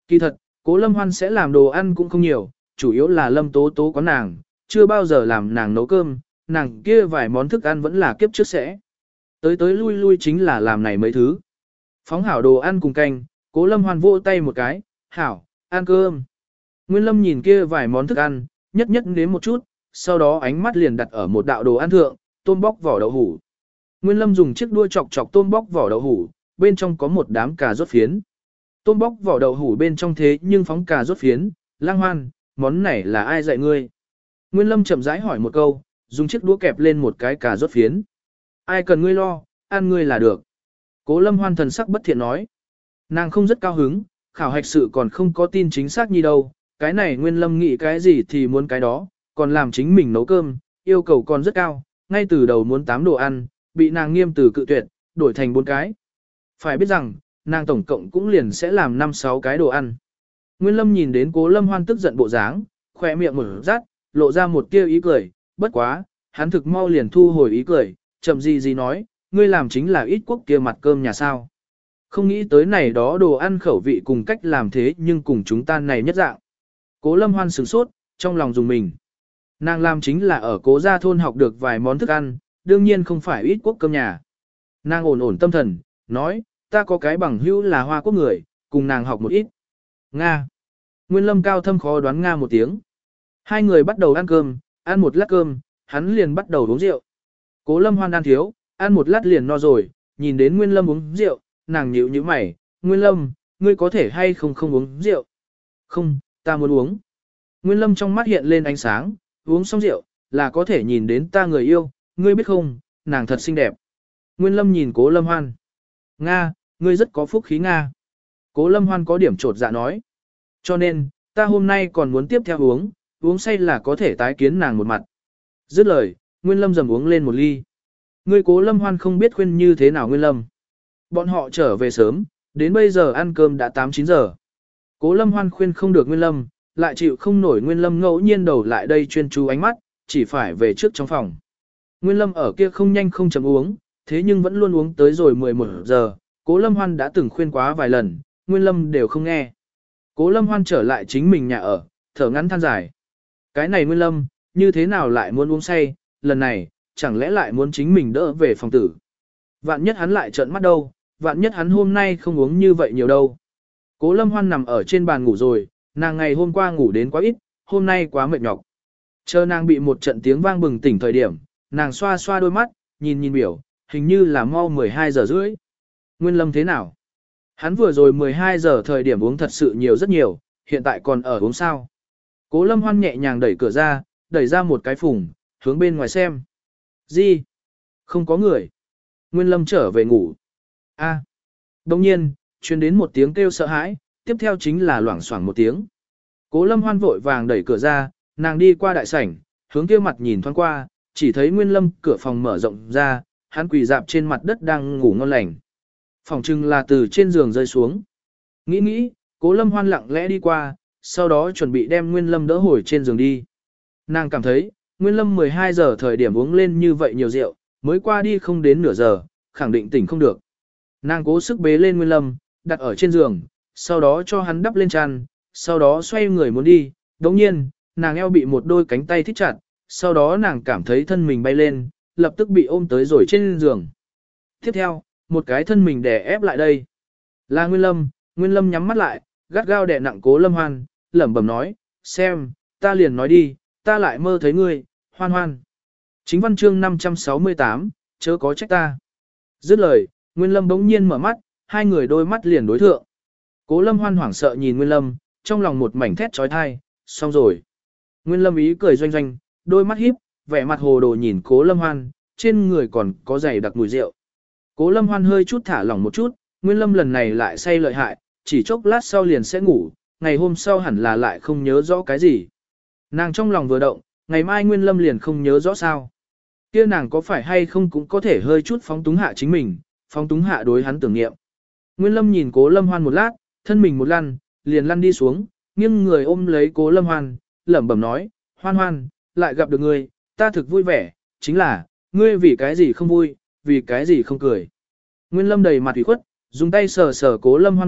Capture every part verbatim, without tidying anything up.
Kỳ thật, Cố Lâm Hoan sẽ làm đồ ăn cũng không nhiều, chủ yếu là Lâm Tố Tố có nàng, chưa bao giờ làm nàng nấu cơm, nàng kia vài món thức ăn vẫn là kiếp trước sẽ. Tới tới lui lui chính là làm này mấy thứ. Phóng hảo đồ ăn cùng canh, Cố Lâm Hoan vỗ tay một cái, hảo, ăn cơm. Nguyên Lâm nhìn kia vài món thức ăn, nhất nhất nếm một chút, sau đó ánh mắt liền đặt ở một đạo đồ ăn thượng, tôm bóc vỏ đậu hủ. Nguyên Lâm dùng chiếc đuôi chọc chọc tôm bóc vỏ đậu hủ, bên trong có một đám cà rốt phiến. Tôm bóc vỏ đậu hủ bên trong thế nhưng phóng cà rốt phiến, Lang Hoan, món này là ai dạy ngươi? Nguyên Lâm chậm rãi hỏi một câu, dùng chiếc đũa kẹp lên một cái cà rốt phiến. Ai cần ngươi lo, ăn ngươi là được. Cố Lâm Hoan thần sắc bất thiện nói. Nàng không rất cao hứng, khảo hạch sự còn không có tin chính xác như đâu, cái này Nguyên Lâm nghĩ cái gì thì muốn cái đó, còn làm chính mình nấu cơm, yêu cầu còn rất cao, ngay từ đầu muốn tám đồ ăn, bị nàng nghiêm từ cự tuyệt, đổi thành bốn cái. Phải biết rằng, nàng tổng cộng cũng liền sẽ làm năm sáu cái đồ ăn. Nguyên Lâm nhìn đến Cố Lâm Hoan tức giận bộ dáng, khỏe miệng mở rát, lộ ra một tia ý cười, bất quá, hắn thực mau liền thu hồi ý cười, chậm gì gì nói, ngươi làm chính là ít quốc kia mặt cơm nhà sao. Không nghĩ tới này đó đồ ăn khẩu vị cùng cách làm thế nhưng cùng chúng ta này nhất dạng. Cố Lâm Hoan sửng sốt, trong lòng dùng mình. Nàng làm chính là ở Cố gia thôn học được vài món thức ăn, đương nhiên không phải ít quốc cơm nhà. Nàng ổn ổn tâm thần, nói, ta có cái bằng hữu là Hoa Quốc người, cùng nàng học một ít. Nga. Nguyên Lâm cao thâm khó đoán Nga một tiếng. Hai người bắt đầu ăn cơm, ăn một lát cơm, hắn liền bắt đầu uống rượu. Cố Lâm Hoan ăn thiếu, ăn một lát liền no rồi, nhìn đến Nguyên Lâm uống rượu, nàng nhíu nhíu mày, Nguyên Lâm, ngươi có thể hay không không uống rượu? Không, ta muốn uống. Nguyên Lâm trong mắt hiện lên ánh sáng, uống xong rượu, là có thể nhìn đến ta người yêu, ngươi biết không, nàng thật xinh đẹp. Nguyên Lâm nhìn Cố Lâm Hoan. Nga, ngươi rất có phúc khí Nga. Cố Lâm Hoan có điểm trột dạ nói. Cho nên, ta hôm nay còn muốn tiếp theo uống, uống say là có thể tái kiến nàng một mặt. Dứt lời, Nguyên Lâm dầm uống lên một ly. Ngươi Cố Lâm Hoan không biết khuyên như thế nào Nguyên Lâm. Bọn họ trở về sớm, đến bây giờ ăn cơm đã tám chín giờ. Cố Lâm Hoan khuyên không được Nguyên Lâm, lại chịu không nổi Nguyên Lâm ngẫu nhiên đầu lại đây chuyên chú ánh mắt, chỉ phải về trước trong phòng. Nguyên Lâm ở kia không nhanh không chậm uống, thế nhưng vẫn luôn uống tới rồi mười một giờ, Cố Lâm Hoan đã từng khuyên quá vài lần, Nguyên Lâm đều không nghe. Cố Lâm Hoan trở lại chính mình nhà ở, thở ngắn than dài. Cái này Nguyên Lâm, như thế nào lại muốn uống say, lần này, chẳng lẽ lại muốn chính mình đỡ về phòng tử. Vạn nhất hắn lại trợn mắt đâu, vạn nhất hắn hôm nay không uống như vậy nhiều đâu. Cố Lâm Hoan nằm ở trên bàn ngủ rồi, nàng ngày hôm qua ngủ đến quá ít, hôm nay quá mệt nhọc. Chờ nàng bị một trận tiếng vang bừng tỉnh thời điểm, nàng xoa xoa đôi mắt, nhìn nhìn biểu, hình như là mau mười hai giờ rưỡi. Nguyên Lâm thế nào? Hắn vừa rồi mười hai giờ thời điểm uống thật sự nhiều rất nhiều, hiện tại còn ở uống sao. Cố Lâm Hoan nhẹ nhàng đẩy cửa ra, đẩy ra một cái phùng, hướng bên ngoài xem. Gì? Không có người. Nguyên Lâm trở về ngủ. A. À. Đồng nhiên, truyền đến một tiếng kêu sợ hãi, tiếp theo chính là loảng xoảng một tiếng. Cố Lâm Hoan vội vàng đẩy cửa ra, nàng đi qua đại sảnh, hướng kia mặt nhìn thoáng qua, chỉ thấy Nguyên Lâm cửa phòng mở rộng ra, hắn quỳ dạp trên mặt đất đang ngủ ngon lành. Phòng trưng là từ trên giường rơi xuống. Nghĩ nghĩ, Cố Lâm Hoan lặng lẽ đi qua, sau đó chuẩn bị đem Nguyên Lâm đỡ hồi trên giường đi. Nàng cảm thấy, Nguyên Lâm mười hai giờ thời điểm uống lên như vậy nhiều rượu, mới qua đi không đến nửa giờ, khẳng định tỉnh không được. Nàng cố sức bế lên Nguyên Lâm, đặt ở trên giường, sau đó cho hắn đắp lên chăn, sau đó xoay người muốn đi, đồng nhiên, nàng eo bị một đôi cánh tay thít chặt, sau đó nàng cảm thấy thân mình bay lên, lập tức bị ôm tới rồi trên giường. Tiếp theo, một cái thân mình đè ép lại đây. Là Nguyên Lâm, Nguyên Lâm nhắm mắt lại, gắt gao đè nặng Cố Lâm Hoan, lẩm bẩm nói, xem, ta liền nói đi, ta lại mơ thấy ngươi, Hoan Hoan. Chính văn chương năm trăm sáu mươi tám, chớ có trách ta. Dứt lời, Nguyên Lâm bỗng nhiên mở mắt, hai người đôi mắt liền đối thượng. Cố Lâm Hoan hoảng sợ nhìn Nguyên Lâm, trong lòng một mảnh thét trói thai, xong rồi. Nguyên Lâm ý cười doanh doanh, đôi mắt híp, vẻ mặt hồ đồ nhìn Cố Lâm Hoan, trên người còn có dày đặc mùi rượu. Cố Lâm Hoan hơi chút thả lỏng một chút, Nguyên Lâm lần này lại say lợi hại, chỉ chốc lát sau liền sẽ ngủ, ngày hôm sau hẳn là lại không nhớ rõ cái gì. Nàng trong lòng vừa động, ngày mai Nguyên Lâm liền không nhớ rõ sao. Kia nàng có phải hay không cũng có thể hơi chút phóng túng hạ chính mình, phóng túng hạ đối hắn tưởng niệm. Nguyên Lâm nhìn Cố Lâm Hoan một lát, thân mình một lăn, liền lăn đi xuống, nghiêng người ôm lấy Cố Lâm Hoan, lẩm bẩm nói, Hoan Hoan, lại gặp được ngươi, ta thực vui vẻ, chính là, ngươi vì cái gì không vui, vì cái gì không cười. Nguyên Lâm đầy mặt ủy khuất, dùng tay sờ sờ Cố Lâm Hoan mặt,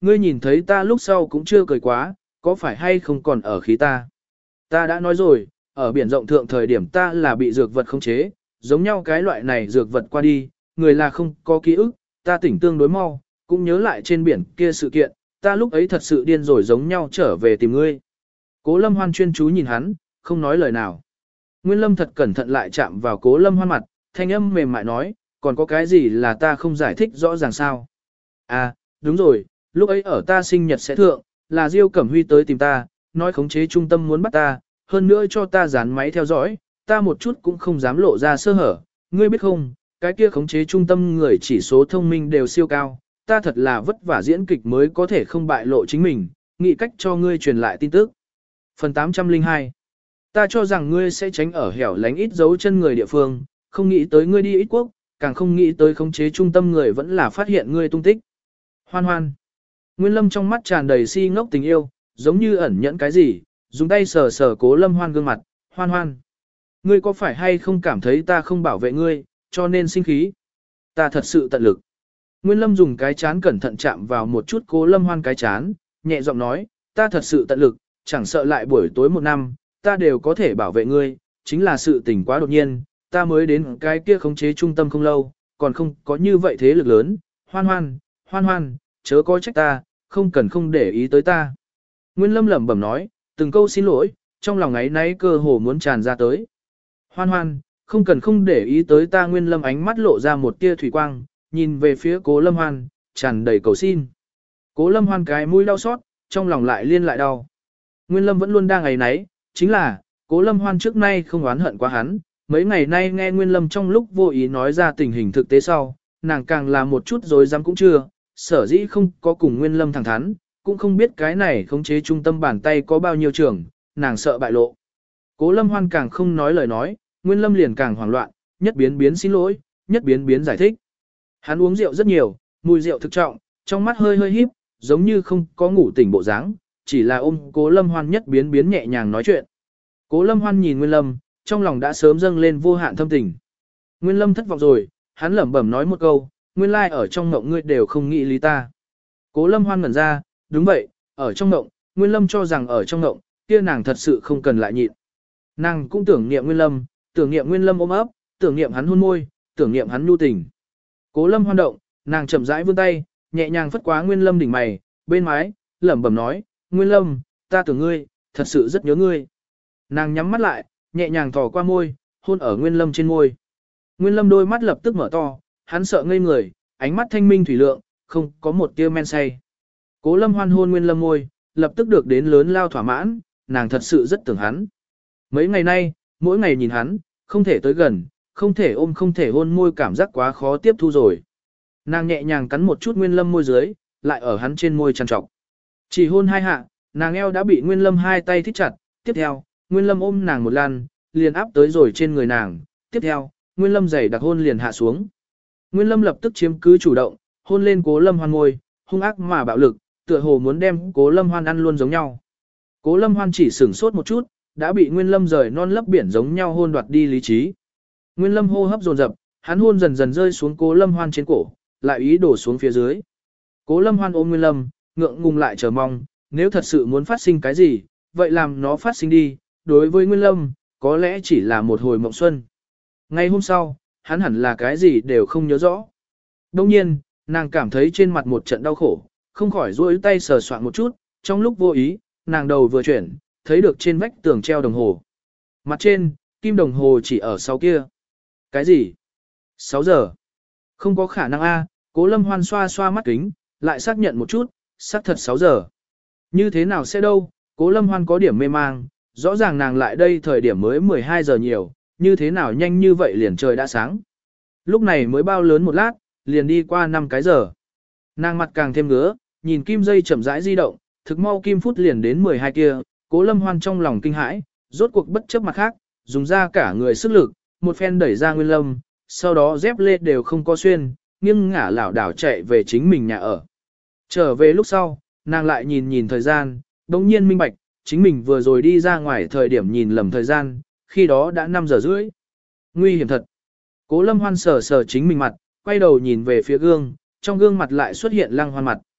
ngươi nhìn thấy ta lúc sau cũng chưa cười quá, có phải hay không còn ở khí ta. Ta đã nói rồi, ở biển rộng thượng thời điểm ta là bị dược vật khống chế, giống nhau cái loại này dược vật qua đi, người là không có ký ức, ta tỉnh tương đối mau, cũng nhớ lại trên biển kia sự kiện, ta lúc ấy thật sự điên rồi giống nhau trở về tìm ngươi. Cố Lâm Hoan chuyên chú nhìn hắn, không nói lời nào. Nguyên Lâm thật cẩn thận lại chạm vào Cố Lâm Hoan mặt, thanh âm mềm mại nói, còn có cái gì là ta không giải thích rõ ràng sao? À, đúng rồi, lúc ấy ở ta sinh nhật sẽ thượng, là Diêu Cẩm Huy tới tìm ta, nói khống chế trung tâm muốn bắt ta, hơn nữa cho ta dán máy theo dõi, ta một chút cũng không dám lộ ra sơ hở, ngươi biết không, cái kia khống chế trung tâm người chỉ số thông minh đều siêu cao, ta thật là vất vả diễn kịch mới có thể không bại lộ chính mình, nghĩ cách cho ngươi truyền lại tin tức. Phần tám trăm lẻ hai. Ta cho rằng ngươi sẽ tránh ở hẻo lánh ít dấu chân người địa phương, không nghĩ tới ngươi đi ít quốc, càng không nghĩ tới khống chế trung tâm người vẫn là phát hiện ngươi tung tích. Hoan Hoan. Nguyên Lâm trong mắt tràn đầy si ngốc tình yêu, giống như ẩn nhẫn cái gì, dùng tay sờ sờ Cố Lâm Hoan gương mặt, Hoan Hoan. Ngươi có phải hay không cảm thấy ta không bảo vệ ngươi, cho nên sinh khí? Ta thật sự tận lực. Nguyên Lâm dùng cái chán cẩn thận chạm vào một chút Cố Lâm Hoan cái chán, nhẹ giọng nói, ta thật sự tận lực, chẳng sợ lại buổi tối một năm, ta đều có thể bảo vệ ngươi, chính là sự tình quá đột nhiên, ta mới đến cái kia khống chế trung tâm không lâu, còn không có như vậy thế lực lớn, Hoan Hoan, Hoan Hoan, chớ có trách ta, không cần không để ý tới ta. Nguyên Lâm lẩm bẩm nói, từng câu xin lỗi, trong lòng ấy náy cơ hồ muốn tràn ra tới. Hoan Hoan, không cần không để ý tới ta. Nguyên Lâm ánh mắt lộ ra một tia thủy quang, nhìn về phía Cố Lâm Hoan, tràn đầy cầu xin. Cố Lâm Hoan cái mũi đau xót, trong lòng lại liên lại đau. Nguyên Lâm vẫn luôn đang ấy náy, chính là, Cố Lâm Hoan trước nay không oán hận quá hắn, mấy ngày nay nghe Nguyên Lâm trong lúc vô ý nói ra tình hình thực tế sau, nàng càng là một chút dối dám cũng chưa, sở dĩ không có cùng Nguyên Lâm thẳng thắn, cũng không biết cái này khống chế trung tâm bàn tay có bao nhiêu trường, nàng sợ bại lộ. Cố Lâm Hoan càng không nói lời nói, Nguyên Lâm liền càng hoảng loạn, nhất biến biến xin lỗi, nhất biến biến giải thích. Hắn uống rượu rất nhiều, mùi rượu thực trọng, trong mắt hơi hơi híp, giống như không có ngủ tỉnh bộ dáng, chỉ là ôm Cố Lâm Hoan nhất biến biến nhẹ nhàng nói chuyện. Cố Lâm Hoan nhìn Nguyên Lâm, trong lòng đã sớm dâng lên vô hạn thâm tình. Nguyên Lâm thất vọng rồi, hắn lẩm bẩm nói một câu, nguyên lai ở trong mộng ngươi đều không nghĩ lý ta. Cố Lâm Hoan ngẩn ra, đúng vậy, ở trong mộng, Nguyên Lâm cho rằng ở trong mộng, kia nàng thật sự không cần lại nhịn. Nàng cũng tưởng niệm Nguyên Lâm, tưởng niệm Nguyên Lâm ôm ấp, tưởng niệm hắn hôn môi, tưởng niệm hắn nhu tình. Cố Lâm Hoan động, nàng chậm rãi vươn tay, nhẹ nhàng phất quá Nguyên Lâm đỉnh mày, bên mái, lẩm bẩm nói, Nguyên Lâm, ta tưởng ngươi, thật sự rất nhớ ngươi. Nàng nhắm mắt lại, nhẹ nhàng thò qua môi, hôn ở Nguyên Lâm trên môi. Nguyên Lâm đôi mắt lập tức mở to, hắn sợ ngây người, ánh mắt thanh minh thủy lượng, không có một tia men say. Cố Lâm Hoan hôn Nguyên Lâm môi, lập tức được đến lớn lao thỏa mãn, nàng thật sự rất tưởng hắn. Mấy ngày nay, mỗi ngày nhìn hắn, không thể tới gần, không thể ôm, không thể hôn môi, cảm giác quá khó tiếp thu rồi. Nàng nhẹ nhàng cắn một chút Nguyên Lâm môi dưới, lại ở hắn trên môi trằn trọc. Chỉ hôn hai hạ, nàng eo đã bị Nguyên Lâm hai tay thít chặt, tiếp theo, Nguyên Lâm ôm nàng một lần, liền áp tới rồi trên người nàng, tiếp theo, Nguyên Lâm giày đặc hôn liền hạ xuống. Nguyên Lâm lập tức chiếm cứ chủ động, hôn lên Cố Lâm Hoan môi, hung ác mà bạo lực, tựa hồ muốn đem Cố Lâm Hoan ăn luôn giống nhau. Cố Lâm Hoan chỉ sửng sốt một chút, đã bị Nguyên Lâm rời non lấp biển giống nhau hôn đoạt đi lý trí. Nguyên Lâm hô hấp dồn dập, hắn hôn dần dần rơi xuống Cố Lâm Hoan trên cổ, lại ý đổ xuống phía dưới. Cố Lâm Hoan ôm Nguyên Lâm, ngượng ngùng lại chờ mong, nếu thật sự muốn phát sinh cái gì, vậy làm nó phát sinh đi, đối với Nguyên Lâm, có lẽ chỉ là một hồi mộng xuân. Ngay hôm sau, hắn hẳn là cái gì đều không nhớ rõ. Đông nhiên, nàng cảm thấy trên mặt một trận đau khổ, không khỏi duỗi tay sờ soạn một chút, trong lúc vô ý, nàng đầu vừa chuyển, thấy được trên vách tường treo đồng hồ. Mặt trên, kim đồng hồ chỉ ở sau kia. Cái gì? sáu giờ. Không có khả năng a. Cố Lâm Hoan xoa xoa mắt kính, lại xác nhận một chút, xác thật sáu giờ. Như thế nào sẽ đâu, Cố Lâm Hoan có điểm mê mang, rõ ràng nàng lại đây thời điểm mới mười hai giờ nhiều, như thế nào nhanh như vậy liền trời đã sáng. Lúc này mới bao lớn một lát, liền đi qua năm cái giờ. Nàng mặt càng thêm ngứa, nhìn kim dây chậm rãi di động, thực mau kim phút liền đến mười hai kia, Cố Lâm Hoan trong lòng kinh hãi, rốt cuộc bất chấp mặt khác, dùng ra cả người sức lực, một phen đẩy ra Nguyên Lâm, sau đó dép lê đều không có xuyên, nghiêng ngả lảo đảo chạy về chính mình nhà ở. Trở về lúc sau, nàng lại nhìn nhìn thời gian, đống nhiên minh bạch, chính mình vừa rồi đi ra ngoài thời điểm nhìn lầm thời gian, khi đó đã năm giờ rưỡi. Nguy hiểm thật. Cố Lâm Hoan sờ sờ chính mình mặt, quay đầu nhìn về phía gương, trong gương mặt lại xuất hiện Lăng Hoan mặt.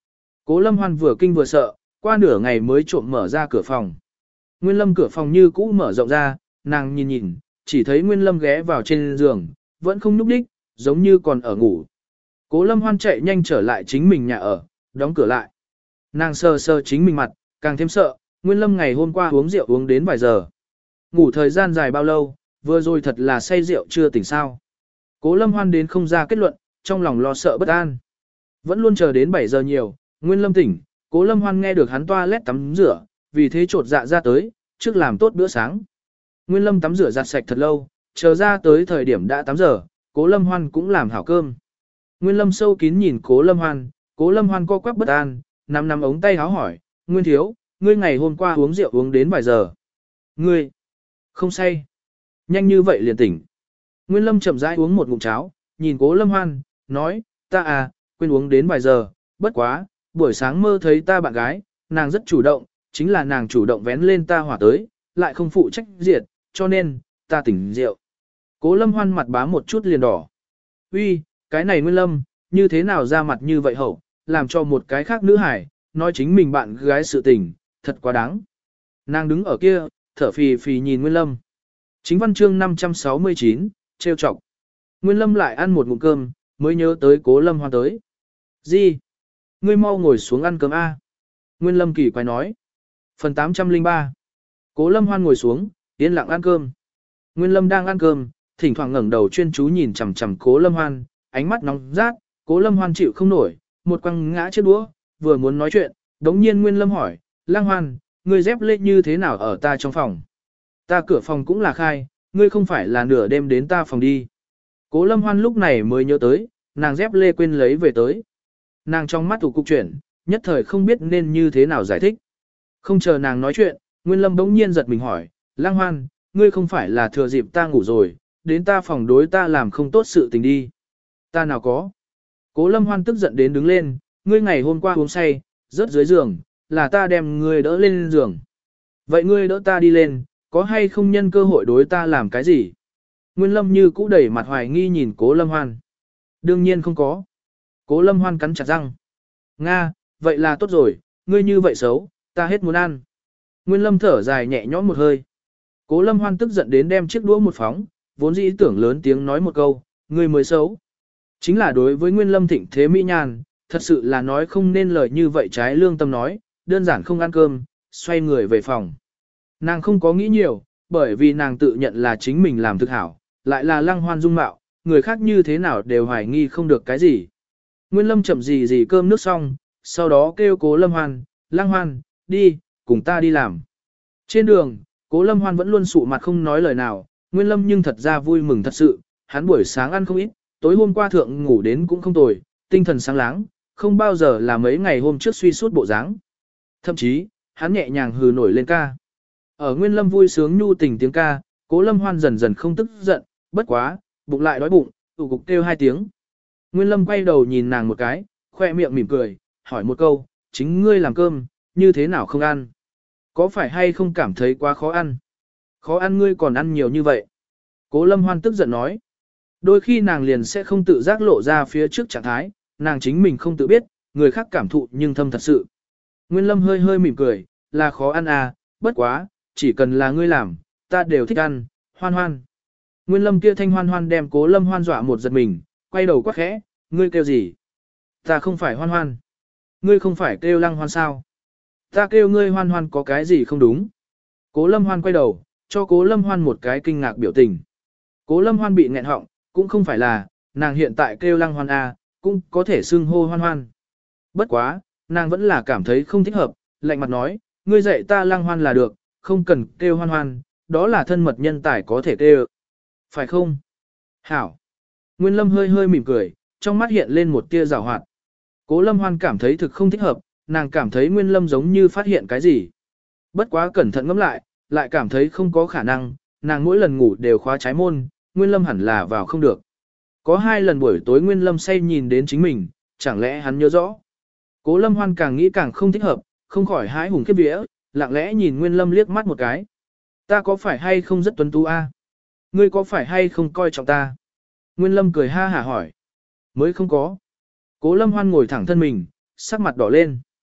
Cố Lâm Hoan vừa kinh vừa sợ, qua nửa ngày mới trộm mở ra cửa phòng. Nguyên Lâm cửa phòng như cũ mở rộng ra, nàng nhìn nhìn, chỉ thấy Nguyên Lâm ghé vào trên giường, vẫn không nhúc nhích, giống như còn ở ngủ. Cố Lâm Hoan chạy nhanh trở lại chính mình nhà ở, đóng cửa lại. Nàng sờ sờ chính mình mặt, càng thêm sợ, Nguyên Lâm ngày hôm qua uống rượu uống đến vài giờ. Ngủ thời gian dài bao lâu, vừa rồi thật là say rượu chưa tỉnh sao. Cố Lâm Hoan đến không ra kết luận, trong lòng lo sợ bất an. Vẫn luôn chờ đến bảy giờ nhiều, Nguyên Lâm tỉnh, Cố Lâm Hoan nghe được hắn toilet tắm rửa, vì thế trột dạ ra tới, trước làm tốt bữa sáng. Nguyên Lâm tắm rửa giặt sạch thật lâu, chờ ra tới thời điểm đã tám giờ, Cố Lâm Hoan cũng làm hảo cơm. Nguyên Lâm sâu kín nhìn Cố Lâm Hoan, Cố Lâm Hoan co quắp bất an, nắm nắm ống tay háo hỏi, Nguyên thiếu, ngươi ngày hôm qua uống rượu uống đến vài giờ. Ngươi, không say. Nhanh như vậy liền tỉnh. Nguyên Lâm chậm rãi uống một ngụm cháo, nhìn Cố Lâm Hoan, nói, ta à, quên uống đến vài giờ, bất quá, buổi sáng mơ thấy ta bạn gái, nàng rất chủ động, chính là nàng chủ động vén lên ta hỏa tới, lại không phụ trách diệt, cho nên, ta tỉnh rượu. Cố Lâm Hoan mặt bám một chút liền đỏ. Uy, cái này Nguyên Lâm, như thế nào ra mặt như vậy hậu, làm cho một cái khác nữ hải, nói chính mình bạn gái sự tình, thật quá đáng. Nàng đứng ở kia, thở phì phì nhìn Nguyên Lâm. Chính văn chương năm trăm sáu mươi chín, trêu chọc. Nguyên Lâm lại ăn một ngụm cơm, mới nhớ tới Cố Lâm Hoan tới. Gì? Ngươi mau ngồi xuống ăn cơm A. Nguyên Lâm kỳ quái nói. Phần tám trăm lẻ ba. Cố Lâm Hoan ngồi xuống, yên lặng ăn cơm. Nguyên Lâm đang ăn cơm, thỉnh thoảng ngẩng đầu chuyên chú nhìn chằm chằm Cố Lâm Hoan, ánh mắt nóng rát, Cố Lâm Hoan chịu không nổi, một quăng ngã chiếc đũa, vừa muốn nói chuyện, đống nhiên Nguyên Lâm hỏi, Lang Hoan, ngươi dép lê như thế nào ở ta trong phòng? Ta cửa phòng cũng là khai, ngươi không phải là nửa đêm đến ta phòng đi. Cố Lâm Hoan lúc này mới nhớ tới, nàng dép lê quên lấy về tới. Nàng trong mắt thủ cục chuyển, nhất thời không biết nên như thế nào giải thích. Không chờ nàng nói chuyện, Nguyên Lâm bỗng nhiên giật mình hỏi, Lang Hoan, ngươi không phải là thừa dịp ta ngủ rồi, đến ta phòng đối ta làm không tốt sự tình đi. Ta nào có. Cố Lâm Hoan tức giận đến đứng lên, ngươi ngày hôm qua uống say, rớt dưới giường, là ta đem ngươi đỡ lên giường. Vậy ngươi đỡ ta đi lên, có hay không nhân cơ hội đối ta làm cái gì? Nguyên Lâm như cũ đẩy mặt hoài nghi nhìn Cố Lâm Hoan. Đương nhiên không có. Cố Lâm Hoan cắn chặt răng. Nga, vậy là tốt rồi, ngươi như vậy xấu, ta hết muốn ăn. Nguyên Lâm thở dài nhẹ nhõm một hơi. Cố Lâm Hoan tức giận đến đem chiếc đũa một phóng, vốn dĩ tưởng lớn tiếng nói một câu, ngươi mới xấu. Chính là đối với Nguyên Lâm thịnh thế mỹ nhàn, thật sự là nói không nên lời như vậy trái lương tâm nói, đơn giản không ăn cơm, xoay người về phòng. Nàng không có nghĩ nhiều, bởi vì nàng tự nhận là chính mình làm thực hảo, lại là Lăng Hoan dung mạo, người khác như thế nào đều hoài nghi không được cái gì. Nguyên Lâm chậm gì gì cơm nước xong, sau đó kêu Cố Lâm Hoan, Lăng Hoan, đi, cùng ta đi làm. Trên đường, Cố Lâm Hoan vẫn luôn sụ mặt không nói lời nào, Nguyên Lâm nhưng thật ra vui mừng thật sự, hắn buổi sáng ăn không ít, tối hôm qua thượng ngủ đến cũng không tồi, tinh thần sáng láng, không bao giờ là mấy ngày hôm trước suy suốt bộ dáng. Thậm chí, hắn nhẹ nhàng hừ nổi lên ca. Ở Nguyên Lâm vui sướng nhu tình tiếng ca, Cố Lâm Hoan dần dần không tức giận, bất quá, bụng lại đói bụng, tụ cục kêu hai tiếng. Nguyên Lâm quay đầu nhìn nàng một cái, khoe miệng mỉm cười, hỏi một câu, chính ngươi làm cơm, như thế nào không ăn? Có phải hay không cảm thấy quá khó ăn? Khó ăn ngươi còn ăn nhiều như vậy. Cố Lâm Hoan tức giận nói. Đôi khi nàng liền sẽ không tự giác lộ ra phía trước trạng thái, nàng chính mình không tự biết, người khác cảm thụ nhưng thâm thật sự. Nguyên Lâm hơi hơi mỉm cười, là khó ăn à, bất quá, chỉ cần là ngươi làm, ta đều thích ăn, Hoan Hoan. Nguyên Lâm kia thanh Hoan Hoan đem Cố Lâm Hoan dọa một giật mình, quay đầu quát khẽ, ngươi kêu gì? Ta không phải Hoan Hoan. Ngươi không phải kêu Lăng Hoan sao? Ta kêu ngươi Hoan Hoan có cái gì không đúng? Cố Lâm Hoan quay đầu, cho Cố Lâm Hoan một cái kinh ngạc biểu tình. Cố Lâm Hoan bị nghẹn họng, cũng không phải là, nàng hiện tại kêu Lăng Hoan à, cũng có thể xưng hô Hoan Hoan. Bất quá, nàng vẫn là cảm thấy không thích hợp, lạnh mặt nói, ngươi dạy ta Lăng Hoan là được, không cần kêu Hoan Hoan, đó là thân mật nhân tài có thể kêu. Phải không? Hảo. Nguyên Lâm hơi hơi mỉm cười, trong mắt hiện lên một tia rào hoạt. Cố Lâm Hoan cảm thấy thực không thích hợp, nàng cảm thấy Nguyên Lâm giống như phát hiện cái gì. Bất quá cẩn thận ngẫm lại, lại cảm thấy không có khả năng, nàng mỗi lần ngủ đều khóa trái môn, Nguyên Lâm hẳn là vào không được. Có hai lần buổi tối Nguyên Lâm say nhìn đến chính mình, chẳng lẽ hắn nhớ rõ. Cố Lâm Hoan càng nghĩ càng không thích hợp, không khỏi hái hùng khiếp vía, lặng lẽ nhìn Nguyên Lâm liếc mắt một cái. Ta có phải hay không rất tuấn tú a? Ngươi có phải hay không coi trọng ta? Nguyên Lâm cười ha hả hỏi. Mới không có. Cố Lâm Hoan ngồi thẳng thân mình, sắc mặt đỏ lên.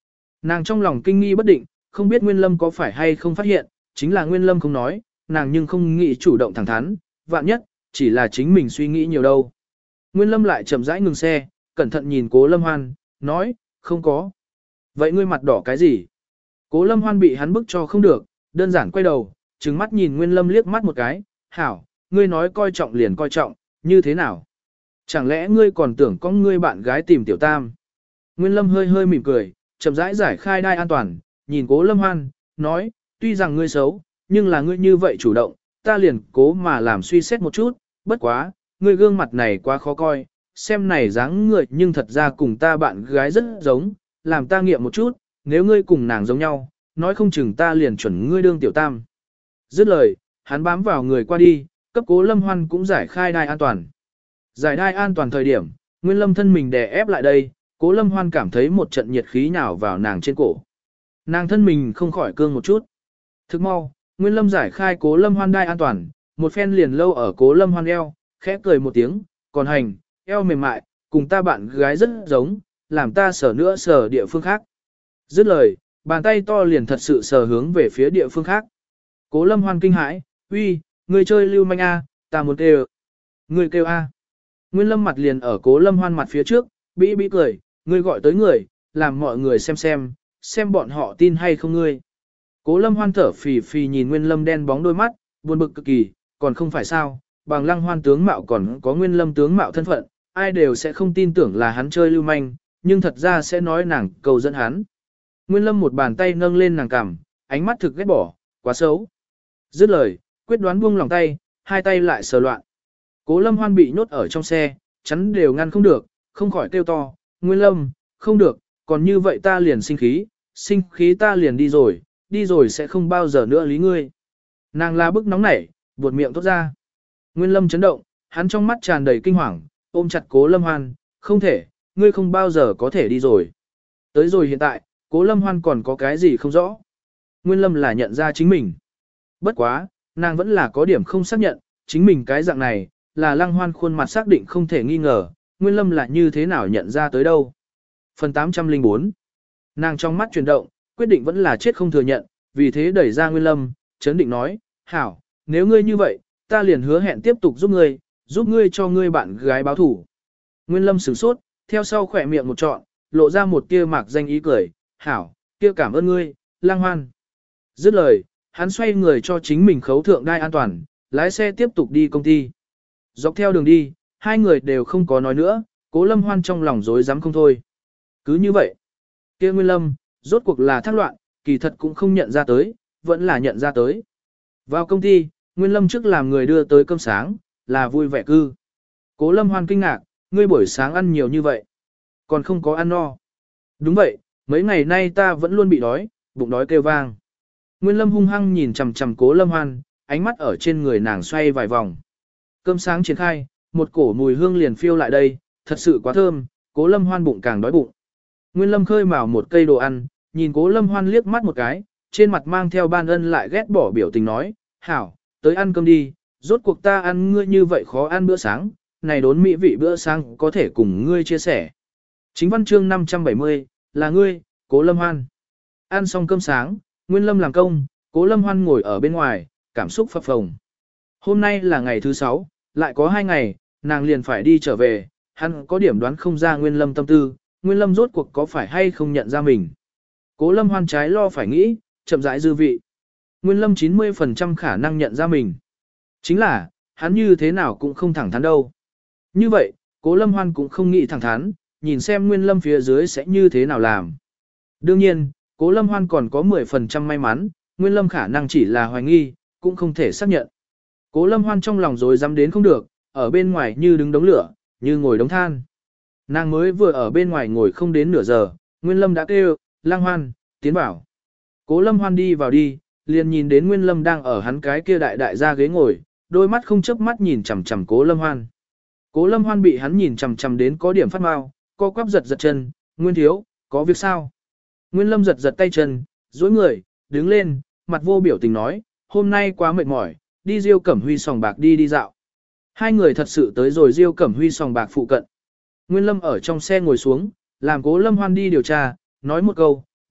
Nàng trong lòng kinh nghi bất định, không biết Nguyên Lâm có phải hay không phát hiện, chính là Nguyên Lâm không nói, nàng nhưng không nghĩ chủ động thẳng thắn, vạn nhất, chỉ là chính mình suy nghĩ nhiều đâu. Nguyên Lâm lại chậm rãi ngừng xe, cẩn thận nhìn Cố Lâm Hoan, nói, không có. Vậy ngươi mặt đỏ cái gì? Cố Lâm Hoan bị hắn bức cho không được, đơn giản quay đầu, trừng mắt nhìn Nguyên Lâm liếc mắt một cái, hảo, ngươi nói coi trọng liền coi trọng, như thế nào? Chẳng lẽ ngươi còn tưởng có ngươi bạn gái tìm tiểu tam? Nguyên Lâm hơi hơi mỉm cười, chậm rãi giải khai đai an toàn, nhìn Cố Lâm Hoan, nói, tuy rằng ngươi xấu, nhưng là ngươi như vậy chủ động, ta liền cố mà làm suy xét một chút, bất quá, ngươi gương mặt này quá khó coi, xem này dáng người nhưng thật ra cùng ta bạn gái rất giống, làm ta nghiệm một chút, nếu ngươi cùng nàng giống nhau, nói không chừng ta liền chuẩn ngươi đương tiểu tam. Dứt lời, hắn bám vào người qua đi, cấp Cố Lâm Hoan cũng giải khai đai an toàn. Giải đai an toàn thời điểm, Nguyên Lâm thân mình đè ép lại đây, Cố Lâm Hoan cảm thấy một trận nhiệt khí nhào vào nàng trên cổ. Nàng thân mình không khỏi cương một chút. Thức mau, Nguyên Lâm giải khai Cố Lâm Hoan đai an toàn, một phen liền lâu ở Cố Lâm Hoan eo, khẽ cười một tiếng, còn hành, eo mềm mại, cùng ta bạn gái rất giống, làm ta sờ nữa sờ địa phương khác. Dứt lời, bàn tay to liền thật sự sờ hướng về phía địa phương khác. Cố Lâm Hoan kinh hãi, uy, người chơi lưu manh a, ta muốn kêu. Người kêu a. Nguyên Lâm mặt liền ở Cố Lâm Hoan mặt phía trước, bĩ bĩ cười, ngươi gọi tới người, làm mọi người xem xem, xem bọn họ tin hay không ngươi. Cố Lâm Hoan thở phì phì nhìn Nguyên Lâm đen bóng đôi mắt, buồn bực cực kỳ, còn không phải sao, bằng Lăng Hoan tướng mạo còn có Nguyên Lâm tướng mạo thân phận, ai đều sẽ không tin tưởng là hắn chơi lưu manh, nhưng thật ra sẽ nói nàng cầu dẫn hắn. Nguyên Lâm một bàn tay nâng lên nàng cằm, ánh mắt thực ghét bỏ, quá xấu. Dứt lời, quyết đoán buông lòng tay, hai tay lại sờ loạn. Cố Lâm Hoan bị nhốt ở trong xe, chắn đều ngăn không được, không khỏi kêu to, Nguyên Lâm, không được, còn như vậy ta liền sinh khí, sinh khí ta liền đi rồi, đi rồi sẽ không bao giờ nữa lý ngươi. Nàng la bức nóng nảy, buột miệng thốt ra. Nguyên Lâm chấn động, hắn trong mắt tràn đầy kinh hoàng, ôm chặt Cố Lâm Hoan, không thể, ngươi không bao giờ có thể đi rồi. Tới rồi hiện tại, Cố Lâm Hoan còn có cái gì không rõ. Nguyên Lâm là nhận ra chính mình. Bất quá, nàng vẫn là có điểm không xác nhận, chính mình cái dạng này, là Lăng Hoan khuôn mặt xác định không thể nghi ngờ, Nguyên Lâm là như thế nào nhận ra tới đâu. Phần tám trăm lẻ bốn. Nàng trong mắt chuyển động, quyết định vẫn là chết không thừa nhận, vì thế đẩy ra Nguyên Lâm, chấn định nói, hảo, nếu ngươi như vậy, ta liền hứa hẹn tiếp tục giúp ngươi, giúp ngươi cho ngươi bạn gái báo thủ. Nguyên Lâm sửng sốt, theo sau khỏe miệng một trọn, lộ ra một tia mạc danh ý cười, hảo, kia cảm ơn ngươi, Lăng Hoan. Dứt lời, hắn xoay người cho chính mình khấu thượng đai an toàn, lái xe tiếp tục đi công ty. Dọc theo đường đi, hai người đều không có nói nữa, Cố Lâm Hoan trong lòng rối rắm không thôi. Cứ như vậy, kia Nguyên Lâm, rốt cuộc là thác loạn, kỳ thật cũng không nhận ra tới, vẫn là nhận ra tới. Vào công ty, Nguyên Lâm trước làm người đưa tới cơm sáng, là vui vẻ cư. Cố Lâm Hoan kinh ngạc, ngươi buổi sáng ăn nhiều như vậy, còn không có ăn no. Đúng vậy, mấy ngày nay ta vẫn luôn bị đói, bụng đói kêu vang. Nguyên Lâm hung hăng nhìn chằm chằm Cố Lâm Hoan, ánh mắt ở trên người nàng xoay vài vòng. Cơm sáng triển khai, một cổ mùi hương liền phiêu lại đây, thật sự quá thơm, Cố Lâm Hoan bụng càng đói bụng. Nguyên Lâm khơi mào một cây đồ ăn, nhìn Cố Lâm Hoan liếc mắt một cái, trên mặt mang theo ban ân lại ghét bỏ biểu tình nói, hảo, tới ăn cơm đi, rốt cuộc ta ăn ngươi như vậy khó ăn bữa sáng, này đốn mỹ vị bữa sáng có thể cùng ngươi chia sẻ. Chính văn chương năm trăm bảy mươi, là ngươi, Cố Lâm Hoan. Ăn xong cơm sáng, Nguyên Lâm làm công, Cố Lâm Hoan ngồi ở bên ngoài, cảm xúc phập phồng. Hôm nay là ngày thứ sáu, lại có hai ngày, nàng liền phải đi trở về, hắn có điểm đoán không ra Nguyên Lâm tâm tư, Nguyên Lâm rốt cuộc có phải hay không nhận ra mình. Cố Lâm Hoan trái lo phải nghĩ, chậm rãi dư vị. Nguyên Lâm chín mươi phần trăm khả năng nhận ra mình. Chính là, hắn như thế nào cũng không thẳng thắn đâu. Như vậy, Cố Lâm Hoan cũng không nghĩ thẳng thắn, nhìn xem Nguyên Lâm phía dưới sẽ như thế nào làm. Đương nhiên, Cố Lâm Hoan còn có mười phần trăm may mắn, Nguyên Lâm khả năng chỉ là hoài nghi, cũng không thể xác nhận. Cố Lâm Hoan trong lòng rồi dám đến không được, ở bên ngoài như đứng đống lửa, như ngồi đống than. Nàng mới vừa ở bên ngoài ngồi không đến nửa giờ, Nguyên Lâm đã kêu, Lăng Hoan, tiến vào. Cố Lâm Hoan đi vào đi, liền nhìn đến Nguyên Lâm đang ở hắn cái kia đại đại ra ghế ngồi, đôi mắt không chớp mắt nhìn chằm chằm Cố Lâm Hoan. Cố Lâm Hoan bị hắn nhìn chằm chằm đến có điểm phát mau, co quắp giật giật chân, Nguyên thiếu, có việc sao? Nguyên Lâm giật giật tay chân, duỗi người, đứng lên, mặt vô biểu tình nói, hôm nay quá mệt mỏi, đi Diêu Cẩm Huy sòng bạc đi đi dạo. Hai người thật sự tới rồi Diêu Cẩm Huy sòng bạc phụ cận. Nguyên Lâm ở trong xe ngồi xuống, làm Cố Lâm Hoan đi điều tra, nói một câu,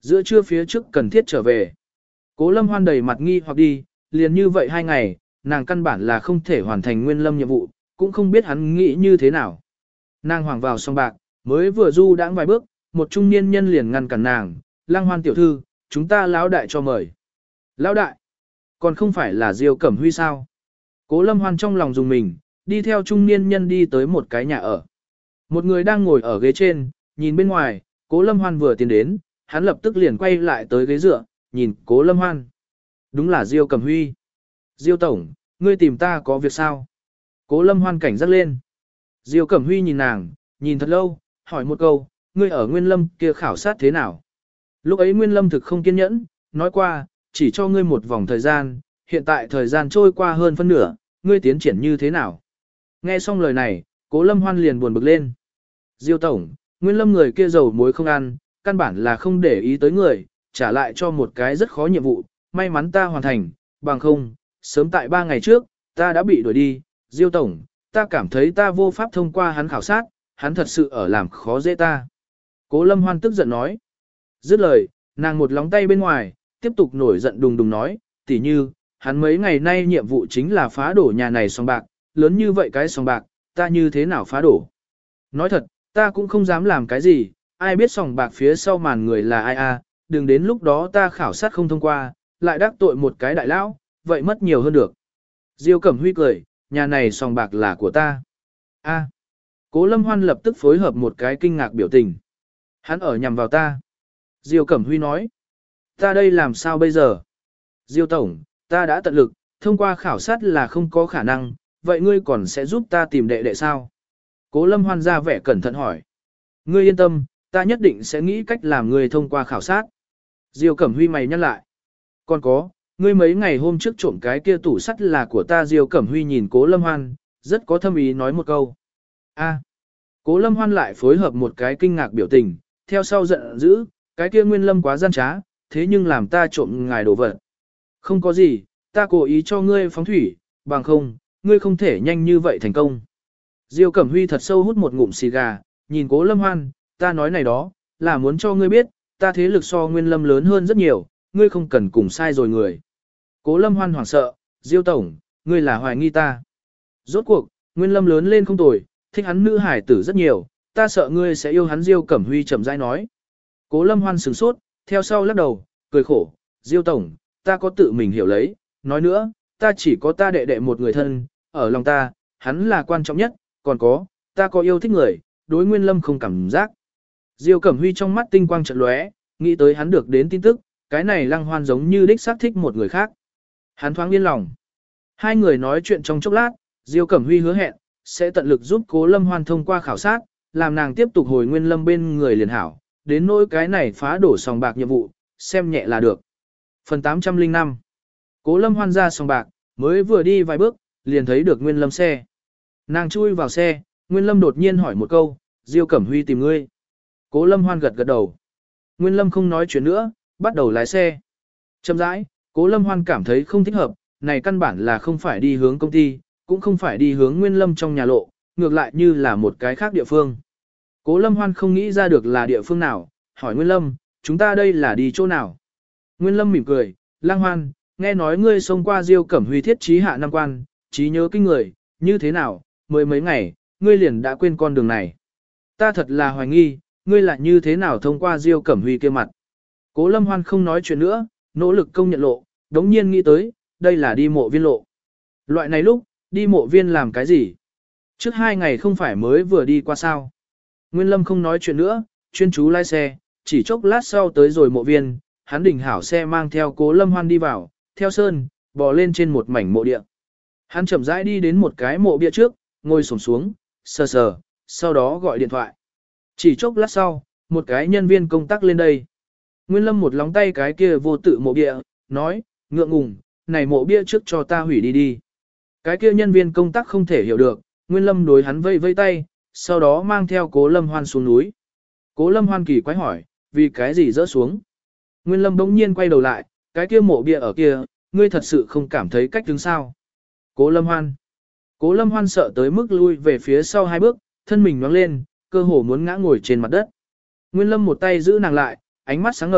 Giữa trưa phía trước cần thiết trở về. Cố Lâm Hoan đầy mặt nghi hoặc đi, liền như vậy hai ngày, nàng căn bản là không thể hoàn thành Nguyên Lâm nhiệm vụ, cũng không biết hắn nghĩ như thế nào. Nàng hoảng vào song bạc, mới vừa du đãng vài bước, một trung niên nhân liền ngăn cản nàng, Lăng Hoan tiểu thư, chúng ta lão đại cho mời. Lão đại, còn không phải là Diêu Cẩm Huy sao? Cố Lâm Hoan trong lòng dùng mình, đi theo trung niên nhân đi tới một cái nhà ở. Một người đang ngồi ở ghế trên, nhìn bên ngoài, Cố Lâm Hoan vừa tiến đến, hắn lập tức liền quay lại tới ghế dựa, nhìn Cố Lâm Hoan. Đúng là Diêu Cẩm Huy. Diêu tổng, ngươi tìm ta có việc sao? Cố Lâm Hoan cảnh giác lên. Diêu Cẩm Huy nhìn nàng, nhìn thật lâu, hỏi một câu, ngươi ở Nguyên Lâm kia khảo sát thế nào? Lúc ấy Nguyên Lâm thực không kiên nhẫn, nói qua, chỉ cho ngươi một vòng thời gian, hiện tại thời gian trôi qua hơn phân nửa, ngươi tiến triển như thế nào? Nghe xong lời này, Cố Lâm Hoan liền buồn bực lên. Diêu tổng, Nguyên Lâm người kia dầu muối không ăn, căn bản là không để ý tới người, trả lại cho một cái rất khó nhiệm vụ, may mắn ta hoàn thành, bằng không, sớm tại ba ngày trước, ta đã bị đuổi đi. Diêu tổng, ta cảm thấy ta vô pháp thông qua hắn khảo sát, hắn thật sự ở làm khó dễ ta. Cố Lâm Hoan tức giận nói. Dứt lời, nàng một lóng tay bên ngoài, tiếp tục nổi giận đùng đùng nói, tỉ như, hắn mấy ngày nay nhiệm vụ chính là phá đổ nhà này sòng bạc, lớn như vậy cái sòng bạc, ta như thế nào phá đổ. Nói thật, ta cũng không dám làm cái gì, ai biết sòng bạc phía sau màn người là ai a, đừng đến lúc đó ta khảo sát không thông qua, lại đắc tội một cái đại lão, vậy mất nhiều hơn được. Diêu Cẩm Huy cười, nhà này sòng bạc là của ta. A. Cố Lâm Hoan lập tức phối hợp một cái kinh ngạc biểu tình. Hắn ở nhằm vào ta. Diêu Cẩm Huy nói. Ta đây làm sao bây giờ? Diêu tổng, ta đã tận lực, thông qua khảo sát là không có khả năng, vậy ngươi còn sẽ giúp ta tìm đệ đệ sao? Cố Lâm Hoan ra vẻ cẩn thận hỏi. Ngươi yên tâm, ta nhất định sẽ nghĩ cách làm ngươi thông qua khảo sát. Diêu Cẩm Huy mày nhắc lại. Còn có, ngươi mấy ngày hôm trước trộm cái kia tủ sắt là của ta. Diêu Cẩm Huy nhìn Cố Lâm Hoan, rất có thâm ý nói một câu. A. Cố Lâm Hoan lại phối hợp một cái kinh ngạc biểu tình, theo sau giận dữ, cái kia Nguyên Lâm quá gian trá, thế nhưng làm ta trộm ngài đồ vật. Không có gì, ta cố ý cho ngươi phóng thủy, bằng không, ngươi không thể nhanh như vậy thành công. Diêu Cẩm Huy thật sâu hút một ngụm xì gà, nhìn Cố Lâm Hoan, ta nói này đó, là muốn cho ngươi biết, ta thế lực so Nguyên Lâm lớn hơn rất nhiều, ngươi không cần cùng sai rồi người. Cố Lâm Hoan hoảng sợ, Diêu tổng, ngươi là hoài nghi ta. Rốt cuộc, Nguyên Lâm lớn lên không tồi, thích hắn nữ hải tử rất nhiều, ta sợ ngươi sẽ yêu hắn. Diêu Cẩm Huy chậm rãi nói. Cố Lâm Hoan sửng sốt, theo sau lắc đầu, cười khổ, Diêu tổng, ta có tự mình hiểu lấy, nói nữa, ta chỉ có ta đệ đệ một người thân, ở lòng ta, hắn là quan trọng nhất, còn có, ta có yêu thích người, đối Nguyên Lâm không cảm giác. Diêu Cẩm Huy trong mắt tinh quang chợt lóe, nghĩ tới hắn được đến tin tức, cái này Lăng Hoan giống như đích xác thích một người khác. Hắn thoáng yên lòng. Hai người nói chuyện trong chốc lát, Diêu Cẩm Huy hứa hẹn, sẽ tận lực giúp Cố Lâm Hoan thông qua khảo sát, làm nàng tiếp tục hồi Nguyên Lâm bên người liền hảo, đến nỗi cái này phá đổ sòng bạc nhiệm vụ, xem nhẹ là được. Phần tám trăm lẻ năm. Cố Lâm Hoan ra sòng bạc, mới vừa đi vài bước, liền thấy được Nguyên Lâm xe. Nàng chui vào xe, Nguyên Lâm đột nhiên hỏi một câu, Diêu Cẩm Huy tìm ngươi. Cố Lâm Hoan gật gật đầu. Nguyên Lâm không nói chuyện nữa, bắt đầu lái xe. Chậm rãi, Cố Lâm Hoan cảm thấy không thích hợp, này căn bản là không phải đi hướng công ty, cũng không phải đi hướng Nguyên Lâm trong nhà lộ, ngược lại như là một cái khác địa phương. Cố Lâm Hoan không nghĩ ra được là địa phương nào, hỏi Nguyên Lâm, chúng ta đây là đi chỗ nào? Nguyên Lâm mỉm cười, Lăng Hoan, nghe nói ngươi xông qua Diêu Cẩm Huy thiết trí hạ năm quan, trí nhớ kinh người, như thế nào, mới mấy ngày, ngươi liền đã quên con đường này. Ta thật là hoài nghi, ngươi lại như thế nào thông qua Diêu Cẩm Huy kia mặt. Cố Lâm Hoan không nói chuyện nữa, nỗ lực công nhận lộ, đống nhiên nghĩ tới, đây là đi mộ viên lộ. Loại này lúc, đi mộ viên làm cái gì? Trước hai ngày không phải mới vừa đi qua sao? Nguyên Lâm không nói chuyện nữa, chuyên chú lái xe, chỉ chốc lát sau tới rồi mộ viên, hắn đỉnh hảo xe mang theo Cố Lâm Hoan đi vào, theo sơn, bò lên trên một mảnh mộ địa. Hắn chậm rãi đi đến một cái mộ bia trước, ngồi xổm xuống, sờ sờ, sau đó gọi điện thoại. Chỉ chốc lát sau, một cái nhân viên công tác lên đây. Nguyên Lâm một lóng tay cái kia vô tự mộ bia, nói, ngượng ngùng, này mộ bia trước cho ta hủy đi đi. Cái kia nhân viên công tác không thể hiểu được, Nguyên Lâm đối hắn vây vây tay, sau đó mang theo Cố Lâm Hoan xuống núi. Cố Lâm Hoan kỳ quái hỏi, vì cái gì rỡ xuống? Nguyên Lâm bỗng nhiên quay đầu lại, cái kia mộ bia ở kia, ngươi thật sự không cảm thấy cách đứng sao? Cố Lâm Hoan. Cố Lâm Hoan sợ tới mức lui về phía sau hai bước, thân mình nhoáng lên, cơ hồ muốn ngã ngồi trên mặt đất. Nguyên Lâm một tay giữ nàng lại, ánh mắt sáng ngời,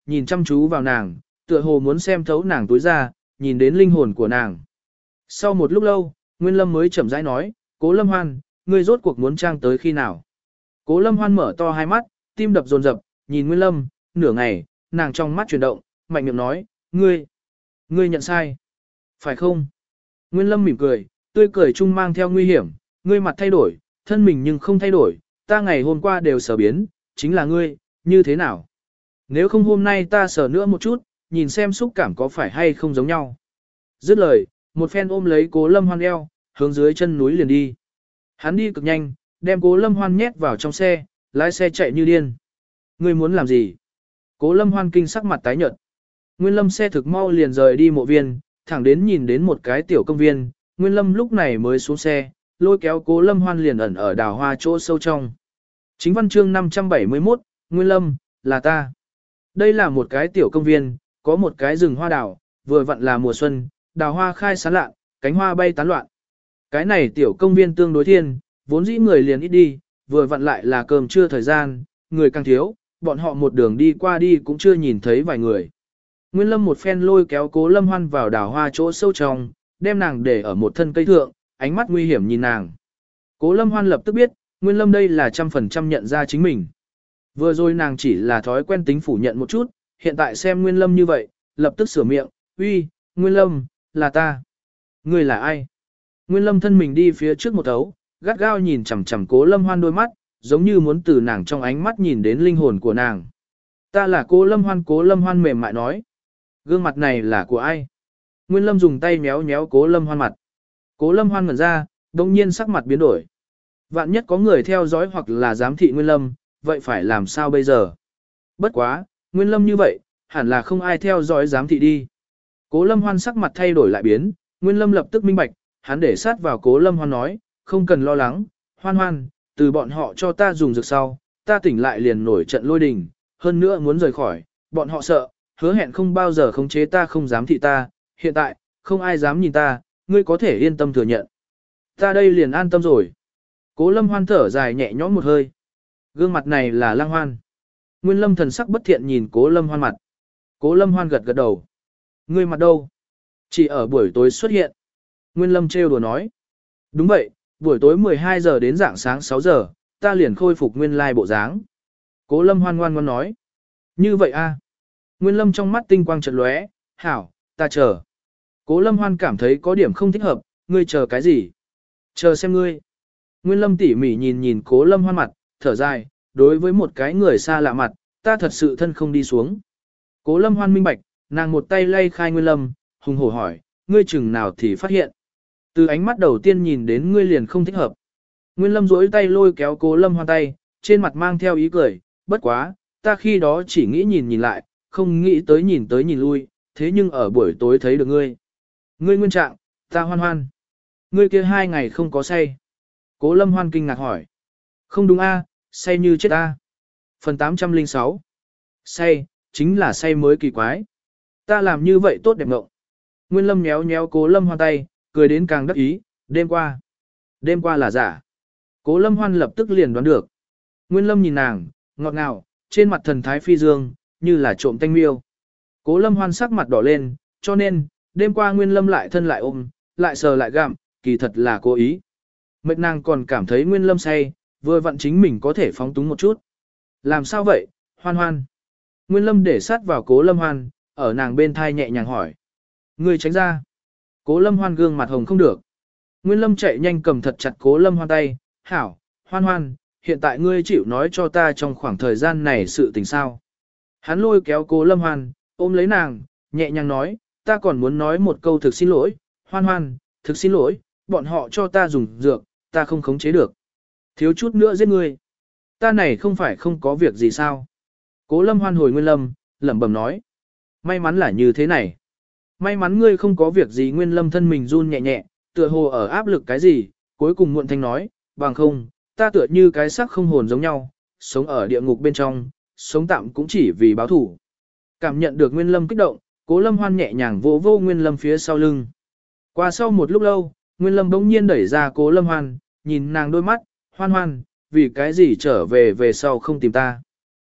nhìn chăm chú vào nàng, tựa hồ muốn xem thấu nàng tối ra, nhìn đến linh hồn của nàng. Sau một lúc lâu, Nguyên Lâm mới chậm rãi nói, Cố Lâm Hoan, ngươi rốt cuộc muốn trang tới khi nào? Cố Lâm Hoan mở to hai mắt, tim đập dồn dập, nhìn Nguyên Lâm, nửa ngày, nàng trong mắt chuyển động, mạnh miệng nói, ngươi, ngươi nhận sai. Phải không? Nguyên Lâm mỉm cười, tươi cười chung mang theo nguy hiểm, ngươi mặt thay đổi, thân mình nhưng không thay đổi, ta ngày hôm qua đều sở biến, chính là ngươi, như thế nào? Nếu không hôm nay ta sở nữa một chút, nhìn xem xúc cảm có phải hay không giống nhau. Dứt lời, một phen ôm lấy Cố Lâm Hoan eo, hướng dưới chân núi liền đi. Hắn đi cực nhanh, đem Cố Lâm Hoan nhét vào trong xe, lái xe chạy như điên. Ngươi muốn làm gì? Cố Lâm Hoan kinh sắc mặt tái nhợt. Nguyên Lâm xe thực mau liền rời đi mộ viên, thẳng đến nhìn đến một cái tiểu công viên, Nguyên Lâm lúc này mới xuống xe, lôi kéo Cố Lâm Hoan liền ẩn ở đào hoa chỗ sâu trong. Chính văn chương năm trăm bảy mươi mốt, Nguyên Lâm, là ta. Đây là một cái tiểu công viên, có một cái rừng hoa đào, vừa vặn là mùa xuân, đào hoa khai sáng lạ, cánh hoa bay tán loạn. Cái này tiểu công viên tương đối thiên, vốn dĩ người liền ít đi, vừa vặn lại là cơm trưa thời gian, người càng thiếu, bọn họ một đường đi qua đi cũng chưa nhìn thấy vài người. Nguyên Lâm một phen lôi kéo Cố Lâm Hoan vào đào hoa chỗ sâu trong, đem nàng để ở một thân cây thượng, ánh mắt nguy hiểm nhìn nàng. Cố Lâm Hoan lập tức biết, Nguyên Lâm đây là trăm phần trăm nhận ra chính mình. Vừa rồi nàng chỉ là thói quen tính phủ nhận một chút, hiện tại xem Nguyên Lâm như vậy, lập tức sửa miệng, uy, Nguyên Lâm, là ta. Ngươi là ai? Nguyên Lâm thân mình đi phía trước một thấu, gắt gao nhìn chằm chằm Cố Lâm Hoan đôi mắt, giống như muốn từ nàng trong ánh mắt nhìn đến linh hồn của nàng. Ta là Cố Lâm Hoan. Cố Lâm Hoan mềm mại nói. Gương mặt này là của ai? Nguyên Lâm dùng tay méo méo Cố Lâm Hoan mặt. Cố Lâm Hoan ngẩn ra, đồng nhiên sắc mặt biến đổi. Vạn nhất có người theo dõi hoặc là giám thị Nguyên Lâm, vậy phải làm sao bây giờ? Bất quá, Nguyên Lâm như vậy, hẳn là không ai theo dõi giám thị đi. Cố Lâm Hoan sắc mặt thay đổi lại biến, Nguyên Lâm lập tức minh bạch, hắn để sát vào Cố Lâm Hoan nói, không cần lo lắng, Hoan Hoan, từ bọn họ cho ta dùng dược sau, ta tỉnh lại liền nổi trận lôi đình, hơn nữa muốn rời khỏi, bọn họ sợ, hứa hẹn không bao giờ khống chế ta, không dám thị ta, hiện tại, không ai dám nhìn ta, ngươi có thể yên tâm thừa nhận. Ta đây liền an tâm rồi. Cố Lâm Hoan thở dài nhẹ nhõm một hơi. Gương mặt này là Lăng Hoan. Nguyên Lâm thần sắc bất thiện nhìn Cố Lâm Hoan mặt. Cố Lâm Hoan gật gật đầu. Ngươi mặt đâu? Chỉ ở buổi tối xuất hiện. Nguyên Lâm trêu đùa nói. Đúng vậy, buổi tối mười hai giờ đến rạng sáng sáu giờ, ta liền khôi phục nguyên lai bộ dáng. Cố Lâm Hoan ngoan ngoan nói. Như vậy a? Nguyên Lâm trong mắt tinh quang chợt lóe, hảo, ta chờ. Cố Lâm Hoan cảm thấy có điểm không thích hợp, ngươi chờ cái gì? Chờ xem ngươi. Nguyên Lâm tỉ mỉ nhìn nhìn Cố Lâm Hoan mặt, thở dài, đối với một cái người xa lạ mặt, ta thật sự thân không đi xuống. Cố Lâm Hoan minh bạch, nàng một tay lay khai Nguyên Lâm, hùng hổ hỏi, ngươi chừng nào thì phát hiện. Từ ánh mắt đầu tiên nhìn đến ngươi liền không thích hợp. Nguyên Lâm duỗi tay lôi kéo Cố Lâm Hoan tay, trên mặt mang theo ý cười, bất quá, ta khi đó chỉ nghĩ nhìn nhìn lại, không nghĩ tới nhìn tới nhìn lui, thế nhưng ở buổi tối thấy được ngươi. Ngươi Nguyên Trạng, ta Hoan Hoan. Ngươi kia hai ngày không có say. Cố Lâm Hoan kinh ngạc hỏi. Không đúng a, say như chết a. Phần tám trăm lẻ sáu. Say, chính là say mới kỳ quái. Ta làm như vậy tốt đẹp ngộng. Nguyên Lâm nhéo nhéo Cố Lâm Hoan tay, cười đến càng đắc ý, đêm qua. Đêm qua là giả. Cố Lâm Hoan lập tức liền đoán được. Nguyên Lâm nhìn nàng, ngọt ngào, trên mặt thần thái phi dương, như là trộm tanh miêu. Cố Lâm Hoan sắc mặt đỏ lên, cho nên, đêm qua Nguyên Lâm lại thân lại ôm, lại sờ lại gặm, kỳ thật là cố ý. Mệt nàng còn cảm thấy Nguyên Lâm say, vừa vặn chính mình có thể phóng túng một chút. Làm sao vậy, Hoan Hoan? Nguyên Lâm để sát vào Cố Lâm Hoan, ở nàng bên thai nhẹ nhàng hỏi. Ngươi tránh ra. Cố Lâm Hoan gương mặt hồng không được. Nguyên Lâm chạy nhanh cầm thật chặt Cố Lâm Hoan tay, hảo, Hoan Hoan, hiện tại ngươi chịu nói cho ta trong khoảng thời gian này sự tình sao. Hắn lôi kéo Cố Lâm Hoan, ôm lấy nàng, nhẹ nhàng nói, ta còn muốn nói một câu thực xin lỗi, Hoan Hoan, thực xin lỗi, bọn họ cho ta dùng dược, ta không khống chế được. Thiếu chút nữa giết ngươi. Ta này không phải không có việc gì sao. Cố Lâm Hoan hồi Nguyên Lâm, lẩm bẩm nói. May mắn là như thế này. May mắn ngươi không có việc gì. Nguyên Lâm thân mình run nhẹ nhẹ, tựa hồ ở áp lực cái gì, cuối cùng muộn thanh nói, bằng không, ta tựa như cái xác không hồn giống nhau, sống ở địa ngục bên trong, sống tạm cũng chỉ vì báo thủ. Cảm nhận được Nguyên Lâm kích động, Cố Lâm Hoan nhẹ nhàng vỗ vô Nguyên Lâm phía sau lưng. Qua sau một lúc lâu, Nguyên Lâm bỗng nhiên đẩy ra Cố Lâm Hoan, nhìn nàng đôi mắt, Hoan Hoan, vì cái gì trở về về sau không tìm ta.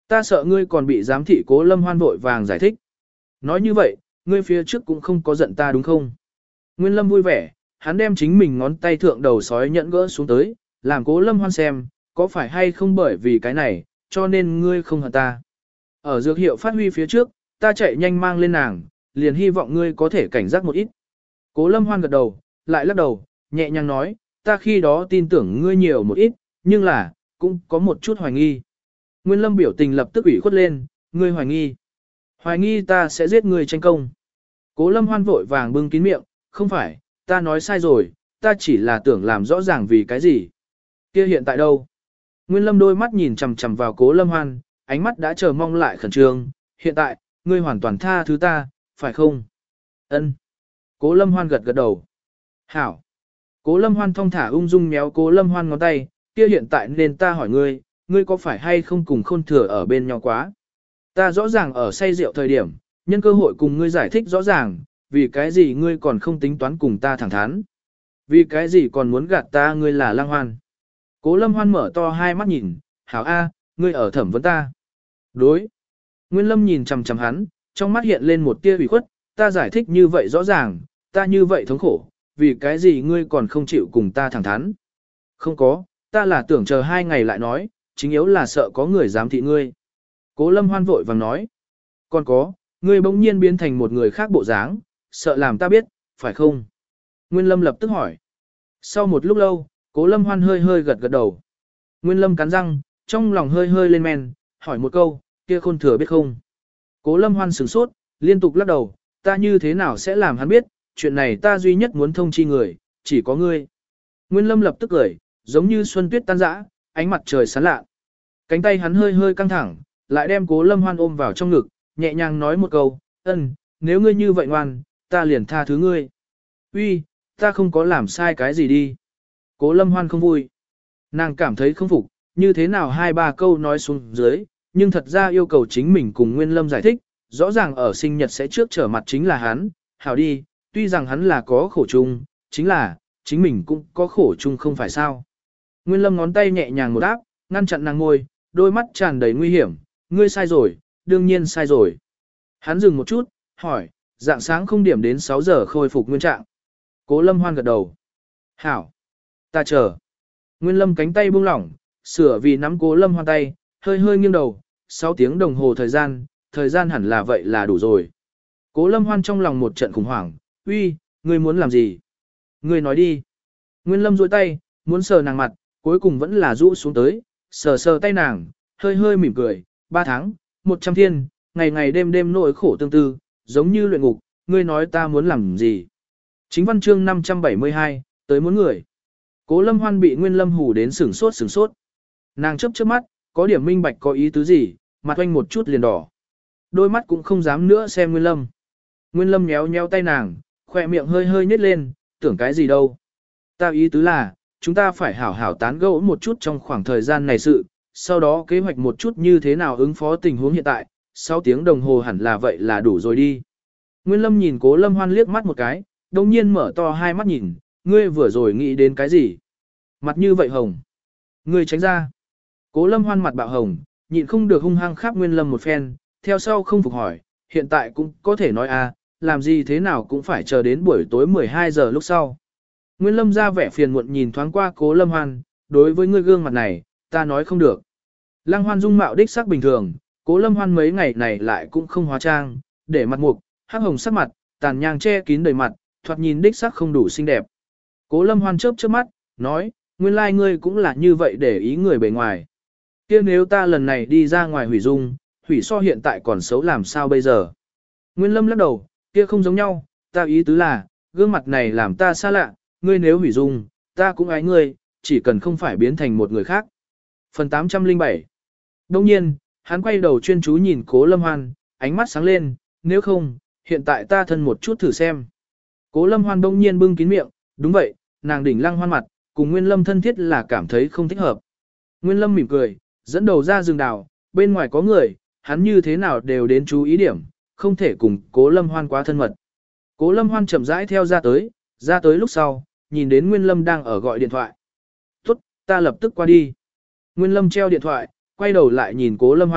Ta sợ ngươi còn bị giám thị. Cố Lâm Hoan vội vàng giải thích. Nói như vậy, ngươi phía trước cũng không có giận ta đúng không? Nguyên Lâm vui vẻ, hắn đem chính mình ngón tay thượng đầu sói nhẫn gỡ xuống tới, làm Cố Lâm Hoan xem, có phải hay không bởi vì cái này, cho nên ngươi không hận ta. Ở dược hiệu phát huy phía trước, ta chạy nhanh mang lên nàng, liền hy vọng ngươi có thể cảnh giác một ít. Cố Lâm Hoan gật đầu, lại lắc đầu, nhẹ nhàng nói, ta khi đó tin tưởng ngươi nhiều một ít, nhưng là, cũng có một chút hoài nghi. Nguyên Lâm biểu tình lập tức ủy khuất lên, ngươi hoài nghi. Hoài nghi ta sẽ giết ngươi tranh công. Cố Lâm Hoan vội vàng bưng kín miệng, không phải, ta nói sai rồi, ta chỉ là tưởng làm rõ ràng vì cái gì. Kia hiện tại đâu? Nguyên Lâm đôi mắt nhìn chằm chằm vào Cố Lâm Hoan, ánh mắt đã chờ mong lại khẩn trương, hiện tại, ngươi hoàn toàn tha thứ ta, phải không? Ân. Cố Lâm Hoan gật gật đầu. Hảo. Cố Lâm Hoan thong thả ung dung méo Cố Lâm Hoan ngón tay, kia hiện tại nên ta hỏi ngươi, ngươi có phải hay không cùng Khôn Thừa ở bên nhau quá? Ta rõ ràng ở say rượu thời điểm, nhân cơ hội cùng ngươi giải thích rõ ràng, vì cái gì ngươi còn không tính toán cùng ta thẳng thắn? Vì cái gì còn muốn gạt ta ngươi là Lang Hoan? Cố Lâm Hoan mở to hai mắt nhìn, hảo a, ngươi ở thẩm vấn ta. Đối. Nguyên Lâm nhìn chằm chằm hắn, trong mắt hiện lên một tia ủy khuất, ta giải thích như vậy rõ ràng, ta như vậy thống khổ, vì cái gì ngươi còn không chịu cùng ta thẳng thắn? Không có, ta là tưởng chờ hai ngày lại nói, chính yếu là sợ có người dám thị ngươi. Cố Lâm Hoan vội vàng nói. Còn có, ngươi bỗng nhiên biến thành một người khác bộ dáng, sợ làm ta biết, phải không? Nguyên Lâm lập tức hỏi. Sau một lúc lâu, Cố Lâm Hoan hơi hơi gật gật đầu. Nguyên Lâm cắn răng, trong lòng hơi hơi lên men, hỏi một câu, kia Khôn Thừa biết không? Cố Lâm Hoan sửng sốt, liên tục lắc đầu, ta như thế nào sẽ làm hắn biết, chuyện này ta duy nhất muốn thông chi người, chỉ có ngươi. Nguyên Lâm lập tức cười, giống như xuân tuyết tan rã, ánh mặt trời sáng lạ. Cánh tay hắn hơi hơi căng thẳng, lại đem Cố Lâm Hoan ôm vào trong ngực, nhẹ nhàng nói một câu, ân, nếu ngươi như vậy ngoan, ta liền tha thứ ngươi. Uy, ta không có làm sai cái gì đi. Cố Lâm Hoan không vui. Nàng cảm thấy không phục, như thế nào hai ba câu nói xuống dưới, nhưng thật ra yêu cầu chính mình cùng Nguyên Lâm giải thích, rõ ràng ở sinh nhật sẽ trước trở mặt chính là hắn, hảo đi, tuy rằng hắn là có khổ chung, chính là, chính mình cũng có khổ chung không phải sao. Nguyên Lâm ngón tay nhẹ nhàng một áp, ngăn chặn nàng ngôi, đôi mắt tràn đầy nguy hiểm, ngươi sai rồi, đương nhiên sai rồi. Hắn dừng một chút, hỏi, dạng sáng không điểm đến sáu giờ khôi phục nguyên trạng. Cố Lâm Hoan gật đầu. Hảo. Ta chờ. Nguyên Lâm cánh tay buông lỏng, sửa vì nắm Cố Lâm Hoan tay, hơi hơi nghiêng đầu, sáu tiếng đồng hồ thời gian, thời gian hẳn là vậy là đủ rồi. Cố Lâm Hoan trong lòng một trận khủng hoảng, uy, ngươi muốn làm gì? Ngươi nói đi. Nguyên Lâm duỗi tay, muốn sờ nàng mặt, cuối cùng vẫn là rũ xuống tới, sờ sờ tay nàng, hơi hơi mỉm cười, ba tháng, một trăm thiên, ngày ngày đêm đêm nỗi khổ tương tư, giống như luyện ngục, ngươi nói ta muốn làm gì? Chính văn chương năm trăm bảy mươi hai, tới muốn người. Cố Lâm Hoan bị Nguyên Lâm hù đến sửng sốt sửng sốt. Nàng chớp chớp mắt, có điểm minh bạch có ý tứ gì, mặt oanh một chút liền đỏ. Đôi mắt cũng không dám nữa xem Nguyên Lâm. Nguyên Lâm nhéo nhéo tay nàng, khỏe miệng hơi hơi nhếch lên, tưởng cái gì đâu. Ta ý tứ là, chúng ta phải hảo hảo tán gẫu một chút trong khoảng thời gian này sự, sau đó kế hoạch một chút như thế nào ứng phó tình huống hiện tại, sáu tiếng đồng hồ hẳn là vậy là đủ rồi đi. Nguyên Lâm nhìn Cố Lâm Hoan liếc mắt một cái, đồng nhiên mở to hai mắt nhìn, ngươi vừa rồi nghĩ đến cái gì? Mặt như vậy hồng. Ngươi tránh ra. Cố Lâm Hoan mặt bạo hồng, nhịn không được hung hăng khắp Nguyên Lâm một phen, theo sau không phục hỏi, hiện tại cũng có thể nói à, làm gì thế nào cũng phải chờ đến buổi tối mười hai giờ lúc sau. Nguyên Lâm ra vẻ phiền muộn nhìn thoáng qua Cố Lâm Hoan, đối với ngươi gương mặt này, ta nói không được. Lăng Hoan dung mạo đích sắc bình thường, Cố Lâm Hoan mấy ngày này lại cũng không hóa trang, để mặt mục, hắc hồng sắc mặt, tàn nhang che kín đầy mặt, thoạt nhìn đích sắc không đủ xinh đẹp. Cố Lâm Hoan chớp chớp mắt, nói, nguyên lai like ngươi cũng là như vậy để ý người bề ngoài. Kia nếu ta lần này đi ra ngoài hủy dung, hủy so hiện tại còn xấu làm sao bây giờ? Nguyên Lâm lắc đầu, kia không giống nhau, ta ý tứ là, gương mặt này làm ta xa lạ, ngươi nếu hủy dung, ta cũng ái ngươi, chỉ cần không phải biến thành một người khác. Phần tám trăm lẻ bảy. Đông nhiên, hắn quay đầu chuyên chú nhìn Cố Lâm Hoan, ánh mắt sáng lên, nếu không, hiện tại ta thân một chút thử xem. Cố Lâm Hoan đông nhiên bưng kín miệng, đúng vậy, nàng đỉnh Lăng Hoan mặt, cùng Nguyên Lâm thân thiết là cảm thấy không thích hợp. Nguyên Lâm mỉm cười, dẫn đầu ra rừng đào, bên ngoài có người, hắn như thế nào đều đến chú ý điểm, không thể cùng Cố Lâm Hoan quá thân mật. Cố Lâm Hoan chậm rãi theo ra tới, ra tới lúc sau, nhìn đến Nguyên Lâm đang ở gọi điện thoại. Tốt, ta lập tức qua đi. Nguyên Lâm treo điện thoại, quay đầu lại nhìn Cố Lâm Hoan,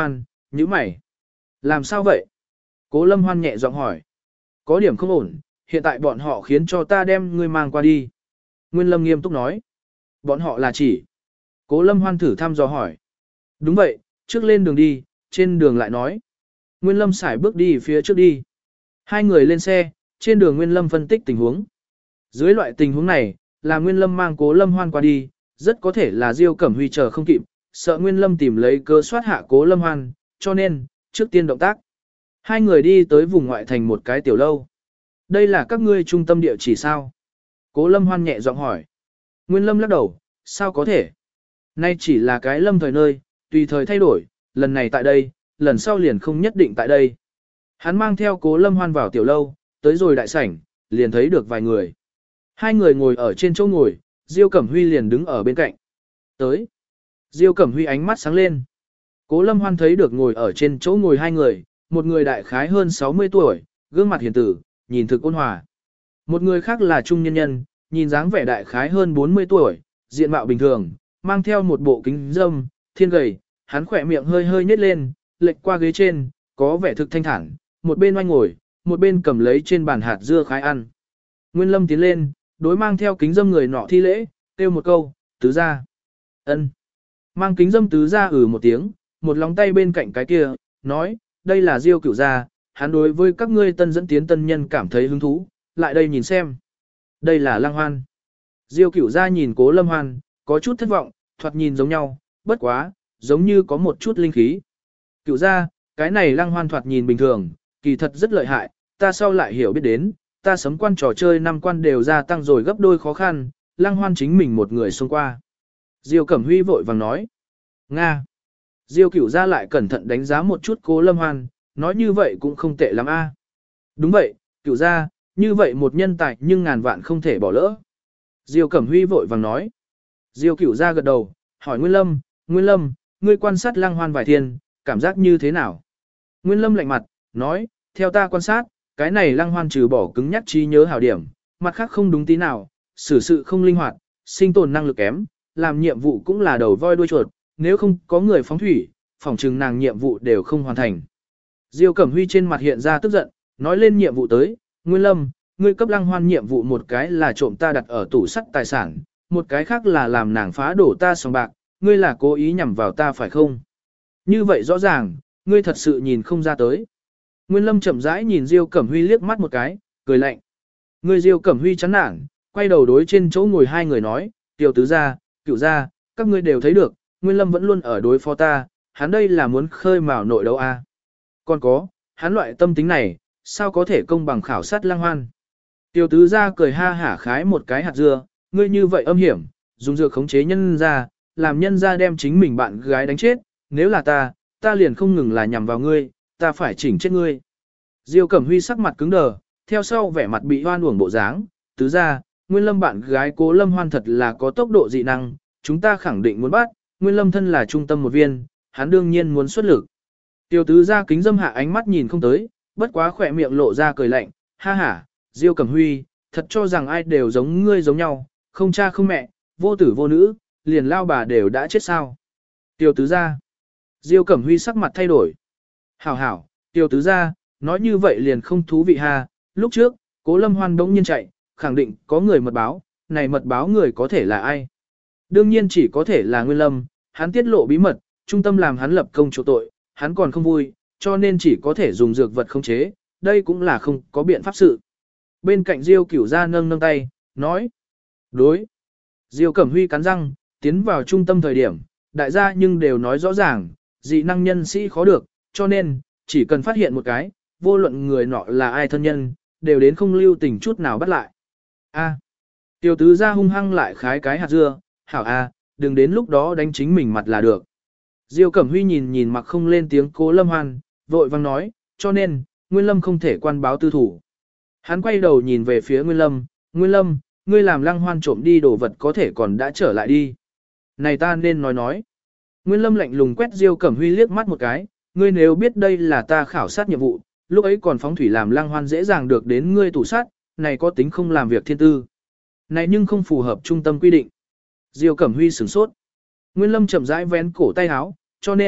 nhíu mày. Làm sao vậy? Cố Lâm Hoan nhẹ giọng hỏi. Có điểm không ổn, hiện tại bọn họ khiến cho ta đem ngươi mang qua đi. Nguyên Lâm nghiêm túc nói. Bọn họ là chỉ. Cố Lâm Hoan thử thăm dò hỏi. Đúng vậy, trước lên đường đi, trên đường lại nói. Nguyên Lâm xài bước đi phía trước đi. Hai người lên xe, trên đường Nguyên Lâm phân tích tình huống. Dưới loại tình huống này, là Nguyên Lâm mang Cố Lâm Hoan qua đi, rất có thể là Diêu Cẩm Huy chờ không kịp, sợ Nguyên Lâm tìm lấy cơ soát hạ Cố Lâm Hoan, cho nên, trước tiên động tác. Hai người đi tới vùng ngoại thành một cái tiểu lâu. Đây là các ngươi trung tâm địa chỉ sao? Cố Lâm Hoan nhẹ giọng hỏi. Nguyên Lâm lắc đầu, sao có thể? Nay chỉ là cái lâm thời nơi, tùy thời thay đổi, lần này tại đây, lần sau liền không nhất định tại đây. Hắn mang theo Cố Lâm Hoan vào tiểu lâu, tới rồi đại sảnh, liền thấy được vài người. Hai người ngồi ở trên chỗ ngồi, Diêu Cẩm Huy liền đứng ở bên cạnh. Tới. Diêu Cẩm Huy ánh mắt sáng lên. Cố Lâm Hoan thấy được ngồi ở trên chỗ ngồi hai người, một người đại khái hơn sáu mươi tuổi, gương mặt hiền tử, nhìn thực ôn hòa. Một người khác là trung nhân nhân, nhìn dáng vẻ đại khái hơn bốn mươi tuổi, diện mạo bình thường, mang theo một bộ kính dâm, thiên gầy, hắn khỏe miệng hơi hơi nhếch lên, lệch qua ghế trên, có vẻ thực thanh thản, một bên oanh ngồi, một bên cầm lấy trên bàn hạt dưa khái ăn. Nguyên Lâm tiến lên, đối mang theo kính dâm người nọ thi lễ, kêu một câu, tứ gia. Ân. Mang kính dâm tứ gia ử một tiếng, một lòng tay bên cạnh cái kia, nói, đây là Diêu Cửu gia, hắn đối với các ngươi tân dẫn tiến tân nhân cảm thấy hứng thú, lại đây nhìn xem. Đây là Lăng Hoan. Diêu Cửu gia nhìn Cố Lâm Hoan, có chút thất vọng, thoạt nhìn giống nhau, bất quá, giống như có một chút linh khí. Cửu gia, cái này Lăng Hoan thoạt nhìn bình thường, kỳ thật rất lợi hại, ta sau lại hiểu biết đến, ta sấm quan trò chơi năm quan đều gia tăng rồi gấp đôi khó khăn, Lăng Hoan chính mình một người xông qua. Diêu Cẩm Huy vội vàng nói. Nga. Diêu Cửu gia lại cẩn thận đánh giá một chút Cố Lâm Hoan, nói như vậy cũng không tệ lắm a. Đúng vậy, Cửu gia, như vậy một nhân tài nhưng ngàn vạn không thể bỏ lỡ. Diêu Cẩm Huy vội vàng nói. Diêu Cửu gia gật đầu, hỏi Nguyên Lâm, Nguyên Lâm, ngươi quan sát Lăng Hoan vài thiên, cảm giác như thế nào? Nguyên Lâm lạnh mặt, nói, theo ta quan sát, cái này Lăng Hoan trừ bỏ cứng nhắc trí nhớ hảo điểm, mặt khác không đúng tí nào, xử sự không linh hoạt, sinh tồn năng lực kém, làm nhiệm vụ cũng là đầu voi đuôi chuột, nếu không có người phóng thủy, phỏng chừng nàng nhiệm vụ đều không hoàn thành. Diêu Cẩm Huy trên mặt hiện ra tức giận, nói lên nhiệm vụ tới, Nguyên Lâm, ngươi cấp Lăng Hoan nhiệm vụ một cái là trộm ta đặt ở tủ sắt tài sản, một cái khác là làm nàng phá đổ ta sòng bạc, ngươi là cố ý nhằm vào ta phải không? Như vậy rõ ràng, ngươi thật sự nhìn không ra tới. Nguyên Lâm chậm rãi nhìn Diêu Cẩm Huy liếc mắt một cái, cười lạnh. Ngươi Diêu Cẩm Huy chán nản, quay đầu đối trên chỗ ngồi hai người nói, tiểu tứ gia, Cửu gia, các ngươi đều thấy được, Nguyên Lâm vẫn luôn ở đối phó ta, hắn đây là muốn khơi mào nội đấu a. Còn có, hắn loại tâm tính này, sao có thể công bằng khảo sát Lăng Hoan? Tiểu tứ gia cười ha hả khái một cái hạt dưa, ngươi như vậy âm hiểm, dùng dược khống chế nhân gia, làm nhân gia đem chính mình bạn gái đánh chết, nếu là ta, ta liền không ngừng là nhằm vào ngươi, ta phải chỉnh chết ngươi. Diêu Cẩm Huy sắc mặt cứng đờ, theo sau vẻ mặt bị hoan uổng bộ dáng, tứ gia, Nguyên Lâm bạn gái Cố Lâm Hoan thật là có tốc độ dị năng, chúng ta khẳng định muốn bắt, Nguyên Lâm thân là trung tâm một viên, hắn đương nhiên muốn xuất lực. Tiểu tứ gia kính dâm hạ ánh mắt nhìn không tới, bất quá khỏe miệng lộ ra cười lạnh, ha ha, Diêu Cẩm Huy, thật cho rằng ai đều giống ngươi giống nhau, không cha không mẹ, vô tử vô nữ, liền lao bà đều đã chết sao. Tiểu tứ gia, Diêu Cẩm Huy sắc mặt thay đổi. Hảo hảo, tiểu tứ gia, nói như vậy liền không thú vị ha, lúc trước, Cố Lâm Hoan đống nhiên chạy, khẳng định có người mật báo, này mật báo người có thể là ai? Đương nhiên chỉ có thể là Nguyên Lâm, hắn tiết lộ bí mật, trung tâm làm hắn lập công chỗ tội, hắn còn không vui, cho nên chỉ có thể dùng dược vật khống chế, đây cũng là không có biện pháp sự. Bên cạnh Diêu Cửu gia nâng nâng tay, nói, đối. Diêu Cẩm Huy cắn răng, tiến vào trung tâm thời điểm, đại gia nhưng đều nói rõ ràng, dị năng nhân sĩ khó được, cho nên, chỉ cần phát hiện một cái, vô luận người nọ là ai thân nhân, đều đến không lưu tình chút nào bắt lại. A. Tiểu tứ gia hung hăng lại khái cái hạt dưa, hảo a, đừng đến lúc đó đánh chính mình mặt là được. Diêu Cẩm Huy nhìn nhìn mặc không lên tiếng Cố Lâm Hoan, vội vang nói, cho nên, Nguyên Lâm không thể quan báo tư thủ. Hắn quay đầu nhìn về phía Nguyên Lâm, Nguyên Lâm, ngươi làm Lăng Hoan trộm đi đồ vật có thể còn đã trở lại đi. Này ta nên nói nói. Nguyên Lâm lạnh lùng quét Diêu Cẩm Huy liếc mắt một cái, ngươi nếu biết đây là ta khảo sát nhiệm vụ, lúc ấy còn phóng thủy làm Lăng Hoan dễ dàng được đến ngươi tủ sát, này có tính không làm việc thiên tư. Này nhưng không phù hợp trung tâm quy định. Diêu Cẩm Huy sửng sốt. Nguyên Lâm chậm rãi vén cổ tay áo, cho nên,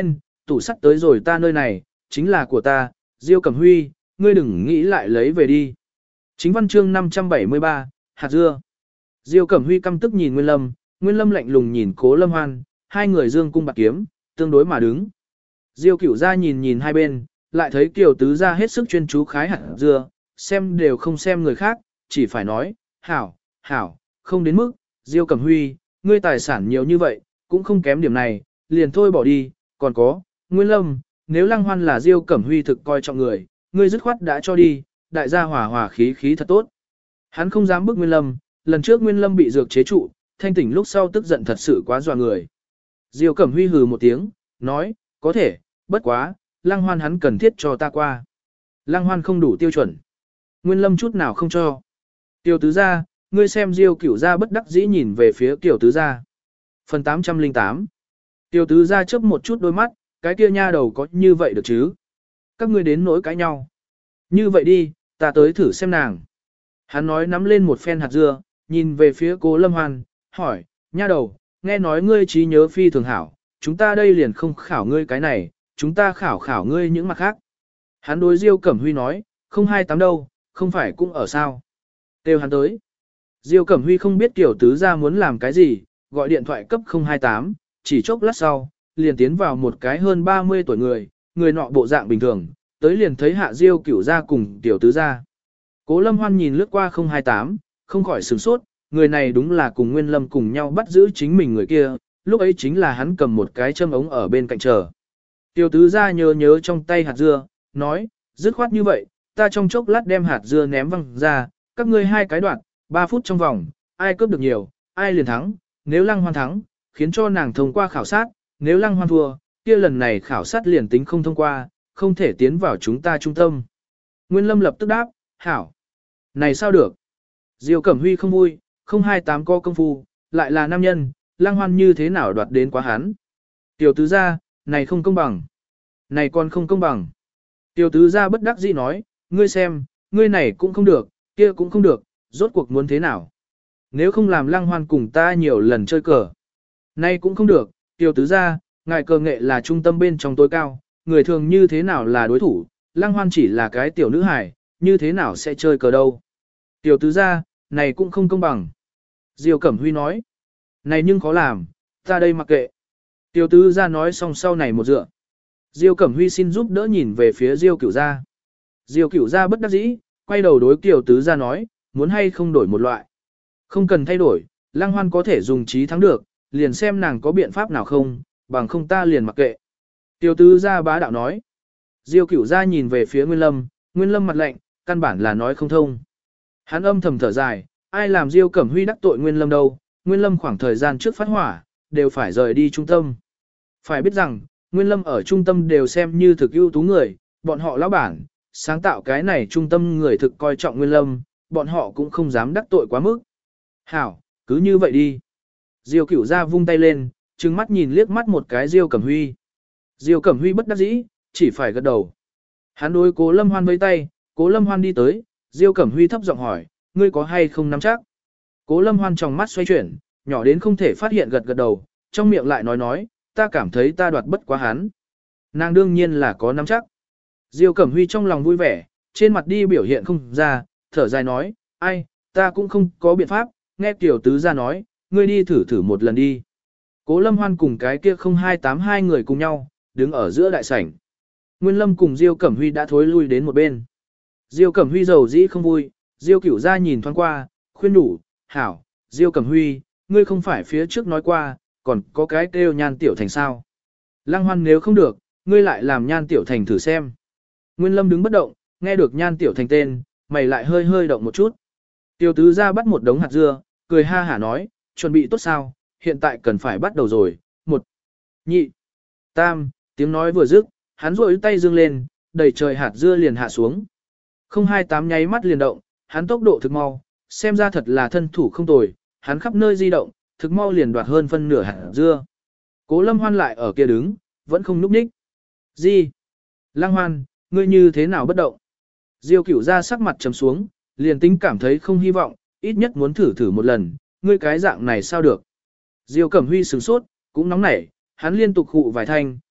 tủ sắt tới rồi ta nơi này, chính là của ta, Diêu Cẩm Huy, ngươi đừng nghĩ lại lấy về đi. Chính văn chương năm trăm bảy mươi ba, hạt dưa. Diêu Cẩm Huy căm tức nhìn Nguyên Lâm, Nguyên Lâm lạnh lùng nhìn Cố Lâm Hoan, hai người dương cung bạc kiếm, tương đối mà đứng. Diêu Cửu gia nhìn nhìn hai bên, lại thấy Kiều Tứ gia hết sức chuyên chú khái hạt dưa, xem đều không xem người khác, chỉ phải nói, hảo, hảo, không đến mức, Diêu Cẩm Huy, ngươi tài sản nhiều như vậy, cũng không kém điểm này, liền thôi bỏ đi, còn có, Nguyên Lâm, nếu Lăng Hoan là Diêu Cẩm Huy thực coi trọng người, ngươi dứt khoát đã cho đi, đại gia hòa hòa khí khí thật tốt. Hắn không dám bức Nguyên Lâm, lần trước Nguyên Lâm bị dược chế trụ, thanh tỉnh lúc sau tức giận thật sự quá dọa người. Diêu Cẩm Huy hừ một tiếng, nói, có thể, bất quá, Lăng Hoan hắn cần thiết cho ta qua. Lăng Hoan không đủ tiêu chuẩn. Nguyên Lâm chút nào không cho. Tiểu tứ gia, ngươi xem Diêu Cửu gia bất đắc dĩ nhìn về phía Tiểu tứ gia. Phần tám trăm lẻ tám. Tiểu tứ gia chớp một chút đôi mắt, cái kia nha đầu có như vậy được chứ? Các ngươi đến nỗi cãi nhau. Như vậy đi, ta tới thử xem nàng. Hắn nói nắm lên một phen hạt dưa, nhìn về phía Cố Lâm Hoan, hỏi, nha đầu, nghe nói ngươi trí nhớ phi thường hảo, chúng ta đây liền không khảo ngươi cái này, chúng ta khảo khảo ngươi những mặt khác. Hắn đối Diêu Cẩm Huy nói, không hai tám đâu, không phải cũng ở sao. Têu hắn tới. Diêu Cẩm Huy không biết Tiểu tứ gia muốn làm cái gì, gọi điện thoại cấp không hai tám, chỉ chốc lát sau, liền tiến vào một cái hơn ba mươi tuổi người, người nọ bộ dạng bình thường, tới liền thấy hạ Diêu Cửu gia cùng Tiểu tứ gia. Cố Lâm Hoan nhìn lướt qua không hai tám, không khỏi sửng sốt, người này đúng là cùng Nguyên Lâm cùng nhau bắt giữ chính mình người kia, lúc ấy chính là hắn cầm một cái châm ống ở bên cạnh chờ. Tiểu tứ gia nhớ nhớ trong tay hạt dưa, nói, dứt khoát như vậy, ta trong chốc lát đem hạt dưa ném văng ra, các ngươi hai cái đoạn, ba phút trong vòng, ai cướp được nhiều, ai liền thắng, nếu Lăng Hoan thắng, khiến cho nàng thông qua khảo sát, nếu Lăng Hoan thua, kia lần này khảo sát liền tính không thông qua, không thể tiến vào chúng ta trung tâm. Nguyên Lâm lập tức đáp, hảo. Này sao được? Diêu Cẩm Huy không vui, không hai tám có công phu, lại là nam nhân, Lăng Hoan như thế nào đoạt đến quá hắn. Tiểu tứ gia, này không công bằng. Này còn không công bằng. Tiểu tứ gia bất đắc dĩ nói, ngươi xem, ngươi này cũng không được, kia cũng không được, rốt cuộc muốn thế nào. Nếu không làm Lăng Hoan cùng ta nhiều lần chơi cờ. Này cũng không được, tiểu tứ gia, ngài cờ nghệ là trung tâm bên trong tối cao, người thường như thế nào là đối thủ, Lăng Hoan chỉ là cái tiểu nữ hài, như thế nào sẽ chơi cờ đâu. Tiểu tứ gia, này cũng không công bằng. Diêu Cẩm Huy nói, này nhưng khó làm, ta đây mặc kệ. Tiểu tứ gia nói xong sau này một dựa. Diêu Cẩm Huy xin giúp đỡ nhìn về phía Diêu Cửu gia. Diêu Cửu gia bất đắc dĩ, quay đầu đối Tiểu tứ gia nói, muốn hay không đổi một loại. Không cần thay đổi, Lăng Hoan có thể dùng trí thắng được, liền xem nàng có biện pháp nào không, bằng không ta liền mặc kệ. Tiểu tứ gia bá đạo nói. Diêu Cửu gia nhìn về phía Nguyên Lâm, Nguyên Lâm mặt lạnh, căn bản là nói không thông. Hắn âm thầm thở dài, ai làm Diêu Cẩm Huy đắc tội Nguyên Lâm đâu, Nguyên Lâm khoảng thời gian trước phát hỏa, đều phải rời đi trung tâm. Phải biết rằng, Nguyên Lâm ở trung tâm đều xem như thực ưu tú người, bọn họ lão bản, sáng tạo cái này trung tâm người thực coi trọng Nguyên Lâm, bọn họ cũng không dám đắc tội quá mức. Hảo, cứ như vậy đi. Diêu Cửu gia vung tay lên, trừng mắt nhìn liếc mắt một cái Diêu Cẩm Huy. Diêu Cẩm Huy bất đắc dĩ, chỉ phải gật đầu. Hắn đối Cố Lâm Hoan vẫy tay, Cố Lâm Hoan đi tới, Diêu Cẩm Huy thấp giọng hỏi, ngươi có hay không nắm chắc? Cố Lâm Hoan trong mắt xoay chuyển, nhỏ đến không thể phát hiện gật gật đầu, trong miệng lại nói nói, ta cảm thấy ta đoạt bất quá hắn. Nàng đương nhiên là có nắm chắc. Diêu Cẩm Huy trong lòng vui vẻ, trên mặt đi biểu hiện không ra, thở dài nói, ai, ta cũng không có biện pháp, nghe Tiểu tứ gia nói, ngươi đi thử thử một lần đi. Cố Lâm Hoan cùng cái kia không hai tám hai người cùng nhau, đứng ở giữa đại sảnh. Nguyên Lâm cùng Diêu Cẩm Huy đã thối lui đến một bên. Diêu Cẩm Huy giàu dĩ không vui, Diêu Cửu gia nhìn thoáng qua, khuyên đủ, hảo, Diêu Cẩm Huy, ngươi không phải phía trước nói qua, còn có cái kêu Nhan Tiểu Thành sao. Lăng Hoan nếu không được, ngươi lại làm Nhan Tiểu Thành thử xem. Nguyên Lâm đứng bất động, nghe được Nhan Tiểu Thành tên, mày lại hơi hơi động một chút. Tiểu tứ gia bắt một đống hạt dưa, cười ha hả nói, chuẩn bị tốt sao, hiện tại cần phải bắt đầu rồi, một, nhị, tam, tiếng nói vừa dứt, hắn rôi tay dương lên, đầy trời hạt dưa liền hạ xuống. không hai tám nháy mắt liền động, hắn tốc độ thực mau, xem ra thật là thân thủ không tồi, hắn khắp nơi di động, thực mau liền đoạt hơn phân nửa hạt dưa. Cố Lâm Hoan lại ở kia đứng, vẫn không núp ních. Gì? Lăng Hoan, ngươi như thế nào bất động? Diêu Cửu gia sắc mặt trầm xuống, liền tính cảm thấy không hy vọng, ít nhất muốn thử thử một lần, ngươi cái dạng này sao được? Diêu Cẩm Huy sửng sốt, cũng nóng nảy, hắn liên tục khụ vài thanh,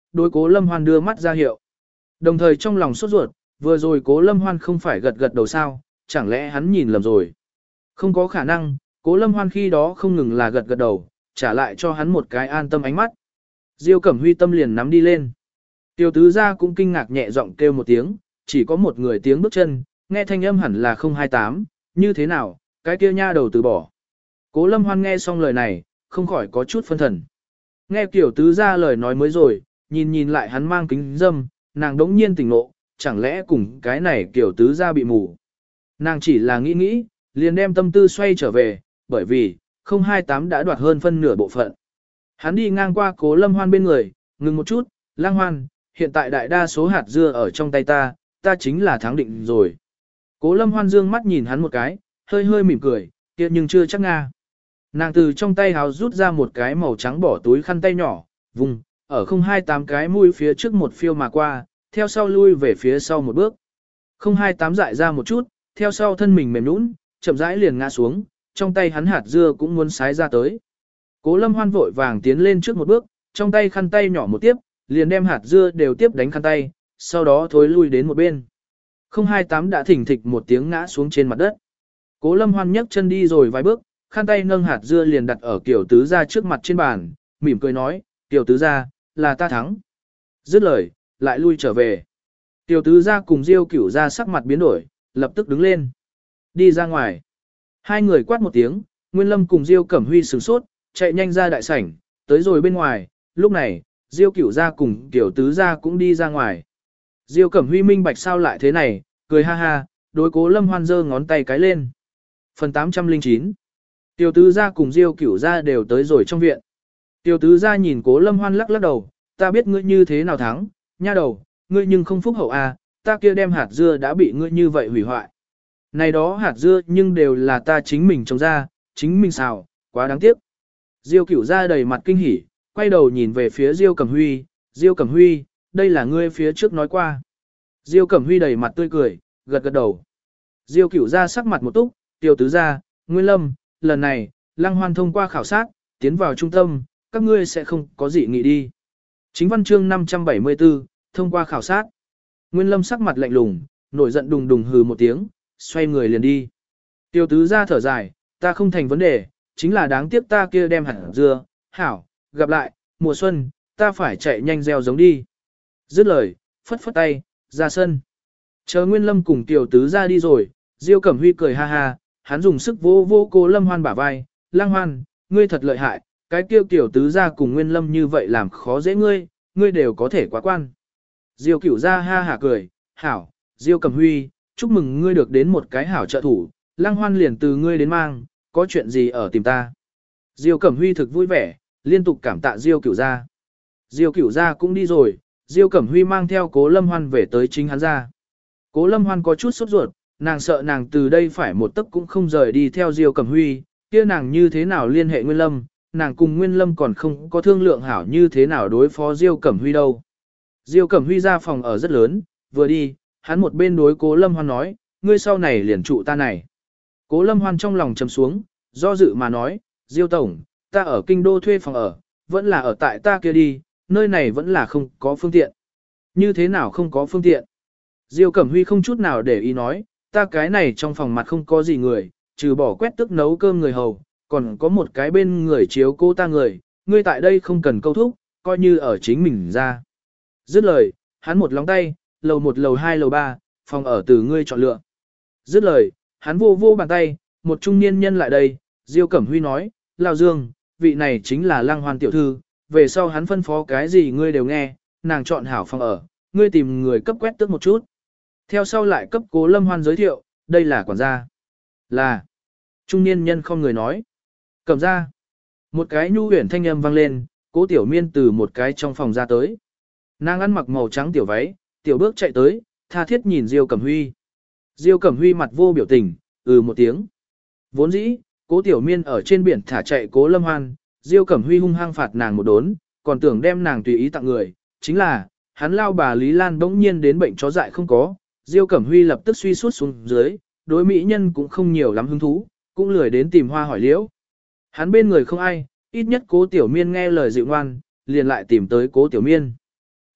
đối Cố Lâm Hoan đưa mắt ra hiệu. Đồng thời trong lòng sốt ruột, vừa rồi Cố Lâm Hoan không phải gật gật đầu sao, chẳng lẽ hắn nhìn lầm rồi. Không có khả năng, Cố Lâm Hoan khi đó không ngừng là gật gật đầu, trả lại cho hắn một cái an tâm ánh mắt. Diêu Cẩm Huy tâm liền nắm đi lên. Tiểu tứ gia cũng kinh ngạc nhẹ giọng kêu một tiếng, chỉ có một người tiếng bước chân, nghe thanh âm hẳn là không hai tám, như thế nào, cái kia nha đầu từ bỏ. Cố Lâm Hoan nghe xong lời này, không khỏi có chút phân thần. Nghe tiểu tứ gia lời nói mới rồi, nhìn nhìn lại hắn mang kính dâm, nàng đống nhiên tỉnh ngộ, chẳng lẽ cùng cái này tiểu tứ gia bị mù. Nàng chỉ là nghĩ nghĩ, liền đem tâm tư xoay trở về, bởi vì, không hai tám đã đoạt hơn phân nửa bộ phận. Hắn đi ngang qua Cố Lâm Hoan bên người, ngừng một chút, Lang Hoan, hiện tại đại đa số hạt dưa ở trong tay ta, ta chính là thắng định rồi. Cố Lâm Hoan dương mắt nhìn hắn một cái, hơi hơi mỉm cười, kia nhưng chưa chắc nga. Nàng từ trong tay háo rút ra một cái màu trắng bỏ túi khăn tay nhỏ, vùng, ở không hai tám cái mũi phía trước một phiêu mà qua, theo sau lui về phía sau một bước. không hai tám dại ra một chút, theo sau thân mình mềm nũng, chậm rãi liền ngã xuống, trong tay hắn hạt dưa cũng muốn sái ra tới. Cố Lâm Hoan vội vàng tiến lên trước một bước, trong tay khăn tay nhỏ một tiếp, liền đem hạt dưa đều tiếp đánh khăn tay, sau đó thối lui đến một bên. không hai tám đã thỉnh thịch một tiếng ngã xuống trên mặt đất. Cố Lâm Hoan nhấc chân đi rồi vài bước, khăn tay nâng hạt dưa liền đặt ở Kiều Tứ gia trước mặt trên bàn, mỉm cười nói, Kiều Tứ gia, là ta thắng. Dứt lời, lại lui trở về. Kiều Tứ gia cùng Diêu Cửu gia sắc mặt biến đổi, lập tức đứng lên. Đi ra ngoài. Hai người quát một tiếng, Nguyên Lâm cùng Diêu Cẩm Huy sửng sốt, chạy nhanh ra đại sảnh, tới rồi bên ngoài, lúc này, Diêu Cửu gia cùng Kiều Tứ gia cũng đi ra ngoài. Diêu Cẩm Huy minh bạch sao lại thế này, cười ha ha, đối Cố Lâm Hoan giơ ngón tay cái lên. Phần tám trăm lẻ chín. Tiêu Tứ gia cùng Diêu Cửu gia đều tới rồi trong viện. Tiêu Tứ gia nhìn Cố Lâm Hoan lắc lắc đầu, ta biết ngươi như thế nào thắng, nha đầu, ngươi nhưng không phúc hậu à, ta kia đem hạt dưa đã bị ngươi như vậy hủy hoại. Này đó hạt dưa nhưng đều là ta chính mình trồng ra, chính mình xào, quá đáng tiếc. Diêu Cửu gia đầy mặt kinh hỉ, quay đầu nhìn về phía Diêu Cẩm Huy, Diêu Cẩm Huy, đây là ngươi phía trước nói qua. Diêu Cẩm Huy đầy mặt tươi cười, gật gật đầu. Diêu Cửu gia sắc mặt một túc, Tiêu Tứ gia, Nguyên Lâm, lần này, Lăng Hoan thông qua khảo sát, tiến vào trung tâm, các ngươi sẽ không có gì nghĩ đi. Chính văn chương năm trăm bảy mươi tư, thông qua khảo sát. Nguyên Lâm sắc mặt lạnh lùng, nổi giận đùng đùng hừ một tiếng, xoay người liền đi. Tiêu Tứ gia thở dài, ta không thành vấn đề, chính là đáng tiếc ta kia đem hạt dưa, hảo, gặp lại, mùa xuân, ta phải chạy nhanh gieo giống đi. Dứt lời, phất phất tay, ra sân. Chờ Nguyên Lâm cùng Tiêu Tứ gia đi rồi, Diêu Cẩm Huy cười ha ha, hắn dùng sức vô vô Cố Lâm Hoan bả vai, Lang Hoan, ngươi thật lợi hại, cái kiêu Tiểu Tứ gia cùng Nguyên Lâm như vậy làm khó dễ ngươi, ngươi đều có thể quá quan. Diêu Cửu gia ha hả cười, hảo, Diêu Cẩm Huy, chúc mừng ngươi được đến một cái hảo trợ thủ, Lang Hoan liền từ ngươi đến mang, có chuyện gì ở tìm ta. Diêu Cẩm Huy thực vui vẻ, liên tục cảm tạ Diêu Cửu gia. Diêu Cửu gia cũng đi rồi, Diêu Cẩm Huy mang theo Cố Lâm Hoan về tới chính hắn ra. Cố Lâm Hoan có chút sốt ruột, nàng sợ nàng từ đây phải một tấc cũng không rời đi theo Diêu Cẩm Huy, kia nàng như thế nào liên hệ Nguyên Lâm, nàng cùng Nguyên Lâm còn không có thương lượng hảo như thế nào đối phó Diêu Cẩm Huy đâu. Diêu Cẩm Huy ra phòng ở rất lớn, vừa đi, hắn một bên đối Cố Lâm Hoan nói, ngươi sau này liền trụ ta này. Cố Lâm Hoan trong lòng trầm xuống, do dự mà nói, Diêu Tổng, ta ở kinh đô thuê phòng ở, vẫn là ở tại ta kia đi, nơi này vẫn là không có phương tiện. Như thế nào không có phương tiện? Diêu Cẩm Huy không chút nào để ý nói, ta cái này trong phòng mặt không có gì người, trừ bỏ quét tức nấu cơm người hầu, còn có một cái bên người chiếu cô ta người, ngươi tại đây không cần câu thúc, coi như ở chính mình ra. Dứt lời, hắn một lóng tay, lầu một lầu hai lầu ba, phòng ở từ ngươi chọn lựa. Dứt lời, hắn vô vô bàn tay, một trung niên nhân lại đây, Diêu Cẩm Huy nói, Lão Dương, vị này chính là Lăng Hoan tiểu thư, về sau hắn phân phó cái gì ngươi đều nghe, nàng chọn hảo phòng ở, ngươi tìm người cấp quét tước một chút. Theo sau lại cấp Cố Lâm Hoan giới thiệu, đây là quản gia. Là. Trung niên nhân không người nói. Cầm ra. Một cái nhu huyền thanh âm vang lên, Cố Tiểu Miên từ một cái trong phòng ra tới. Nàng ăn mặc màu trắng tiểu váy, tiểu bước chạy tới, tha thiết nhìn Diêu Cẩm Huy. Diêu Cẩm Huy mặt vô biểu tình, ừ một tiếng. Vốn dĩ, Cố Tiểu Miên ở trên biển thả chạy Cố Lâm Hoan, Diêu Cẩm Huy hung hăng phạt nàng một đốn, còn tưởng đem nàng tùy ý tặng người, chính là, hắn lao bà Lý Lan bỗng nhiên đến bệnh chó dại không có, Diêu Cẩm Huy lập tức suy suốt xuống dưới, đối mỹ nhân cũng không nhiều lắm hứng thú, cũng lười đến tìm hoa hỏi liễu. Hắn bên người không ai, ít nhất Cố Tiểu Miên nghe lời dịu ngoan, liền lại tìm tới Cố Tiểu Miên.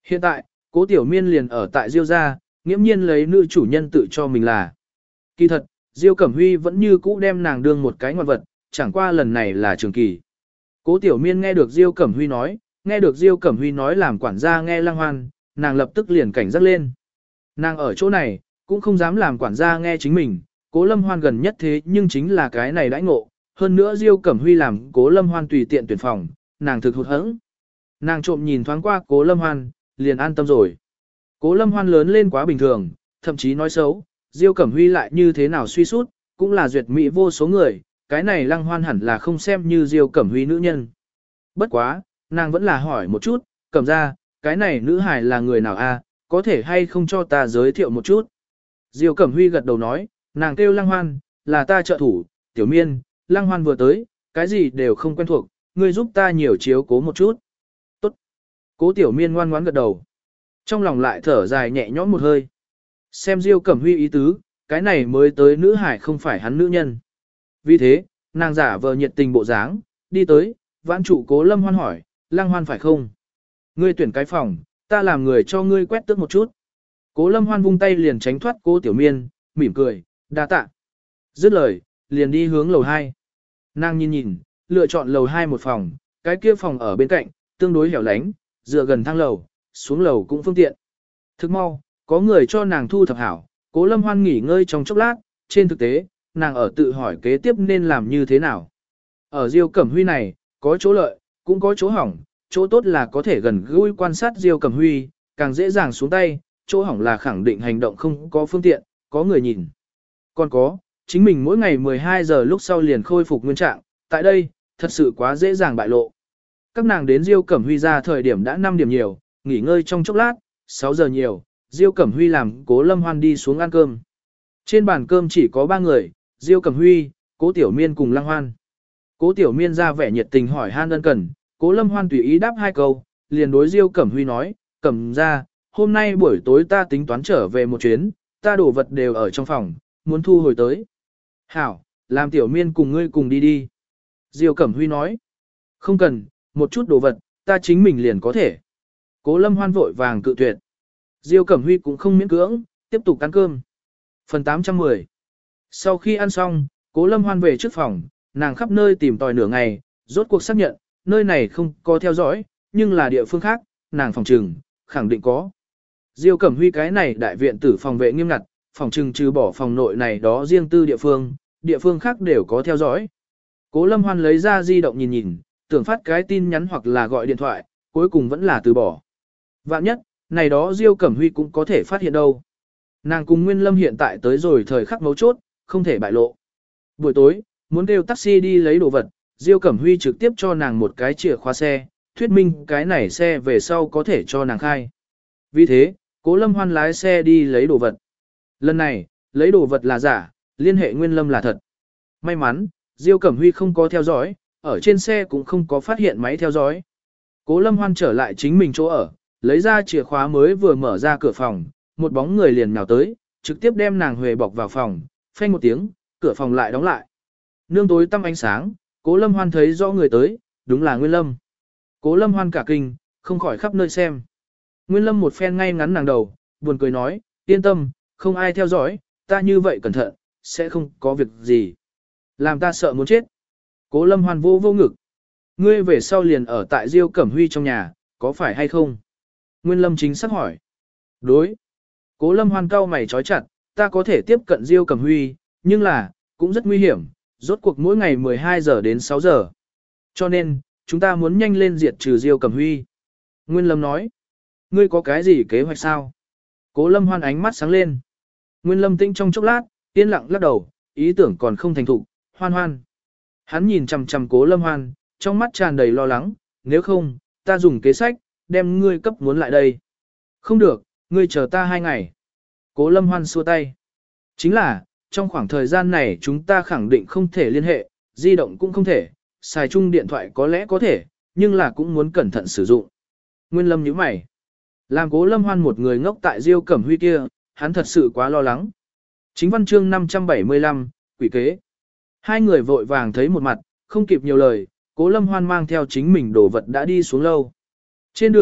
Hiện tại, Cố Tiểu Miên liền ở tại Diêu gia, nghiễm nhiên lấy nữ chủ nhân tự cho mình là. Kỳ thật, Diêu Cẩm Huy vẫn như cũ đem nàng đương một cái ngoạn vật, chẳng qua lần này là trường kỳ. Cố Tiểu Miên nghe được Diêu Cẩm Huy nói, nghe được Diêu Cẩm Huy nói làm quản gia nghe Lăng Hoan, nàng lập tức liền cảnh giác lên. Nàng ở chỗ này, cũng không dám làm quản gia nghe chính mình, Cố Lâm Hoan gần nhất thế nhưng chính là cái này đãi ngộ, hơn nữa Diêu Cẩm Huy làm Cố Lâm Hoan tùy tiện tuyển phòng, nàng thực hụt hẫng. Nàng trộm nhìn thoáng qua Cố Lâm Hoan, liền an tâm rồi. Cố Lâm Hoan lớn lên quá bình thường, thậm chí nói xấu, Diêu Cẩm Huy lại như thế nào suy sút, cũng là duyệt mỹ vô số người, cái này Lăng Hoan hẳn là không xem như Diêu Cẩm Huy nữ nhân. Bất quá, nàng vẫn là hỏi một chút, Cẩm ra, cái này nữ hài là người nào a, có thể hay không cho ta giới thiệu một chút. Diêu Cẩm Huy gật đầu nói, nàng kêu Lăng Hoan, là ta trợ thủ, Tiểu Miên, Lăng Hoan vừa tới, cái gì đều không quen thuộc, ngươi giúp ta nhiều chiếu cố một chút. Tốt. Cố Tiểu Miên ngoan ngoãn gật đầu. Trong lòng lại thở dài nhẹ nhõm một hơi. Xem Diêu Cẩm Huy ý tứ, cái này mới tới nữ hải không phải hắn nữ nhân. Vì thế, nàng giả vờ nhiệt tình bộ dáng, đi tới, vãn trụ Cố Lâm Hoan hỏi, Lăng Hoan phải không? Ngươi tuyển cái phòng, ta làm người cho ngươi quét tước một chút. Cố Lâm Hoan vung tay liền tránh thoát Cố Tiểu Miên, mỉm cười, đa tạ. Dứt lời, liền đi hướng lầu hai. Nàng nhìn nhìn, lựa chọn lầu hai một phòng, cái kia phòng ở bên cạnh, tương đối hẻo lánh, dựa gần thang lầu, xuống lầu cũng phương tiện. Thức mau, có người cho nàng thu thập hảo, Cố Lâm Hoan nghỉ ngơi trong chốc lát, trên thực tế, nàng ở tự hỏi kế tiếp nên làm như thế nào. Ở Diêu Cẩm Huy này, có chỗ lợi, cũng có chỗ hỏng, chỗ tốt là có thể gần gũi quan sát Diêu Cẩm Huy, càng dễ dàng xuống tay, chỗ hỏng là khẳng định hành động không có phương tiện, có người nhìn. Còn có, chính mình mỗi ngày mười hai giờ lúc sau liền khôi phục nguyên trạng, tại đây, thật sự quá dễ dàng bại lộ. Các nàng đến Diêu Cẩm Huy ra thời điểm đã năm điểm nhiều, nghỉ ngơi trong chốc lát, sáu giờ nhiều, Diêu Cẩm Huy làm Cố Lâm Hoan đi xuống ăn cơm. Trên bàn cơm chỉ có ba người, Diêu Cẩm Huy, Cố Tiểu Miên cùng Lăng Hoan. Cố Tiểu Miên ra vẻ nhiệt tình hỏi han ân cần, Cố Lâm Hoan tùy ý đáp hai câu, liền đối Diêu Cẩm Huy nói, Cẩm ra, hôm nay buổi tối ta tính toán trở về một chuyến, ta đổ vật đều ở trong phòng, muốn thu hồi tới. Hảo, làm Tiểu Miên cùng ngươi cùng đi đi. Diêu Cẩm Huy nói, không cần, một chút đồ vật, ta chính mình liền có thể. Cố Lâm Hoan vội vàng cự tuyệt. Diêu Cẩm Huy cũng không miễn cưỡng, tiếp tục ăn cơm. Phần tám trăm mười. Sau khi ăn xong, Cố Lâm Hoan về trước phòng, nàng khắp nơi tìm tòi nửa ngày, rốt cuộc xác nhận, nơi này không có theo dõi, nhưng là địa phương khác, nàng phòng trừng, khẳng định có. Diêu Cẩm Huy cái này đại viện tử phòng vệ nghiêm ngặt, phòng trừng trừ bỏ phòng nội này đó riêng tư địa phương, địa phương khác đều có theo dõi. Cố Lâm Hoan lấy ra di động nhìn nhìn, tưởng phát cái tin nhắn hoặc là gọi điện thoại, cuối cùng vẫn là từ bỏ. Vạn nhất, này đó Diêu Cẩm Huy cũng có thể phát hiện đâu. Nàng cùng Nguyên Lâm hiện tại tới rồi thời khắc mấu chốt, không thể bại lộ. Buổi tối, muốn kêu taxi đi lấy đồ vật, Diêu Cẩm Huy trực tiếp cho nàng một cái chìa khóa xe, thuyết minh cái này xe về sau có thể cho nàng khai. Vì thế, Cố Lâm Hoan lái xe đi lấy đồ vật. Lần này, lấy đồ vật là giả, liên hệ Nguyên Lâm là thật. May mắn, Diêu Cẩm Huy không có theo dõi, ở trên xe cũng không có phát hiện máy theo dõi. Cố Lâm Hoan trở lại chính mình chỗ ở, lấy ra chìa khóa mới vừa mở ra cửa phòng, một bóng người liền nhào tới, trực tiếp đem nàng huề bọc vào phòng, phanh một tiếng, cửa phòng lại đóng lại. Nương tối tăm ánh sáng, Cố Lâm Hoan thấy rõ người tới, đúng là Nguyên Lâm. Cố Lâm Hoan cả kinh, không khỏi khắp nơi xem. Nguyên Lâm một phen ngay ngắn nàng đầu, buồn cười nói, yên tâm, không ai theo dõi, ta như vậy cẩn thận, sẽ không có việc gì. Làm ta sợ muốn chết. Cố Lâm Hoan vô vô ngực. Ngươi về sau liền ở tại Diêu Cẩm Huy trong nhà, có phải hay không? Nguyên Lâm chính xác hỏi. Đối. Cố Lâm Hoan cau mày trói chặt, ta có thể tiếp cận Diêu Cẩm Huy, nhưng là, cũng rất nguy hiểm, rốt cuộc mỗi ngày mười hai giờ đến sáu giờ. Cho nên, chúng ta muốn nhanh lên diệt trừ Diêu Cẩm Huy. Nguyên Lâm nói. Ngươi có cái gì kế hoạch sao? Cố Lâm Hoan ánh mắt sáng lên. Nguyên Lâm tĩnh trong chốc lát, yên lặng lắc đầu, ý tưởng còn không thành thục, Hoan Hoan. Hắn nhìn chằm chằm Cố Lâm Hoan, trong mắt tràn đầy lo lắng, nếu không, ta dùng kế sách, đem ngươi cấp muốn lại đây. Không được, ngươi chờ ta hai ngày. Cố Lâm Hoan xua tay. Chính là, trong khoảng thời gian này chúng ta khẳng định không thể liên hệ, di động cũng không thể, xài chung điện thoại có lẽ có thể, nhưng là cũng muốn cẩn thận sử dụng. Nguyên Lâm nhíu mày. Làm Cố Lâm Hoan một người ngốc tại Diêu Cẩm Huy kia, hắn thật sự quá lo lắng. Chính văn chương năm trăm bảy mươi lăm, quỷ kế. Hai người vội vàng thấy một mặt, không kịp nhiều lời, Cố Lâm Hoan mang theo chính mình đồ vật đã đi xuống lâu. Trên đường,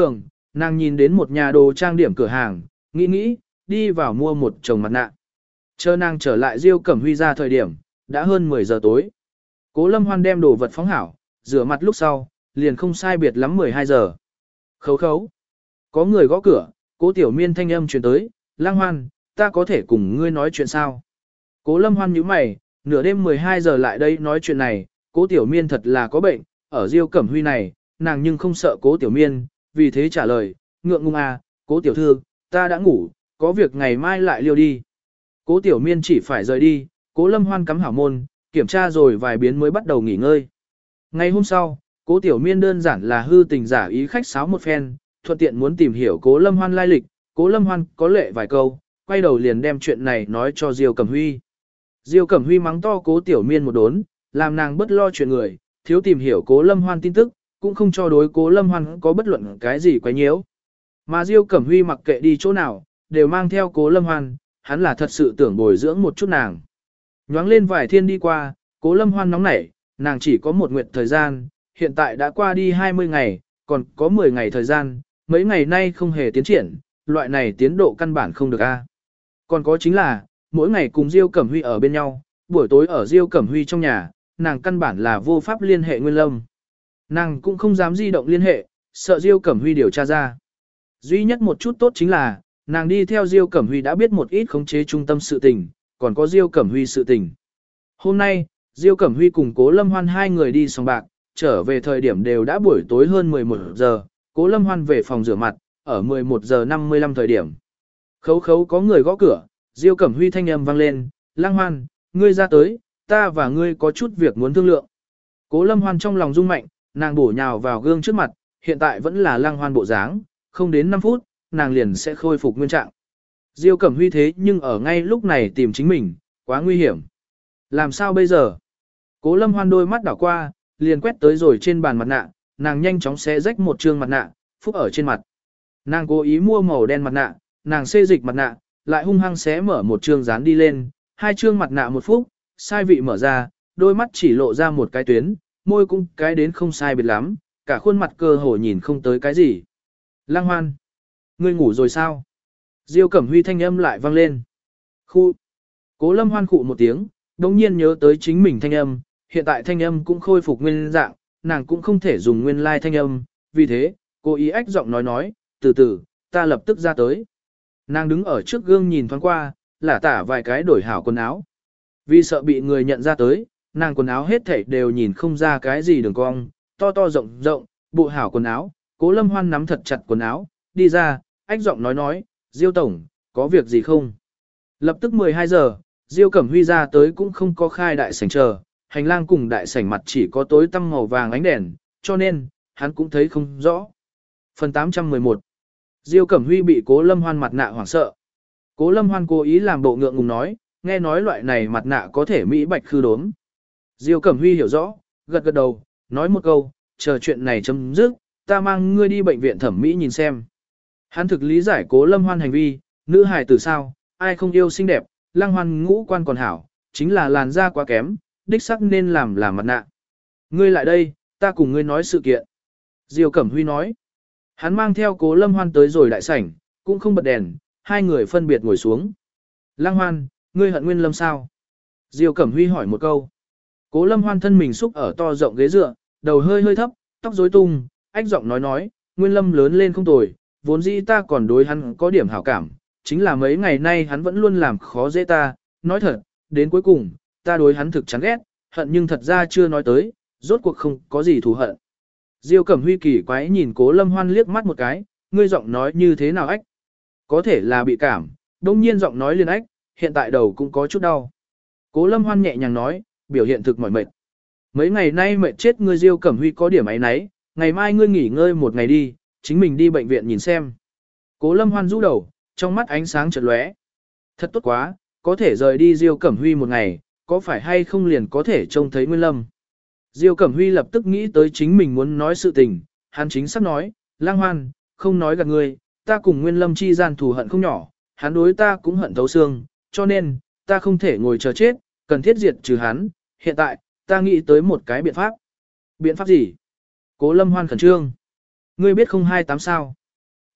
nàng nhìn đến một nhà đồ trang điểm cửa hàng, nghĩ nghĩ, đi vào mua một chồng mặt nạ. Chờ nàng trở lại Diêu Cẩm Huy ra thời điểm, đã hơn mười giờ tối. Cố Lâm Hoan đem đồ vật phóng hảo, rửa mặt lúc sau, liền không sai biệt lắm mười hai giờ. Khấu khấu. Có người gõ cửa, Cố Tiểu Miên thanh âm truyền tới, Lang Hoan, ta có thể cùng ngươi nói chuyện sao? Cố Lâm Hoan nhíu mày, nửa đêm mười hai giờ lại đây nói chuyện này, Cố Tiểu Miên thật là có bệnh, ở Diêu Cẩm Huy này, nàng nhưng không sợ Cố Tiểu Miên, vì thế trả lời, ngượng ngùng à, Cố Tiểu Thư, ta đã ngủ, có việc ngày mai lại liêu đi. Cố Tiểu Miên chỉ phải rời đi, Cố Lâm Hoan cắm hảo môn, kiểm tra rồi vài biến mới bắt đầu nghỉ ngơi. Ngày hôm sau, Cố Tiểu Miên đơn giản là hư tình giả ý khách sáo một phen, thuận tiện muốn tìm hiểu Cố Lâm Hoan lai lịch, Cố Lâm Hoan có lệ vài câu, quay đầu liền đem chuyện này nói cho Diêu Cẩm Huy. Diêu Cẩm Huy mắng to Cố Tiểu Miên một đốn, làm nàng bất lo chuyện người, thiếu tìm hiểu Cố Lâm Hoan tin tức, cũng không cho đối Cố Lâm Hoan có bất luận cái gì quấy nhiễu. Mà Diêu Cẩm Huy mặc kệ đi chỗ nào, đều mang theo Cố Lâm Hoan, hắn là thật sự tưởng bồi dưỡng một chút nàng. Nhoáng lên vài thiên đi qua, Cố Lâm Hoan nóng nảy, nàng chỉ có một nguyệt thời gian, hiện tại đã qua đi hai mươi ngày, còn có mười ngày thời gian, mấy ngày nay không hề tiến triển, loại này tiến độ căn bản không được a. Còn có chính là, mỗi ngày cùng Diêu Cẩm Huy ở bên nhau, buổi tối ở Diêu Cẩm Huy trong nhà, nàng căn bản là vô pháp liên hệ Nguyên Lâm. Nàng cũng không dám di động liên hệ, sợ Diêu Cẩm Huy điều tra ra. Duy nhất một chút tốt chính là, nàng đi theo Diêu Cẩm Huy đã biết một ít khống chế trung tâm sự tình, còn có Diêu Cẩm Huy sự tình. Hôm nay, Diêu Cẩm Huy cùng Cố Lâm Hoan hai người đi sòng bạc, trở về thời điểm đều đã buổi tối hơn mười một giờ, Cố Lâm Hoan về phòng rửa mặt, ở mười một giờ năm mươi lăm thời điểm. Khấu khấu có người gõ cửa, Diêu Cẩm Huy thanh âm vang lên, Lang Hoan, ngươi ra tới, ta và ngươi có chút việc muốn thương lượng. Cố Lâm Hoan trong lòng rung mạnh, nàng bổ nhào vào gương trước mặt, hiện tại vẫn là Lang Hoan bộ dáng, không đến năm phút, nàng liền sẽ khôi phục nguyên trạng. Diêu Cẩm Huy thế nhưng ở ngay lúc này tìm chính mình, quá nguy hiểm. Làm sao bây giờ? Cố Lâm Hoan đôi mắt đảo qua, liền quét tới rồi trên bàn mặt nạ, nàng nhanh chóng xé rách một trương mặt nạ, phúc ở trên mặt. Nàng cố ý mua màu đen mặt nạ, nàng xê dịch mặt nạ, lại hung hăng xé mở một trương dán đi lên, hai trương mặt nạ một phút, sai vị mở ra, đôi mắt chỉ lộ ra một cái tuyến, môi cũng cái đến không sai biệt lắm, cả khuôn mặt cơ hồ nhìn không tới cái gì. Lang Hoan, ngươi ngủ rồi sao? Diêu Cẩm Huy thanh âm lại vang lên. Khu. Cố Lâm Hoan khụ một tiếng, đồng nhiên nhớ tới chính mình thanh âm, hiện tại thanh âm cũng khôi phục nguyên dạng, nàng cũng không thể dùng nguyên lai thanh âm, vì thế, cô ý ách giọng nói nói, từ từ, ta lập tức ra tới. Nàng đứng ở trước gương nhìn thoáng qua, lả tả vài cái đổi hảo quần áo. Vì sợ bị người nhận ra tới, nàng quần áo hết thảy đều nhìn không ra cái gì đường cong, to to rộng rộng, bộ hảo quần áo, Cố Lâm Hoan nắm thật chặt quần áo, đi ra, ách giọng nói nói, Diêu Tổng, có việc gì không? Lập tức mười hai giờ, Diêu Cẩm Huy ra tới cũng không có khai đại sảnh chờ, hành lang cùng đại sảnh mặt chỉ có tối tăm màu vàng ánh đèn, cho nên, hắn cũng thấy không rõ. Phần tám trăm mười một. Diêu Cẩm Huy bị Cố Lâm Hoan mặt nạ hoảng sợ. Cố Lâm Hoan cố ý làm bộ ngượng ngùng nói, nghe nói loại này mặt nạ có thể mỹ bạch khư đốm. Diêu Cẩm Huy hiểu rõ, gật gật đầu, nói một câu, chờ chuyện này chấm dứt, ta mang ngươi đi bệnh viện thẩm mỹ nhìn xem. Hắn thực lý giải Cố Lâm Hoan hành vi, nữ hài tử sao, ai không yêu xinh đẹp, Lang Hoan ngũ quan còn hảo, chính là làn da quá kém, đích sắc nên làm làm mặt nạ. Ngươi lại đây, ta cùng ngươi nói sự kiện. Diêu Cẩm Huy nói. Hắn mang theo Cố Lâm Hoan tới rồi đại sảnh, cũng không bật đèn, hai người phân biệt ngồi xuống. Lang Hoan, ngươi hận Nguyên Lâm sao? Diêu Cẩm Huy hỏi một câu. Cố Lâm Hoan thân mình xúc ở to rộng ghế dựa, đầu hơi hơi thấp, tóc rối tung, ách giọng nói nói, Nguyên Lâm lớn lên không tồi, vốn dĩ ta còn đối hắn có điểm hảo cảm, chính là mấy ngày nay hắn vẫn luôn làm khó dễ ta, nói thật, đến cuối cùng, ta đối hắn thực chán ghét, hận nhưng thật ra chưa nói tới, rốt cuộc không có gì thù hận. Diêu Cẩm Huy kỳ quái nhìn Cố Lâm Hoan liếc mắt một cái, ngươi giọng nói như thế nào ách? Có thể là bị cảm, đông nhiên giọng nói liền ách, hiện tại đầu cũng có chút đau. Cố Lâm Hoan nhẹ nhàng nói, biểu hiện thực mỏi mệt. Mấy ngày nay mệt chết ngươi. Diêu Cẩm Huy có điểm ấy nấy, ngày mai ngươi nghỉ ngơi một ngày đi, chính mình đi bệnh viện nhìn xem. Cố Lâm Hoan rũ đầu, trong mắt ánh sáng chợt lóe. Thật tốt quá, có thể rời đi Diêu Cẩm Huy một ngày, có phải hay không liền có thể trông thấy Nguyên Lâm. Diêu Cẩm Huy lập tức nghĩ tới chính mình muốn nói sự tình, hắn chính xác nói, Lang Hoan, không nói gạt ngươi, ta cùng Nguyên Lâm chi gian thù hận không nhỏ, hắn đối ta cũng hận thấu xương, cho nên, ta không thể ngồi chờ chết, cần thiết diệt trừ hắn, hiện tại, ta nghĩ tới một cái biện pháp. Biện pháp gì? Cố Lâm Hoan khẩn trương. Ngươi biết không hai tám sao?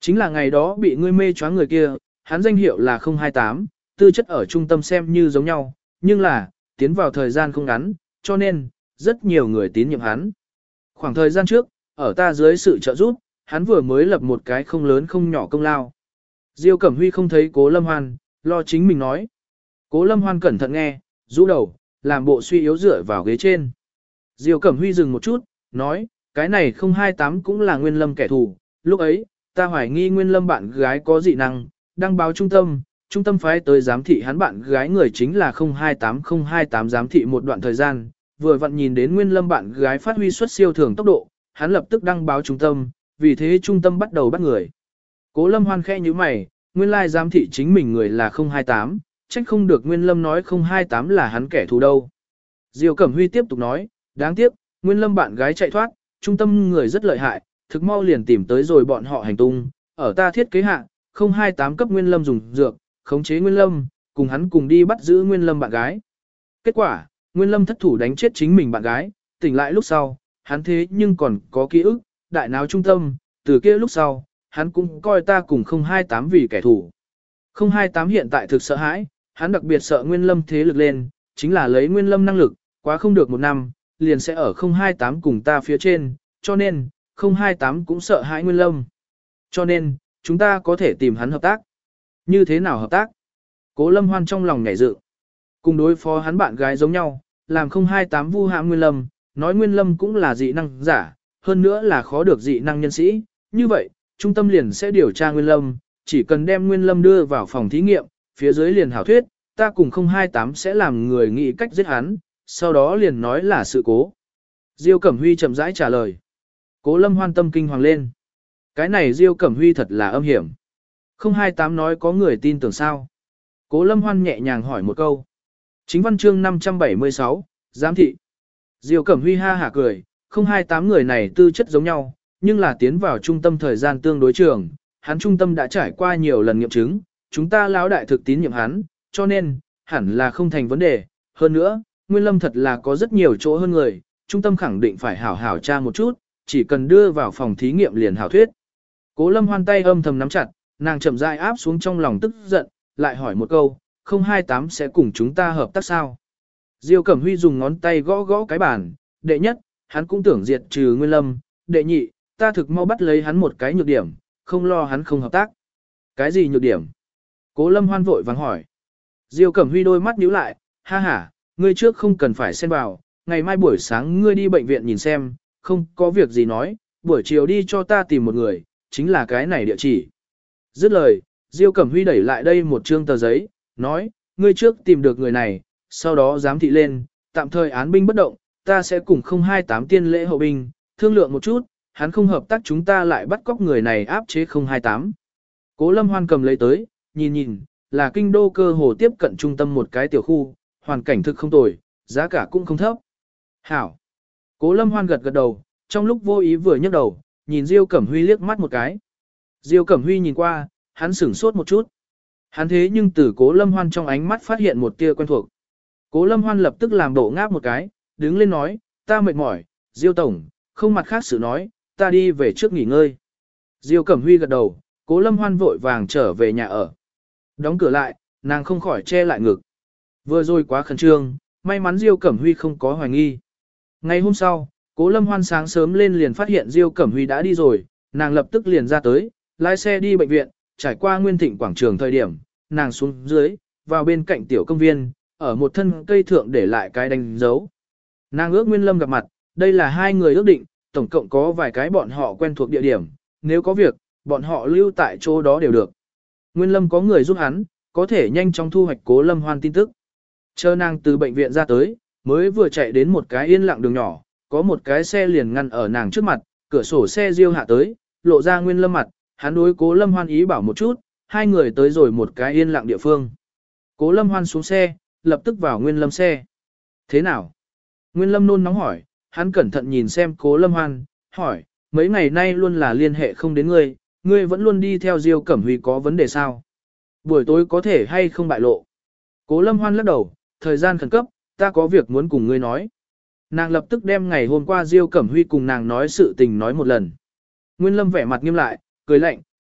Chính là ngày đó bị ngươi mê choáng người kia, hắn danh hiệu là không hai tám, tư chất ở trung tâm xem như giống nhau, nhưng là, tiến vào thời gian không ngắn, cho nên, rất nhiều người tín nhiệm hắn. Khoảng thời gian trước, ở ta dưới sự trợ giúp, hắn vừa mới lập một cái không lớn không nhỏ công lao. Diêu Cẩm Huy không thấy Cố Lâm Hoan, lo chính mình nói. Cố Lâm Hoan cẩn thận nghe, rũ đầu, làm bộ suy yếu dựa vào ghế trên. Diêu Cẩm Huy dừng một chút, nói, cái này không hai tám cũng là Nguyên Lâm kẻ thù, lúc ấy, ta hoài nghi Nguyên Lâm bạn gái có dị năng, đăng báo trung tâm, trung tâm phái tới giám thị hắn bạn gái người chính là không hai tám không hai tám giám thị một đoạn thời gian, vừa vặn nhìn đến Nguyên Lâm bạn gái phát huy xuất siêu thường tốc độ, hắn lập tức đăng báo trung tâm, vì thế trung tâm bắt đầu bắt người. Cố Lâm Hoan khẽ như mày, nguyên lai giám thị chính mình người là không hai tám, trách không được Nguyên Lâm nói không hai tám là hắn kẻ thù đâu. Diêu Cẩm Huy tiếp tục nói, đáng tiếc, Nguyên Lâm bạn gái chạy thoát, trung tâm người rất lợi hại, thực mau liền tìm tới rồi bọn họ hành tung, ở ta thiết kế hạ, không hai tám cấp Nguyên Lâm dùng dược, khống chế Nguyên Lâm, cùng hắn cùng đi bắt giữ Nguyên Lâm bạn gái. Kết quả, Nguyên Lâm thất thủ đánh chết chính mình bạn gái, tỉnh lại lúc sau, hắn thế nhưng còn có ký ức, đại náo trung tâm, từ kia lúc sau, hắn cũng coi ta cùng không hai tám vì kẻ thù. không hai tám hiện tại thực sợ hãi, hắn đặc biệt sợ Nguyên Lâm thế lực lên, chính là lấy Nguyên Lâm năng lực, quá không được một năm, liền sẽ ở không hai tám cùng ta phía trên, cho nên, không hai tám cũng sợ hãi Nguyên Lâm. Cho nên, chúng ta có thể tìm hắn hợp tác. Như thế nào hợp tác? Cố Lâm Hoan trong lòng nhảy dự. Cùng đối phó hắn bạn gái giống nhau, làm không hai tám vu hãm Nguyên Lâm, nói Nguyên Lâm cũng là dị năng giả, hơn nữa là khó được dị năng nhân sĩ. Như vậy, trung tâm liền sẽ điều tra Nguyên Lâm, chỉ cần đem Nguyên Lâm đưa vào phòng thí nghiệm, phía dưới liền hảo thuyết, ta cùng không hai tám sẽ làm người nghĩ cách giết hắn, sau đó liền nói là sự cố. Diêu Cẩm Huy chậm rãi trả lời. Cố Lâm Hoan tâm kinh hoàng lên. Cái này Diêu Cẩm Huy thật là âm hiểm. không hai tám nói có người tin tưởng sao? Cố Lâm Hoan nhẹ nhàng hỏi một câu. Chính văn chương năm trăm bảy mươi sáu, giám thị. Diêu Cẩm Huy ha hả cười, không hai tám người này tư chất giống nhau, nhưng là tiến vào trung tâm thời gian tương đối trường, hắn trung tâm đã trải qua nhiều lần nghiệm chứng, chúng ta lão đại thực tín nhiệm hắn, cho nên, hẳn là không thành vấn đề. Hơn nữa, Nguyên Lâm thật là có rất nhiều chỗ hơn người, trung tâm khẳng định phải hảo hảo tra một chút, chỉ cần đưa vào phòng thí nghiệm liền hảo thuyết. Cố Lâm Hoan tay âm thầm nắm chặt, nàng chậm rãi áp xuống trong lòng tức giận, lại hỏi một câu, không hai tám sẽ cùng chúng ta hợp tác sao? Diêu Cẩm Huy dùng ngón tay gõ gõ cái bàn, đệ nhất, hắn cũng tưởng diệt trừ Nguyên Lâm, đệ nhị, ta thực mau bắt lấy hắn một cái nhược điểm, không lo hắn không hợp tác. Cái gì nhược điểm? Cố Lâm Hoan vội vàng hỏi. Diêu Cẩm Huy đôi mắt nhíu lại, ha ha, ngươi trước không cần phải xen vào, ngày mai buổi sáng ngươi đi bệnh viện nhìn xem, không có việc gì nói, buổi chiều đi cho ta tìm một người, chính là cái này địa chỉ. Dứt lời, Diêu Cẩm Huy đẩy lại đây một trương tờ giấy, nói, ngươi trước tìm được người này, sau đó giám thị lên, tạm thời án binh bất động, ta sẽ cùng không hai tám tiên lễ hậu binh, thương lượng một chút, hắn không hợp tác chúng ta lại bắt cóc người này áp chế không hai tám. Cố Lâm Hoan cầm lấy tới, nhìn nhìn, là kinh đô cơ hồ tiếp cận trung tâm một cái tiểu khu, hoàn cảnh thực không tồi, giá cả cũng không thấp. Hảo. Cố Lâm Hoan gật gật đầu, trong lúc vô ý vừa nhấc đầu, nhìn Diêu Cẩm Huy liếc mắt một cái. Diêu Cẩm Huy nhìn qua, hắn sửng sốt một chút. Hắn thế nhưng từ Cố Lâm Hoan trong ánh mắt phát hiện một tia quen thuộc. Cố Lâm Hoan lập tức làm bộ ngáp một cái, đứng lên nói, ta mệt mỏi, Diêu Tổng, không mặt khác sự nói, ta đi về trước nghỉ ngơi. Diêu Cẩm Huy gật đầu, Cố Lâm Hoan vội vàng trở về nhà ở. Đóng cửa lại, nàng không khỏi che lại ngực. Vừa rồi quá khẩn trương, may mắn Diêu Cẩm Huy không có hoài nghi. Ngày hôm sau, Cố Lâm Hoan sáng sớm lên liền phát hiện Diêu Cẩm Huy đã đi rồi, nàng lập tức liền ra tới, lái xe đi bệnh viện, trải qua Nguyên Thịnh quảng trường thời điểm, nàng xuống dưới, vào bên cạnh tiểu công viên, ở một thân cây thượng để lại cái đánh dấu. Nàng ước Nguyên Lâm gặp mặt, đây là hai người ước định, tổng cộng có vài cái bọn họ quen thuộc địa điểm, nếu có việc, bọn họ lưu tại chỗ đó đều được. Nguyên Lâm có người giúp hắn, có thể nhanh chóng thu hoạch Cố Lâm Hoan tin tức. Chờ nàng từ bệnh viện ra tới, mới vừa chạy đến một cái yên lặng đường nhỏ, có một cái xe liền ngăn ở nàng trước mặt, cửa sổ xe riêu hạ tới, lộ ra Nguyên Lâm mặt, hắn đối Cố Lâm Hoan ý bảo một chút, hai người tới rồi một cái yên lặng địa phương. Cố Lâm Hoan xuống xe, lập tức vào Nguyên Lâm xe. Thế nào? Nguyên Lâm nôn nóng hỏi, hắn cẩn thận nhìn xem Cố Lâm Hoan, hỏi, mấy ngày nay luôn là liên hệ không đến ngươi, ngươi vẫn luôn đi theo Diêu Cẩm Huy có vấn đề sao? Buổi tối có thể hay không bại lộ? Cố Lâm Hoan lắc đầu, thời gian khẩn cấp, ta có việc muốn cùng ngươi nói. Nàng lập tức đem ngày hôm qua Diêu Cẩm Huy cùng nàng nói sự tình nói một lần. Nguyên Lâm vẻ mặt nghiêm lại, cười lạnh,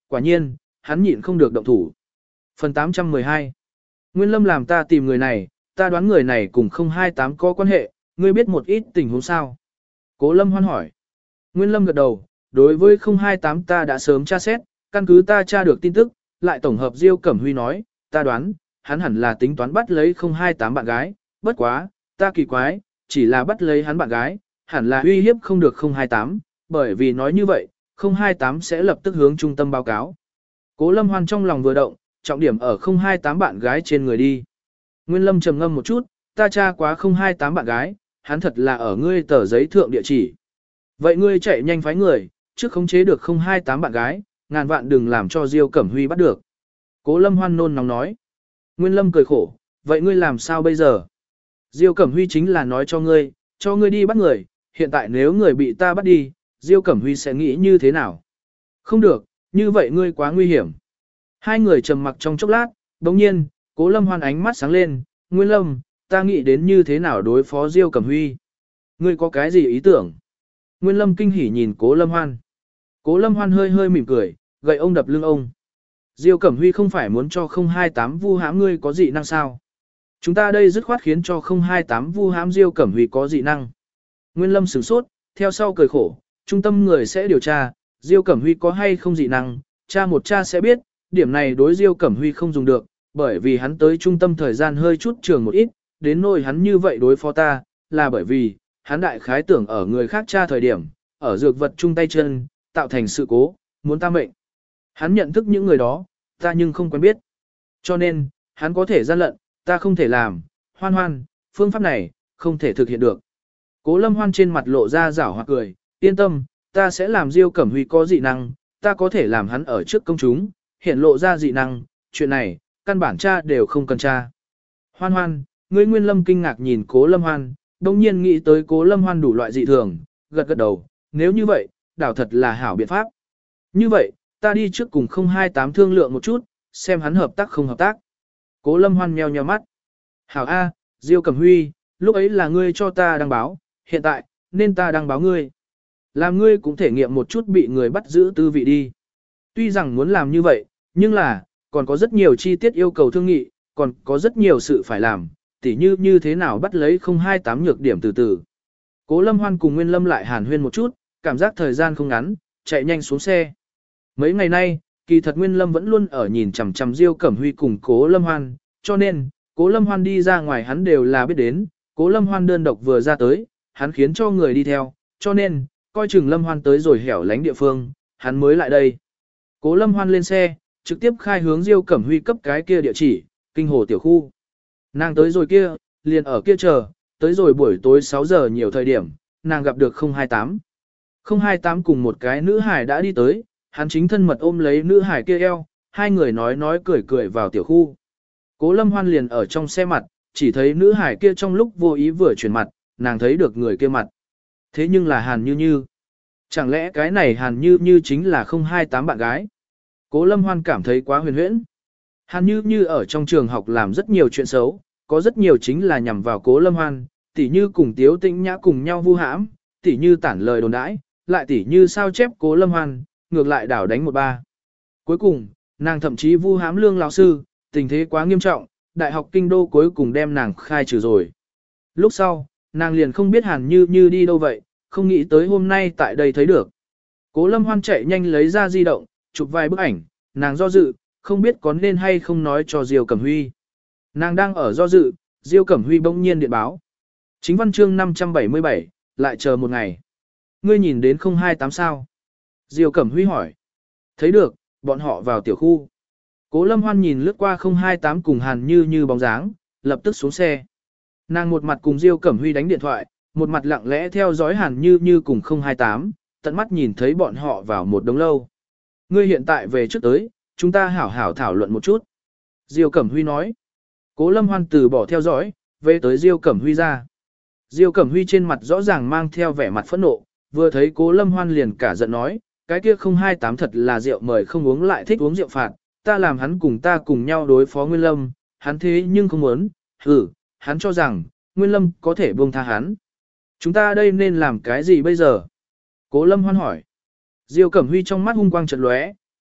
quả nhiên, hắn nhịn không được động thủ. Phần tám trăm mười hai. Nguyên Lâm làm ta tìm người này, ta đoán người này cùng không hai tám có quan hệ, ngươi biết một ít tình huống sao? Cố Lâm Hoan hỏi. Nguyên Lâm gật đầu, đối với không hai tám ta đã sớm tra xét, căn cứ ta tra được tin tức, lại tổng hợp Diêu Cẩm Huy nói, ta đoán, hắn hẳn là tính toán bắt lấy không hai tám bạn gái, bất quá, ta kỳ quái, chỉ là bắt lấy hắn bạn gái, hẳn là uy hiếp không được không hai tám, bởi vì nói như vậy, không hai tám sẽ lập tức hướng trung tâm báo cáo. Cố Lâm Hoan trong lòng vừa động, trọng điểm ở không hai tám bạn gái trên người đi. Nguyên Lâm trầm ngâm một chút, ta tra quá không hai tám bạn gái, hắn thật là ở ngươi tờ giấy thượng địa chỉ. Vậy ngươi chạy nhanh phái người, trước khống chế được không hai tám bạn gái, ngàn vạn đừng làm cho Diêu Cẩm Huy bắt được. Cố Lâm Hoan nôn nóng nói. Nguyên Lâm cười khổ, vậy ngươi làm sao bây giờ? Diêu Cẩm Huy chính là nói cho ngươi, cho ngươi đi bắt người, hiện tại nếu người bị ta bắt đi, Diêu Cẩm Huy sẽ nghĩ như thế nào? Không được, như vậy ngươi quá nguy hiểm. Hai người trầm mặc trong chốc lát, đồng nhiên, Cố Lâm Hoan ánh mắt sáng lên, Nguyên Lâm, ta nghĩ đến như thế nào đối phó Diêu Cẩm Huy. Ngươi có cái gì ý tưởng? Nguyên Lâm kinh hỉ nhìn Cố Lâm Hoan. Cố Lâm Hoan hơi hơi mỉm cười, gậy ông đập lưng ông. Diêu Cẩm Huy không phải muốn cho không hai tám vu hãm ngươi có dị năng sao? Chúng ta đây dứt khoát khiến cho không hai tám vu hãm Diêu Cẩm Huy có dị năng. Nguyên Lâm sửng sốt, theo sau cười khổ, trung tâm người sẽ điều tra, Diêu Cẩm Huy có hay không dị năng, cha một cha sẽ biết, điểm này đối Diêu Cẩm Huy không dùng được, bởi vì hắn tới trung tâm thời gian hơi chút trường một ít, đến nỗi hắn như vậy đối phó ta, là bởi vì, hắn đại khái tưởng ở người khác tra thời điểm, ở dược vật chung tay chân, tạo thành sự cố, muốn ta mệnh. Hắn nhận thức những người đó, ta nhưng không quen biết. Cho nên, hắn có thể gian lận, ta không thể làm, Hoan Hoan, phương pháp này, không thể thực hiện được. Cố Lâm Hoan trên mặt lộ ra rảo hoặc cười, yên tâm, ta sẽ làm Diêu Cẩm Huy có dị năng, ta có thể làm hắn ở trước công chúng, hiện lộ ra dị năng, chuyện này, căn bản cha đều không cần cha. Hoan Hoan, ngươi Nguyên Lâm kinh ngạc nhìn Cố Lâm Hoan, đồng nhiên nghĩ tới Cố Lâm Hoan đủ loại dị thường, gật gật đầu, nếu như vậy, đảo thật là hảo biện pháp. Như vậy, ta đi trước cùng không hai tám thương lượng một chút, xem hắn hợp tác không hợp tác. Cố Lâm Hoan meo nheo mắt. Hảo A, Diêu Cẩm Huy, lúc ấy là ngươi cho ta đăng báo, hiện tại, nên ta đăng báo ngươi. Làm ngươi cũng thể nghiệm một chút bị người bắt giữ tư vị đi. Tuy rằng muốn làm như vậy, nhưng là, còn có rất nhiều chi tiết yêu cầu thương nghị, còn có rất nhiều sự phải làm, tỉ như như thế nào bắt lấy không hai tám nhược điểm từ từ. Cố Lâm Hoan cùng Nguyên Lâm lại hàn huyên một chút, cảm giác thời gian không ngắn, chạy nhanh xuống xe. Mấy ngày nay, kỳ thật Nguyên Lâm vẫn luôn ở nhìn chằm chằm Diêu Cẩm Huy cùng Cố Lâm Hoan, cho nên, Cố Lâm Hoan đi ra ngoài hắn đều là biết đến, Cố Lâm Hoan đơn độc vừa ra tới, hắn khiến cho người đi theo, cho nên, coi chừng Lâm Hoan tới rồi hẻo lánh địa phương, hắn mới lại đây. Cố Lâm Hoan lên xe, trực tiếp khai hướng Diêu Cẩm Huy cấp cái kia địa chỉ, kinh hồ tiểu khu. Nàng tới rồi kia, liền ở kia chờ, tới rồi buổi tối sáu giờ nhiều thời điểm, nàng gặp được không hai tám. không hai tám cùng một cái nữ hải đã đi tới, hắn chính thân mật ôm lấy nữ hải kia eo, hai người nói nói cười cười vào tiểu khu. Cố Lâm Hoan liền ở trong xe mặt, chỉ thấy nữ hải kia trong lúc vô ý vừa chuyển mặt, nàng thấy được người kia mặt. Thế nhưng là Hàn Như Như. Chẳng lẽ cái này Hàn Như Như chính là không hai tám bạn gái? Cố Lâm Hoan cảm thấy quá huyền huyễn. Hàn Như Như ở trong trường học làm rất nhiều chuyện xấu, có rất nhiều chính là nhằm vào Cố Lâm Hoan, tỉ như cùng Tiếu Tĩnh Nhã cùng nhau vu hãm, tỉ như tản lời đồn đãi, lại tỉ như sao chép Cố Lâm Hoan, ngược lại đảo đánh một ba. Cuối cùng, nàng thậm chí vu hãm Lương lão sư, tình thế quá nghiêm trọng, Đại học Kinh Đô cuối cùng đem nàng khai trừ rồi. Lúc sau, nàng liền không biết Hàn Như Như đi đâu vậy, không nghĩ tới hôm nay tại đây thấy được. Cố Lâm Hoan chạy nhanh lấy ra di động, chụp vài bức ảnh, nàng do dự, không biết có nên hay không nói cho Diêu Cẩm Huy. Nàng đang ở do dự, Diêu Cẩm Huy bỗng nhiên điện báo. Chính văn chương năm trăm bảy mươi bảy, lại chờ một ngày. Ngươi nhìn đến không hai tám sao? Diêu Cẩm Huy hỏi. Thấy được, bọn họ vào tiểu khu. Cố Lâm Hoan nhìn lướt qua không hai tám cùng Hàn Như Như bóng dáng, lập tức xuống xe. Nàng một mặt cùng Diêu Cẩm Huy đánh điện thoại, một mặt lặng lẽ theo dõi Hàn Như Như cùng không hai tám, tận mắt nhìn thấy bọn họ vào một đống lâu. Ngươi hiện tại về trước tới, chúng ta hảo hảo thảo luận một chút. Diêu Cẩm Huy nói. Cố Lâm Hoan từ bỏ theo dõi, về tới Diêu Cẩm Huy ra. Diêu Cẩm Huy trên mặt rõ ràng mang theo vẻ mặt phẫn nộ, vừa thấy Cố Lâm Hoan liền cả giận nói, cái kia không hai tám thật là rượu mời không uống lại thích uống rượu phạt, ta làm hắn cùng ta cùng nhau đối phó Nguyên Lâm, hắn thế nhưng không muốn, hử, hắn cho rằng, Nguyên Lâm có thể buông tha hắn. Chúng ta đây nên làm cái gì bây giờ? Cố Lâm Hoan hỏi. Diêu Cẩm Huy trong mắt hung quang chợt lóe,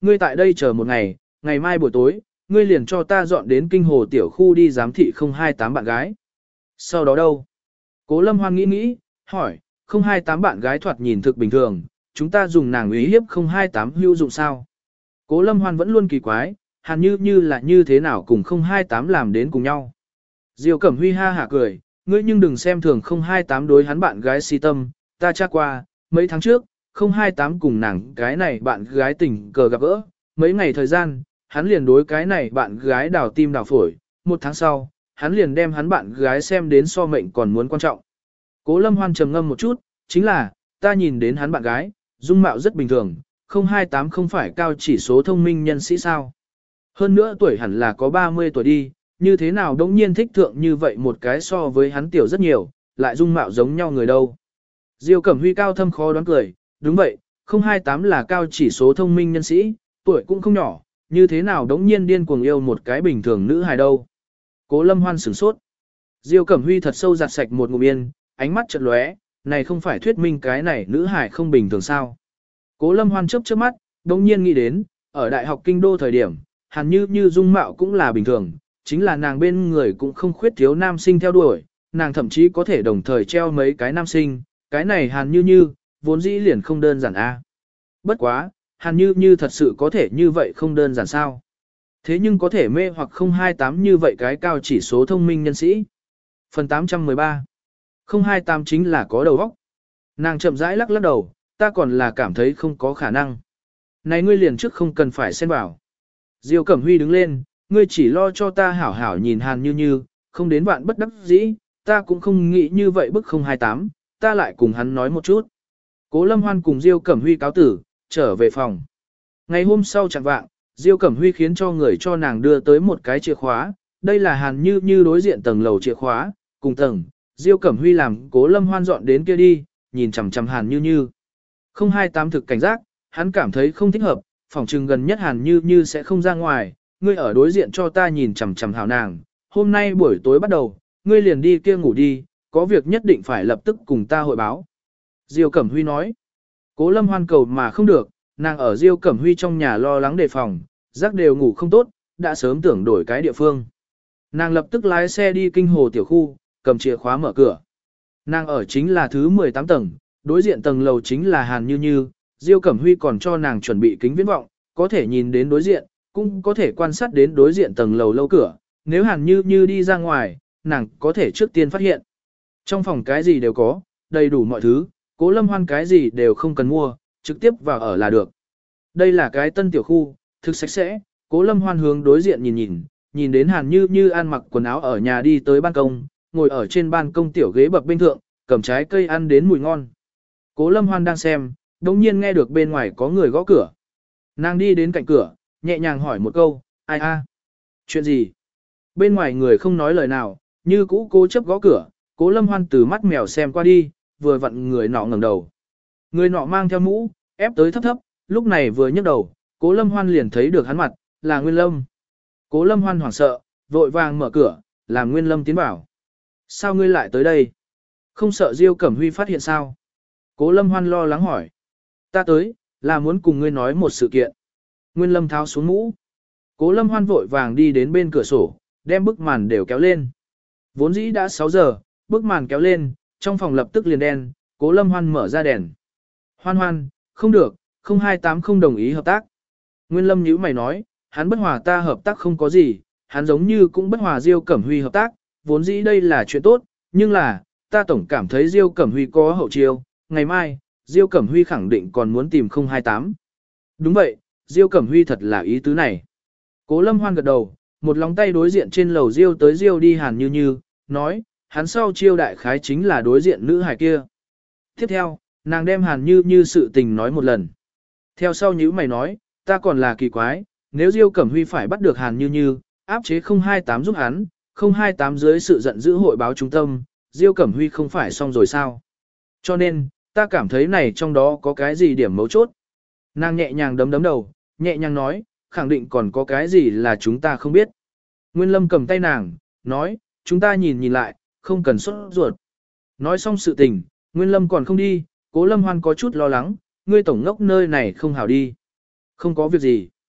ngươi tại đây chờ một ngày, ngày mai buổi tối, ngươi liền cho ta dọn đến kinh hồ tiểu khu đi giám thị không hai tám bạn gái. Sau đó đâu? Cố Lâm Hoan nghĩ nghĩ, hỏi, không hai tám bạn gái thoạt nhìn thực bình thường, chúng ta dùng nàng uy hiếp không hai tám hữu dụng sao? Cố Lâm Hoan vẫn luôn kỳ quái, Hàn Như Như là như thế nào cùng không hai tám làm đến cùng nhau. Diêu Cẩm Huy ha hả cười, ngươi nhưng đừng xem thường không hai tám đối hắn bạn gái si tâm, ta tra qua, mấy tháng trước, không hai tám cùng nàng cái này bạn gái tình cờ gặp gỡ, mấy ngày thời gian, hắn liền đối cái này bạn gái đào tim đào phổi, một tháng sau, hắn liền đem hắn bạn gái xem đến so mệnh còn muốn quan trọng. Cố Lâm Hoan trầm ngâm một chút, chính là, ta nhìn đến hắn bạn gái, dung mạo rất bình thường, không hai tám không phải cao chỉ số thông minh nhân sĩ sao. Hơn nữa tuổi hẳn là có ba mươi tuổi đi, như thế nào đống nhiên thích thượng như vậy một cái so với hắn tiểu rất nhiều, lại dung mạo giống nhau người đâu. Diêu Cẩm Huy cao thâm khó đoán cười, đúng vậy, không hai tám là cao chỉ số thông minh nhân sĩ, tuổi cũng không nhỏ, như thế nào đống nhiên điên cuồng yêu một cái bình thường nữ hài đâu. Cố Lâm Hoan sửng sốt. Diêu Cẩm Huy thật sâu giặt sạch một ngụm yên, ánh mắt chợt lóe, này không phải thuyết minh cái này nữ hài không bình thường sao. Cố Lâm Hoan chớp chớp mắt, đống nhiên nghĩ đến, ở đại học kinh đô thời điểm, Hàn Như Như dung mạo cũng là bình thường, chính là nàng bên người cũng không khuyết thiếu nam sinh theo đuổi, nàng thậm chí có thể đồng thời treo mấy cái nam sinh, cái này Hàn Như Như, vốn dĩ liền không đơn giản a. Bất quá, Hàn Như Như thật sự có thể như vậy không đơn giản sao. Thế nhưng có thể mê hoặc không hai tám như vậy cái cao chỉ số thông minh nhân sĩ. Phần tám trăm mười ba. không hai tám chính là có đầu óc. Nàng chậm rãi lắc lắc đầu, ta còn là cảm thấy không có khả năng. Này ngươi liền trước không cần phải xen vào. Diêu Cẩm Huy đứng lên, ngươi chỉ lo cho ta hảo hảo nhìn Hàn Như Như, không đến vạn bất đắc dĩ, ta cũng không nghĩ như vậy bức không hai tám, ta lại cùng hắn nói một chút. Cố Lâm Hoan cùng Diêu Cẩm Huy cáo tử, trở về phòng. Ngày hôm sau chẳng vạng, Diêu Cẩm Huy khiến cho người cho nàng đưa tới một cái chìa khóa, đây là Hàn Như Như đối diện tầng lầu chìa khóa, cùng tầng, Diêu Cẩm Huy làm Cố Lâm Hoan dọn đến kia đi, nhìn chằm chằm Hàn Như Như. không hai tám thực cảnh giác, hắn cảm thấy không thích hợp, phòng trừng gần nhất Hàn Như Như sẽ không ra ngoài, ngươi ở đối diện cho ta nhìn chằm chằm hảo nàng, hôm nay buổi tối bắt đầu, ngươi liền đi kia ngủ đi, có việc nhất định phải lập tức cùng ta hội báo. Diêu Cẩm Huy nói, Cố Lâm Hoan cầu mà không được, nàng ở Diêu Cẩm Huy trong nhà lo lắng đề phòng, giấc đều ngủ không tốt, đã sớm tưởng đổi cái địa phương. Nàng lập tức lái xe đi kinh hồ tiểu khu, cầm chìa khóa mở cửa. Nàng ở chính là thứ mười tám tầng, đối diện tầng lầu chính là Hàn Như Như, Diêu Cẩm Huy còn cho nàng chuẩn bị kính viễn vọng, có thể nhìn đến đối diện, cũng có thể quan sát đến đối diện tầng lầu lâu cửa, nếu Hàn Như Như đi ra ngoài, nàng có thể trước tiên phát hiện. Trong phòng cái gì đều có, đầy đủ mọi thứ, Cố Lâm Hoan cái gì đều không cần mua, trực tiếp vào ở là được. Đây là cái tân tiểu khu, thực sạch sẽ, Cố Lâm Hoan hướng đối diện nhìn nhìn, nhìn đến Hàn Như Như ăn mặc quần áo ở nhà đi tới ban công, ngồi ở trên ban công tiểu ghế bập bên thượng, cầm trái cây ăn đến mùi ngon. Cố Lâm Hoan đang xem, đồng nhiên nghe được bên ngoài có người gõ cửa. Nàng đi đến cạnh cửa, nhẹ nhàng hỏi một câu, ai a? Chuyện gì? Bên ngoài người không nói lời nào, như cũ cố chấp gõ cửa, Cố Lâm Hoan từ mắt mèo xem qua đi, vừa vặn người nọ ngẩng đầu. Người nọ mang theo mũ, ép tới thấp thấp, lúc này vừa nhấc đầu, Cố Lâm Hoan liền thấy được hắn mặt, là Nguyên Lâm. Cố Lâm Hoan hoảng sợ, vội vàng mở cửa, làm Nguyên Lâm tiến vào. Sao ngươi lại tới đây? Không sợ Diêu Cẩm Huy phát hiện sao? Cố Lâm Hoan lo lắng hỏi. Ta tới, là muốn cùng ngươi nói một sự kiện. Nguyên Lâm tháo xuống mũ. Cố Lâm Hoan vội vàng đi đến bên cửa sổ, đem bức màn đều kéo lên. Vốn dĩ đã sáu giờ, bức màn kéo lên, trong phòng lập tức liền đen, Cố Lâm Hoan mở ra đèn. Hoan Hoan, không được, không hai tám không đồng ý hợp tác. Nguyên Lâm nhíu mày nói, hắn bất hòa ta hợp tác không có gì, hắn giống như cũng bất hòa Diêu Cẩm Huy hợp tác, vốn dĩ đây là chuyện tốt, nhưng là, ta tổng cảm thấy Diêu Cẩm Huy có hậu chiêu, ngày mai, Diêu Cẩm Huy khẳng định còn muốn tìm không hai tám. Đúng vậy, Diêu Cẩm Huy thật là ý tứ này. Cố Lâm Hoan gật đầu, một lòng tay đối diện trên lầu Diêu tới Diêu đi Hàn Như Như, nói, hắn sau chiêu đại khái chính là đối diện nữ hài kia. Tiếp theo, nàng đem Hàn Như Như sự tình nói một lần. Theo sau nhíu mày nói, ta còn là kỳ quái, nếu Diêu Cẩm Huy phải bắt được Hàn Như Như, áp chế không hai tám giúp hắn, không hai tám dưới sự giận dữ hội báo trung tâm, Diêu Cẩm Huy không phải xong rồi sao? Cho nên, ta cảm thấy này trong đó có cái gì điểm mấu chốt. Nàng nhẹ nhàng đấm đấm đầu, nhẹ nhàng nói, khẳng định còn có cái gì là chúng ta không biết. Nguyên Lâm cầm tay nàng, nói, chúng ta nhìn nhìn lại, không cần sốt ruột. Nói xong sự tình, Nguyên Lâm còn không đi, Cố Lâm Hoan có chút lo lắng, ngươi tổng ngốc nơi này không hảo đi. Không có việc gì.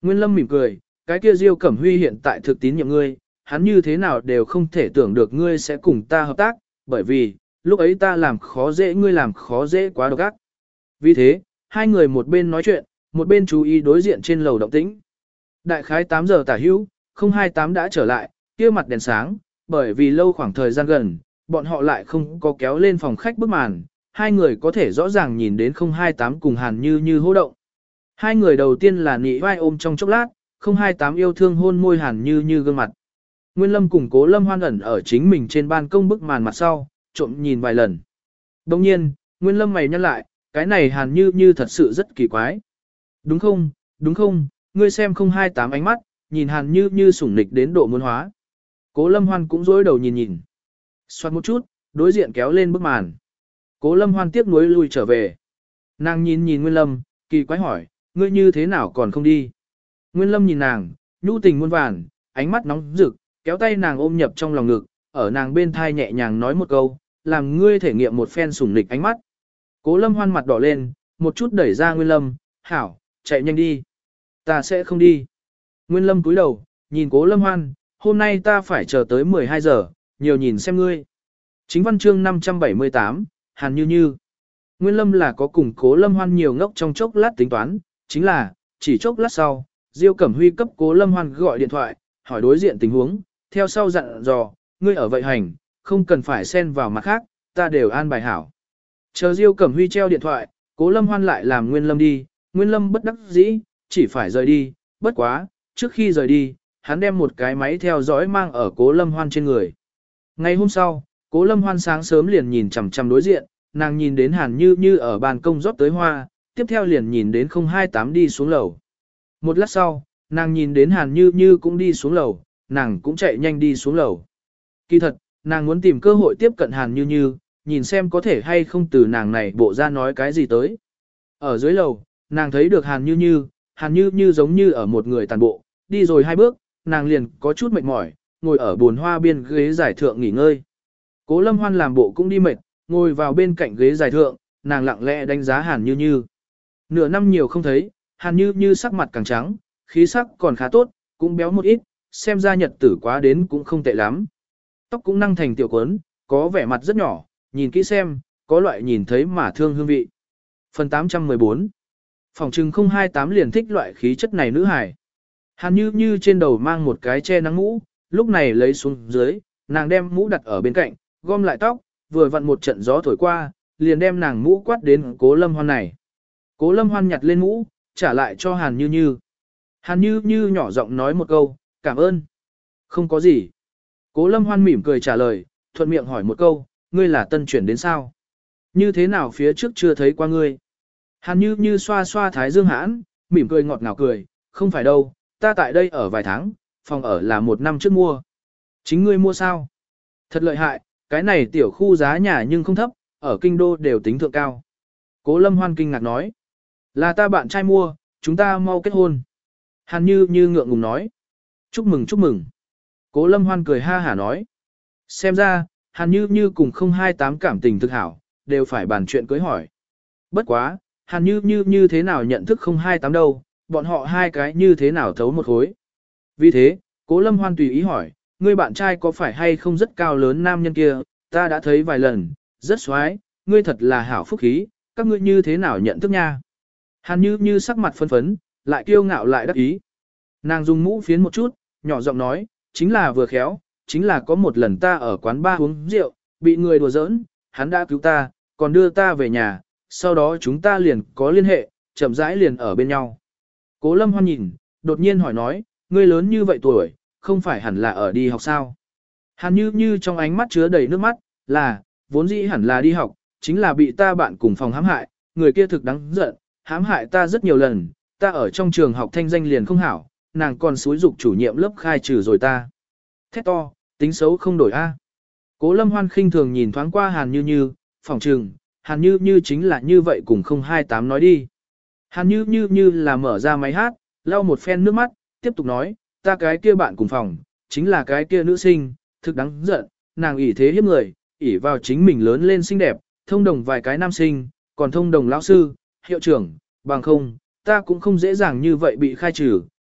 Nguyên Lâm mỉm cười, cái kia Diêu Cẩm Huy hiện tại thực tín nhiệm ngươi, hắn như thế nào đều không thể tưởng được ngươi sẽ cùng ta hợp tác, bởi vì, lúc ấy ta làm khó dễ ngươi làm khó dễ quá độc ác. Vì thế, hai người một bên nói chuyện, một bên chú ý đối diện trên lầu động tĩnh. Đại khái tám giờ tả hữu, không hai tám đã trở lại, kia mặt đèn sáng, bởi vì lâu khoảng thời gian gần, bọn họ lại không có kéo lên phòng khách bức màn, hai người có thể rõ ràng nhìn đến không hai tám cùng Hàn Như Như hô động. Hai người đầu tiên là nị vai ôm trong chốc lát, không hai tám yêu thương hôn môi Hàn Như Như gương mặt. Nguyên Lâm cùng Cố Lâm Hoan ẩn ở chính mình trên ban công bức màn mặt sau, trộm nhìn vài lần. Đồng nhiên, Nguyên Lâm mày nhăn lại, cái này Hàn Như Như thật sự rất kỳ quái. Đúng không, đúng không, ngươi xem không hai tám ánh mắt, nhìn Hàn Như Như sủng nịch đến độ muốn hóa. Cố Lâm Hoan cũng dối đầu nhìn nhìn. Xoát một chút, đối diện kéo lên bức màn. Cố Lâm Hoan tiếc nuối lui trở về. Nàng nhìn nhìn Nguyên Lâm, kỳ quái hỏi, ngươi như thế nào còn không đi? Nguyên Lâm nhìn nàng, nhu tình muôn vàn, ánh mắt nóng rực, kéo tay nàng ôm nhập trong lòng ngực, ở nàng bên thai nhẹ nhàng nói một câu, làm ngươi thể nghiệm một phen sủng nịch ánh mắt. Cố Lâm Hoan mặt đỏ lên, một chút đẩy ra Nguyên Lâm, hảo, chạy nhanh đi. Ta sẽ không đi. Nguyên Lâm cúi đầu, nhìn Cố Lâm Hoan, hôm nay ta phải chờ tới mười hai giờ, nhiều nhìn xem ngươi. Chính văn chương năm trăm bảy mươi tám, Hàn Như Như. Nguyên Lâm là có cùng Cố Lâm Hoan nhiều ngốc trong chốc lát tính toán, chính là, chỉ chốc lát sau, Diêu Cẩm Huy cấp Cố Lâm Hoan gọi điện thoại, hỏi đối diện tình huống, theo sau dặn dò, ngươi ở vậy hành, không cần phải xen vào mặt khác, ta đều an bài hảo. Chờ Diêu Cẩm Huy treo điện thoại, Cố Lâm Hoan lại làm Nguyên Lâm đi, Nguyên Lâm bất đắc dĩ, chỉ phải rời đi, bất quá, trước khi rời đi, hắn đem một cái máy theo dõi mang ở Cố Lâm Hoan trên người. Ngày hôm sau, Cố Lâm Hoan sáng sớm liền nhìn chằm chằm đối diện, nàng nhìn đến Hàn Như Như ở ban công rót tới hoa, tiếp theo liền nhìn đến không hai tám đi xuống lầu. Một lát sau, nàng nhìn đến Hàn Như Như cũng đi xuống lầu, nàng cũng chạy nhanh đi xuống lầu. Kỳ thật, nàng muốn tìm cơ hội tiếp cận Hàn Như Như, nhìn xem có thể hay không từ nàng này bộ ra nói cái gì tới. Ở dưới lầu, nàng thấy được Hàn Như Như, Hàn Như Như giống như ở một người tàn bộ, đi rồi hai bước, nàng liền có chút mệt mỏi, ngồi ở bồn hoa biên ghế giải thượng nghỉ ngơi. Cố Lâm Hoan làm bộ cũng đi mệt, ngồi vào bên cạnh ghế giải thượng, nàng lặng lẽ đánh giá Hàn Như Như. Nửa năm nhiều không thấy, Hàn Như Như sắc mặt càng trắng, khí sắc còn khá tốt, cũng béo một ít, xem ra nhật tử quá đến cũng không tệ lắm. Tóc cũng năng thành tiểu quấn, có vẻ mặt rất nhỏ, nhìn kỹ xem, có loại nhìn thấy mà thương hương vị. Phần tám trăm mười bốn. Phòng trừng không hai tám liền thích loại khí chất này nữ hài. Hàn Như Như trên đầu mang một cái che nắng mũ, lúc này lấy xuống dưới, nàng đem mũ đặt ở bên cạnh, gom lại tóc, vừa vặn một trận gió thổi qua, liền đem nàng mũ quát đến Cố Lâm Hoan này. Cố Lâm Hoan nhặt lên mũ, trả lại cho Hàn Như Như. Hàn Như Như nhỏ giọng nói một câu, cảm ơn. Không có gì. Cố Lâm Hoan mỉm cười trả lời, thuận miệng hỏi một câu, ngươi là tân chuyển đến sao? Như thế nào phía trước chưa thấy qua ngươi? Hàn Như Như xoa xoa thái dương hãn, mỉm cười ngọt ngào cười, không phải đâu, ta tại đây ở vài tháng, phòng ở là một năm trước mua. Chính ngươi mua sao? Thật lợi hại, cái này tiểu khu giá nhà nhưng không thấp, ở kinh đô đều tính thượng cao. Cố Lâm Hoan kinh ngạc nói, là ta bạn trai mua, chúng ta mau kết hôn. Hàn Như Như ngượng ngùng nói, chúc mừng chúc mừng. Cố Lâm Hoan cười ha hả nói, xem ra, Hàn Như Như cùng không hai tám cảm tình thực hảo, đều phải bàn chuyện cưới hỏi. Bất quá, Hàn Như Như như thế nào nhận thức không hai tám đâu, bọn họ hai cái như thế nào thấu một khối. Vì thế, Cố Lâm Hoan tùy ý hỏi, ngươi bạn trai có phải hay không rất cao lớn nam nhân kia, ta đã thấy vài lần, rất xoái, ngươi thật là hảo phúc khí, các ngươi như thế nào nhận thức nha. Hàn Như Như sắc mặt phấn phấn, lại kiêu ngạo lại đắc ý. Nàng dùng mũ phiến một chút, nhỏ giọng nói, chính là vừa khéo, chính là có một lần ta ở quán bar uống rượu, bị người đùa giỡn, hắn đã cứu ta, còn đưa ta về nhà, sau đó chúng ta liền có liên hệ, chậm rãi liền ở bên nhau. Cố Lâm Hoan nhìn, đột nhiên hỏi nói, ngươi lớn như vậy tuổi, không phải hẳn là ở đi học sao? Hàn Như Như trong ánh mắt chứa đầy nước mắt, là, vốn dĩ hẳn là đi học, chính là bị ta bạn cùng phòng hãm hại, người kia thực đáng giận, hãm hại ta rất nhiều lần, ta ở trong trường học thanh danh liền không hảo, nàng còn xúi dục chủ nhiệm lớp khai trừ rồi ta. Thét to, tính xấu không đổi a. Cố Lâm Hoan khinh thường nhìn thoáng qua Hàn Như Như, phỏng trừng, Hàn Như Như chính là như vậy cùng không hai tám nói đi. Hàn Như Như như là mở ra máy hát, lau một phen nước mắt, tiếp tục nói, ta cái kia bạn cùng phòng, chính là cái kia nữ sinh, thực đáng giận, nàng ỷ thế hiếp người, ỷ vào chính mình lớn lên xinh đẹp, thông đồng vài cái nam sinh, còn thông đồng lão sư, hiệu trưởng, bằng không, ta cũng không dễ dàng như vậy bị khai trừ,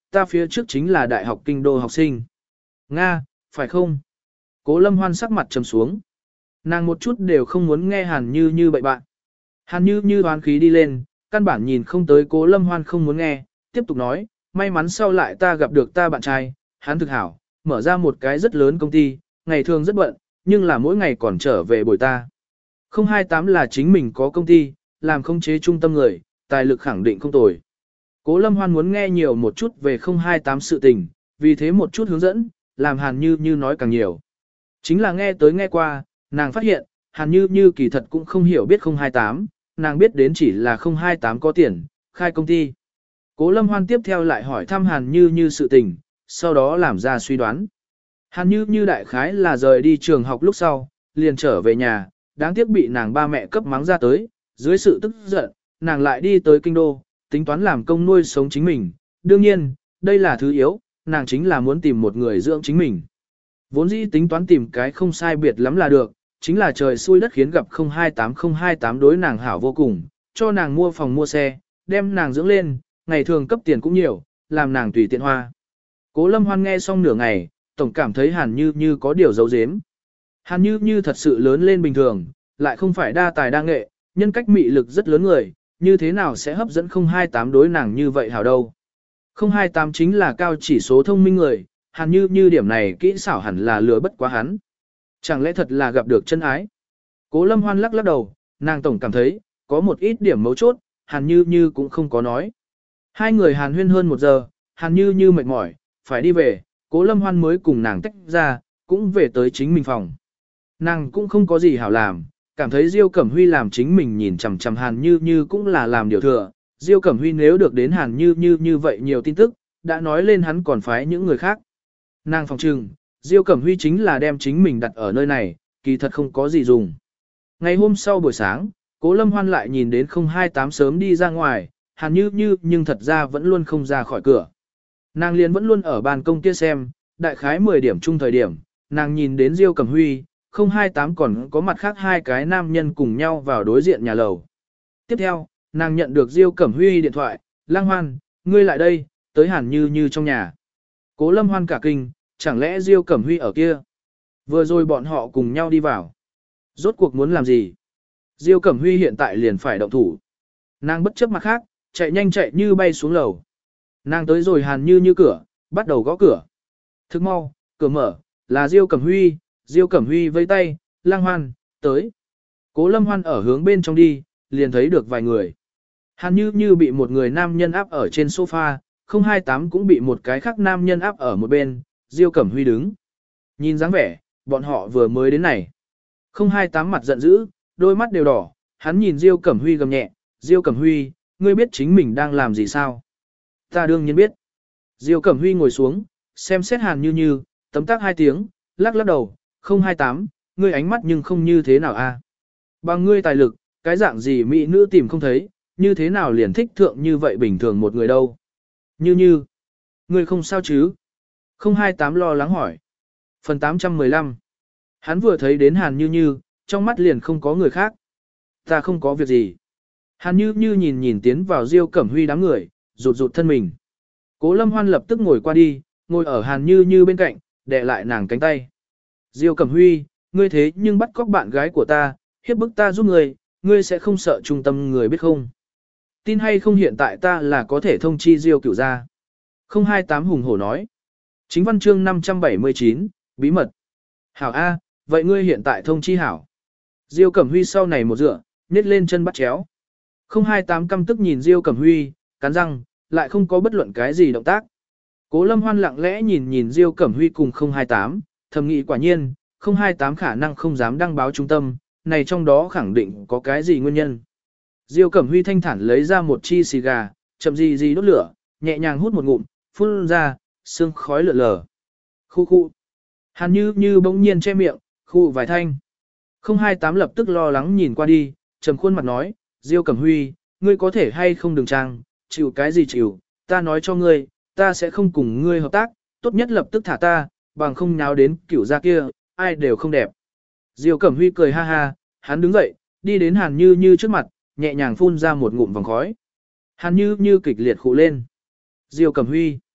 ta phía trước chính là đại học kinh đô học sinh. Nga, phải không? Cố Lâm Hoan sắc mặt trầm xuống. Nàng một chút đều không muốn nghe Hàn Như Như bậy bạn. Hàn Như Như đoán khí đi lên, căn bản nhìn không tới Cố Lâm Hoan không muốn nghe, tiếp tục nói, may mắn sau lại ta gặp được ta bạn trai, hắn thực hảo, mở ra một cái rất lớn công ty, ngày thường rất bận, nhưng là mỗi ngày còn trở về bồi ta. không hai tám là chính mình có công ty, làm khống chế trung tâm người, tài lực khẳng định không tồi. Cố Lâm Hoan muốn nghe nhiều một chút về không hai tám sự tình, vì thế một chút hướng dẫn, làm Hàn Như Như nói càng nhiều. Chính là nghe tới nghe qua, nàng phát hiện, Hàn Như Như kỳ thật cũng không hiểu biết không hai tám, nàng biết đến chỉ là không hai tám có tiền, khai công ty. Cố Lâm Hoan tiếp theo lại hỏi thăm Hàn Như Như sự tình, sau đó làm ra suy đoán. Hàn Như Như đại khái là rời đi trường học lúc sau, liền trở về nhà, đáng tiếc bị nàng ba mẹ cấp mắng ra tới, dưới sự tức giận, nàng lại đi tới kinh đô, tính toán làm công nuôi sống chính mình. Đương nhiên, đây là thứ yếu, nàng chính là muốn tìm một người dưỡng chính mình. Vốn dĩ tính toán tìm cái không sai biệt lắm là được, chính là trời xui đất khiến gặp không hai tám không hai tám đối nàng hảo vô cùng, cho nàng mua phòng mua xe, đem nàng dưỡng lên, ngày thường cấp tiền cũng nhiều, làm nàng tùy tiện hoa. Cố Lâm Hoan nghe xong nửa ngày, tổng cảm thấy Hàn Như Như có điều giấu giếm. Hàn Như Như thật sự lớn lên bình thường, lại không phải đa tài đa nghệ, nhân cách mị lực rất lớn người, như thế nào sẽ hấp dẫn không hai tám đối nàng như vậy hảo đâu. không hai tám chính là cao chỉ số thông minh người, Hàn Như Như điểm này kỹ xảo hẳn là lừa bất quá hắn. Chẳng lẽ thật là gặp được chân ái? Cố Lâm Hoan lắc lắc đầu, nàng tổng cảm thấy, có một ít điểm mấu chốt, Hàn Như Như cũng không có nói. Hai người Hàn huyên hơn một giờ, Hàn Như Như mệt mỏi, phải đi về, Cố Lâm Hoan mới cùng nàng tách ra, cũng về tới chính mình phòng. Nàng cũng không có gì hảo làm, cảm thấy Diêu Cẩm Huy làm chính mình nhìn chằm chằm Hàn Như Như cũng là làm điều thừa. Diêu Cẩm Huy nếu được đến Hàn Như Như như vậy nhiều tin tức, đã nói lên hắn còn phái những người khác. Nàng phòng trừng, Diêu Cẩm Huy chính là đem chính mình đặt ở nơi này, kỳ thật không có gì dùng. Ngày hôm sau buổi sáng, Cố Lâm Hoan lại nhìn đến không hai tám sớm đi ra ngoài, Hàn Như Như nhưng thật ra vẫn luôn không ra khỏi cửa. Nàng liền vẫn luôn ở ban công kia xem, đại khái mười điểm chung thời điểm, nàng nhìn đến Diêu Cẩm Huy, không hai tám còn có mặt khác hai cái nam nhân cùng nhau vào đối diện nhà lầu. Tiếp theo, nàng nhận được Diêu Cẩm Huy điện thoại, Lang Hoan, ngươi lại đây, tới Hàn Như Như trong nhà. Cố Lâm Hoan cả kinh, chẳng lẽ Diêu Cẩm Huy ở kia? Vừa rồi bọn họ cùng nhau đi vào. Rốt cuộc muốn làm gì? Diêu Cẩm Huy hiện tại liền phải động thủ. Nàng bất chấp mặt khác, chạy nhanh chạy như bay xuống lầu. Nàng tới rồi Hàn Như Như cửa, bắt đầu gõ cửa. Thức mau, cửa mở, là Diêu Cẩm Huy, Diêu Cẩm Huy vẫy tay, Lang Hoan, tới. Cố Lâm Hoan ở hướng bên trong đi, liền thấy được vài người. Hàn Như Như bị một người nam nhân áp ở trên sofa, không hai tám cũng bị một cái khác nam nhân áp ở một bên, Diêu Cẩm Huy đứng. Nhìn dáng vẻ, bọn họ vừa mới đến này. không hai tám mặt giận dữ, đôi mắt đều đỏ, hắn nhìn Diêu Cẩm Huy gầm nhẹ, Diêu Cẩm Huy, ngươi biết chính mình đang làm gì sao? Ta đương nhiên biết. Diêu Cẩm Huy ngồi xuống, xem xét Hàn Như Như, tấm tắc hai tiếng, lắc lắc đầu, không hai tám, ngươi ánh mắt nhưng không như thế nào a? Bằng ngươi tài lực, cái dạng gì mỹ nữ tìm không thấy, như thế nào liền thích thượng như vậy bình thường một người đâu? Như Như, ngươi không sao chứ? không hai tám lo lắng hỏi. Phần tám trăm mười lăm. Hắn vừa thấy đến Hàn Như Như, trong mắt liền không có người khác. Ta không có việc gì. Hàn Như Như nhìn nhìn tiến vào Diêu Cẩm Huy đám người, rụt rụt thân mình. Cố Lâm Hoan lập tức ngồi qua đi, ngồi ở Hàn Như Như bên cạnh, đè lại nàng cánh tay. Diêu Cẩm Huy, ngươi thế nhưng bắt cóc bạn gái của ta, hiếp bức ta giúp ngươi, ngươi sẽ không sợ trung tâm người biết không? Tin hay không hiện tại ta là có thể thông chi Diêu Cửu gia. không hai tám hùng hổ nói. Chính văn chương năm trăm bảy mươi chín, bí mật. Hảo A, vậy ngươi hiện tại thông chi hảo. Diêu Cẩm Huy sau này một dựa, nhét lên chân bắt chéo. không hai tám căm tức nhìn Diêu Cẩm Huy, cắn răng, lại không có bất luận cái gì động tác. Cố Lâm Hoan lặng lẽ nhìn nhìn Diêu Cẩm Huy cùng không hai tám, thầm nghĩ quả nhiên, không hai tám khả năng không dám đăng báo trung tâm, này trong đó khẳng định có cái gì nguyên nhân. Diêu Cẩm Huy thanh thản lấy ra một chi xì gà, chậm gì gì đốt lửa, nhẹ nhàng hút một ngụm, phun ra, sương khói lượn lờ. Khu khu. Hàn Như Như bỗng nhiên che miệng, khu vài thanh. không hai tám lập tức lo lắng nhìn qua đi, trầm khuôn mặt nói, Diêu Cẩm Huy, ngươi có thể hay không đừng trang, chịu cái gì chịu, ta nói cho ngươi, ta sẽ không cùng ngươi hợp tác, tốt nhất lập tức thả ta, bằng không nháo đến kiểu gia kia, ai đều không đẹp. Diêu Cẩm Huy cười ha ha, hắn đứng dậy, đi đến Hàn Như Như trước mặt, nhẹ nhàng phun ra một ngụm vòng khói. Hàn Như Như kịch liệt khụ lên. Diêu Cẩm Huy.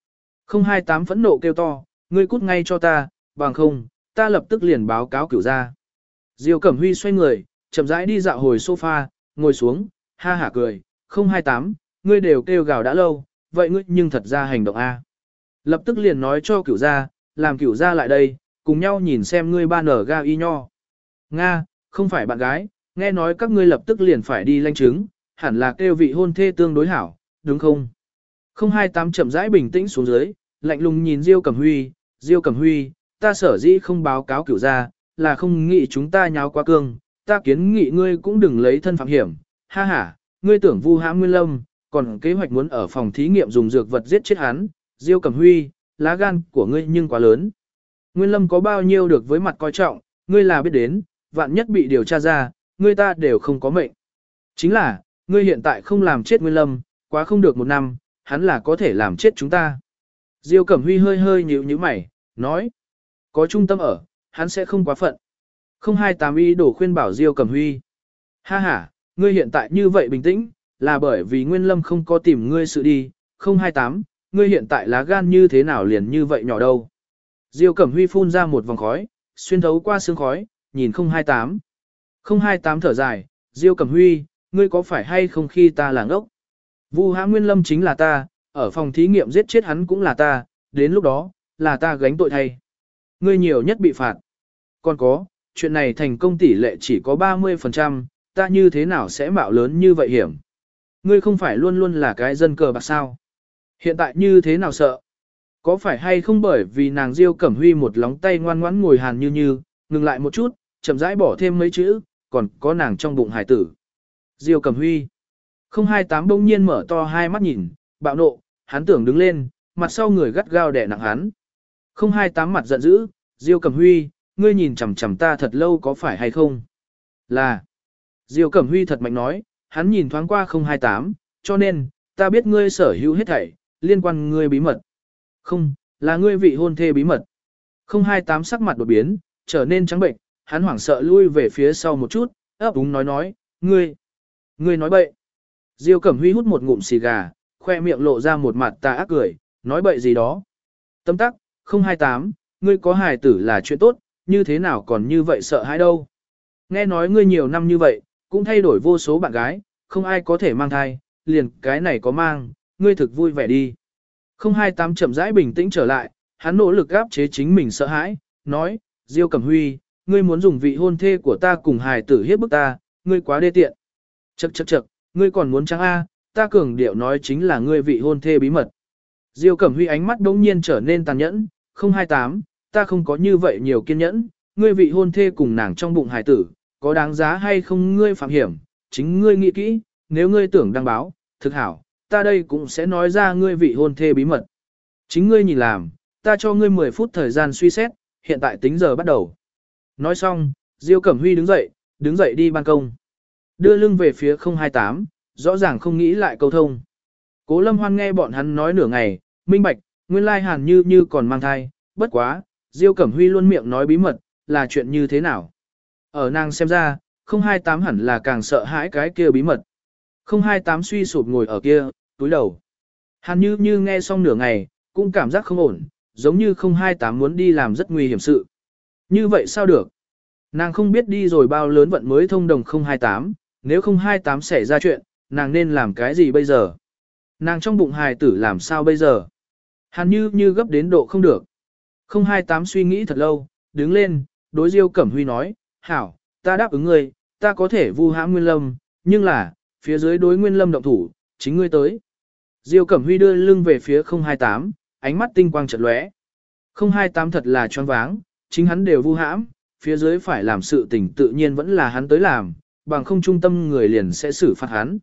không hai tám phẫn nộ kêu to, ngươi cút ngay cho ta, bằng không, ta lập tức liền báo cáo cửu ra. Diêu Cẩm Huy xoay người, chậm rãi đi dạo hồi sofa, ngồi xuống, ha hả cười, không hai tám, ngươi đều kêu gào đã lâu, vậy ngươi nhưng thật ra hành động A. Lập tức liền nói cho cửu gia, làm cửu gia lại đây, cùng nhau nhìn xem ngươi ba nở ga y nho. Nga, không phải bạn gái, nghe nói các ngươi lập tức liền phải đi lanh chứng, hẳn là kêu vị hôn thê tương đối hảo, đúng không? không hai tám chậm rãi bình tĩnh xuống dưới, lạnh lùng nhìn Diêu Cẩm Huy, Diêu Cẩm Huy, ta sở dĩ không báo cáo cửu gia, là không nghĩ chúng ta nháo quá cương, ta kiến nghị ngươi cũng đừng lấy thân phạm hiểm, ha ha, ngươi tưởng vu hãm Nguyên Lâm, còn kế hoạch muốn ở phòng thí nghiệm dùng dược vật giết chết hắn, Diêu Cẩm Huy, lá gan của ngươi nhưng quá lớn. Nguyên Lâm có bao nhiêu được với mặt coi trọng, ngươi là biết đến, vạn nhất bị điều tra ra, ngươi ta đều không có mệnh. Chính là, ngươi hiện tại không làm chết Nguyên Lâm, quá không được một năm, hắn là có thể làm chết chúng ta. Diêu Cẩm Huy hơi hơi nhíu nhíu mày, nói, có trung tâm ở, hắn sẽ không quá phận. không hai tám ý đổ khuyên bảo Diêu Cẩm Huy. Ha ha, ngươi hiện tại như vậy bình tĩnh, là bởi vì Nguyên Lâm không có tìm ngươi sự đi, không hai tám, ngươi hiện tại lá gan như thế nào liền như vậy nhỏ đâu. Diêu Cẩm Huy phun ra một vòng khói, xuyên thấu qua sương khói, nhìn không hai tám. không hai tám thở dài, Diêu Cẩm Huy, ngươi có phải hay không khi ta là ngốc? Vu hãm Nguyên Lâm chính là ta, ở phòng thí nghiệm giết chết hắn cũng là ta, đến lúc đó, là ta gánh tội thay. Ngươi nhiều nhất bị phạt. Còn có, chuyện này thành công tỷ lệ chỉ có ba mươi phần trăm, ta như thế nào sẽ mạo lớn như vậy hiểm? Ngươi không phải luôn luôn là cái dân cờ bạc sao? Hiện tại như thế nào sợ? Có phải hay không bởi vì nàng Diêu Cẩm Huy một lóng tay ngoan ngoãn ngồi hàn như như, ngừng lại một chút, chậm rãi bỏ thêm mấy chữ, còn có nàng trong bụng hải tử. Diêu Cẩm Huy. không hai tám bỗng nhiên mở to hai mắt nhìn, bạo nộ, hắn tưởng đứng lên, mặt sau người gắt gao đè nặng hắn. không hai tám mặt giận dữ, Diêu Cẩm Huy, ngươi nhìn chằm chằm ta thật lâu có phải hay không? Là. Diêu Cẩm Huy thật mạnh nói, hắn nhìn thoáng qua không hai tám, cho nên, ta biết ngươi sở hữu hết thảy, liên quan ngươi bí mật. Không, là ngươi vị hôn thê bí mật. không hai tám sắc mặt đột biến, trở nên trắng bệnh, hắn hoảng sợ lui về phía sau một chút, ấp úng nói nói, ngươi, ngươi nói bậy. Diêu Cẩm Huy hút một ngụm xì gà, khoe miệng lộ ra một mặt tà ác cười, nói bậy gì đó. Tâm tắc, không hai tám, ngươi có hài tử là chuyện tốt, như thế nào còn như vậy sợ hãi đâu. Nghe nói ngươi nhiều năm như vậy, cũng thay đổi vô số bạn gái, không ai có thể mang thai, liền cái này có mang, ngươi thực vui vẻ đi. không hai tám chậm rãi bình tĩnh trở lại, hắn nỗ lực áp chế chính mình sợ hãi, nói, Diêu Cẩm Huy, ngươi muốn dùng vị hôn thê của ta cùng hài tử hiếp bức ta, ngươi quá đê tiện. Chậc chậc chậc, ngươi còn muốn trắng A, ta cường điệu nói chính là ngươi vị hôn thê bí mật. Diêu Cẩm Huy ánh mắt đống nhiên trở nên tàn nhẫn, không hai tám, ta không có như vậy nhiều kiên nhẫn, ngươi vị hôn thê cùng nàng trong bụng hài tử, có đáng giá hay không ngươi phạm hiểm, chính ngươi nghĩ kỹ, nếu ngươi tưởng đăng báo, thực hảo, ta đây cũng sẽ nói ra ngươi vị hôn thê bí mật. Chính ngươi nhìn làm, ta cho ngươi mười phút thời gian suy xét, hiện tại tính giờ bắt đầu. Nói xong, Diêu Cẩm Huy đứng dậy, đứng dậy đi ban công. Đưa lưng về phía không hai tám, rõ ràng không nghĩ lại câu thông. Cố Lâm Hoan nghe bọn hắn nói nửa ngày, minh bạch, nguyên lai Hàn Như Như còn mang thai, bất quá, Diêu Cẩm Huy luôn miệng nói bí mật, là chuyện như thế nào. Ở nàng xem ra, không hai tám hẳn là càng sợ hãi cái kia bí mật. không hai tám suy sụp ngồi ở kia, túi đầu. Hàn Như Như nghe xong nửa ngày, cũng cảm giác không ổn, giống như không hai tám muốn đi làm rất nguy hiểm sự. Như vậy sao được? Nàng không biết đi rồi bao lớn vận mới thông đồng không hai tám, nếu không hai tám xảy ra chuyện, nàng nên làm cái gì bây giờ? Nàng trong bụng hài tử làm sao bây giờ? Hàn Như Như gấp đến độ không được. không hai tám suy nghĩ thật lâu, đứng lên, đối Diêu Cẩm Huy nói, hảo, ta đáp ứng ngươi, ta có thể vu hãm Nguyên Lâm, nhưng là, phía dưới đối Nguyên Lâm động thủ, chính ngươi tới. Diêu Cẩm Huy đưa lưng về phía không hai tám, ánh mắt tinh quang chợt lóe. không hai tám thật là choáng váng, chính hắn đều vu hãm, phía dưới phải làm sự tình tự nhiên vẫn là hắn tới làm, bằng không trung tâm người liền sẽ xử phạt hắn.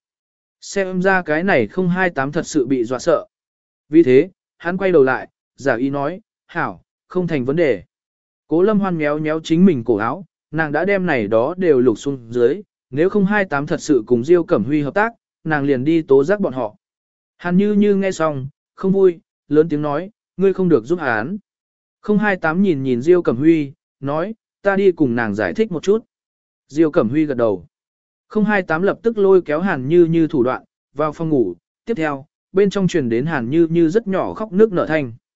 Xem ra cái này không hai tám thật sự bị dọa sợ. Vì thế, hắn quay đầu lại, giả ý nói, hảo, không thành vấn đề. Cố Lâm Hoan méo méo chính mình cổ áo, nàng đã đem này đó đều lục xuống dưới, nếu không hai tám thật sự cùng Diêu Cẩm Huy hợp tác, nàng liền đi tố giác bọn họ. Hàn Như Như nghe xong, không vui, lớn tiếng nói, ngươi không được giúp hắn. không hai tám nhìn nhìn Diêu Cẩm Huy, nói, ta đi cùng nàng giải thích một chút. Diêu Cẩm Huy gật đầu. không hai tám lập tức lôi kéo Hàn Như Như thủ đoạn, vào phòng ngủ, tiếp theo, bên trong truyền đến Hàn Như Như rất nhỏ khóc nước nở thanh.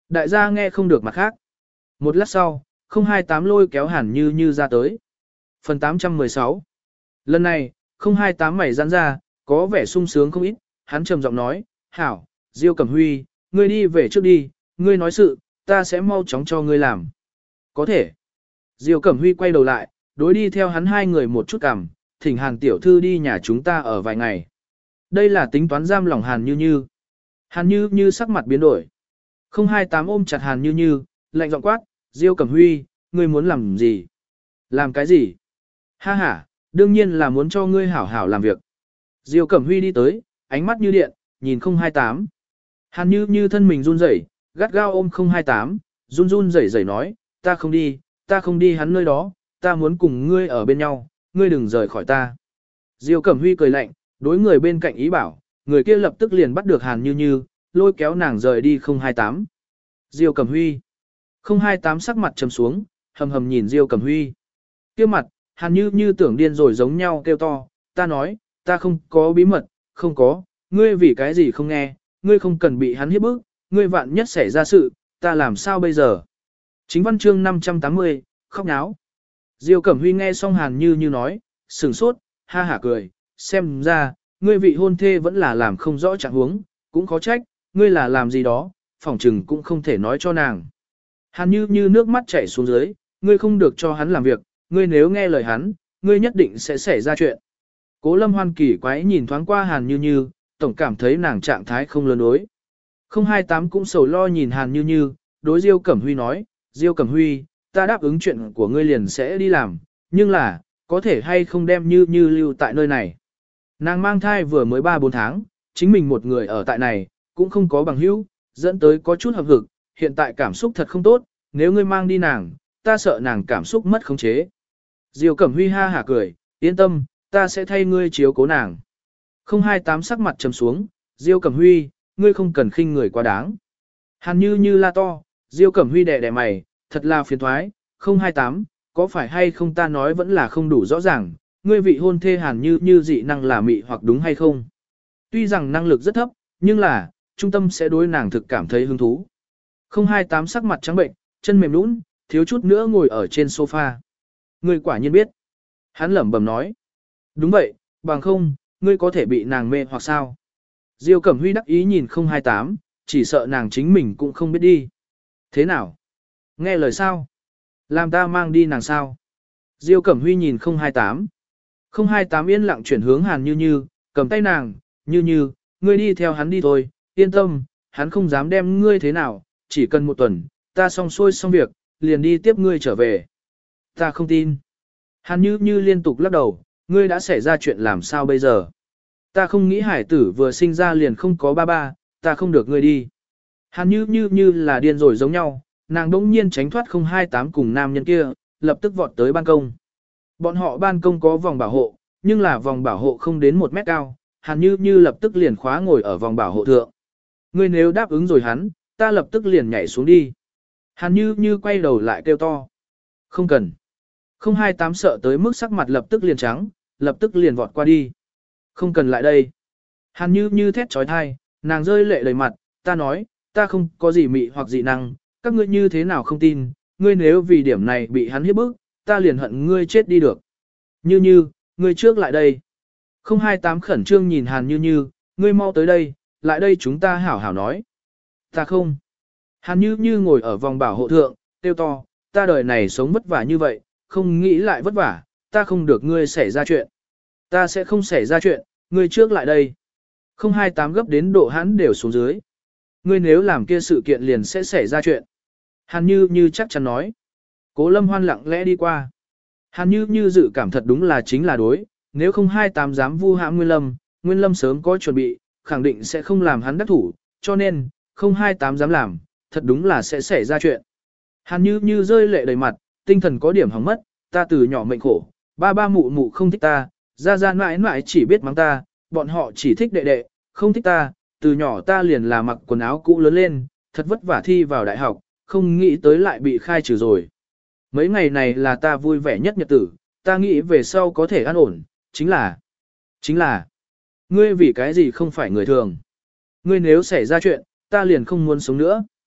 Đại gia nghe không được mặt khác. Một lát sau, không hai tám lôi kéo Hàn Như Như ra tới. Phần tám trăm mười sáu. Lần này, không hai tám mày giãn ra, có vẻ sung sướng không ít, hắn trầm giọng nói, hảo, Diêu Cẩm Huy, ngươi đi về trước đi, ngươi nói sự, ta sẽ mau chóng cho ngươi làm. Có thể. Diêu Cẩm Huy quay đầu lại, đối đi theo hắn hai người một chút cằm, thỉnh Hàn tiểu thư đi nhà chúng ta ở vài ngày. Đây là tính toán giam lòng Hàn Như Như. Hàn Như Như sắc mặt biến đổi. không hai tám ôm chặt Hàn Như Như, lạnh giọng quát, Diêu Cẩm Huy, ngươi muốn làm gì? Làm cái gì? Ha ha, đương nhiên là muốn cho ngươi hảo hảo làm việc. Diêu Cẩm Huy đi tới, ánh mắt như điện, nhìn không hai tám. Hàn Như Như thân mình run rẩy, gắt gao ôm không hai tám, run run rẩy rẩy nói, ta không đi, ta không đi hắn nơi đó, ta muốn cùng ngươi ở bên nhau, ngươi đừng rời khỏi ta. Diêu Cẩm Huy cười lạnh, đối người bên cạnh ý bảo, người kia lập tức liền bắt được Hàn Như Như, lôi kéo nàng rời đi không hai tám. Diêu Cẩm Huy. không hai tám sắc mặt trầm xuống, hầm hầm nhìn Diêu Cẩm Huy. Kia mặt, Hàn Như Như tưởng điên rồi giống nhau kêu to, ta nói, ta không có bí mật, không có, ngươi vì cái gì không nghe, ngươi không cần bị hắn hiếp bức, ngươi vạn nhất xảy ra sự, ta làm sao bây giờ? Chính văn chương năm trăm tám mươi, khóc náo. Diêu Cẩm Huy nghe xong Hàn Như Như nói, sửng sốt, ha hả cười, xem ra, ngươi vị hôn thê vẫn là làm không rõ trạng huống, cũng khó trách, ngươi là làm gì đó, phỏng trừng cũng không thể nói cho nàng. Hàn Như Như nước mắt chảy xuống dưới, ngươi không được cho hắn làm việc, ngươi nếu nghe lời hắn, ngươi nhất định sẽ xảy ra chuyện. Cố Lâm Hoan kỳ quái nhìn thoáng qua Hàn Như Như, tổng cảm thấy nàng trạng thái không lớn đối. không hai tám cũng sầu lo nhìn Hàn Như Như, đối Diêu Cẩm Huy nói, Diêu Cẩm Huy, ta đáp ứng chuyện của ngươi liền sẽ đi làm, nhưng là, có thể hay không đem Như Như lưu tại nơi này. Nàng mang thai vừa mới ba bốn tháng, chính mình một người ở tại này, cũng không có bằng hữu, dẫn tới có chút hợp hực, hiện tại cảm xúc thật không tốt, nếu ngươi mang đi nàng, ta sợ nàng cảm xúc mất khống chế. Diêu Cẩm Huy ha hả cười, yên tâm, ta sẽ thay ngươi chiếu cố nàng. không hai tám sắc mặt trầm xuống, Diêu Cẩm Huy, ngươi không cần khinh người quá đáng. Hàn Như Như la to, Diêu Cẩm Huy đẻ đẻ mày, thật là phiền thoái, không hai tám, có phải hay không ta nói vẫn là không đủ rõ ràng, ngươi vị hôn thê Hàn Như Như dị năng là mị hoặc đúng hay không. Tuy rằng năng lực rất thấp, nhưng là, trung tâm sẽ đối nàng thực cảm thấy hứng thú. không hai tám sắc mặt trắng bệnh, chân mềm nũng, thiếu chút nữa ngồi ở trên sofa. Ngươi quả nhiên biết. Hắn lẩm bẩm nói. Đúng vậy, bằng không, ngươi có thể bị nàng mê hoặc sao. Diêu Cẩm Huy đắc ý nhìn không hai tám, chỉ sợ nàng chính mình cũng không biết đi. Thế nào? Nghe lời sao? Làm ta mang đi nàng sao? Diêu Cẩm Huy nhìn không hai tám. không hai tám yên lặng chuyển hướng Hàn Như Như, cầm tay nàng, Như Như, ngươi đi theo hắn đi thôi, yên tâm, hắn không dám đem ngươi thế nào, chỉ cần một tuần, ta xong xuôi xong việc, liền đi tiếp ngươi trở về. Ta không tin. Hàn Như Như liên tục lắc đầu, ngươi đã xảy ra chuyện làm sao bây giờ? Ta không nghĩ hải tử vừa sinh ra liền không có ba ba, ta không được ngươi đi. Hàn Như Như như là điên rồi giống nhau, nàng đỗng nhiên tránh thoát không hai tám cùng nam nhân kia, lập tức vọt tới ban công. Bọn họ ban công có vòng bảo hộ, nhưng là vòng bảo hộ không đến một mét cao, Hàn Như Như lập tức liền khóa ngồi ở vòng bảo hộ thượng. Ngươi nếu đáp ứng rồi hắn, ta lập tức liền nhảy xuống đi. Hàn Như Như quay đầu lại kêu to. Không cần. không hai tám sợ tới mức sắc mặt lập tức liền trắng, lập tức liền vọt qua đi. Không cần lại đây. Hàn Như Như thét trói thai, nàng rơi lệ đầy mặt, ta nói, ta không có gì mị hoặc dị năng, các ngươi như thế nào không tin, ngươi nếu vì điểm này bị hắn hiếp bức, ta liền hận ngươi chết đi được. Như Như, ngươi trước lại đây. không hai tám khẩn trương nhìn Hàn Như Như, ngươi mau tới đây, lại đây chúng ta hảo hảo nói. Ta không. Hàn Như Như ngồi ở vòng bảo hộ thượng, tiêu to, ta đời này sống vất vả như vậy, không nghĩ lại vất vả, ta không được ngươi xảy ra chuyện. Ta sẽ không xảy ra chuyện, ngươi trước lại đây. không hai tám gấp đến độ hắn đều xuống dưới. Ngươi nếu làm kia sự kiện liền sẽ xảy ra chuyện. Hàn Như Như chắc chắn nói. Cố Lâm Hoan lặng lẽ đi qua. Hàn Như Như dự cảm thật đúng là chính là đối, nếu không hai tám dám vu hãm Nguyên Lâm, Nguyên Lâm sớm có chuẩn bị, khẳng định sẽ không làm hắn đắc thủ, cho nên, không hai tám dám làm, thật đúng là sẽ xảy ra chuyện. Hàn Như Như rơi lệ đầy mặt, tinh thần có điểm hỏng mất, ta từ nhỏ mệnh khổ, ba ba mụ mụ không thích ta, ra ra mãi mãi chỉ biết mắng ta, bọn họ chỉ thích đệ đệ, không thích ta, từ nhỏ ta liền là mặc quần áo cũ lớn lên, thật vất vả thi vào đại học, không nghĩ tới lại bị khai trừ rồi. Mấy ngày này là ta vui vẻ nhất nhật tử, ta nghĩ về sau có thể an ổn, chính là, chính là, ngươi vì cái gì không phải người thường. Ngươi nếu xảy ra chuyện, ta liền không muốn sống nữa.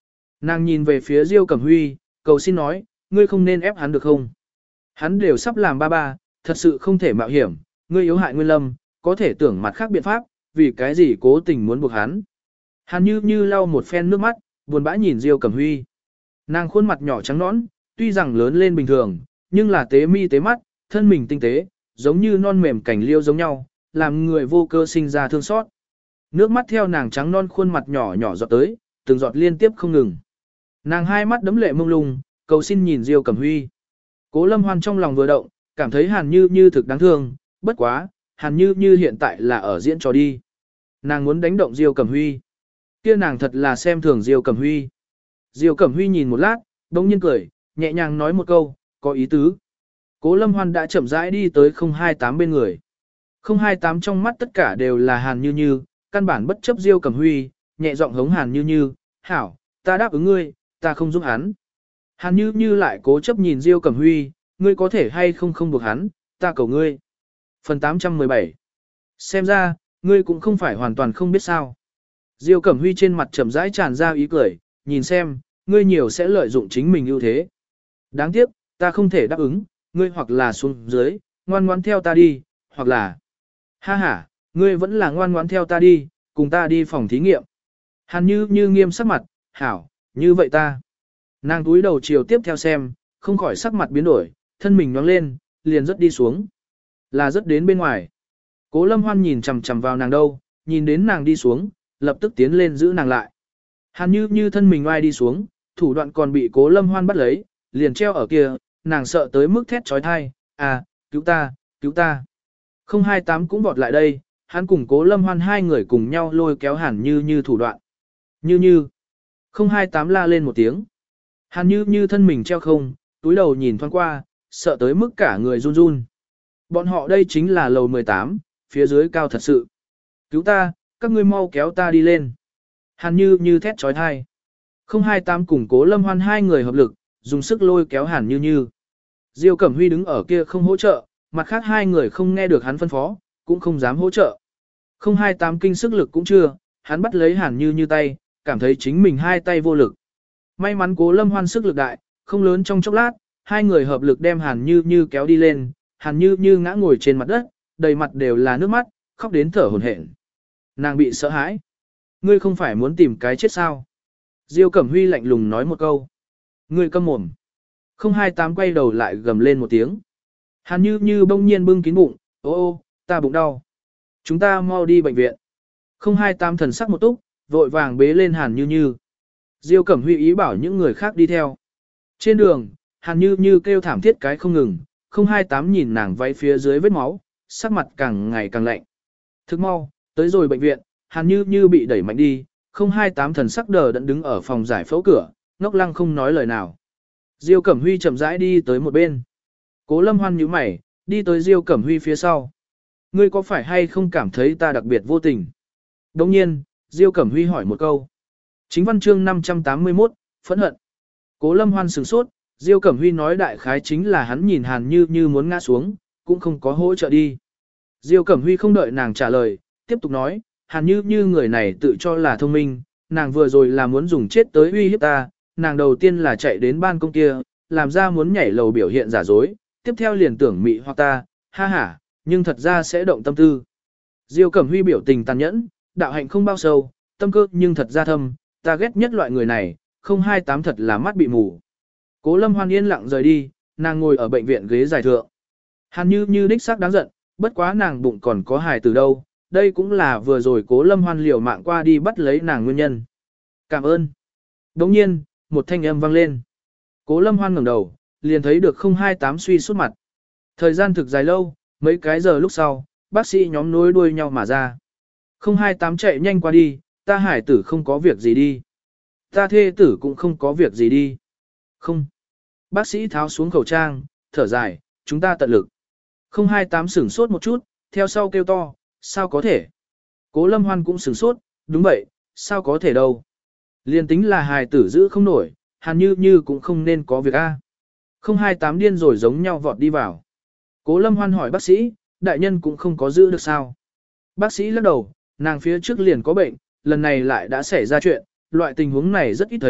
Nàng nhìn về phía Diêu Cẩm Huy, cầu xin nói, ngươi không nên ép hắn được không? Hắn đều sắp làm ba ba, thật sự không thể mạo hiểm, ngươi yếu hại Nguyên Lâm, có thể tưởng mặt khác biện pháp, vì cái gì cố tình muốn buộc hắn. Hàn Như Như lau một phen nước mắt, buồn bã nhìn Diêu Cẩm Huy. Nàng khuôn mặt nhỏ trắng nõn, tuy rằng lớn lên bình thường, nhưng là tế mi tế mắt, thân mình tinh tế, giống như non mềm cảnh liêu giống nhau, làm người vô cơ sinh ra thương xót. Nước mắt theo nàng trắng non khuôn mặt nhỏ nhỏ giọt tới, từng giọt liên tiếp không ngừng. Nàng hai mắt đấm lệ mông lung, cầu xin nhìn Diêu Cẩm Huy. Cố Lâm Hoan trong lòng vừa động, cảm thấy Hàn Như Như thực đáng thương, bất quá, Hàn Như Như hiện tại là ở diễn trò đi. Nàng muốn đánh động Diêu Cẩm Huy. Kia nàng thật là xem thường Diêu Cẩm Huy. Diêu Cẩm Huy nhìn một lát, bỗng nhiên cười, nhẹ nhàng nói một câu, có ý tứ. Cố Lâm Hoan đã chậm rãi đi tới không hai tám bên người. không hai tám trong mắt tất cả đều là Hàn Như Như, căn bản bất chấp Diêu Cẩm Huy, nhẹ giọng hống Hàn Như Như, hảo, ta đáp ứng ngươi, ta không giúp hắn. Hàn Như Như lại cố chấp nhìn Diêu Cẩm Huy, ngươi có thể hay không không buộc hắn, ta cầu ngươi. Phần tám trăm mười bảy. Xem ra, ngươi cũng không phải hoàn toàn không biết sao. Diêu Cẩm Huy trên mặt chậm rãi tràn ra ý cười, nhìn xem, ngươi nhiều sẽ lợi dụng chính mình ưu thế. Đáng tiếc, ta không thể đáp ứng, ngươi hoặc là xuống dưới, ngoan ngoãn theo ta đi, hoặc là... Ha ha, ngươi vẫn là ngoan ngoãn theo ta đi, cùng ta đi phòng thí nghiệm. Hàn Như Như nghiêm sắc mặt, hảo, như vậy ta. Nàng túi đầu chiều tiếp theo xem, không khỏi sắc mặt biến đổi, thân mình nhoáng lên, liền rất đi xuống. Là rất đến bên ngoài. Cố Lâm Hoan nhìn chằm chằm vào nàng đâu, nhìn đến nàng đi xuống, lập tức tiến lên giữ nàng lại. Hàn Như Như thân mình oai đi xuống, thủ đoạn còn bị Cố Lâm Hoan bắt lấy, liền treo ở kia, nàng sợ tới mức thét trói thai, à, cứu ta, cứu ta. không hai tám cũng vọt lại đây, hắn cùng Cố Lâm Hoan hai người cùng nhau lôi kéo Hàn Như Như thủ đoạn. Như Như. không hai tám la lên một tiếng. Hàn Như Như thân mình treo không, túi đầu nhìn thoáng qua, sợ tới mức cả người run run. Bọn họ đây chính là lầu mười tám, phía dưới cao thật sự. Cứu ta, các ngươi mau kéo ta đi lên. Hàn Như Như thét trói thai. không hai tám cùng Cố Lâm Hoan hai người hợp lực, dùng sức lôi kéo Hàn Như Như. Diêu Cẩm Huy đứng ở kia không hỗ trợ, mặt khác hai người không nghe được hắn phân phó, cũng không dám hỗ trợ. không hai tám kinh sức lực cũng chưa, hắn bắt lấy Hàn Như Như tay, cảm thấy chính mình hai tay vô lực. May mắn Cố Lâm Hoan sức lực đại, không lớn trong chốc lát, hai người hợp lực đem Hàn Như Như kéo đi lên, Hàn Như Như ngã ngồi trên mặt đất, đầy mặt đều là nước mắt, khóc đến thở hổn hển. Nàng bị sợ hãi. Ngươi không phải muốn tìm cái chết sao? Diêu Cẩm Huy lạnh lùng nói một câu. Ngươi câm mồm. không hai tám quay đầu lại gầm lên một tiếng. Hàn Như Như bỗng nhiên bưng kín bụng, ô ô, ta bụng đau. Chúng ta mau đi bệnh viện. không hai tám thần sắc một túc, vội vàng bế lên Hàn Như Như. Diêu Cẩm Huy ý bảo những người khác đi theo. Trên đường, Hàn Như Như kêu thảm thiết cái không ngừng, không hai tám nhìn nàng váy phía dưới vết máu, sắc mặt càng ngày càng lạnh. Thức mau, tới rồi bệnh viện, Hàn Như Như bị đẩy mạnh đi, không hai tám thần sắc đờ đẫn đứng ở phòng giải phẫu cửa, ngốc lăng không nói lời nào. Diêu Cẩm Huy chậm rãi đi tới một bên. Cố Lâm Hoan nhíu mày, đi tới Diêu Cẩm Huy phía sau. Ngươi có phải hay không cảm thấy ta đặc biệt vô tình? Đồng nhiên, Diêu Cẩm Huy hỏi một câu. Chính văn chương năm trăm tám mươi mốt, phẫn hận. Cố Lâm Hoan sửng sốt, Diêu Cẩm Huy nói đại khái chính là hắn nhìn Hàn Như Như muốn ngã xuống, cũng không có hỗ trợ đi. Diêu Cẩm Huy không đợi nàng trả lời, tiếp tục nói, Hàn Như Như người này tự cho là thông minh, nàng vừa rồi là muốn dùng chết tới uy hiếp ta, nàng đầu tiên là chạy đến ban công kia, làm ra muốn nhảy lầu biểu hiện giả dối, tiếp theo liền tưởng mị hoặc ta, ha ha, nhưng thật ra sẽ động tâm tư. Diêu Cẩm Huy biểu tình tàn nhẫn, đạo hạnh không bao sâu, tâm cơ nhưng thật ra thâm, ta ghét nhất loại người này, không hai tám thật là mắt bị mù. Cố Lâm Hoan yên lặng rời đi, nàng ngồi ở bệnh viện ghế dài thượng. Hàn Như Như đích xác đáng giận, bất quá nàng bụng còn có hài từ đâu, đây cũng là vừa rồi Cố Lâm Hoan liều mạng qua đi bắt lấy nàng nguyên nhân. Cảm ơn. Đồng nhiên, một thanh âm vang lên. Cố Lâm Hoan ngẩng đầu, liền thấy được không hai tám suy suốt mặt. Thời gian thực dài lâu, mấy cái giờ lúc sau, bác sĩ nhóm nối đuôi nhau mà ra. không hai tám chạy nhanh qua đi, ta hải tử không có việc gì đi. Ta thê tử cũng không có việc gì đi. Không. Bác sĩ tháo xuống khẩu trang, thở dài, chúng ta tận lực. không hai tám sửng sốt một chút, theo sau kêu to, sao có thể? Cố Lâm Hoan cũng sửng sốt, đúng vậy, sao có thể đâu? Liên tính là hài tử giữ không nổi, Hàn Như Như cũng không nên có việc a. không hai tám điên rồi giống nhau vọt đi vào. Cố Lâm Hoan hỏi bác sĩ, đại nhân cũng không có giữ được sao? Bác sĩ lắc đầu, nàng phía trước liền có bệnh, lần này lại đã xảy ra chuyện, loại tình huống này rất ít thấy,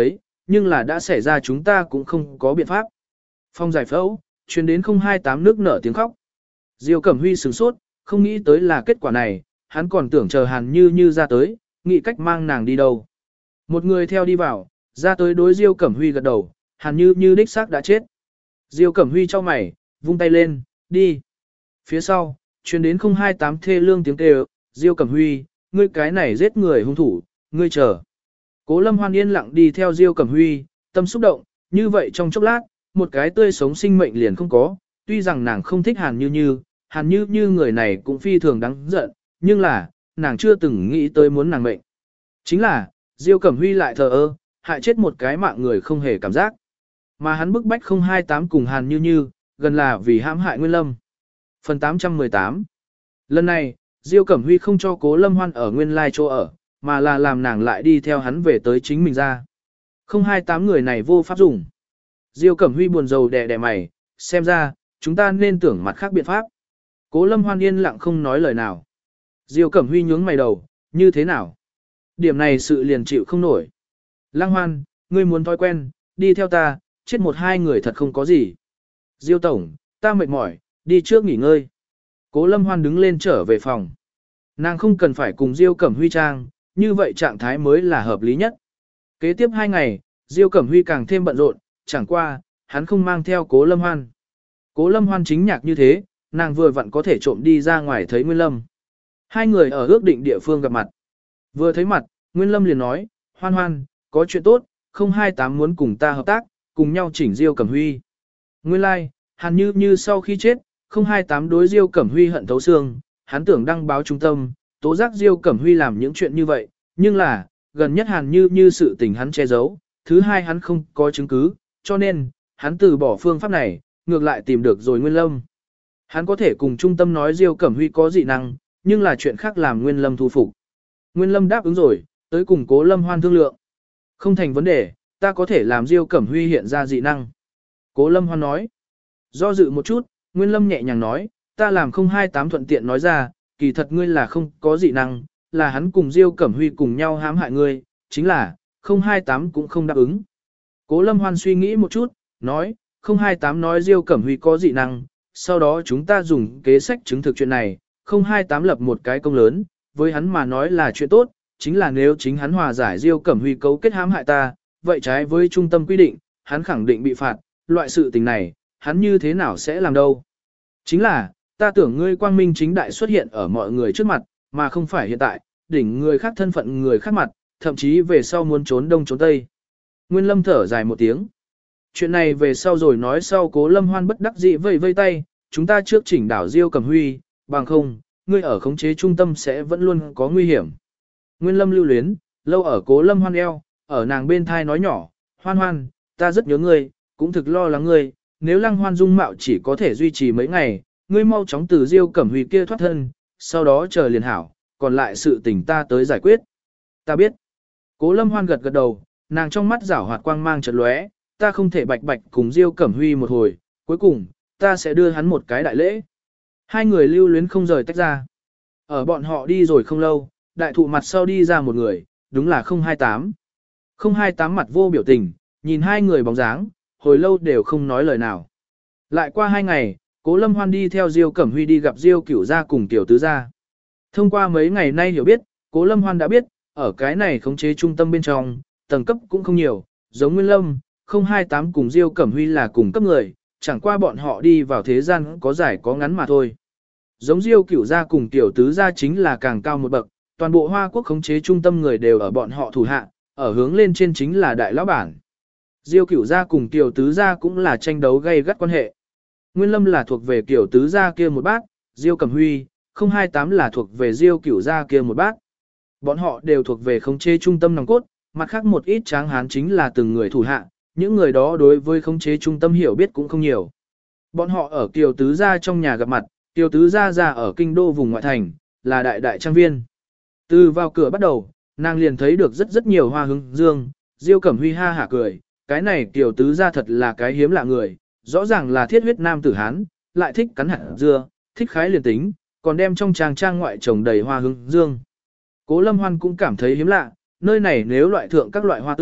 nhưng là đã xảy ra chúng ta cũng không có biện pháp. Phòng giải phẫu, truyền đến không hai tám nước nở tiếng khóc. Diêu Cẩm Huy sửng sốt, không nghĩ tới là kết quả này, hắn còn tưởng chờ Hàn Như Như ra tới, nghĩ cách mang nàng đi đâu. Một người theo đi vào, ra tới đối Diêu Cẩm Huy gật đầu, Hàn Như Như đích xác đã chết. Diêu Cẩm Huy cho mày, vung tay lên, đi. Phía sau, truyền đến không hai tám thê lương tiếng kêu, Diêu Cẩm Huy, ngươi cái này giết người hung thủ, ngươi chờ. Cố Lâm Hoan yên lặng đi theo Diêu Cẩm Huy, tâm xúc động, như vậy trong chốc lát, một cái tươi sống sinh mệnh liền không có, tuy rằng nàng không thích Hàn Như Như, Hàn Như Như người này cũng phi thường đáng giận, nhưng là, nàng chưa từng nghĩ tới muốn nàng mệnh. Chính là, Diêu Cẩm Huy lại thờ ơ, hại chết một cái mạng người không hề cảm giác. Mà hắn bức bách không hai tám cùng Hàn Như Như, gần là vì hãm hại Nguyên Lâm. Phần tám trăm mười tám. Lần này, Diêu Cẩm Huy không cho Cố Lâm Hoan ở nguyên lai chỗ ở, mà là làm nàng lại đi theo hắn về tới chính mình ra. Không hai tám người này vô pháp dùng. Diêu Cẩm Huy buồn rầu đè đè mày, xem ra, chúng ta nên tưởng mặt khác biện pháp. Cố Lâm Hoan yên lặng không nói lời nào. Diêu Cẩm Huy nhướng mày đầu, như thế nào? Điểm này sự liền chịu không nổi. Lăng Hoan, ngươi muốn thói quen, đi theo ta, chết một hai người thật không có gì. Diêu Tổng, ta mệt mỏi, đi trước nghỉ ngơi. Cố Lâm Hoan đứng lên trở về phòng. Nàng không cần phải cùng Diêu Cẩm Huy trang, như vậy trạng thái mới là hợp lý nhất. Kế tiếp hai ngày, Diêu Cẩm Huy càng thêm bận rộn, chẳng qua, hắn không mang theo Cố Lâm Hoan. Cố Lâm Hoan chính nhạc như thế, nàng vừa vặn có thể trộm đi ra ngoài thấy Nguyên Lâm. Hai người ở ước định địa phương gặp mặt. Vừa thấy mặt, Nguyên Lâm liền nói, Hoan Hoan, có chuyện tốt, không hai tám muốn cùng ta hợp tác, cùng nhau chỉnh Diêu Cẩm Huy. Nguyên lai, like, Hàn Như Như sau khi chết, không hai tám đối Diêu Cẩm Huy hận thấu xương, hắn tưởng đăng báo trung tâm, tố giác Diêu Cẩm Huy làm những chuyện như vậy, nhưng là, gần nhất Hàn Như Như sự tình hắn che giấu, thứ hai hắn không có chứng cứ, cho nên, hắn từ bỏ phương pháp này, ngược lại tìm được rồi Nguyên Lâm. Hắn có thể cùng trung tâm nói Diêu Cẩm Huy có dị năng, nhưng là chuyện khác làm Nguyên Lâm thu phục. Nguyên Lâm đáp ứng rồi, tới cùng Cố Lâm Hoan thương lượng. Không thành vấn đề, ta có thể làm Diêu Cẩm Huy hiện ra dị năng. Cố Lâm Hoan nói. Do dự một chút, Nguyên Lâm nhẹ nhàng nói, ta làm không hai tám thuận tiện nói ra, kỳ thật ngươi là không có dị năng, là hắn cùng Diêu Cẩm Huy cùng nhau hãm hại ngươi, chính là, không hai tám cũng không đáp ứng. Cố Lâm Hoan suy nghĩ một chút, nói, không hai tám nói Diêu Cẩm Huy có dị năng, sau đó chúng ta dùng kế sách chứng thực chuyện này, không hai tám lập một cái công lớn, với hắn mà nói là chuyện tốt, chính là nếu chính hắn hòa giải Diêu Cẩm Huy cấu kết hãm hại ta, vậy trái với trung tâm quy định, hắn khẳng định bị phạt, loại sự tình này, hắn như thế nào sẽ làm đâu. Chính là, ta tưởng ngươi quang minh chính đại xuất hiện ở mọi người trước mặt, mà không phải hiện tại, đỉnh người khác thân phận người khác mặt, thậm chí về sau muốn trốn đông trốn tây. Nguyên Lâm thở dài một tiếng. Chuyện này về sau rồi nói sau. Cố Lâm Hoan bất đắc dĩ vây vây tay, chúng ta trước chỉnh đảo Diêu Cẩm Huy, bằng không, ngươi ở khống chế trung tâm sẽ vẫn luôn có nguy hiểm. Nguyên Lâm lưu luyến, lâu ở Cố Lâm Hoan eo, ở nàng bên thai nói nhỏ, Hoan Hoan, ta rất nhớ ngươi, cũng thực lo lắng ngươi, nếu Lăng Hoan dung mạo chỉ có thể duy trì mấy ngày, ngươi mau chóng từ Diêu Cẩm Huy kia thoát thân, sau đó chờ liền hảo, còn lại sự tình ta tới giải quyết. Ta biết. Cố Lâm Hoan gật gật đầu, nàng trong mắt rảo hoạt quang mang chợt lóe, ta không thể bạch bạch cùng Diêu Cẩm Huy một hồi, cuối cùng, ta sẽ đưa hắn một cái đại lễ. Hai người lưu luyến không rời tách ra. Ở bọn họ đi rồi không lâu, đại thụ mặt sau đi ra một người, đúng là không hai tám. không hai tám mặt vô biểu tình, nhìn hai người bóng dáng, hồi lâu đều không nói lời nào. Lại qua hai ngày, Cố Lâm Hoan đi theo Diêu Cẩm Huy đi gặp Diêu Cửu gia cùng Tiểu Tứ gia. Thông qua mấy ngày nay hiểu biết, Cố Lâm Hoan đã biết, ở cái này khống chế trung tâm bên trong, tầng cấp cũng không nhiều, giống Nguyên Lâm, không hai tám cùng Diêu Cẩm Huy là cùng cấp người, chẳng qua bọn họ đi vào thế gian có dài có ngắn mà thôi. Giống Diêu Cửu gia cùng Tiểu Tứ gia chính là càng cao một bậc, toàn bộ Hoa Quốc khống chế trung tâm người đều ở bọn họ thủ hạ, ở hướng lên trên chính là đại lão bản. Diêu Cửu gia cùng Tiểu Tứ gia cũng là tranh đấu gay gắt quan hệ. Nguyên Lâm là thuộc về Tiểu Tứ gia kia một bát, Diêu Cẩm Huy, không hai tám là thuộc về Diêu Cửu gia kia một bát. Bọn họ đều thuộc về khống chế trung tâm nòng cốt, mặt khác một ít tráng hán chính là từng người thủ hạ, những người đó đối với khống chế trung tâm hiểu biết cũng không nhiều. Bọn họ ở Kiều Tứ gia trong nhà gặp mặt, Kiều Tứ gia gia ở kinh đô vùng ngoại thành, là đại đại trang viên. Từ vào cửa bắt đầu, nàng liền thấy được rất rất nhiều hoa hướng dương, Diêu Cẩm Huy ha hả cười, cái này Kiều Tứ gia thật là cái hiếm lạ người, rõ ràng là thiết huyết nam tử hán, lại thích cắn hạt dưa, thích khái liền tính, còn đem trong trang trang ngoại trồng đầy hoa hướng dương. Cố Lâm Hoan cũng cảm thấy hiếm lạ, nơi này nếu loại thượng các loại hoa tươi,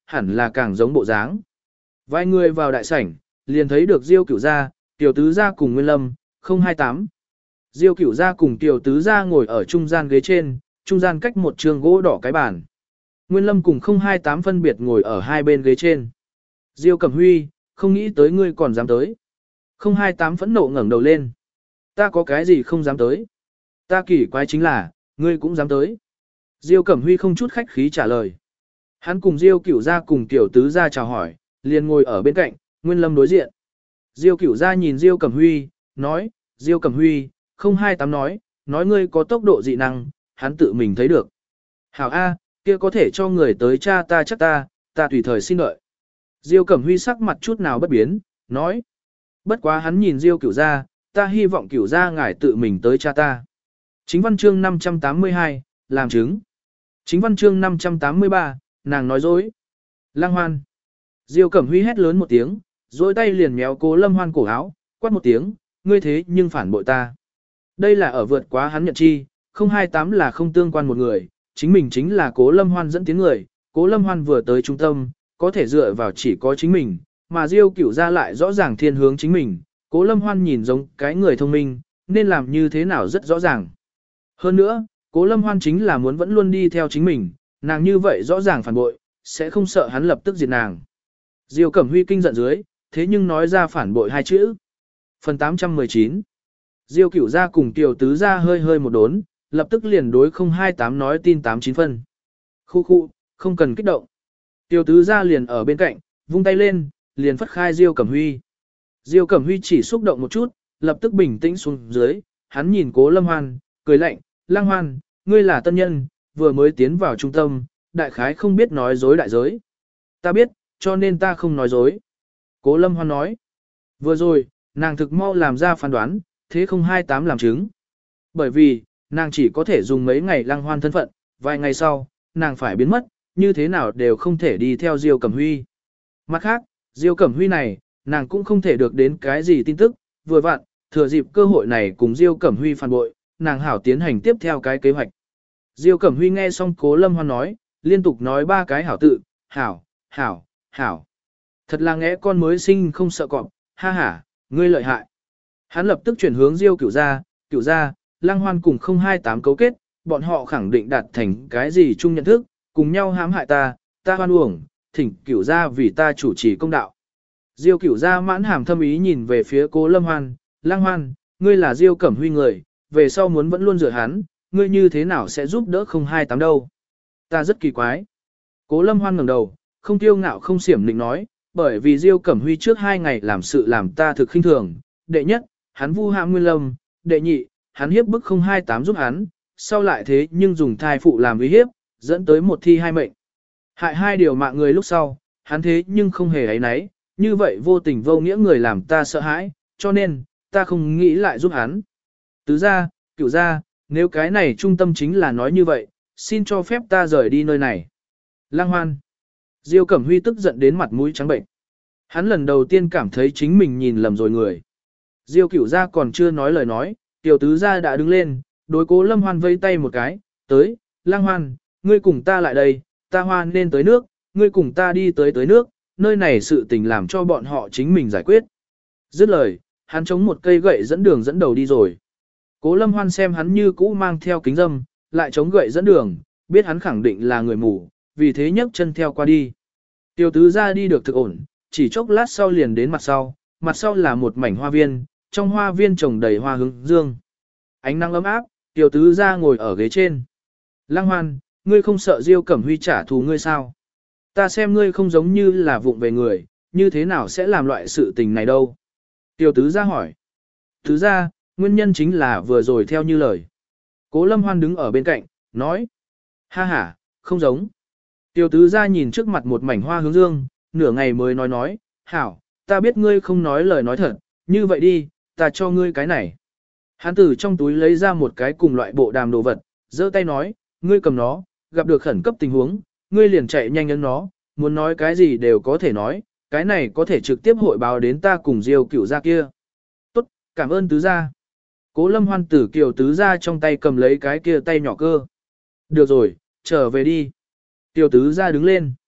hẳn là càng giống bộ dáng. Vài người vào đại sảnh, liền thấy được Diêu Cửu gia, Tiểu Tứ gia cùng Nguyên Lâm, không hai tám. Diêu Cửu gia cùng Tiểu Tứ gia ngồi ở trung gian ghế trên, trung gian cách một trường gỗ đỏ cái bàn. Nguyên Lâm cùng không hai tám phân biệt ngồi ở hai bên ghế trên. Diêu Cẩm Huy, không nghĩ tới ngươi còn dám tới. không hai tám phẫn nộ ngẩng đầu lên. Ta có cái gì không dám tới? Ta kỳ quái chính là, ngươi cũng dám tới. Diêu Cẩm Huy không chút khách khí trả lời. Hắn cùng Diêu Cửu gia cùng Tiểu Tứ gia chào hỏi, liền ngồi ở bên cạnh, Nguyên Lâm đối diện. Diêu Cửu gia nhìn Diêu Cẩm Huy, nói, Diêu Cẩm Huy, không hai tám nói, nói ngươi có tốc độ dị năng, hắn tự mình thấy được. Hảo A, kia có thể cho người tới cha ta chắc ta, ta tùy thời xin đợi. Diêu Cẩm Huy sắc mặt chút nào bất biến, nói. Bất quá hắn nhìn Diêu Cửu gia, ta hy vọng Cửu gia ngài tự mình tới cha ta. Chính văn chương năm trăm tám mươi hai, làm chứng. Chính văn chương năm trăm tám mươi ba, nàng nói dối. Lang Hoan. Diêu Cẩm Huy hét lớn một tiếng, dối tay liền méo Cố Lâm Hoan cổ áo, quát một tiếng, ngươi thế nhưng phản bội ta. Đây là ở vượt quá hắn nhận chi, không hai tám là không tương quan một người, chính mình chính là Cố Lâm Hoan dẫn tiếng người, Cố Lâm Hoan vừa tới trung tâm, có thể dựa vào chỉ có chính mình, mà Diêu Cửu gia lại rõ ràng thiên hướng chính mình, Cố Lâm Hoan nhìn giống cái người thông minh, nên làm như thế nào rất rõ ràng. Hơn nữa, Cố Lâm Hoan chính là muốn vẫn luôn đi theo chính mình, nàng như vậy rõ ràng phản bội, sẽ không sợ hắn lập tức diệt nàng. Diêu Cẩm Huy kinh giận dưới, thế nhưng nói ra phản bội hai chữ. Phần tám trăm mười chín. Diêu Cửu gia cùng Tiểu Tứ gia hơi hơi một đốn, lập tức liền đối không hai tám nói tin tám chín phân. Khu khu, không cần kích động. Tiểu Tứ gia liền ở bên cạnh, vung tay lên, liền phất khai Diêu Cẩm Huy. Diêu Cẩm Huy chỉ xúc động một chút, lập tức bình tĩnh xuống dưới, hắn nhìn Cố Lâm Hoan, cười lạnh, Lang Hoan, ngươi là tân nhân, vừa mới tiến vào trung tâm, đại khái không biết nói dối đại giới. Ta biết, cho nên ta không nói dối. Cố Lâm Hoan nói. Vừa rồi, nàng thực mau làm ra phán đoán, thế không hai tám làm chứng. Bởi vì, nàng chỉ có thể dùng mấy ngày Lang Hoan thân phận, vài ngày sau, nàng phải biến mất, như thế nào đều không thể đi theo Diêu Cẩm Huy. Mặt khác, Diêu Cẩm Huy này, nàng cũng không thể được đến cái gì tin tức, vừa vặn, thừa dịp cơ hội này cùng Diêu Cẩm Huy phản bội, nàng hảo tiến hành tiếp theo cái kế hoạch. Diêu Cẩm Huy nghe xong Cố Lâm Hoan nói, liên tục nói ba cái hảo tự, hảo, hảo, hảo. Thật là ngẽ con mới sinh không sợ cọp, ha ha, ngươi lợi hại. Hắn lập tức chuyển hướng Diêu Cửu gia, Cửu gia, Lang Hoan cùng không hai tám cấu kết, bọn họ khẳng định đạt thành cái gì chung nhận thức, cùng nhau hãm hại ta, ta hoan uổng, thỉnh Cửu gia vì ta chủ trì công đạo. Diêu Cửu gia mãn hàm thâm ý nhìn về phía Cố Lâm Hoan, Lang Hoan, ngươi là Diêu Cẩm Huy người, về sau muốn vẫn luôn dựa hắn, ngươi như thế nào sẽ giúp đỡ không hai tám đâu. Ta rất kỳ quái. Cố Lâm Hoan ngẩng đầu, không tiêu ngạo không xiểm định nói, bởi vì Diêu Cẩm Huy trước hai ngày làm sự làm ta thực khinh thường. Đệ nhất, hắn vu hãm Nguyên Lâm, đệ nhị, hắn hiếp bức không hai tám giúp hắn, sau lại thế nhưng dùng thai phụ làm uy hiếp, dẫn tới một thi hai mệnh. Hại hai điều mạng người lúc sau, hắn thế nhưng không hề ấy nấy, như vậy vô tình vô nghĩa người làm ta sợ hãi, cho nên, ta không nghĩ lại giúp hắn. Tứ gia, Cửu gia, nếu cái này trung tâm chính là nói như vậy, xin cho phép ta rời đi nơi này. Lang Hoan. Diêu Cẩm Huy tức giận đến mặt mũi trắng bệnh. Hắn lần đầu tiên cảm thấy chính mình nhìn lầm rồi người. Diêu Cửu gia còn chưa nói lời nói, Tiểu Tứ gia đã đứng lên, đối Cố Lâm Hoan vây tay một cái, tới, Lang Hoan, ngươi cùng ta lại đây, ta Hoan nên tới nước, ngươi cùng ta đi tới tới nước, nơi này sự tình làm cho bọn họ chính mình giải quyết. Dứt lời, hắn chống một cây gậy dẫn đường dẫn đầu đi rồi. Cố Lâm Hoan xem hắn như cũ mang theo kính dâm, lại chống gậy dẫn đường, biết hắn khẳng định là người mù, vì thế nhấc chân theo qua đi. Tiểu Tứ gia đi được thực ổn, chỉ chốc lát sau liền đến mặt sau, mặt sau là một mảnh hoa viên, trong hoa viên trồng đầy hoa hướng dương. Ánh nắng ấm áp, Tiểu Tứ gia ngồi ở ghế trên. Lang Hoan, ngươi không sợ Diêu Cẩm Huy trả thù ngươi sao? Ta xem ngươi không giống như là vụng về người, như thế nào sẽ làm loại sự tình này đâu? Tiểu Tứ gia hỏi. Tứ gia, nguyên nhân chính là vừa rồi theo như lời. Cố Lâm Hoan đứng ở bên cạnh, nói. Ha ha, không giống. Tiểu Tứ gia nhìn trước mặt một mảnh hoa hướng dương, nửa ngày mới nói nói, hảo, ta biết ngươi không nói lời nói thật, như vậy đi, ta cho ngươi cái này. Hắn từ trong túi lấy ra một cái cùng loại bộ đàm đồ vật, giơ tay nói, ngươi cầm nó, gặp được khẩn cấp tình huống, ngươi liền chạy nhanh ấn nó, muốn nói cái gì đều có thể nói, cái này có thể trực tiếp hội báo đến ta cùng Diêu Cửu gia kia. Tốt, cảm ơn Tứ gia. Cố Lâm Hoan tử Kiều Tứ gia trong tay cầm lấy cái kia tay nhỏ cơ. Được rồi, trở về đi. Tiểu Tứ gia đứng lên.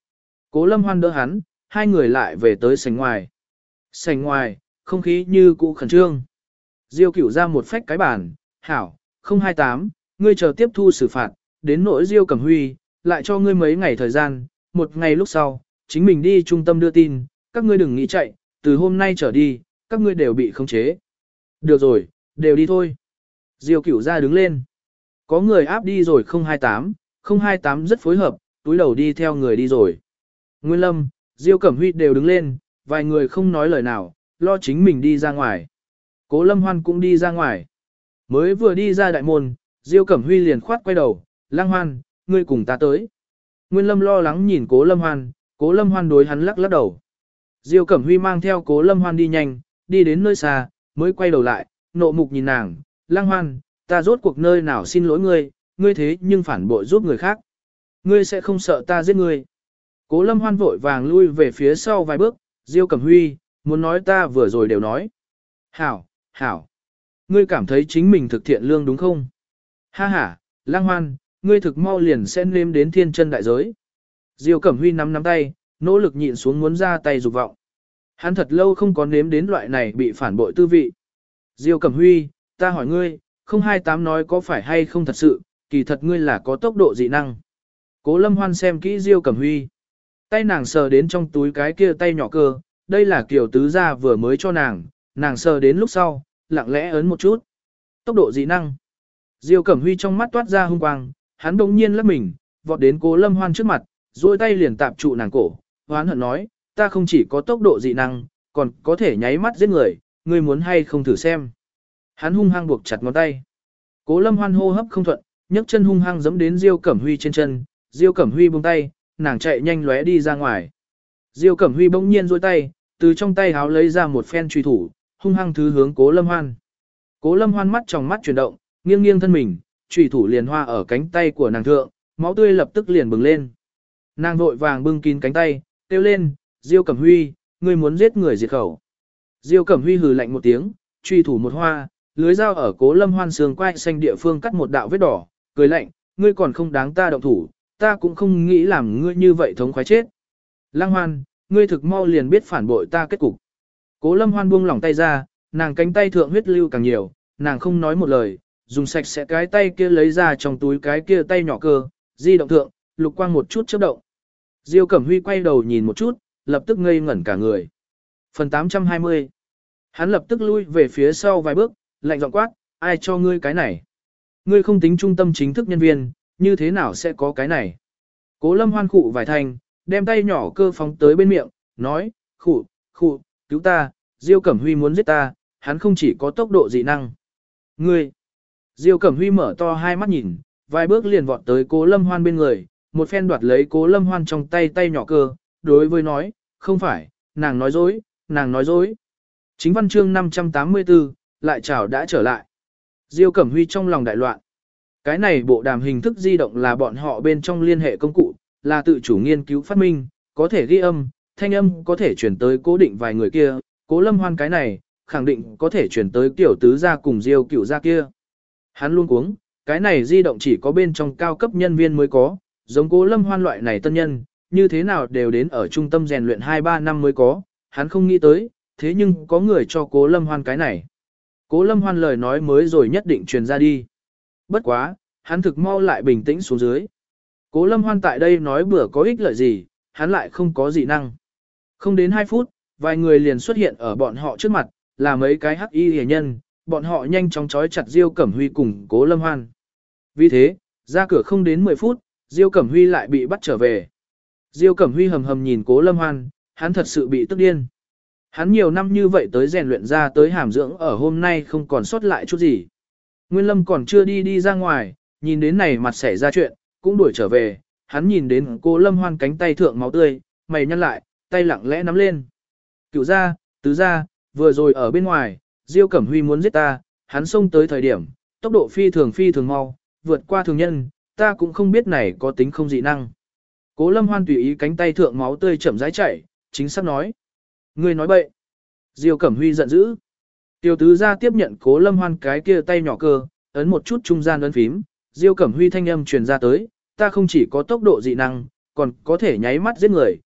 Cố Lâm Hoan đỡ hắn, hai người lại về tới sảnh ngoài. Sảnh ngoài, không khí như cũ khẩn trương. Diêu Cửu ra một phách cái bàn, hảo, không hai tám, ngươi chờ tiếp thu xử phạt, đến nỗi Diêu Cẩm Huy, lại cho ngươi mấy ngày thời gian, một ngày lúc sau, chính mình đi trung tâm đưa tin, các ngươi đừng nghĩ chạy, từ hôm nay trở đi, các ngươi đều bị khống chế. Được rồi, đều đi thôi. Diêu Cửu ra đứng lên. Có người áp đi rồi không hai tám, không hai tám rất phối hợp, túi đầu đi theo người đi rồi. Nguyên Lâm, Diêu Cẩm Huy đều đứng lên, vài người không nói lời nào, lo chính mình đi ra ngoài. Cố Lâm Hoan cũng đi ra ngoài. Mới vừa đi ra đại môn, Diêu Cẩm Huy liền khoát quay đầu, Lang Hoan, ngươi cùng ta tới. Nguyên Lâm lo lắng nhìn Cố Lâm Hoan, Cố Lâm Hoan đối hắn lắc lắc đầu. Diêu Cẩm Huy mang theo Cố Lâm Hoan đi nhanh, đi đến nơi xa, mới quay đầu lại, nộ mục nhìn nàng, Lang Hoan, ta rốt cuộc nơi nào xin lỗi ngươi, ngươi thế nhưng phản bội giúp người khác. Ngươi sẽ không sợ ta giết ngươi. Cố Lâm Hoan vội vàng lui về phía sau vài bước, Diêu Cẩm Huy, muốn nói ta vừa rồi đều nói. Hảo, hảo. Ngươi cảm thấy chính mình thực thiện lương đúng không? Ha ha, Lang Hoan, ngươi thực mau liền sẽ nếm đến thiên chân đại giới. Diêu Cẩm Huy nắm nắm tay, nỗ lực nhịn xuống muốn ra tay dục vọng. Hắn thật lâu không có nếm đến loại này bị phản bội tư vị. Diêu Cẩm Huy, ta hỏi ngươi, không hai tám nói có phải hay không thật sự, kỳ thật ngươi là có tốc độ dị năng. Cố Lâm Hoan xem kỹ Diêu Cẩm Huy. Tay nàng sờ đến trong túi cái kia tay nhỏ cơ, đây là kiểu tứ gia vừa mới cho nàng, nàng sờ đến lúc sau, lặng lẽ ấn một chút. Tốc độ dị năng. Diêu Cẩm Huy trong mắt toát ra hung quang, hắn đột nhiên lắc mình, vọt đến Cố Lâm Hoan trước mặt, duỗi tay liền tạp trụ nàng cổ, hoán hận nói, ta không chỉ có tốc độ dị năng, còn có thể nháy mắt giết người, ngươi muốn hay không thử xem. Hắn hung hăng buộc chặt ngón tay. Cố Lâm Hoan hô hấp không thuận, nhấc chân hung hăng giẫm đến Diêu Cẩm Huy trên chân, Diêu Cẩm Huy buông tay, nàng chạy nhanh lóe đi ra ngoài. Diêu Cẩm Huy bỗng nhiên duỗi tay, từ trong tay háo lấy ra một phen truy thủ, hung hăng thứ hướng Cố Lâm Hoan. Cố Lâm Hoan mắt tròng mắt chuyển động, nghiêng nghiêng thân mình, truy thủ liền hoa ở cánh tay của nàng thượng, máu tươi lập tức liền bừng lên. Nàng vội vàng bưng kín cánh tay, kêu lên, Diêu Cẩm Huy, ngươi muốn giết người diệt khẩu. Diêu Cẩm Huy hừ lạnh một tiếng, truy thủ một hoa, lưới dao ở Cố Lâm Hoan sườn quai xanh địa phương cắt một đạo vết đỏ, cười lạnh, ngươi còn không đáng ta động thủ, ta cũng không nghĩ làm ngươi như vậy thống khoái chết. Lang Hoan, ngươi thực mau liền biết phản bội ta kết cục. Cố Lâm Hoan buông lỏng tay ra, nàng cánh tay thượng huyết lưu càng nhiều, nàng không nói một lời, dùng sạch sẽ cái tay kia lấy ra trong túi cái kia tay nhỏ cơ, di động thượng, lục quang một chút chớp động. Diêu Cẩm Huy quay đầu nhìn một chút, lập tức ngây ngẩn cả người. Phần tám trăm hai mươi. Hắn lập tức lui về phía sau vài bước, lạnh giọng quát, ai cho ngươi cái này? Ngươi không tính trung tâm chính thức nhân viên, như thế nào sẽ có cái này? Cố Lâm Hoan khụ vài thành, đem tay nhỏ cơ phóng tới bên miệng, nói, khụ, khụ, cứu ta, Diêu Cẩm Huy muốn giết ta, hắn không chỉ có tốc độ dị năng. Ngươi! Diêu Cẩm Huy mở to hai mắt nhìn, vài bước liền vọt tới Cố Lâm Hoan bên người, một phen đoạt lấy Cố Lâm Hoan trong tay tay nhỏ cơ, đối với nói, không phải, nàng nói dối, nàng nói dối. Chính văn chương năm trăm tám mươi tư, lại chào đã trở lại. Diêu Cẩm Huy trong lòng đại loạn. Cái này bộ đàm hình thức di động là bọn họ bên trong liên hệ công cụ, là tự chủ nghiên cứu phát minh, có thể ghi âm, thanh âm có thể chuyển tới cố định vài người kia, Cố Lâm Hoan cái này, khẳng định có thể chuyển tới tiểu tứ gia cùng Diêu Cửu gia kia. Hắn luôn cuống, cái này di động chỉ có bên trong cao cấp nhân viên mới có, giống Cố Lâm Hoan loại này tân nhân, như thế nào đều đến ở trung tâm rèn luyện hai ba năm mới có, hắn không nghĩ tới, thế nhưng có người cho Cố Lâm Hoan cái này. Cố Lâm Hoan lời nói mới rồi nhất định truyền ra đi. Bất quá, hắn thực mau lại bình tĩnh xuống dưới. Cố Lâm Hoan tại đây nói bữa có ích lợi gì, hắn lại không có dị năng. Không đến hai phút, vài người liền xuất hiện ở bọn họ trước mặt, là mấy cái hắc y hề nhân, bọn họ nhanh chóng trói chặt Diêu Cẩm Huy cùng Cố Lâm Hoan. Vì thế, ra cửa không đến mười phút, Diêu Cẩm Huy lại bị bắt trở về. Diêu Cẩm Huy hầm hầm nhìn Cố Lâm Hoan, hắn thật sự bị tức điên. Hắn nhiều năm như vậy tới rèn luyện ra tới hàm dưỡng ở hôm nay không còn sót lại chút gì. Nguyên Lâm còn chưa đi đi ra ngoài, nhìn đến này mặt xảy ra chuyện, cũng đuổi trở về, hắn nhìn đến Cố Lâm Hoan cánh tay thượng máu tươi, mày nhăn lại, tay lặng lẽ nắm lên. Cửu gia, tứ gia, vừa rồi ở bên ngoài, Diêu Cẩm Huy muốn giết ta, hắn xông tới thời điểm, tốc độ phi thường phi thường mau, vượt qua thường nhân, ta cũng không biết này có tính không dị năng. Cố Lâm Hoan tùy ý cánh tay thượng máu tươi chậm rãi chảy, chính xác nói. Ngươi nói bậy. Diêu Cẩm Huy giận dữ. Tiểu tứ gia tiếp nhận Cố Lâm Hoan cái kia tay nhỏ cơ, ấn một chút trung gian ấn phím, Diêu Cẩm Huy thanh âm truyền ra tới, ta không chỉ có tốc độ dị năng, còn có thể nháy mắt giết người,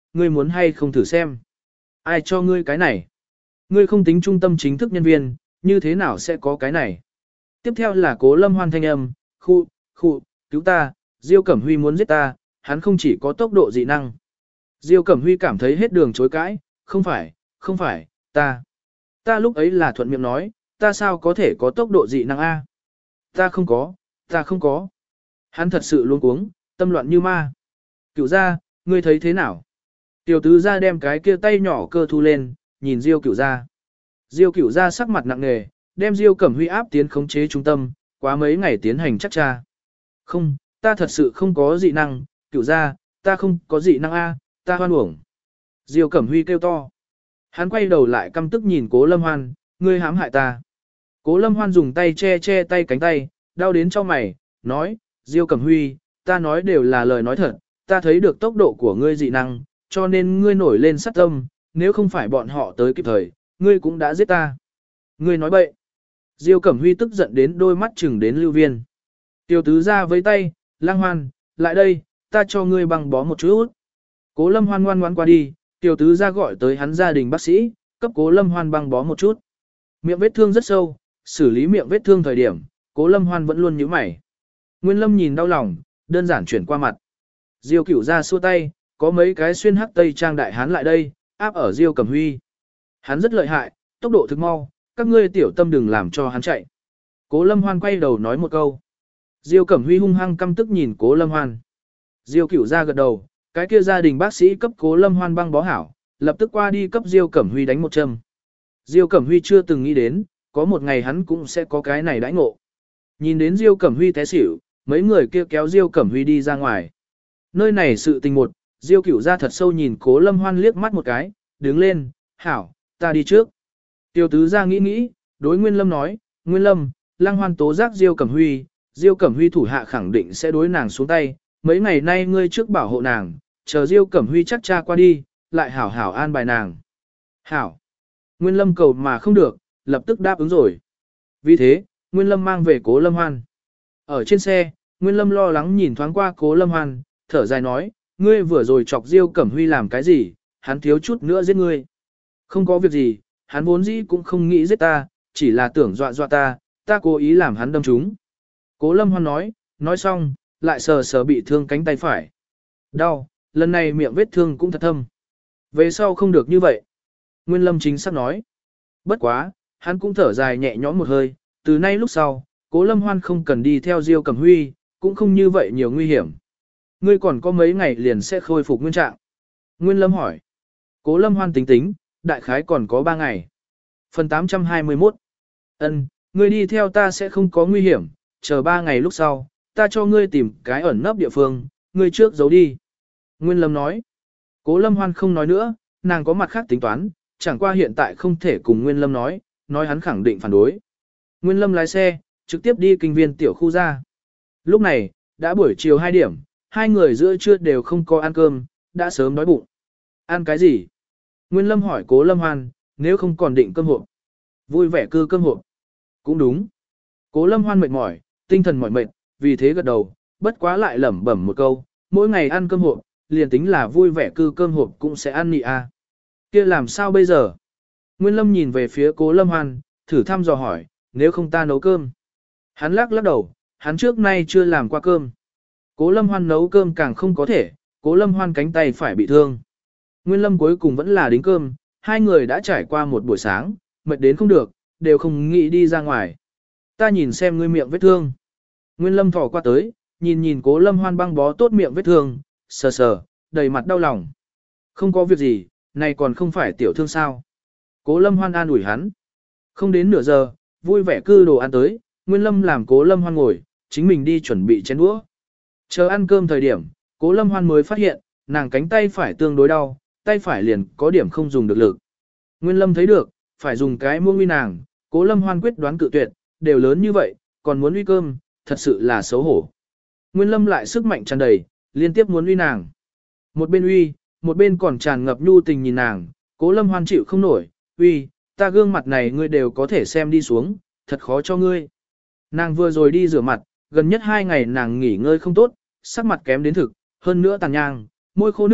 ngươi muốn hay không thử xem. Ai cho ngươi cái này? Ngươi không tính trung tâm chính thức nhân viên, như thế nào sẽ có cái này? Tiếp theo là Cố Lâm Hoan thanh âm, khu, khu, cứu ta, Diêu Cẩm Huy muốn giết ta, hắn không chỉ có tốc độ dị năng. Diêu Cẩm Huy cảm thấy hết đường chối cãi, không phải, không phải, ta. Ta lúc ấy là thuận miệng nói, ta sao có thể có tốc độ dị năng A? Ta không có, ta không có. Hắn thật sự luôn cuống, tâm loạn như ma. Cửu gia, ngươi thấy thế nào? Tiểu tứ gia đem cái kia tay nhỏ cơ thu lên, nhìn Diêu Cửu gia. Diêu Cửu gia sắc mặt nặng nề, đem Diêu Cẩm Huy áp tiến khống chế trung tâm, quá mấy ngày tiến hành chắc tra. Không, ta thật sự không có dị năng, Cửu gia, ta không có dị năng A, ta hoan uổng. Diêu Cẩm Huy kêu to. Hắn quay đầu lại căm tức nhìn Cố Lâm Hoan, ngươi hãm hại ta. Cố Lâm Hoan dùng tay che che tay cánh tay, đau đến cho mày, nói, Diêu Cẩm Huy, ta nói đều là lời nói thật, ta thấy được tốc độ của ngươi dị năng, cho nên ngươi nổi lên sát tâm, nếu không phải bọn họ tới kịp thời, ngươi cũng đã giết ta. Ngươi nói bậy. Diêu Cẩm Huy tức giận đến đôi mắt chừng đến Lưu Viên. Tiêu tứ ra với tay, Lang Hoan, lại đây, ta cho ngươi băng bó một chút. Cố Lâm Hoan ngoan ngoan qua đi, Tiêu tứ ra gọi tới hắn gia đình bác sĩ, cấp Cố Lâm Hoan băng bó một chút. Miệng vết thương rất sâu, xử lý miệng vết thương thời điểm, Cố Lâm Hoan vẫn luôn nhíu mày. Nguyên Lâm nhìn đau lòng, đơn giản chuyển qua mặt. Diêu Cửu ra xua tay, có mấy cái xuyên hắc tây trang đại hán lại đây, áp ở Diêu Cẩm Huy. Hắn rất lợi hại, tốc độ thực mau, các ngươi tiểu tâm đừng làm cho hắn chạy. Cố Lâm Hoan quay đầu nói một câu. Diêu Cẩm Huy hung hăng căm tức nhìn Cố Lâm Hoan. Diêu Cửu ra gật đầu, cái kia gia đình bác sĩ cấp Cố Lâm Hoan băng bó hảo, lập tức qua đi cấp Diêu Cẩm Huy đánh một châm. Diêu Cẩm Huy chưa từng nghĩ đến, có một ngày hắn cũng sẽ có cái này đãi ngộ. Nhìn đến Diêu Cẩm Huy té xỉu, mấy người kia kéo Diêu Cẩm Huy đi ra ngoài. Nơi này sự tình một, Diêu Cửu ra thật sâu nhìn Cố Lâm Hoan liếc mắt một cái, đứng lên, hảo, ta đi trước. Tiêu tứ ra nghĩ nghĩ, đối Nguyên Lâm nói, Nguyên Lâm, Lăng Hoan tố giác Diêu Cẩm Huy, Diêu Cẩm Huy thủ hạ khẳng định sẽ đối nàng xuống tay, mấy ngày nay ngươi trước bảo hộ nàng, chờ Diêu Cẩm Huy chắc cha qua đi, lại hảo hảo an bài nàng. Hảo. Nguyên Lâm cầu mà không được, lập tức đáp ứng rồi. Vì thế, Nguyên Lâm mang về Cố Lâm Hoan. Ở trên xe, Nguyên Lâm lo lắng nhìn thoáng qua Cố Lâm Hoan, thở dài nói, ngươi vừa rồi chọc Diêu Cẩm Huy làm cái gì, hắn thiếu chút nữa giết ngươi. Không có việc gì, hắn vốn dĩ cũng không nghĩ giết ta, chỉ là tưởng dọa dọa ta, ta cố ý làm hắn đâm trúng. Cố Lâm Hoan nói, nói xong, lại sờ sờ bị thương cánh tay phải. Đau, lần này miệng vết thương cũng thật thâm. Về sau không được như vậy. Nguyên Lâm chính xác nói. Bất quá, hắn cũng thở dài nhẹ nhõm một hơi, từ nay lúc sau, Cố Lâm Hoan không cần đi theo Diêu Cẩm Huy, cũng không như vậy nhiều nguy hiểm. Ngươi còn có mấy ngày liền sẽ khôi phục nguyên trạng. Nguyên Lâm hỏi. Cố Lâm Hoan tính tính, đại khái còn có ba ngày. Phần tám trăm hai mươi mốt. Ân, ngươi đi theo ta sẽ không có nguy hiểm, chờ ba ngày lúc sau, ta cho ngươi tìm cái ẩn nấp địa phương, ngươi trước giấu đi. Nguyên Lâm nói. Cố Lâm Hoan không nói nữa, nàng có mặt khác tính toán, chẳng qua hiện tại không thể cùng Nguyên Lâm nói, nói hắn khẳng định phản đối. Nguyên Lâm lái xe, trực tiếp đi kinh viên tiểu khu ra. Lúc này, đã buổi chiều hai điểm, hai người giữa trưa đều không có ăn cơm, đã sớm đói bụng. Ăn cái gì? Nguyên Lâm hỏi Cố Lâm Hoan, nếu không còn định cơm hộp. Vui vẻ cư cơm hộp. Cũng đúng. Cố Lâm Hoan mệt mỏi, tinh thần mỏi mệt, vì thế gật đầu, bất quá lại lẩm bẩm một câu, mỗi ngày ăn cơm hộp, liền tính là vui vẻ cư cơm hộp cũng sẽ ăn nị a. Kia làm sao bây giờ? Nguyên Lâm nhìn về phía Cố Lâm Hoan, thử thăm dò hỏi, nếu không ta nấu cơm. Hắn lắc lắc đầu, hắn trước nay chưa làm qua cơm. Cố Lâm Hoan nấu cơm càng không có thể, Cố Lâm Hoan cánh tay phải bị thương. Nguyên Lâm cuối cùng vẫn là đính cơm, hai người đã trải qua một buổi sáng, mệt đến không được, đều không nghĩ đi ra ngoài. Ta nhìn xem ngươi miệng vết thương. Nguyên Lâm thò qua tới, nhìn nhìn Cố Lâm Hoan băng bó tốt miệng vết thương, sờ sờ, đầy mặt đau lòng. Không có việc gì, này còn không phải tiểu thương sao. Cố Lâm Hoan an ủi hắn. Không đến nửa giờ, vui vẻ cư đồ ăn tới, Nguyên Lâm làm Cố Lâm Hoan ngồi, chính mình đi chuẩn bị chén đũa. Chờ ăn cơm thời điểm, Cố Lâm Hoan mới phát hiện, nàng cánh tay phải tương đối đau, tay phải liền có điểm không dùng được lực. Nguyên Lâm thấy được, phải dùng cái muông uy nàng, Cố Lâm Hoan quyết đoán cự tuyệt, đều lớn như vậy, còn muốn uy cơm, thật sự là xấu hổ. Nguyên Lâm lại sức mạnh tràn đầy, liên tiếp muốn uy nàng. Một bên uy, một bên còn tràn ngập nhu tình nhìn nàng, Cố Lâm Hoan chịu không nổi, uy, ta gương mặt này ngươi đều có thể xem đi xuống, thật khó cho ngươi. Nàng vừa rồi đi rửa mặt, gần nhất hai ngày nàng nghỉ ngơi không tốt, sắc mặt kém đến thực, hơn nữa tàn nhang, môi khô nước,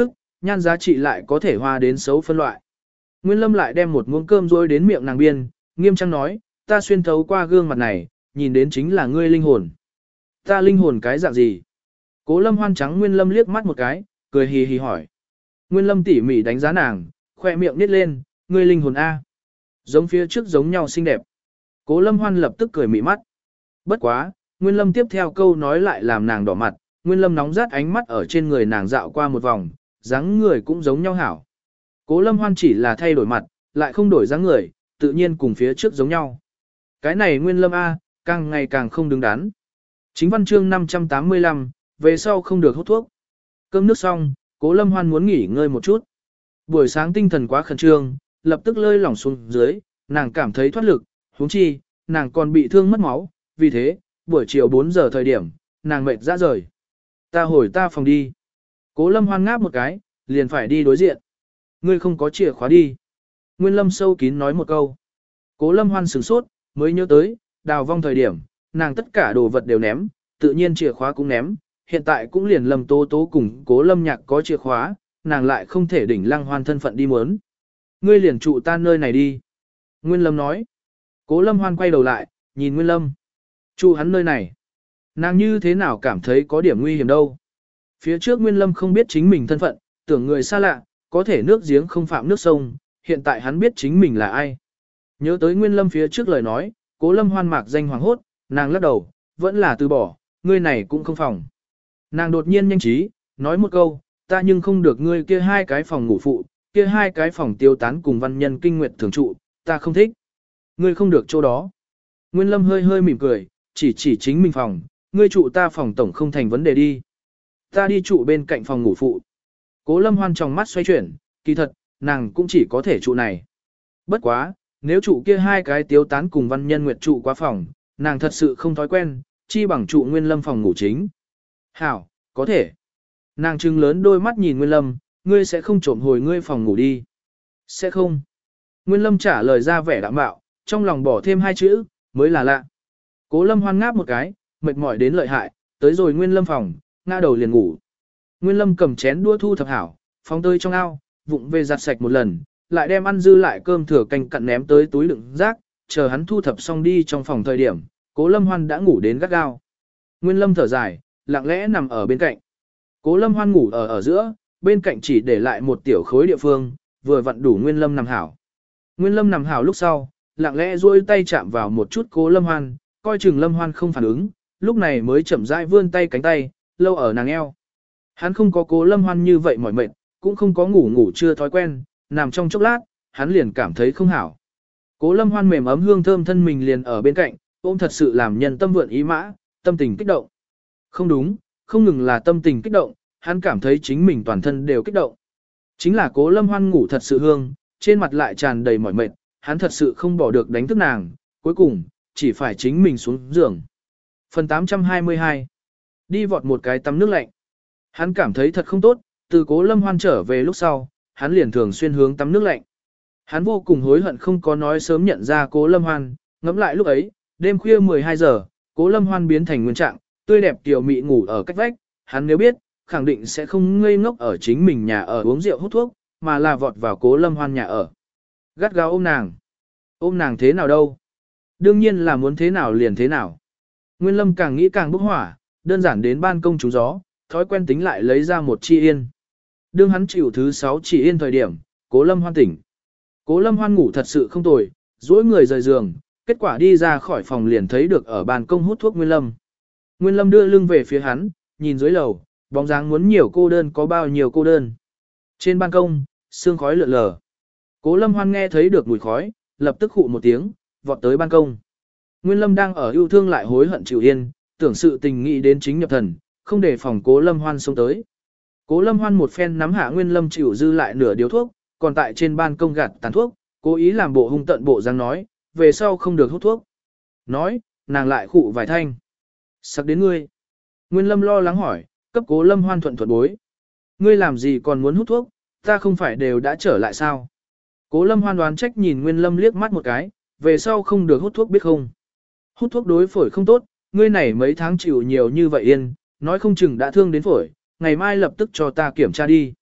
nhan giá trị lại có thể hoa đến xấu phân loại. Nguyên Lâm lại đem một muỗng cơm rối đến miệng nàng biên, nghiêm trang nói, ta xuyên thấu qua gương mặt này, nhìn đến chính là ngươi linh hồn. Ta linh hồn cái dạng gì? Cố Lâm Hoan trắng Nguyên Lâm liếc mắt một cái, cười hì hì hỏi. Nguyên Lâm tỉ mỉ đánh giá nàng, khoe miệng nít lên, ngươi linh hồn A. Giống phía trước giống nhau xinh đẹp. Cố Lâm Hoan lập tức cười mị mắt. Bất quá, Nguyên Lâm tiếp theo câu nói lại làm nàng đỏ mặt, Nguyên Lâm nóng rát ánh mắt ở trên người nàng dạo qua một vòng, dáng người cũng giống nhau hảo. Cố Lâm Hoan chỉ là thay đổi mặt, lại không đổi dáng người, tự nhiên cùng phía trước giống nhau. Cái này Nguyên Lâm A, càng ngày càng không đứng đắn. Chính văn chương năm trăm tám mươi lăm, về sau không được hút thuốc. Cơm nước xong, Cố Lâm Hoan muốn nghỉ ngơi một chút. Buổi sáng tinh thần quá khẩn trương, lập tức lơi lỏng xuống dưới, nàng cảm thấy thoát lực, huống chi, nàng còn bị thương mất máu, vì thế, buổi chiều bốn giờ thời điểm, nàng mệt ra rời. Ta hồi ta phòng đi. Cố Lâm Hoan ngáp một cái, liền phải đi đối diện. Ngươi không có chìa khóa đi. Nguyên Lâm sâu kín nói một câu. Cố Lâm Hoan sửng sốt, mới nhớ tới, đào vong thời điểm, nàng tất cả đồ vật đều ném, tự nhiên chìa khóa cũng ném, hiện tại cũng liền Lâm Tố Tố cùng Cố Lâm Nhạc có chìa khóa, nàng lại không thể đỉnh Lăng Hoan thân phận đi muốn. Ngươi liền trụ ta nơi này đi. Nguyên Lâm nói. Cố Lâm Hoan quay đầu lại, nhìn Nguyên Lâm. Trụ hắn nơi này. Nàng như thế nào cảm thấy có điểm nguy hiểm đâu. Phía trước Nguyên Lâm không biết chính mình thân phận, tưởng người xa lạ, có thể nước giếng không phạm nước sông, hiện tại hắn biết chính mình là ai. Nhớ tới Nguyên Lâm phía trước lời nói, Cố Lâm Hoan mạc danh hoàng hốt, nàng lắc đầu, vẫn là từ bỏ, ngươi này cũng không phòng. Nàng đột nhiên nhanh trí, nói một câu, ta nhưng không được ngươi kia hai cái phòng ngủ phụ, kia hai cái phòng tiêu tán cùng văn nhân kinh nguyệt thường trụ, ta không thích. Ngươi không được chỗ đó. Nguyên Lâm hơi hơi mỉm cười, chỉ chỉ chính mình phòng, ngươi trụ ta phòng tổng không thành vấn đề đi. Ta đi trụ bên cạnh phòng ngủ phụ. Cố Lâm Hoan trong mắt xoay chuyển, kỳ thật, nàng cũng chỉ có thể trụ này. Bất quá, nếu trụ kia hai cái tiêu tán cùng văn nhân nguyệt trụ qua phòng, nàng thật sự không thói quen, chi bằng trụ Nguyên Lâm phòng ngủ chính. Hảo, có thể. Nàng trừng lớn đôi mắt nhìn Nguyên Lâm, ngươi sẽ không trộm hồi ngươi phòng ngủ đi. Sẽ không. Nguyên Lâm trả lời ra vẻ đạm bạo, trong lòng bỏ thêm hai chữ, mới là lạ. Cố Lâm Hoan ngáp một cái, mệt mỏi đến lợi hại, tới rồi Nguyên Lâm phòng, ngã đầu liền ngủ. Nguyên Lâm cầm chén đua thu thập hảo, phóng tới trong ao, vụng về giặt sạch một lần, lại đem ăn dư lại cơm thừa canh cặn ném tới túi đựng rác, chờ hắn thu thập xong đi trong phòng thời điểm, Cố Lâm Hoan đã ngủ đến gắt gao. Nguyên Lâm thở dài, lặng lẽ nằm ở bên cạnh. Cố Lâm Hoan ngủ ở ở giữa, bên cạnh chỉ để lại một tiểu khối địa phương, vừa vặn đủ Nguyên Lâm nằm hảo. Nguyên Lâm nằm hảo lúc sau, lặng lẽ duỗi tay chạm vào một chút Cố Lâm Hoan, coi chừng Lâm Hoan không phản ứng, lúc này mới chậm rãi vươn tay cánh tay, lâu ở nàng eo. Hắn không có Cố Lâm Hoan như vậy mỏi mệt, cũng không có ngủ ngủ chưa thói quen, nằm trong chốc lát, hắn liền cảm thấy không hảo. Cố Lâm Hoan mềm ấm hương thơm thân mình liền ở bên cạnh, ôm thật sự làm nhân tâm vượn ý mã, tâm tình kích động. Không đúng, không ngừng là tâm tình kích động, hắn cảm thấy chính mình toàn thân đều kích động. Chính là Cố Lâm Hoan ngủ thật sự hương, trên mặt lại tràn đầy mỏi mệt, hắn thật sự không bỏ được đánh thức nàng, cuối cùng, chỉ phải chính mình xuống giường. Phần tám trăm hai mươi hai. Đi vọt một cái tắm nước lạnh. Hắn cảm thấy thật không tốt, từ Cố Lâm Hoan trở về lúc sau, hắn liền thường xuyên hướng tắm nước lạnh. Hắn vô cùng hối hận không có nói sớm nhận ra Cố Lâm Hoan, ngẫm lại lúc ấy, đêm khuya mười hai giờ, Cố Lâm Hoan biến thành nguyên trạng, tươi đẹp tiểu mị ngủ ở cách vách, hắn nếu biết, khẳng định sẽ không ngây ngốc ở chính mình nhà ở uống rượu hút thuốc, mà là vọt vào Cố Lâm Hoan nhà ở. Gắt gao ôm nàng. Ôm nàng thế nào đâu? Đương nhiên là muốn thế nào liền thế nào. Nguyên Lâm càng nghĩ càng bốc hỏa, đơn giản đến ban công trú gió, thói quen tính lại lấy ra một chi yên. Đương hắn chịu thứ sáu chỉ yên thời điểm, Cố Lâm Hoan tỉnh. Cố Lâm Hoan ngủ thật sự không tồi, duỗi người rời giường, kết quả đi ra khỏi phòng liền thấy được ở ban công hút thuốc Nguyên Lâm. Nguyên Lâm đưa lưng về phía hắn, nhìn dưới lầu, bóng dáng muốn nhiều cô đơn có bao nhiêu cô đơn. Trên ban công, sương khói lượn lờ. Cố Lâm Hoan nghe thấy được mùi khói, lập tức khụ một tiếng, vọt tới ban công. Nguyên Lâm đang ở yêu thương lại hối hận chịu yên, tưởng sự tình nghĩ đến chính nhập thần, không để phòng Cố Lâm Hoan xông tới. Cố Lâm Hoan một phen nắm hạ Nguyên Lâm chịu dư lại nửa điếu thuốc, còn tại trên ban công gạt tàn thuốc, cố ý làm bộ hung tận bộ dáng nói, về sau không được hút thuốc. Nói, nàng lại khụ vài thanh. Sắc đến ngươi. Nguyên Lâm lo lắng hỏi, cấp Cố Lâm Hoan thuận thuận bối. Ngươi làm gì còn muốn hút thuốc, ta không phải đều đã trở lại sao? Cố Lâm Hoan đoán trách nhìn Nguyên Lâm liếc mắt một cái, về sau không được hút thuốc biết không? Hút thuốc đối phổi không tốt, ngươi này mấy tháng chịu nhiều như vậy yên, nói không chừng đã thương đến phổi, ngày mai lập tức cho ta kiểm tra đi.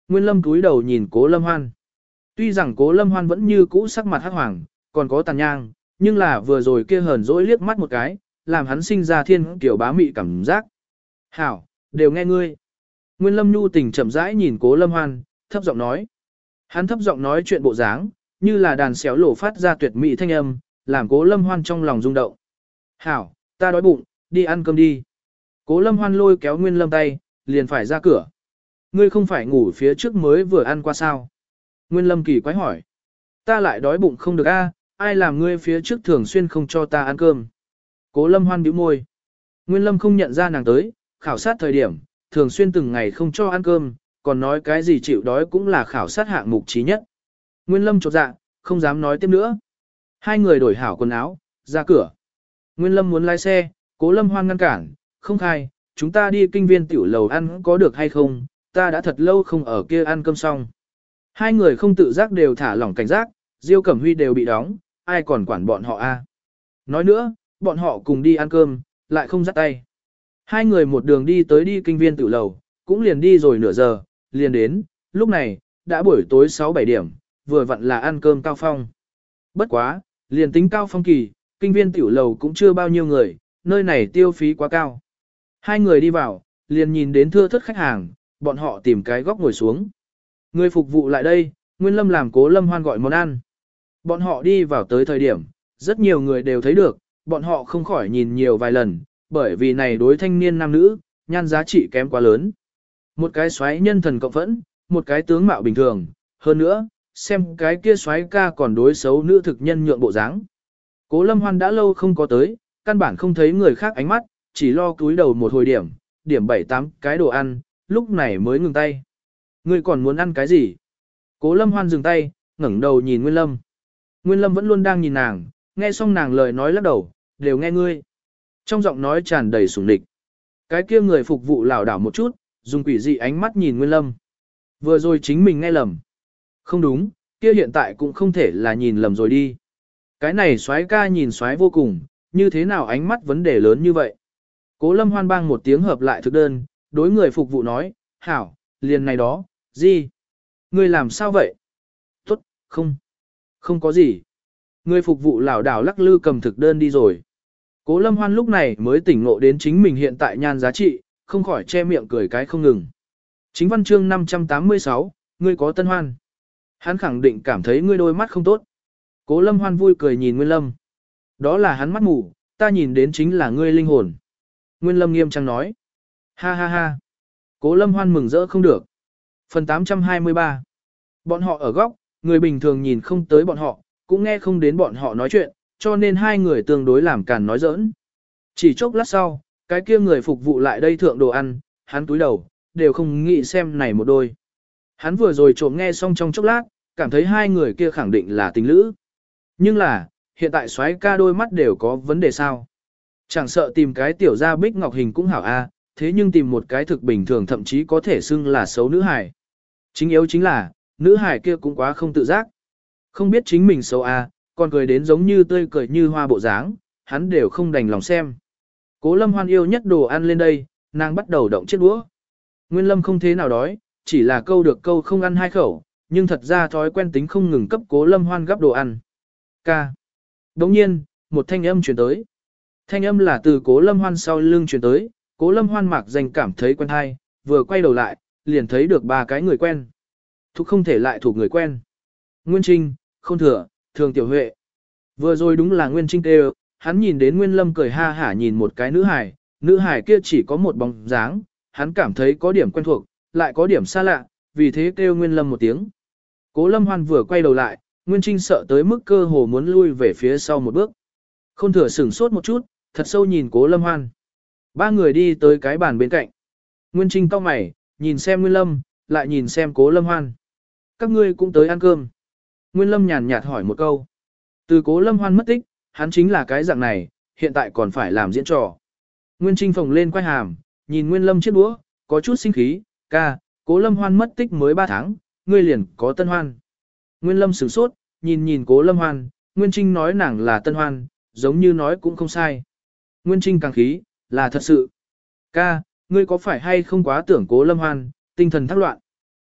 Nguyên Lâm cúi đầu nhìn Cố Lâm Hoan. Tuy rằng Cố Lâm Hoan vẫn như cũ sắc mặt hắc hoàng, còn có tàn nhang, nhưng là vừa rồi kia hờn dỗi liếc mắt một cái, làm hắn sinh ra thiên kiểu bá mị cảm giác. Hảo, đều nghe ngươi. Nguyên Lâm nhu tình chậm rãi nhìn Cố Lâm Hoan, thấp giọng nói. Hắn thấp giọng nói chuyện bộ dáng, như là đàn xéo lổ phát ra tuyệt mỹ thanh âm, làm Cố Lâm Hoan trong lòng rung động. Hảo, ta đói bụng, đi ăn cơm đi. Cố Lâm Hoan lôi kéo Nguyên Lâm tay, liền phải ra cửa. Ngươi không phải ngủ phía trước mới vừa ăn qua sao? Nguyên Lâm kỳ quái hỏi. Ta lại đói bụng không được a, ai làm ngươi phía trước thường xuyên không cho ta ăn cơm? Cố Lâm Hoan bĩu môi. Nguyên Lâm không nhận ra nàng tới, khảo sát thời điểm, thường xuyên từng ngày không cho ăn cơm, còn nói cái gì chịu đói cũng là khảo sát hạng mục trí nhất. Nguyên Lâm chột dạ, không dám nói tiếp nữa. Hai người đổi hảo quần áo, ra cửa. Nguyên Lâm muốn lái xe, Cố Lâm Hoan ngăn cản, không khai, chúng ta đi kinh viên tiểu lầu ăn có được hay không, ta đã thật lâu không ở kia ăn cơm xong. Hai người không tự giác đều thả lỏng cảnh giác, Diêu Cẩm Huy đều bị đóng, ai còn quản bọn họ a? Nói nữa, bọn họ cùng đi ăn cơm, lại không dắt tay. Hai người một đường đi tới đi kinh viên tiểu lầu, cũng liền đi rồi nửa giờ, liền đến, lúc này, đã buổi tối sáu bảy điểm, vừa vặn là ăn cơm cao phong. Bất quá, liền tính cao phong kỳ, kinh viên tiểu lầu cũng chưa bao nhiêu người, nơi này tiêu phí quá cao. Hai người đi vào, liền nhìn đến thưa thớt khách hàng, bọn họ tìm cái góc ngồi xuống. Người phục vụ lại đây, Nguyên Lâm làm Cố Lâm Hoan gọi món ăn. Bọn họ đi vào tới thời điểm, rất nhiều người đều thấy được, bọn họ không khỏi nhìn nhiều vài lần, bởi vì này đối thanh niên nam nữ, nhan giá trị kém quá lớn. Một cái xoáy nhân thần cộng phẫn, một cái tướng mạo bình thường, hơn nữa, xem cái kia xoáy ca còn đối xấu nữ thực nhân nhượng bộ dáng. Cố Lâm Hoan đã lâu không có tới, căn bản không thấy người khác ánh mắt, chỉ lo cúi đầu một hồi điểm, điểm bảy tám cái đồ ăn, lúc này mới ngừng tay. Ngươi còn muốn ăn cái gì? Cố Lâm Hoan dừng tay, ngẩng đầu nhìn Nguyên Lâm. Nguyên Lâm vẫn luôn đang nhìn nàng, nghe xong nàng lời nói lắc đầu, đều nghe ngươi. Trong giọng nói tràn đầy sủng địch. Cái kia người phục vụ lảo đảo một chút, dùng quỷ dị ánh mắt nhìn Nguyên Lâm. Vừa rồi chính mình nghe lầm. Không đúng, kia hiện tại cũng không thể là nhìn lầm rồi đi. Cái này soái ca nhìn soái vô cùng, như thế nào ánh mắt vấn đề lớn như vậy. Cố Lâm Hoan bang một tiếng hợp lại thực đơn, đối người phục vụ nói, hảo, liền này đó, gì? Ngươi làm sao vậy? Tốt, không, không có gì. Người phục vụ lảo đảo lắc lư cầm thực đơn đi rồi. Cố Lâm Hoan lúc này mới tỉnh ngộ đến chính mình hiện tại nhan giá trị, không khỏi che miệng cười cái không ngừng. Chính văn chương năm trăm tám mươi sáu, ngươi có tân hoan. Hắn khẳng định cảm thấy ngươi đôi mắt không tốt. Cố Lâm Hoan vui cười nhìn Nguyên Lâm. Đó là hắn mắt mù, ta nhìn đến chính là ngươi linh hồn. Nguyên Lâm nghiêm trang nói. Ha ha ha. Cố Lâm Hoan mừng rỡ không được. Phần tám trăm hai mươi ba. Bọn họ ở góc, người bình thường nhìn không tới bọn họ, cũng nghe không đến bọn họ nói chuyện, cho nên hai người tương đối làm càn nói giỡn. Chỉ chốc lát sau, cái kia người phục vụ lại đây thượng đồ ăn, hắn túi đầu, đều không nghĩ xem này một đôi. Hắn vừa rồi trộm nghe xong trong chốc lát, cảm thấy hai người kia khẳng định là tình lữ. Nhưng là, hiện tại soái ca đôi mắt đều có vấn đề sao? Chẳng sợ tìm cái tiểu gia bích ngọc hình cũng hảo a, thế nhưng tìm một cái thực bình thường thậm chí có thể xưng là xấu nữ hài. Chính yếu chính là, nữ hài kia cũng quá không tự giác. Không biết chính mình xấu a, còn cười đến giống như tươi cười như hoa bộ dáng, hắn đều không đành lòng xem. Cố Lâm Hoan yêu nhất đồ ăn lên đây, nàng bắt đầu động chiếc đũa. Nguyên Lâm không thế nào đói, chỉ là câu được câu không ăn hai khẩu, nhưng thật ra thói quen tính không ngừng cấp Cố Lâm Hoan gắp đồ ăn. Ca. Đồng nhiên, một thanh âm truyền tới. Thanh âm là từ Cố Lâm Hoan sau lưng truyền tới, Cố Lâm Hoan mạc danh cảm thấy quen hay, vừa quay đầu lại, liền thấy được ba cái người quen. Thục không thể lại thuộc người quen. Nguyên Trinh, Khôn Thừa, Thường Tiểu Huệ. Vừa rồi đúng là Nguyên Trinh kêu, hắn nhìn đến Nguyên Lâm cười ha hả nhìn một cái nữ hài, nữ hài kia chỉ có một bóng dáng, hắn cảm thấy có điểm quen thuộc, lại có điểm xa lạ, vì thế kêu Nguyên Lâm một tiếng. Cố Lâm Hoan vừa quay đầu lại, Nguyên Trinh sợ tới mức cơ hồ muốn lui về phía sau một bước. Khôn Thừa sửng sốt một chút, thật sâu nhìn Cố Lâm Hoan. Ba người đi tới cái bàn bên cạnh. Nguyên Trinh cau mày, nhìn xem Nguyên Lâm, lại nhìn xem Cố Lâm Hoan. Các ngươi cũng tới ăn cơm. Nguyên Lâm nhàn nhạt hỏi một câu. Từ Cố Lâm Hoan mất tích, hắn chính là cái dạng này, hiện tại còn phải làm diễn trò. Nguyên Trinh phồng lên quay hàm, nhìn Nguyên Lâm chiếc đũa, có chút sinh khí, ca, Cố Lâm Hoan mất tích mới ba tháng, ngươi liền có tân hoan. Nguyên Lâm sửng sốt, nhìn nhìn Cố Lâm Hoan, Nguyên Trinh nói nàng là tân hoan, giống như nói cũng không sai. Nguyên Trinh càng khí, là thật sự. Ca, ngươi có phải hay không quá tưởng Cố Lâm Hoan, tinh thần thác loạn.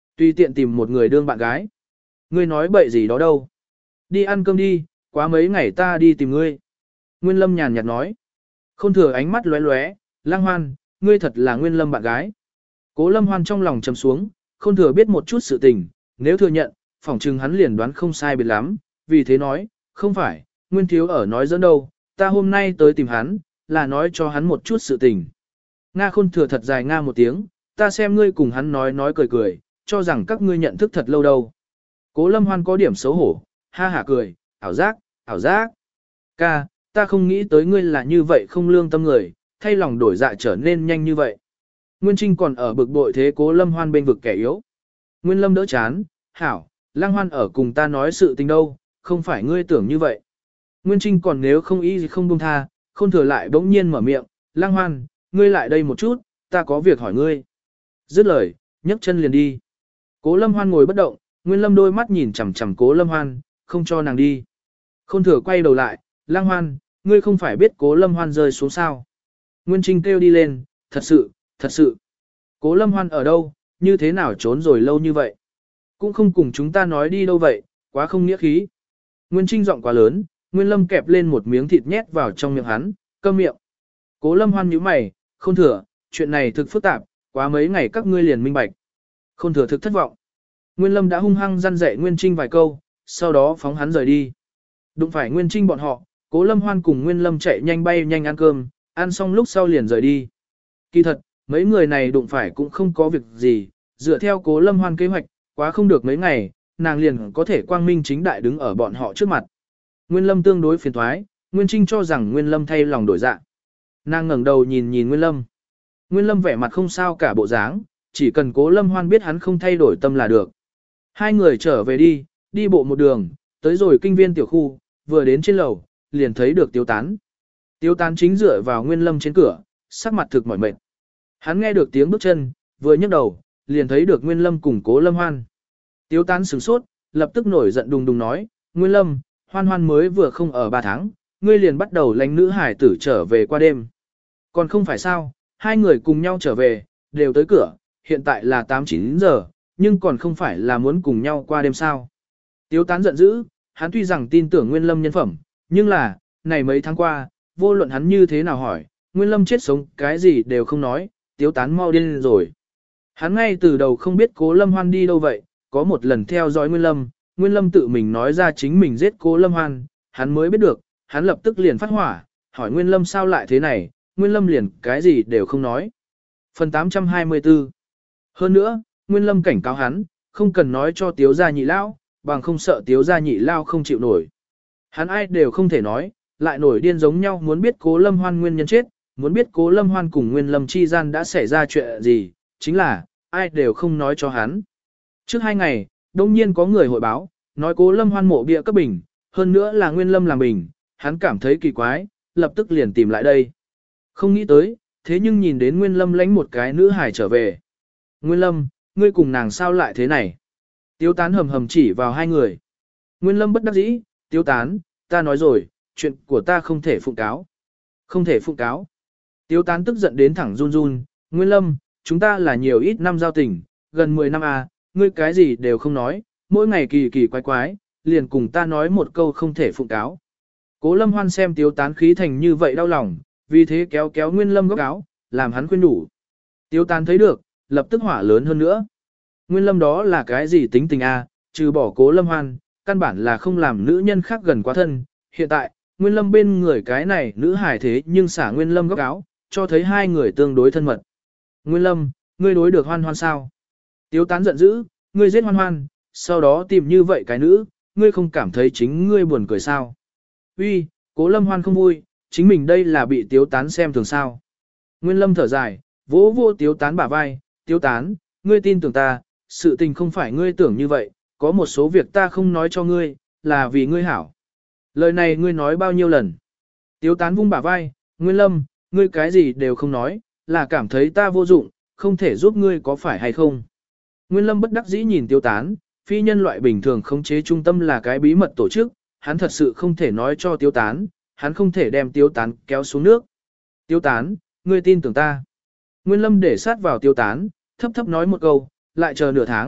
Tùy tiện tìm một người đương bạn gái. Ngươi nói bậy gì đó đâu. Đi ăn cơm đi, quá mấy ngày ta đi tìm ngươi. Nguyên Lâm nhàn nhạt nói. Khôn Thừa ánh mắt lóe lóe, Lang Hoan, ngươi thật là Nguyên Lâm bạn gái. Cố Lâm Hoan trong lòng trầm xuống, Khôn Thừa biết một chút sự tình, nếu thừa nhận, phỏng chừng hắn liền đoán không sai biệt lắm, vì thế nói, không phải, Nguyên Thiếu ở nói dẫn đâu, ta hôm nay tới tìm hắn, là nói cho hắn một chút sự tình. Nga Khôn Thừa thật dài nga một tiếng, ta xem ngươi cùng hắn nói nói cười cười, cho rằng các ngươi nhận thức thật lâu đâu. Cố Lâm Hoan có điểm xấu hổ, ha hả cười, ảo giác, ảo giác. Ca, ta không nghĩ tới ngươi là như vậy không lương tâm người, thay lòng đổi dạ trở nên nhanh như vậy. Nguyên Trinh còn ở bực bội thế Cố Lâm Hoan bên vực kẻ yếu. Nguyên Lâm đỡ chán, hảo, Lang Hoan ở cùng ta nói sự tình đâu, không phải ngươi tưởng như vậy. Nguyên Trinh còn nếu không ý gì không buông tha, Khôn Thừa lại bỗng nhiên mở miệng, Lang Hoan, ngươi lại đây một chút, ta có việc hỏi ngươi. Dứt lời, nhấc chân liền đi. Cố Lâm Hoan ngồi bất động, Nguyên Lâm đôi mắt nhìn chằm chằm Cố Lâm Hoan, không cho nàng đi. Khôn Thừa quay đầu lại, Lang Hoan, ngươi không phải biết Cố Lâm Hoan rơi xuống sao. Nguyên Trinh kêu đi lên, thật sự, thật sự. Cố Lâm Hoan ở đâu, như thế nào trốn rồi lâu như vậy. Cũng không cùng chúng ta nói đi đâu vậy, quá không nghĩa khí. Nguyên Trinh giọng quá lớn, Nguyên Lâm kẹp lên một miếng thịt nhét vào trong miệng hắn, câm miệng. Cố Lâm Hoan nhíu mày, Khôn Thừa, chuyện này thực phức tạp, quá mấy ngày các ngươi liền minh bạch. Khôn Thừa thực thất vọng. Nguyên Lâm đã hung hăng răn dạy Nguyên Trinh vài câu, sau đó phóng hắn rời đi. Đụng phải Nguyên Trinh bọn họ, Cố Lâm Hoan cùng Nguyên Lâm chạy nhanh bay nhanh ăn cơm, ăn xong lúc sau liền rời đi. Kỳ thật, mấy người này đụng phải cũng không có việc gì, dựa theo Cố Lâm Hoan kế hoạch, quá không được mấy ngày, nàng liền có thể quang minh chính đại đứng ở bọn họ trước mặt. Nguyên Lâm tương đối phiền thoái, Nguyên Trinh cho rằng Nguyên Lâm thay lòng đổi dạ. Nàng ngẩng đầu nhìn nhìn Nguyên Lâm. Nguyên Lâm vẻ mặt không sao cả bộ dáng, chỉ cần Cố Lâm Hoan biết hắn không thay đổi tâm là được. Hai người trở về đi, đi bộ một đường, tới rồi kinh viên tiểu khu, vừa đến trên lầu, liền thấy được Tiếu Tán. Tiếu Tán chính dựa vào Nguyên Lâm trên cửa, sắc mặt thực mỏi mệt. Hắn nghe được tiếng bước chân, vừa nhấc đầu, liền thấy được Nguyên Lâm cùng Cố Lâm Hoan. Tiếu Tán sửng sốt, lập tức nổi giận đùng đùng nói, Nguyên Lâm, Hoan Hoan mới vừa không ở ba tháng, ngươi liền bắt đầu lánh nữ hải tử trở về qua đêm. Còn không phải sao, hai người cùng nhau trở về, đều tới cửa, hiện tại là tám chín giờ, nhưng còn không phải là muốn cùng nhau qua đêm sao. Tiếu Tán giận dữ, hắn tuy rằng tin tưởng Nguyên Lâm nhân phẩm, nhưng là, này mấy tháng qua, vô luận hắn như thế nào hỏi, Nguyên Lâm chết sống cái gì đều không nói, Tiếu Tán mau điên rồi. Hắn ngay từ đầu không biết Cố Lâm Hoan đi đâu vậy, có một lần theo dõi Nguyên Lâm, Nguyên Lâm tự mình nói ra chính mình giết Cố Lâm Hoan, hắn mới biết được, hắn lập tức liền phát hỏa, hỏi Nguyên Lâm sao lại thế này, Nguyên Lâm liền cái gì đều không nói. Phần tám trăm hai mươi tư. Hơn nữa, Nguyên Lâm cảnh cáo hắn, không cần nói cho Tiếu gia nhị lao, bằng không sợ Tiếu gia nhị lao không chịu nổi. Hắn ai đều không thể nói, lại nổi điên giống nhau muốn biết Cố Lâm Hoan nguyên nhân chết, muốn biết Cố Lâm Hoan cùng Nguyên Lâm chi gian đã xảy ra chuyện gì, chính là, ai đều không nói cho hắn. Trước hai ngày, đông nhiên có người hội báo, nói Cố Lâm Hoan mộ bia cấp bình, hơn nữa là Nguyên Lâm làm bình, hắn cảm thấy kỳ quái, lập tức liền tìm lại đây. Không nghĩ tới, thế nhưng nhìn đến Nguyên Lâm lãnh một cái nữ hài trở về. Nguyên Lâm, ngươi cùng nàng sao lại thế này? Tiếu Tán hầm hầm chỉ vào hai người. Nguyên Lâm bất đắc dĩ, Tiếu Tán, ta nói rồi, chuyện của ta không thể phụng cáo. Không thể phụng cáo. Tiếu Tán tức giận đến thẳng run run, Nguyên Lâm, chúng ta là nhiều ít năm giao tình, gần mười năm à, ngươi cái gì đều không nói, mỗi ngày kỳ kỳ quái quái, liền cùng ta nói một câu không thể phụng cáo. Cố Lâm Hoan xem Tiếu Tán khí thành như vậy đau lòng, vì thế kéo kéo Nguyên Lâm góc áo, làm hắn khuyên đủ. Tiếu Tán thấy được, lập tức hỏa lớn hơn nữa. Nguyên Lâm đó là cái gì tính tình a, à, trừ bỏ Cố Lâm Hoan, căn bản là không làm nữ nhân khác gần quá thân. Hiện tại, Nguyên Lâm bên người cái này nữ hài thế nhưng xả Nguyên Lâm góc áo, cho thấy hai người tương đối thân mật. Nguyên Lâm, ngươi đối được Hoan Hoan sao? Tiếu Tán giận dữ, ngươi giết Hoan Hoan, sau đó tìm như vậy cái nữ, ngươi không cảm thấy chính ngươi buồn cười sao? Uy, Cố Lâm Hoan không vui, chính mình đây là bị Tiếu Tán xem thường sao? Nguyên Lâm thở dài, vỗ vỗ Tiếu Tán bả vai, Tiếu Tán, ngươi tin tưởng ta, sự tình không phải ngươi tưởng như vậy, có một số việc ta không nói cho ngươi, là vì ngươi hảo. Lời này ngươi nói bao nhiêu lần? Tiếu Tán vung bả vai, Nguyên Lâm, ngươi cái gì đều không nói, là cảm thấy ta vô dụng, không thể giúp ngươi có phải hay không? Nguyên Lâm bất đắc dĩ nhìn Tiếu Tán, phi nhân loại bình thường khống chế trung tâm là cái bí mật tổ chức, hắn thật sự không thể nói cho Tiếu Tán, hắn không thể đem Tiếu Tán kéo xuống nước. Tiếu Tán, ngươi tin tưởng ta. Nguyên Lâm để sát vào Tiếu Tán, thấp thấp nói một câu, lại chờ nửa tháng,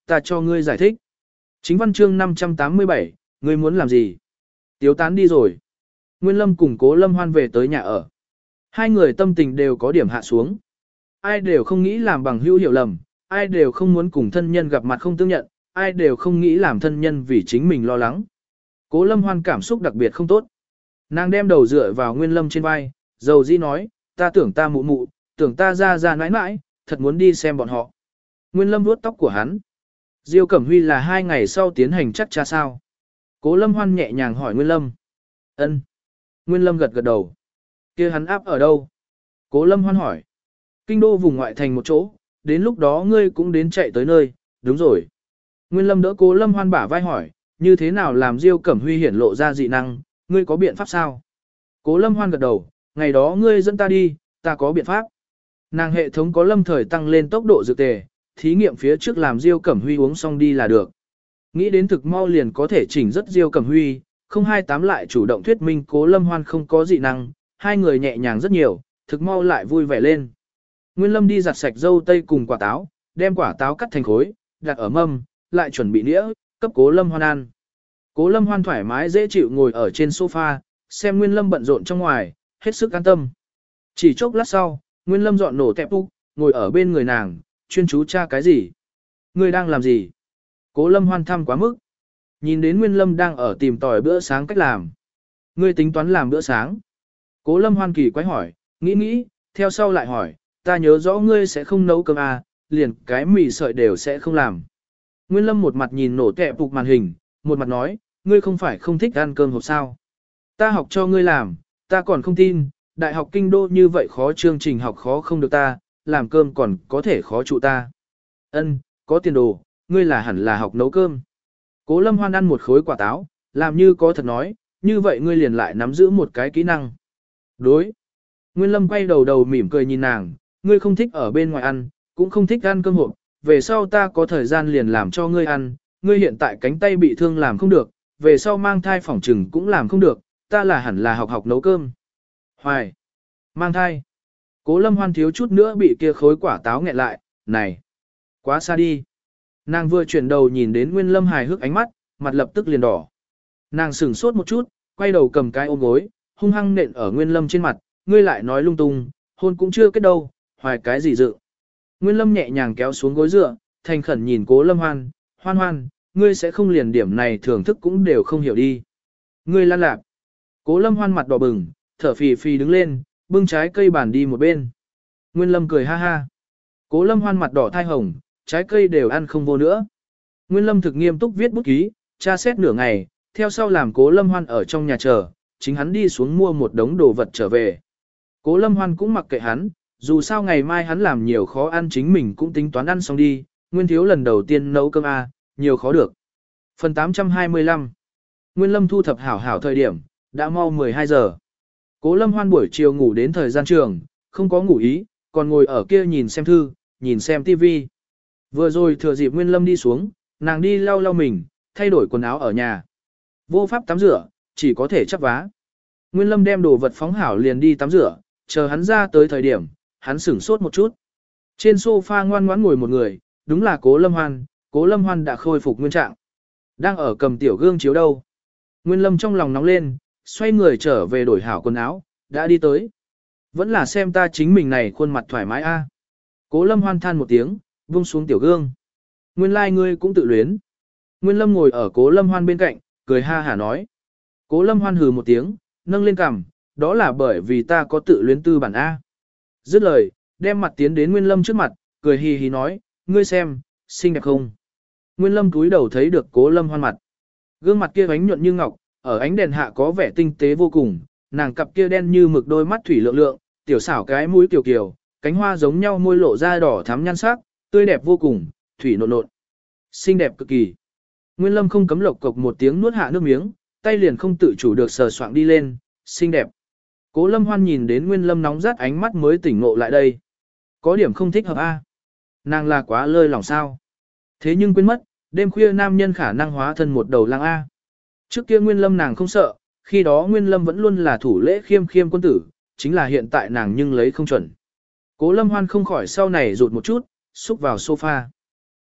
ta cho ngươi giải thích. Chính văn chương năm trăm tám mươi bảy, ngươi muốn làm gì? Tiếu tán đi rồi. Nguyên Lâm cùng Cố Lâm Hoan về tới nhà ở. Hai người tâm tình đều có điểm hạ xuống. Ai đều không nghĩ làm bằng hữu hiểu lầm, ai đều không muốn cùng thân nhân gặp mặt không tương nhận, ai đều không nghĩ làm thân nhân vì chính mình lo lắng. Cố Lâm Hoan cảm xúc đặc biệt không tốt. Nàng đem đầu dựa vào Nguyên Lâm trên vai, dầu dĩ nói, ta tưởng ta mụ mụ, tưởng ta ra ra nãi nãi, thật muốn đi xem bọn họ. Nguyên Lâm vuốt tóc của hắn. Diêu Cẩm Huy là hai ngày sau tiến hành chắc cha sao? Cố Lâm Hoan nhẹ nhàng hỏi Nguyên Lâm. Ân. Nguyên Lâm gật gật đầu. Kia hắn áp ở đâu? Cố Lâm Hoan hỏi. Kinh đô vùng ngoại thành một chỗ, đến lúc đó ngươi cũng đến chạy tới nơi, đúng rồi. Nguyên Lâm đỡ Cố Lâm Hoan bả vai hỏi, như thế nào làm Diêu Cẩm Huy hiển lộ ra dị năng, ngươi có biện pháp sao? Cố Lâm Hoan gật đầu, ngày đó ngươi dẫn ta đi, ta có biện pháp. Nàng hệ thống có lâm thời tăng lên tốc độ dược tề, thí nghiệm phía trước làm Diêu Cẩm Huy uống xong đi là được. Nghĩ đến thực mau liền có thể chỉnh rất Diêu Cẩm Huy, không hai tám lại chủ động thuyết minh Cố Lâm Hoan không có dị năng, hai người nhẹ nhàng rất nhiều, thực mau lại vui vẻ lên. Nguyên Lâm đi giặt sạch dâu tây cùng quả táo, đem quả táo cắt thành khối, đặt ở mâm, lại chuẩn bị đĩa, cấp Cố Lâm Hoan ăn. Cố Lâm Hoan thoải mái dễ chịu ngồi ở trên sofa, xem Nguyên Lâm bận rộn trong ngoài, hết sức an tâm. Chỉ chốc lát sau, Nguyên Lâm dọn nổ tẹp úc, ngồi ở bên người nàng, chuyên chú tra cái gì. Ngươi đang làm gì? Cố Lâm Hoan thăm quá mức. Nhìn đến Nguyên Lâm đang ở tìm tòi bữa sáng cách làm. Ngươi tính toán làm bữa sáng. Cố Lâm Hoan kỳ quái hỏi, nghĩ nghĩ, theo sau lại hỏi, ta nhớ rõ ngươi sẽ không nấu cơm à, liền cái mì sợi đều sẽ không làm. Nguyên Lâm một mặt nhìn nổ tẹp úc màn hình, một mặt nói, ngươi không phải không thích ăn cơm hộp sao. Ta học cho ngươi làm, ta còn không tin, đại học kinh đô như vậy khó chương trình học khó không được ta, làm cơm còn có thể khó trụ ta. Ân, có tiền đồ, ngươi là hẳn là học nấu cơm. Cố Lâm Hoan ăn một khối quả táo, làm như có thật nói, như vậy ngươi liền lại nắm giữ một cái kỹ năng. Đối. Nguyên Lâm quay đầu đầu mỉm cười nhìn nàng, ngươi không thích ở bên ngoài ăn, cũng không thích ăn cơm hộp, về sau ta có thời gian liền làm cho ngươi ăn, ngươi hiện tại cánh tay bị thương làm không được, về sau mang thai phỏng trừng cũng làm không được, ta là hẳn là học học nấu cơm. Hoài. Mang thai. Cố Lâm Hoan thiếu chút nữa bị kia khối quả táo nghẹn lại, này. Quá xa đi. Nàng vừa chuyển đầu nhìn đến Nguyên Lâm hài hước ánh mắt, mặt lập tức liền đỏ. Nàng sửng sốt một chút, quay đầu cầm cái ôm gối, hung hăng nện ở Nguyên Lâm trên mặt, ngươi lại nói lung tung, hôn cũng chưa kết đâu, hoài cái gì dự. Nguyên Lâm nhẹ nhàng kéo xuống gối dựa, thành khẩn nhìn Cố Lâm Hoan, Hoan Hoan, ngươi sẽ không liền điểm này thưởng thức cũng đều không hiểu đi. Ngươi lan lạc. Cố Lâm Hoan mặt đỏ bừng, thở phì phì đứng lên, bưng trái cây bàn đi một bên. Nguyên Lâm cười ha ha. Cố Lâm Hoan mặt đỏ thai hồng, trái cây đều ăn không vô nữa. Nguyên Lâm thực nghiêm túc viết bút ký, tra xét nửa ngày, theo sau làm Cố Lâm Hoan ở trong nhà chờ, chính hắn đi xuống mua một đống đồ vật trở về. Cố Lâm Hoan cũng mặc kệ hắn, dù sao ngày mai hắn làm nhiều khó ăn chính mình cũng tính toán ăn xong đi, Nguyên Thiếu lần đầu tiên nấu cơm a, nhiều khó được. Phần tám trăm hai mươi lăm. Nguyên Lâm thu thập hảo hảo thời điểm, đã mau mười hai giờ. Cố Lâm Hoan buổi chiều ngủ đến thời gian trường, không có ngủ ý, còn ngồi ở kia nhìn xem thư, nhìn xem tivi. Vừa rồi thừa dịp Nguyên Lâm đi xuống, nàng đi lau lau mình, thay đổi quần áo ở nhà. Vô pháp tắm rửa, chỉ có thể chắp vá. Nguyên Lâm đem đồ vật phóng hảo liền đi tắm rửa, chờ hắn ra tới thời điểm, hắn sửng sốt một chút. Trên sofa ngoan ngoãn ngồi một người, đúng là Cố Lâm Hoan, Cố Lâm Hoan đã khôi phục nguyên trạng. Đang ở cầm tiểu gương chiếu đâu. Nguyên Lâm trong lòng nóng lên, xoay người trở về đổi hảo quần áo, đã đi tới. Vẫn là xem ta chính mình này khuôn mặt thoải mái a. Cố Lâm Hoan than một tiếng, vung xuống tiểu gương. Nguyên lai like ngươi cũng tự luyến. Nguyên Lâm ngồi ở Cố Lâm Hoan bên cạnh, cười ha hả nói. Cố Lâm Hoan hừ một tiếng, nâng lên cằm, đó là bởi vì ta có tự luyến tư bản A. Dứt lời, đem mặt tiến đến Nguyên Lâm trước mặt, cười hì hì nói, ngươi xem, xinh đẹp không? Nguyên Lâm cúi đầu thấy được Cố Lâm Hoan mặt. Gương mặt kia ánh nhuận như ngọc, ở ánh đèn hạ có vẻ tinh tế vô cùng, nàng cặp kia đen như mực đôi mắt thủy lượng lượng, tiểu xảo cái mũi kiều kiều, cánh hoa giống nhau môi lộ ra đỏ thắm nhan sắc, tươi đẹp vô cùng, thủy nộn nộn. Xinh đẹp cực kỳ. Nguyên Lâm không cấm lộc cộc một tiếng nuốt hạ nước miếng, tay liền không tự chủ được sờ soạng đi lên, xinh đẹp. Cố Lâm Hoan nhìn đến Nguyên Lâm nóng rát ánh mắt mới tỉnh ngộ lại đây. Có điểm không thích hợp a. Nàng là quá lơi lòng sao. Thế nhưng quên mất, đêm khuya nam nhân khả năng hóa thân một đầu lang A. Trước kia Nguyên Lâm nàng không sợ, khi đó Nguyên Lâm vẫn luôn là thủ lễ khiêm khiêm quân tử, chính là hiện tại nàng nhưng lấy không chuẩn. Cố Lâm Hoan không khỏi sau này rụt một chút, xúc vào sofa.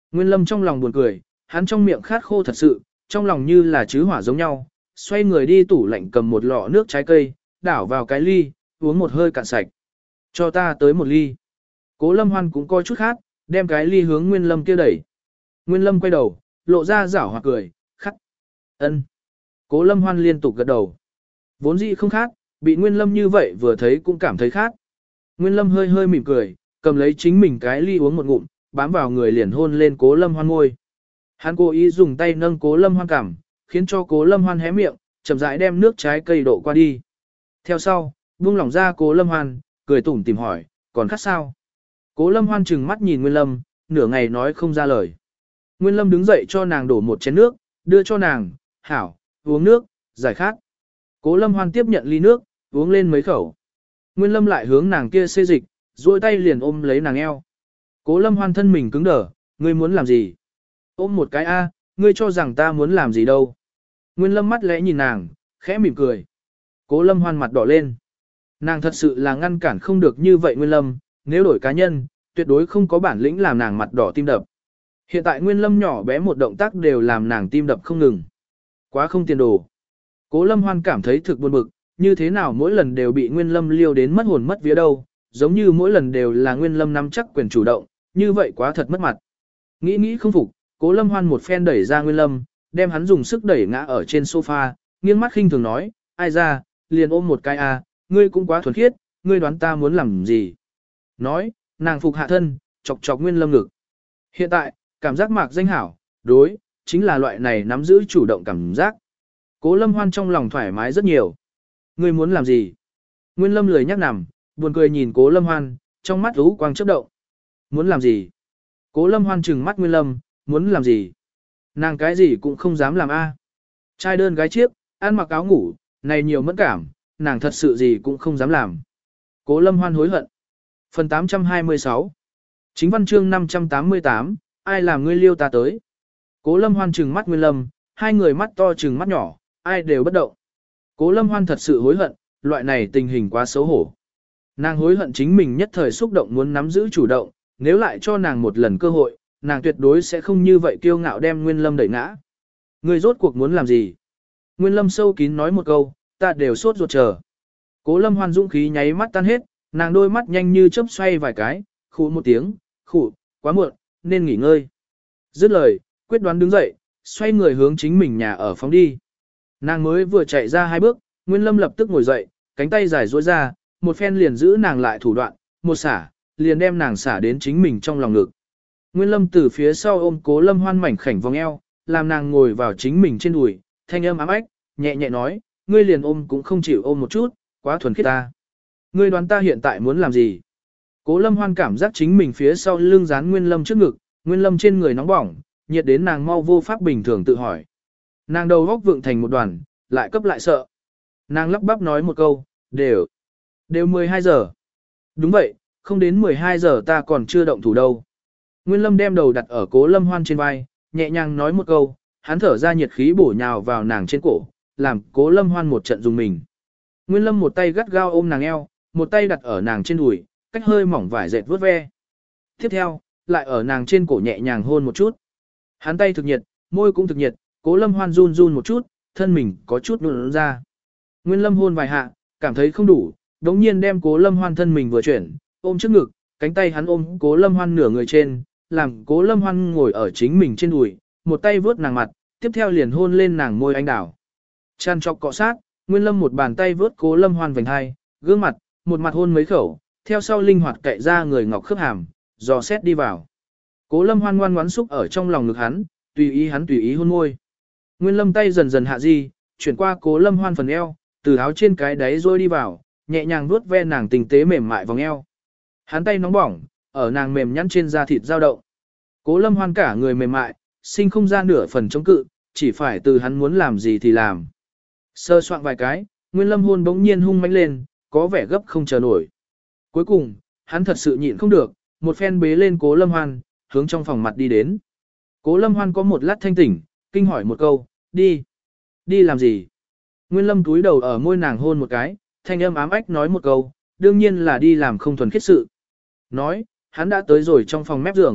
Nguyên Lâm trong lòng buồn cười, hắn trong miệng khát khô thật sự, trong lòng như là chứ hỏa giống nhau, xoay người đi tủ lạnh cầm một lọ nước trái cây, đảo vào cái ly, uống một hơi cạn sạch. Cho ta tới một ly. Cố Lâm Hoan cũng coi chút khát, đem cái ly hướng Nguyên Lâm kia đẩy. Nguyên Lâm quay đầu, lộ ra giảo hoặc cười, khát. Ân. Cố Lâm Hoan liên tục gật đầu. Vốn dĩ không khát, bị Nguyên Lâm như vậy vừa thấy cũng cảm thấy khát. Nguyên Lâm hơi hơi mỉm cười, cầm lấy chính mình cái ly uống một ngụm, bám vào người liền hôn lên Cố Lâm Hoan môi. Hắn cố ý dùng tay nâng Cố Lâm Hoan cằm, khiến cho Cố Lâm Hoan hé miệng, chậm rãi đem nước trái cây đổ qua đi. Theo sau, buông lỏng ra Cố Lâm Hoan, cười tủm tỉm hỏi, còn khát sao? Cố Lâm Hoan trừng mắt nhìn Nguyên Lâm, nửa ngày nói không ra lời. Nguyên Lâm đứng dậy cho nàng đổ một chén nước, đưa cho nàng, hảo, uống nước, giải khát. Cố Lâm Hoan tiếp nhận ly nước, uống lên mấy khẩu. Nguyên Lâm lại hướng nàng kia xê dịch, duỗi tay liền ôm lấy nàng eo. Cố Lâm Hoan thân mình cứng đờ, ngươi muốn làm gì? Ôm một cái a, ngươi cho rằng ta muốn làm gì đâu? Nguyên Lâm mắt lẽ nhìn nàng, khẽ mỉm cười. Cố Lâm Hoan mặt đỏ lên. Nàng thật sự là ngăn cản không được như vậy Nguyên Lâm, nếu đổi cá nhân, tuyệt đối không có bản lĩnh làm nàng mặt đỏ tim đập. Hiện tại Nguyên Lâm nhỏ bé một động tác đều làm nàng tim đập không ngừng. Quá không tiền đồ. Cố Lâm Hoan cảm thấy thực buồn bực, như thế nào mỗi lần đều bị Nguyên Lâm liêu đến mất hồn mất vía đâu, giống như mỗi lần đều là Nguyên Lâm nắm chắc quyền chủ động, như vậy quá thật mất mặt. Nghĩ nghĩ không phục, Cố Lâm Hoan một phen đẩy ra Nguyên Lâm, đem hắn dùng sức đẩy ngã ở trên sofa, nghiêng mắt khinh thường nói, ai ra, liền ôm một cái a, ngươi cũng quá thuần khiết, ngươi đoán ta muốn làm gì. Nói, nàng phục hạ thân, chọc chọc Nguyên Lâm ngực. Hiện tại, cảm giác mạc danh hảo, đối, chính là loại này nắm giữ chủ động cảm giác. Cố Lâm Hoan trong lòng thoải mái rất nhiều. Ngươi muốn làm gì? Nguyên Lâm lười nhắc nằm, buồn cười nhìn Cố Lâm Hoan, trong mắt ú quang chớp động. Muốn làm gì? Cố Lâm Hoan trừng mắt Nguyên Lâm, muốn làm gì? Nàng cái gì cũng không dám làm a. Trai đơn gái chiếc, ăn mặc áo ngủ, này nhiều mẫn cảm, nàng thật sự gì cũng không dám làm. Cố Lâm Hoan hối hận. Phần tám trăm hai mươi sáu. Chính văn chương năm trăm tám mươi tám, ai làm ngươi liêu ta tới? Cố Lâm Hoan trừng mắt Nguyên Lâm, hai người mắt to trừng mắt nhỏ, ai đều bất động. Cố Lâm Hoan thật sự hối hận, loại này tình hình quá xấu hổ. Nàng hối hận chính mình nhất thời xúc động muốn nắm giữ chủ động, nếu lại cho nàng một lần cơ hội, nàng tuyệt đối sẽ không như vậy kiêu ngạo đem Nguyên Lâm đẩy ngã. Ngươi rốt cuộc muốn làm gì? Nguyên Lâm sâu kín nói một câu, ta đều sốt ruột chờ. Cố Lâm Hoan dũng khí nháy mắt tan hết, nàng đôi mắt nhanh như chớp xoay vài cái, khụ một tiếng, khụ, quá muộn, nên nghỉ ngơi. Dứt lời, quyết đoán đứng dậy, xoay người hướng chính mình nhà ở phóng đi. Nàng mới vừa chạy ra hai bước, Nguyên Lâm lập tức ngồi dậy, cánh tay dài duỗi ra, một phen liền giữ nàng lại thủ đoạn, một xả, liền đem nàng xả đến chính mình trong lòng ngực. Nguyên Lâm từ phía sau ôm Cố Lâm Hoan mảnh khảnh vòng eo, làm nàng ngồi vào chính mình trên đùi, thanh âm ám ách, nhẹ nhẹ nói, ngươi liền ôm cũng không chịu ôm một chút, quá thuần khiết ta. Ngươi đoán ta hiện tại muốn làm gì? Cố Lâm Hoan cảm giác chính mình phía sau lưng dán Nguyên Lâm trước ngực, Nguyên Lâm trên người nóng bỏng, nhiệt đến nàng mau vô pháp bình thường tự hỏi. Nàng đầu góc vượng thành một đoàn, lại cấp lại sợ. Nàng lắp bắp nói một câu, đều, đều mười hai giờ. Đúng vậy, không đến mười hai giờ ta còn chưa động thủ đâu. Nguyên Lâm đem đầu đặt ở Cố Lâm Hoan trên vai, nhẹ nhàng nói một câu, hắn thở ra nhiệt khí bổ nhào vào nàng trên cổ, làm Cố Lâm Hoan một trận dùng mình. Nguyên Lâm một tay gắt gao ôm nàng eo, một tay đặt ở nàng trên đùi, cách hơi mỏng vải dệt vuốt ve. Tiếp theo, lại ở nàng trên cổ nhẹ nhàng hôn một chút. Hắn tay thực nhiệt, môi cũng thực nhiệt, Cố Lâm Hoan run run một chút, thân mình có chút nhũn ra. Nguyên Lâm hôn vài hạ, cảm thấy không đủ, đống nhiên đem Cố Lâm Hoan thân mình vừa chuyển, ôm trước ngực, cánh tay hắn ôm Cố Lâm Hoan nửa người trên, làm Cố Lâm Hoan ngồi ở chính mình trên đùi, một tay vướt nàng mặt, tiếp theo liền hôn lên nàng môi anh đào. Chăn chọc cọ sát, Nguyên Lâm một bàn tay vướt Cố Lâm Hoan vành hai, gương mặt, một mặt hôn mấy khẩu, theo sau linh hoạt cậy ra người ngọc khớp hàm, dò xét đi vào. Cố Lâm Hoan ngoan ngoãn xúc ở trong lòng ngực hắn, tùy ý hắn tùy ý hôn môi. Nguyên Lâm tay dần dần hạ di, chuyển qua Cố Lâm Hoan phần eo, từ áo trên cái đáy rôi đi vào, nhẹ nhàng vuốt ve nàng tinh tế mềm mại vòng eo. Hắn tay nóng bỏng, ở nàng mềm nhẵn trên da thịt dao động. Cố Lâm Hoan cả người mềm mại, sinh không ra nửa phần chống cự, chỉ phải từ hắn muốn làm gì thì làm. Sơ soạn vài cái, Nguyên Lâm hôn bỗng nhiên hung mãnh lên, có vẻ gấp không chờ nổi. Cuối cùng, hắn thật sự nhịn không được, một phen bế lên Cố Lâm Hoan, hướng trong phòng mặt đi đến. Cố Lâm Hoan có một lát thanh tỉnh, kinh hỏi một câu, đi. Đi làm gì? Nguyên Lâm túi đầu ở môi nàng hôn một cái, thanh âm ám ách nói một câu, đương nhiên là đi làm không thuần khiết sự. Nói, hắn đã tới rồi trong phòng mép giường,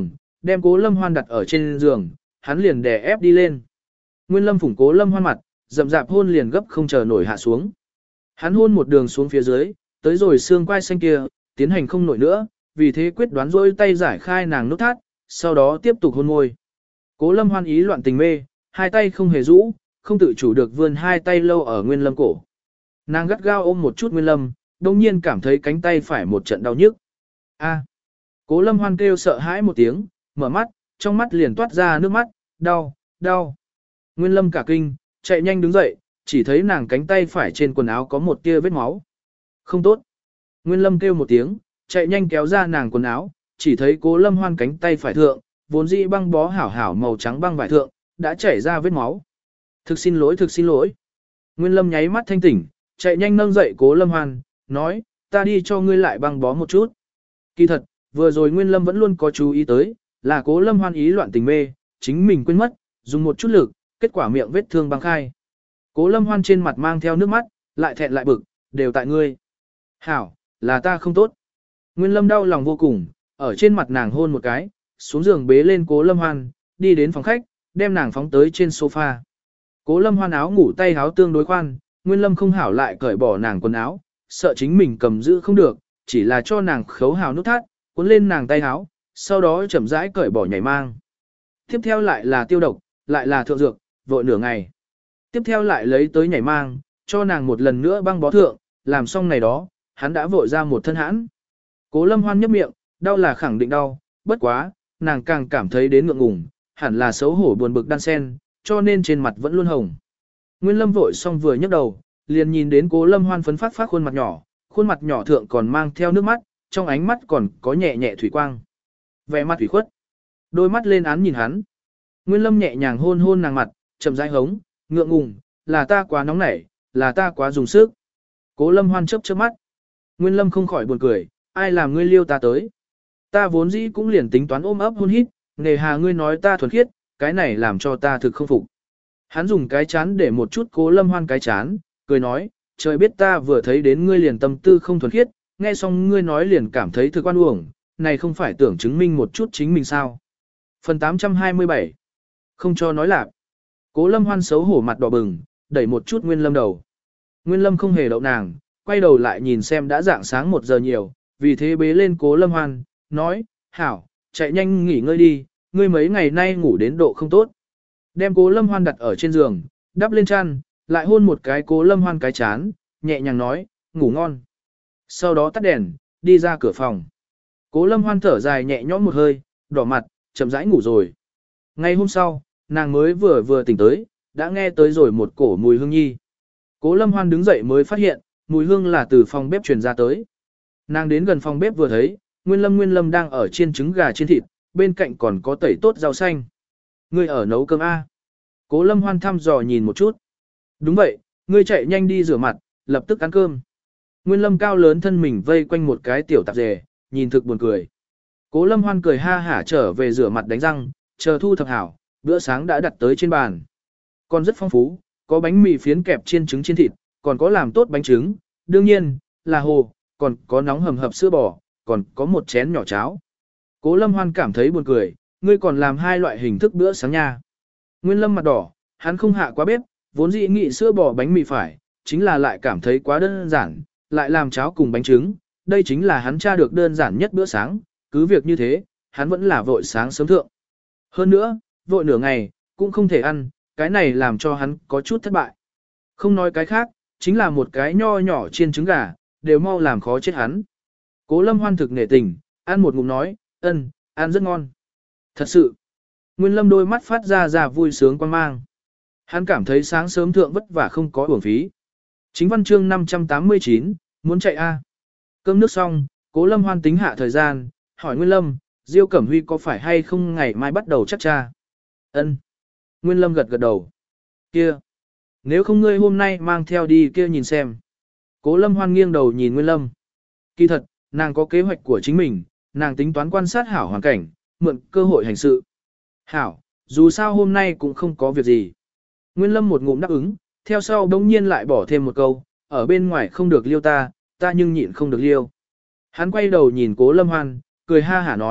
đem Cố Lâm Hoan đặt ở trên giường, hắn liền đè ép đi lên. Nguyên Lâm phủng Cố Lâm Hoan mặt, rậm rạp hôn liền gấp không chờ nổi hạ xuống. Hắn hôn một đường xuống phía dưới, tới rồi xương quai xanh kia, tiến hành không nổi nữa, vì thế quyết đoán rôi tay giải khai nàng nút thắt, sau đó tiếp tục hôn môi. Cố Lâm Hoan ý loạn tình mê, hai tay không hề rũ, không tự chủ được vươn hai tay lâu ở Nguyên Lâm cổ. Nàng gắt gao ôm một chút Nguyên Lâm, đồng nhiên cảm thấy cánh tay phải một trận đau nhức. A. Cố Lâm Hoan kêu sợ hãi một tiếng, mở mắt, trong mắt liền toát ra nước mắt, đau, đau. Nguyên Lâm cả kinh, chạy nhanh đứng dậy, chỉ thấy nàng cánh tay phải trên quần áo có một tia vết máu. Không tốt. Nguyên Lâm kêu một tiếng, chạy nhanh kéo ra nàng quần áo, chỉ thấy Cố Lâm Hoan cánh tay phải thượng, vốn dĩ băng bó hảo hảo màu trắng băng vải thượng, đã chảy ra vết máu. Thực xin lỗi, thực xin lỗi. Nguyên Lâm nháy mắt thanh tỉnh, chạy nhanh nâng dậy Cố Lâm Hoan, nói, ta đi cho ngươi lại băng bó một chút. Kỳ thật, vừa rồi Nguyên Lâm vẫn luôn có chú ý tới, là Cố Lâm Hoan ý loạn tình mê, chính mình quên mất, dùng một chút lực, kết quả miệng vết thương băng khai. Cố Lâm Hoan trên mặt mang theo nước mắt, lại thẹn lại bực, đều tại ngươi. Hảo, là ta không tốt. Nguyên Lâm đau lòng vô cùng, ở trên mặt nàng hôn một cái, xuống giường bế lên Cố Lâm Hoan, đi đến phòng khách, đem nàng phóng tới trên sofa. Cố Lâm Hoan áo ngủ tay áo tương đối khoan, Nguyên Lâm không hảo lại cởi bỏ nàng quần áo, sợ chính mình cầm giữ không được, chỉ là cho nàng khấu hào nút thắt, cuốn lên nàng tay áo, sau đó chậm rãi cởi bỏ nhảy mang. Tiếp theo lại là tiêu độc, lại là thượng dược, vội nửa ngày. Tiếp theo lại lấy tới nhảy mang, cho nàng một lần nữa băng bó thượng, làm xong này đó, hắn đã vội ra một thân hãn. Cố Lâm Hoan nhấp miệng, đau là khẳng định đau, bất quá, nàng càng cảm thấy đến ngượng ngùng, hẳn là xấu hổ buồn bực đan sen, cho nên trên mặt vẫn luôn hồng. Nguyên Lâm vội xong vừa nhấc đầu, liền nhìn đến Cố Lâm Hoan phấn phát phát khuôn mặt nhỏ, khuôn mặt nhỏ thượng còn mang theo nước mắt, trong ánh mắt còn có nhẹ nhẹ thủy quang. Vẻ mặt thủy khuất, đôi mắt lên án nhìn hắn. Nguyên Lâm nhẹ nhàng hôn hôn nàng mặt, chậm rãi hống, ngượng ngùng, là ta quá nóng nảy, là ta quá dùng sức. Cố Lâm Hoan chớp chớp mắt. Nguyên Lâm không khỏi buồn cười, ai làm ngươi liêu ta tới. Ta vốn dĩ cũng liền tính toán ôm ấp hôn hít, nề hà ngươi nói ta thuần khiết, cái này làm cho ta thực không phục. Hắn dùng cái chán để một chút Cố Lâm Hoan cái chán, cười nói, trời biết ta vừa thấy đến ngươi liền tâm tư không thuần khiết, nghe xong ngươi nói liền cảm thấy thực oan uổng, này không phải tưởng chứng minh một chút chính mình sao. Phần tám trăm hai mươi bảy. Không cho nói lạc. Cố Lâm Hoan xấu hổ mặt đỏ bừng, đẩy một chút Nguyên Lâm đầu. Nguyên Lâm không hề đậu nàng, quay đầu lại nhìn xem đã dạng sáng một giờ nhiều, vì thế bế lên Cố Lâm Hoan, nói, hảo, chạy nhanh nghỉ ngơi đi, ngươi mấy ngày nay ngủ đến độ không tốt. Đem Cố Lâm Hoan đặt ở trên giường, đắp lên chăn, lại hôn một cái Cố Lâm Hoan cái chán, nhẹ nhàng nói, ngủ ngon. Sau đó tắt đèn, đi ra cửa phòng. Cố Lâm Hoan thở dài nhẹ nhõm một hơi, đỏ mặt, chậm rãi ngủ rồi. Ngay hôm sau, nàng mới vừa vừa tỉnh tới, đã nghe tới rồi một cổ mùi hương nhi. Cố Lâm Hoan đứng dậy mới phát hiện, mùi hương là từ phòng bếp truyền ra tới. Nàng đến gần phòng bếp vừa thấy, Nguyên Lâm Nguyên Lâm đang ở chiên trứng gà chiên thịt, bên cạnh còn có tẩy tốt rau xanh. Ngươi ở nấu cơm A. Cố Lâm Hoan thăm dò nhìn một chút. Đúng vậy, ngươi chạy nhanh đi rửa mặt, lập tức ăn cơm. Nguyên Lâm cao lớn thân mình vây quanh một cái tiểu tạp dề, nhìn thực buồn cười. Cố Lâm Hoan cười ha hả trở về rửa mặt đánh răng, chờ thu thập hảo, bữa sáng đã đặt tới trên bàn. Còn rất phong phú, có bánh mì phiến kẹp chiên trứng chiên thịt, còn có làm tốt bánh trứng, đương nhiên, là hồ, còn có nóng hầm hập sữa bò, còn có một chén nhỏ cháo. Cố Lâm Hoan cảm thấy buồn cười, ngươi còn làm hai loại hình thức bữa sáng nha. Nguyên Lâm mặt đỏ, hắn không hạ quá bếp, vốn dĩ nghĩ sữa bò bánh mì phải, chính là lại cảm thấy quá đơn giản, lại làm cháo cùng bánh trứng, đây chính là hắn tra được đơn giản nhất bữa sáng, cứ việc như thế, hắn vẫn là vội sáng sớm thượng. Hơn nữa, vội nửa ngày, cũng không thể ăn, cái này làm cho hắn có chút thất bại. Không nói cái khác, chính là một cái nho nhỏ chiên trứng gà, đều mau làm khó chết hắn. Cố Lâm Hoan thực nể tình, ăn một ngụm nói, ân, ăn rất ngon. Thật sự, Nguyên Lâm đôi mắt phát ra ra vui sướng quan mang. Hắn cảm thấy sáng sớm thượng vất vả không có uổng phí. Chính văn chương năm trăm tám mươi chín, muốn chạy a. Cơm nước xong, Cố Lâm Hoan tính hạ thời gian, hỏi Nguyên Lâm, Diêu Cẩm Huy có phải hay không ngày mai bắt đầu chắc cha? Ân. Nguyên Lâm gật gật đầu. Kia. Nếu không ngươi hôm nay mang theo đi kia nhìn xem. Cố Lâm Hoan nghiêng đầu nhìn Nguyên Lâm. Kỳ thật, nàng có kế hoạch của chính mình, nàng tính toán quan sát hảo hoàn cảnh, mượn cơ hội hành sự. Hảo, dù sao hôm nay cũng không có việc gì. Nguyên Lâm một ngụm đáp ứng, theo sau đông nhiên lại bỏ thêm một câu, ở bên ngoài không được liêu ta, ta nhưng nhịn không được liêu. Hắn quay đầu nhìn Cố Lâm Hoan, cười ha hả nói,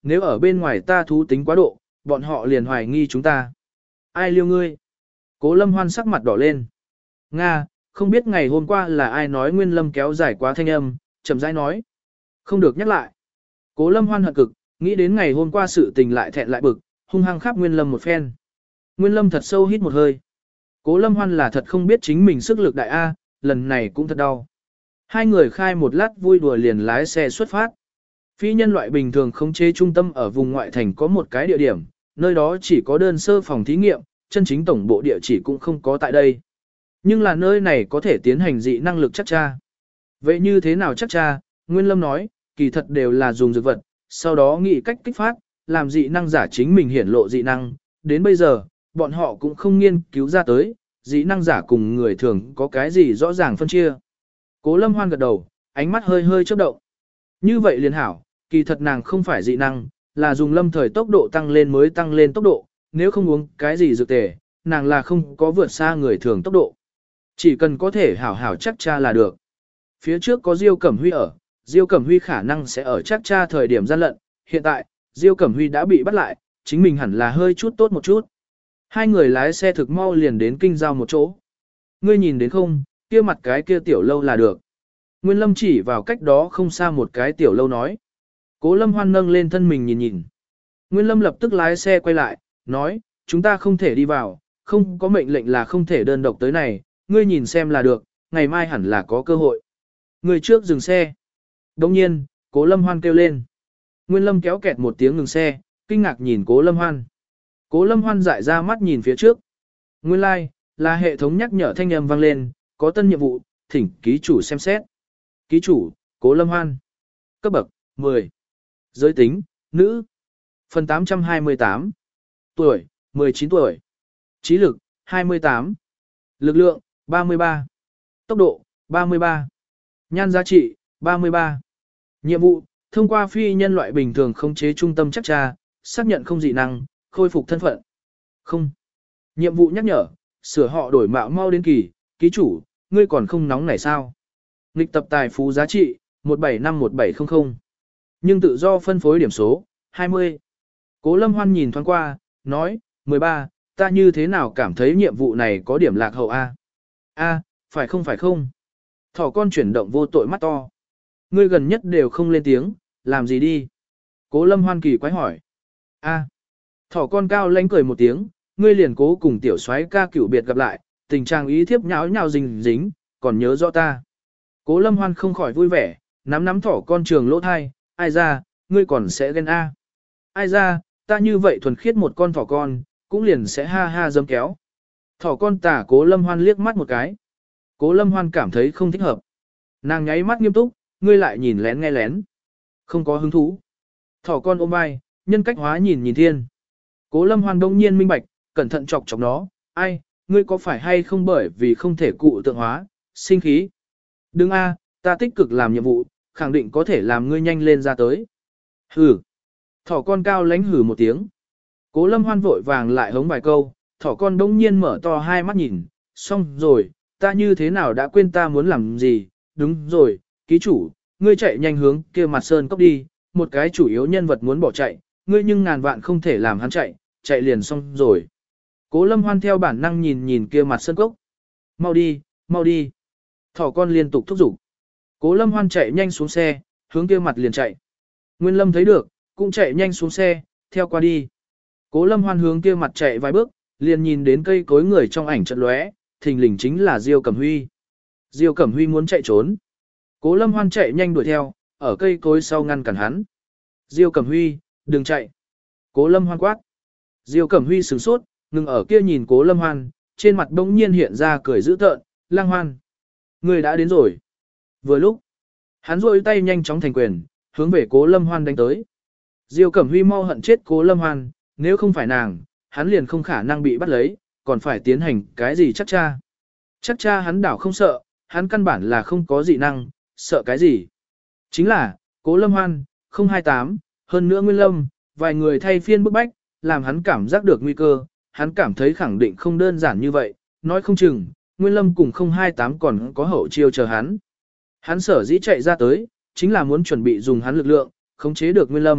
nếu ở bên ngoài ta thú tính quá độ, bọn họ liền hoài nghi chúng ta. Ai liêu ngươi? Cố Lâm Hoan sắc mặt đỏ lên. Nga, không biết ngày hôm qua là ai nói Nguyên Lâm kéo dài quá thanh âm, chậm rãi nói. Không được nhắc lại. Cố Lâm Hoan hận cực, nghĩ đến ngày hôm qua sự tình lại thẹn lại bực, hung hăng khắp Nguyên Lâm một phen. Nguyên Lâm thật sâu hít một hơi. Cố Lâm Hoan là thật không biết chính mình sức lực đại A, lần này cũng thật đau. Hai người khai một lát vui đùa liền lái xe xuất phát. Phi nhân loại bình thường khống chế trung tâm ở vùng ngoại thành có một cái địa điểm, nơi đó chỉ có đơn sơ phòng thí nghiệm, chân chính tổng bộ địa chỉ cũng không có tại đây. Nhưng là nơi này có thể tiến hành dị năng lực chắc tra. Vậy như thế nào chắc tra? Nguyên Lâm nói, kỳ thật đều là dùng dược vật, sau đó nghĩ cách kích phát, làm dị năng giả chính mình hiển lộ dị năng. Đến bây giờ, bọn họ cũng không nghiên cứu ra tới, dị năng giả cùng người thường có cái gì rõ ràng phân chia. Cố Lâm Hoan gật đầu, ánh mắt hơi hơi chớp động. Như vậy liền hảo, kỳ thật nàng không phải dị năng, là dùng lâm thời tốc độ tăng lên mới tăng lên tốc độ, nếu không uống cái gì dược tề, nàng là không có vượt xa người thường tốc độ. Chỉ cần có thể hảo hảo chắc cha là được. Phía trước có Diêu Cẩm Huy ở, Diêu Cẩm Huy khả năng sẽ ở chắc cha thời điểm gian lận, hiện tại, Diêu Cẩm Huy đã bị bắt lại, chính mình hẳn là hơi chút tốt một chút. Hai người lái xe thực mau liền đến kinh giao một chỗ. Ngươi nhìn đến không, kia mặt cái kia tiểu lâu là được. Nguyên Lâm chỉ vào cách đó không xa một cái tiểu lâu nói. Cố Lâm Hoan nâng lên thân mình nhìn nhìn. Nguyên Lâm lập tức lái xe quay lại, nói, chúng ta không thể đi vào, không có mệnh lệnh là không thể đơn độc tới này, ngươi nhìn xem là được, ngày mai hẳn là có cơ hội. Người trước dừng xe. Đồng nhiên, Cố Lâm Hoan kêu lên. Nguyên Lâm kéo kẹt một tiếng ngừng xe, kinh ngạc nhìn Cố Lâm Hoan. Cố Lâm Hoan dại ra mắt nhìn phía trước. Nguyên lai, like, là hệ thống nhắc nhở thanh âm vang lên, có tân nhiệm vụ, thỉnh ký chủ xem xét. Ký chủ, Cố Lâm Hoan. Cấp bậc, mười. Giới tính, nữ. Phần tám trăm hai mươi tám. Tuổi, mười chín tuổi. Trí lực, hai mươi tám. Lực lượng, ba mươi ba. Tốc độ, ba mươi ba. Nhan giá trị, ba mươi ba. Nhiệm vụ, thông qua phi nhân loại bình thường khống chế trung tâm chắc tra, xác nhận không dị năng, khôi phục thân phận. Không. Nhiệm vụ nhắc nhở, sửa họ đổi mạo mau đến kỳ, ký chủ, ngươi còn không nóng này sao? Nghịch tập tài phú giá trị, một bảy năm một bảy không không. Nhưng tự do phân phối điểm số, hai mươi. Cố Lâm Hoan nhìn thoáng qua, nói, mười ba, ta như thế nào cảm thấy nhiệm vụ này có điểm lạc hậu A? A, phải không phải không? Thỏ con chuyển động vô tội mắt to. Ngươi gần nhất đều không lên tiếng, làm gì đi? Cố Lâm Hoan kỳ quái hỏi. A. Thỏ con cao lánh cười một tiếng, ngươi liền cố cùng tiểu soái ca cửu biệt gặp lại, tình trạng ý thiếp nháo nhào dính dính, còn nhớ rõ ta. Cố Lâm Hoan không khỏi vui vẻ, nắm nắm thỏ con trường lỗ thai, ai ra, ngươi còn sẽ ghen A. Ai ra, ta như vậy thuần khiết một con thỏ con, cũng liền sẽ ha ha dâm kéo. Thỏ con tả Cố Lâm Hoan liếc mắt một cái. Cố Lâm Hoan cảm thấy không thích hợp. Nàng nháy mắt nghiêm túc, ngươi lại nhìn lén nghe lén. Không có hứng thú. Thỏ con ôm vai, nhân cách hóa nhìn nhìn thiên. Cố Lâm Hoan đông nhiên minh bạch, cẩn thận chọc chọc nó, ai, ngươi có phải hay không bởi vì không thể cụ tượng hóa, sinh khí. Đừng a, ta tích cực làm nhiệm vụ, khẳng định có thể làm ngươi nhanh lên ra tới. Hử. Thỏ con cao lánh hử một tiếng. Cố Lâm Hoan vội vàng lại hống vài câu, thỏ con đông nhiên mở to hai mắt nhìn, xong rồi, ta như thế nào đã quên ta muốn làm gì, đúng rồi, ký chủ, ngươi chạy nhanh hướng kia mặt sơn cốc đi, một cái chủ yếu nhân vật muốn bỏ chạy, ngươi nhưng ngàn vạn không thể làm hắn chạy, chạy liền xong rồi. Cố Lâm Hoan theo bản năng nhìn nhìn kia mặt sơn cốc. Mau đi, mau đi. Thỏ con liên tục thúc giục. Cố Lâm Hoan chạy nhanh xuống xe, hướng kia mặt liền chạy. Nguyên Lâm thấy được, cũng chạy nhanh xuống xe, theo qua đi. Cố Lâm Hoan hướng kia mặt chạy vài bước, liền nhìn đến cây cối người trong ảnh chợt lóe, thình lình chính là Diêu Cẩm Huy. Diêu Cẩm Huy muốn chạy trốn. Cố Lâm Hoan chạy nhanh đuổi theo, ở cây cối sau ngăn cản hắn. Diêu Cẩm Huy, đừng chạy. Cố Lâm Hoan quát. Diêu Cẩm Huy sửng sốt, ngừng ở kia nhìn Cố Lâm Hoan, trên mặt bỗng nhiên hiện ra cười dữ tợn, Lang Hoan. Người đã đến rồi. Vừa lúc, hắn rôi tay nhanh chóng thành quyền, hướng về Cố Lâm Hoan đánh tới. Diêu Cẩm Huy mau hận chết Cố Lâm Hoan, nếu không phải nàng, hắn liền không khả năng bị bắt lấy, còn phải tiến hành cái gì chắc cha. Chắc cha hắn đảo không sợ, hắn căn bản là không có dị năng, sợ cái gì. Chính là, Cố Lâm Hoan, không hai tám, hơn nữa Nguyên Lâm, vài người thay phiên bức bách, làm hắn cảm giác được nguy cơ, hắn cảm thấy khẳng định không đơn giản như vậy, nói không chừng, Nguyên Lâm cùng không hai tám còn có hậu chiêu chờ hắn. Hắn sở dĩ chạy ra tới, chính là muốn chuẩn bị dùng hắn lực lượng, khống chế được Nguyên Lâm,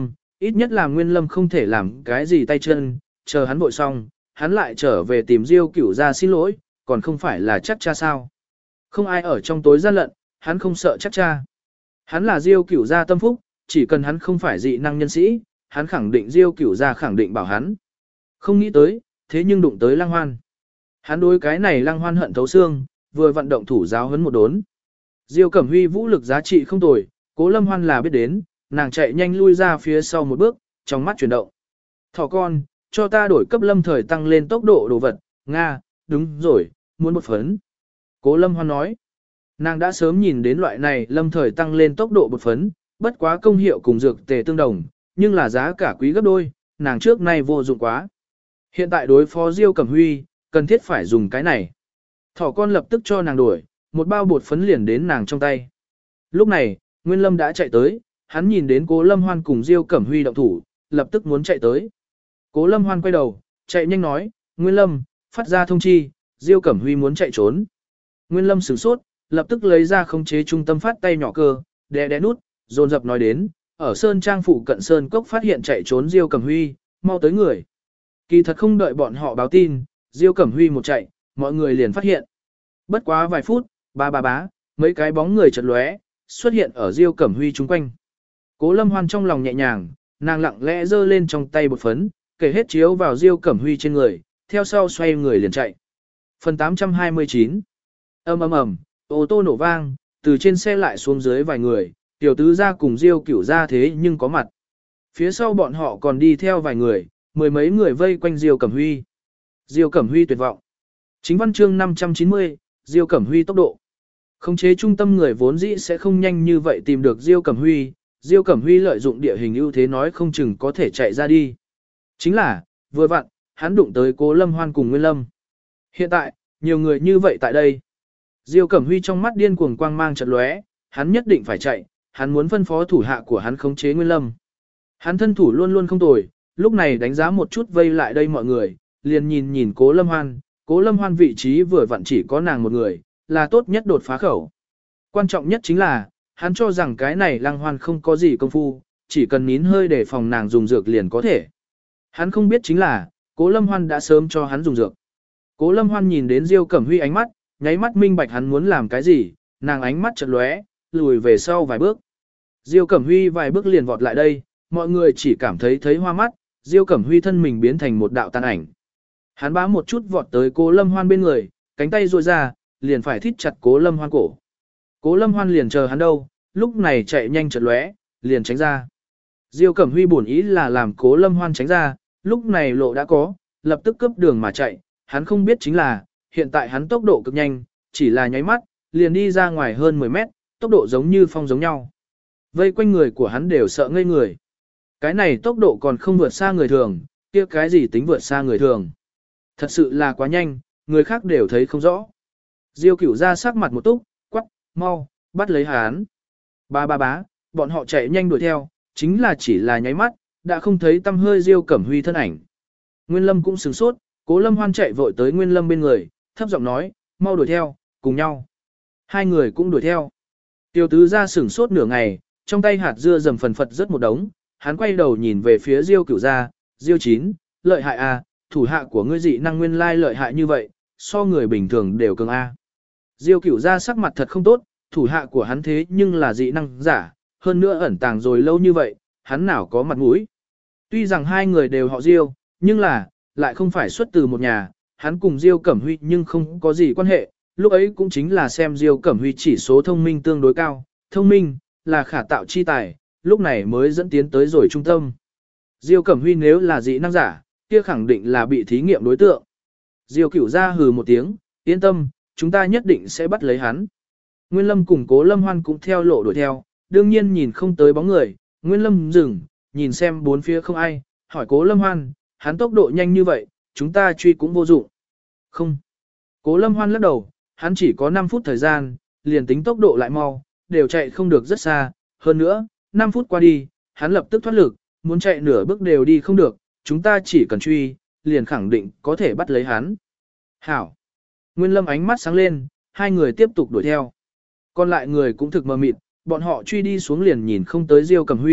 ít nhất là Nguyên Lâm không thể làm cái gì tay chân, chờ hắn vội xong, hắn lại trở về tìm Diêu Cửu ra xin lỗi, còn không phải là chắc cha sao. Không ai ở trong tối gian lận, hắn không sợ chắc cha. Hắn là Diêu Cửu gia tâm phúc, chỉ cần hắn không phải dị năng nhân sĩ, hắn khẳng định Diêu Cửu gia khẳng định bảo hắn. Không nghĩ tới, thế nhưng đụng tới Lăng Hoan. Hắn đối cái này Lăng Hoan hận thấu xương, vừa vận động thủ giáo huấn một đốn. Diêu Cẩm Huy vũ lực giá trị không tồi, Cố Lâm Hoan là biết đến, nàng chạy nhanh lui ra phía sau một bước, trong mắt chuyển động. Thỏ con, cho ta đổi cấp lâm thời tăng lên tốc độ đồ vật, Nga, đúng rồi, muốn một phấn. Cố Lâm Hoan nói, nàng đã sớm nhìn đến loại này lâm thời tăng lên tốc độ bột phấn, bất quá công hiệu cùng dược tề tương đồng, nhưng là giá cả quý gấp đôi, nàng trước nay vô dụng quá. Hiện tại đối phó Diêu Cẩm Huy, cần thiết phải dùng cái này. Thỏ con lập tức cho nàng đổi, một bao bột phấn liền đến nàng trong tay. Lúc này, Nguyên Lâm đã chạy tới, hắn nhìn đến Cố Lâm Hoan cùng Diêu Cẩm Huy động thủ, lập tức muốn chạy tới. Cố Lâm Hoan quay đầu, chạy nhanh nói, Nguyên Lâm, phát ra thông chi, Diêu Cẩm Huy muốn chạy trốn. Nguyên Lâm sửng sốt, lập tức lấy ra khống chế trung tâm phát tay nhỏ cơ, đè đè nút, dồn dập nói đến, ở Sơn Trang phụ cận Sơn Cốc phát hiện chạy trốn Diêu Cẩm Huy, mau tới người. Kỳ thật không đợi bọn họ báo tin, Diêu Cẩm Huy một chạy, mọi người liền phát hiện. Bất quá vài phút, ba ba bá, mấy cái bóng người chợt lóe, xuất hiện ở Diêu Cẩm Huy chung quanh. Cố Lâm Hoan trong lòng nhẹ nhàng, nàng lặng lẽ giơ lên trong tay bột phấn, kể hết chiếu vào Diêu Cẩm Huy trên người, theo sau xoay người liền chạy. Phần tám trăm hai mươi chín. Ầm ầm ầm, ô tô nổ vang, từ trên xe lại xuống dưới vài người, tiểu tứ ra cùng Diêu Cửu ra thế nhưng có mặt. Phía sau bọn họ còn đi theo vài người, mười mấy người vây quanh Diêu Cẩm Huy. Diêu Cẩm Huy tuyệt vọng. Chính văn chương năm trăm chín mươi, Diêu Cẩm Huy tốc độ. Khống chế trung tâm người vốn dĩ sẽ không nhanh như vậy tìm được Diêu Cẩm Huy, Diêu Cẩm Huy lợi dụng địa hình ưu thế nói không chừng có thể chạy ra đi. Chính là, vừa vặn, hắn đụng tới Cố Lâm Hoan cùng Nguyên Lâm. Hiện tại, nhiều người như vậy tại đây. Diêu Cẩm Huy trong mắt điên cuồng quang mang chợt lóe, hắn nhất định phải chạy, hắn muốn phân phó thủ hạ của hắn khống chế Nguyên Lâm. Hắn thân thủ luôn luôn không tồi, lúc này đánh giá một chút vây lại đây mọi người, liền nhìn nhìn Cố Lâm Hoan, Cố Lâm Hoan vị trí vừa vặn chỉ có nàng một người, là tốt nhất đột phá khẩu. Quan trọng nhất chính là, hắn cho rằng cái này Lăng Hoan không có gì công phu, chỉ cần nín hơi để phòng nàng dùng dược liền có thể. Hắn không biết chính là, Cố Lâm Hoan đã sớm cho hắn dùng dược. Cố Lâm Hoan nhìn đến Diêu Cẩm Huy ánh mắt, nháy mắt minh bạch hắn muốn làm cái gì, nàng ánh mắt chợt lóe, lùi về sau vài bước. Diêu Cẩm Huy vài bước liền vọt lại đây, mọi người chỉ cảm thấy thấy hoa mắt, Diêu Cẩm Huy thân mình biến thành một đạo tàn ảnh. Hắn bá một chút vọt tới Cố Lâm Hoan bên người, cánh tay duỗi ra, liền phải thít chặt Cố Lâm Hoan cổ. Cố Lâm Hoan liền chờ hắn đâu, lúc này chạy nhanh chợt lóe, liền tránh ra. Diêu Cẩm Huy bổn ý là làm Cố Lâm Hoan tránh ra, lúc này lộ đã có, lập tức cướp đường mà chạy, hắn không biết chính là, hiện tại hắn tốc độ cực nhanh, chỉ là nháy mắt, liền đi ra ngoài hơn mười mét, tốc độ giống như phong giống nhau. Vây quanh người của hắn đều sợ ngây người. Cái này tốc độ còn không vượt xa người thường, kia cái gì tính vượt xa người thường. Thật sự là quá nhanh, người khác đều thấy không rõ. Diêu Cửu ra sắc mặt một túc, quắc, mau, bắt lấy hắn. Ba ba bá, bọn họ chạy nhanh đuổi theo, chính là chỉ là nháy mắt, đã không thấy tăm hơi Diêu Cẩm Huy thân ảnh. Nguyên Lâm cũng sửng sốt, Cố Lâm Hoan chạy vội tới Nguyên Lâm bên người, thấp giọng nói, mau đuổi theo, cùng nhau. Hai người cũng đuổi theo. Tiêu tứ ra sửng sốt nửa ngày, trong tay hạt dưa dầm phần phật rất một đống, hắn quay đầu nhìn về phía Diêu Cửu ra, Diêu chín, lợi hại à, thủ hạ của ngươi dị năng nguyên lai lợi hại như vậy, so người bình thường đều cường a. Diêu Cửu ra sắc mặt thật không tốt, thủ hạ của hắn thế nhưng là dị năng giả, hơn nữa ẩn tàng rồi lâu như vậy, hắn nào có mặt mũi. Tuy rằng hai người đều họ Diêu, nhưng là, lại không phải xuất từ một nhà, hắn cùng Diêu Cẩm Huy nhưng không có gì quan hệ, lúc ấy cũng chính là xem Diêu Cẩm Huy chỉ số thông minh tương đối cao, thông minh, là khả tạo chi tài, lúc này mới dẫn tiến tới rồi trung tâm. Diêu Cẩm Huy nếu là dị năng giả, kia khẳng định là bị thí nghiệm đối tượng. Diêu Cửu ra hừ một tiếng, yên tâm, chúng ta nhất định sẽ bắt lấy hắn. Nguyên Lâm cùng Cố Lâm Hoan cũng theo lộ đuổi theo, đương nhiên nhìn không tới bóng người, Nguyên Lâm dừng, nhìn xem bốn phía không ai, hỏi Cố Lâm Hoan, hắn tốc độ nhanh như vậy, chúng ta truy cũng vô dụng. Không. Cố Lâm Hoan lắc đầu, hắn chỉ có năm phút thời gian, liền tính tốc độ lại mau, đều chạy không được rất xa, hơn nữa, năm phút qua đi, hắn lập tức thoát lực, muốn chạy nửa bước đều đi không được, chúng ta chỉ cần truy, liền khẳng định có thể bắt lấy hắn. Hảo. Nguyên Lâm ánh mắt sáng lên, hai người tiếp tục đuổi theo. Còn lại người cũng thực mờ mịt, bọn họ truy đi xuống liền nhìn không tới Diêu Cẩm Huy,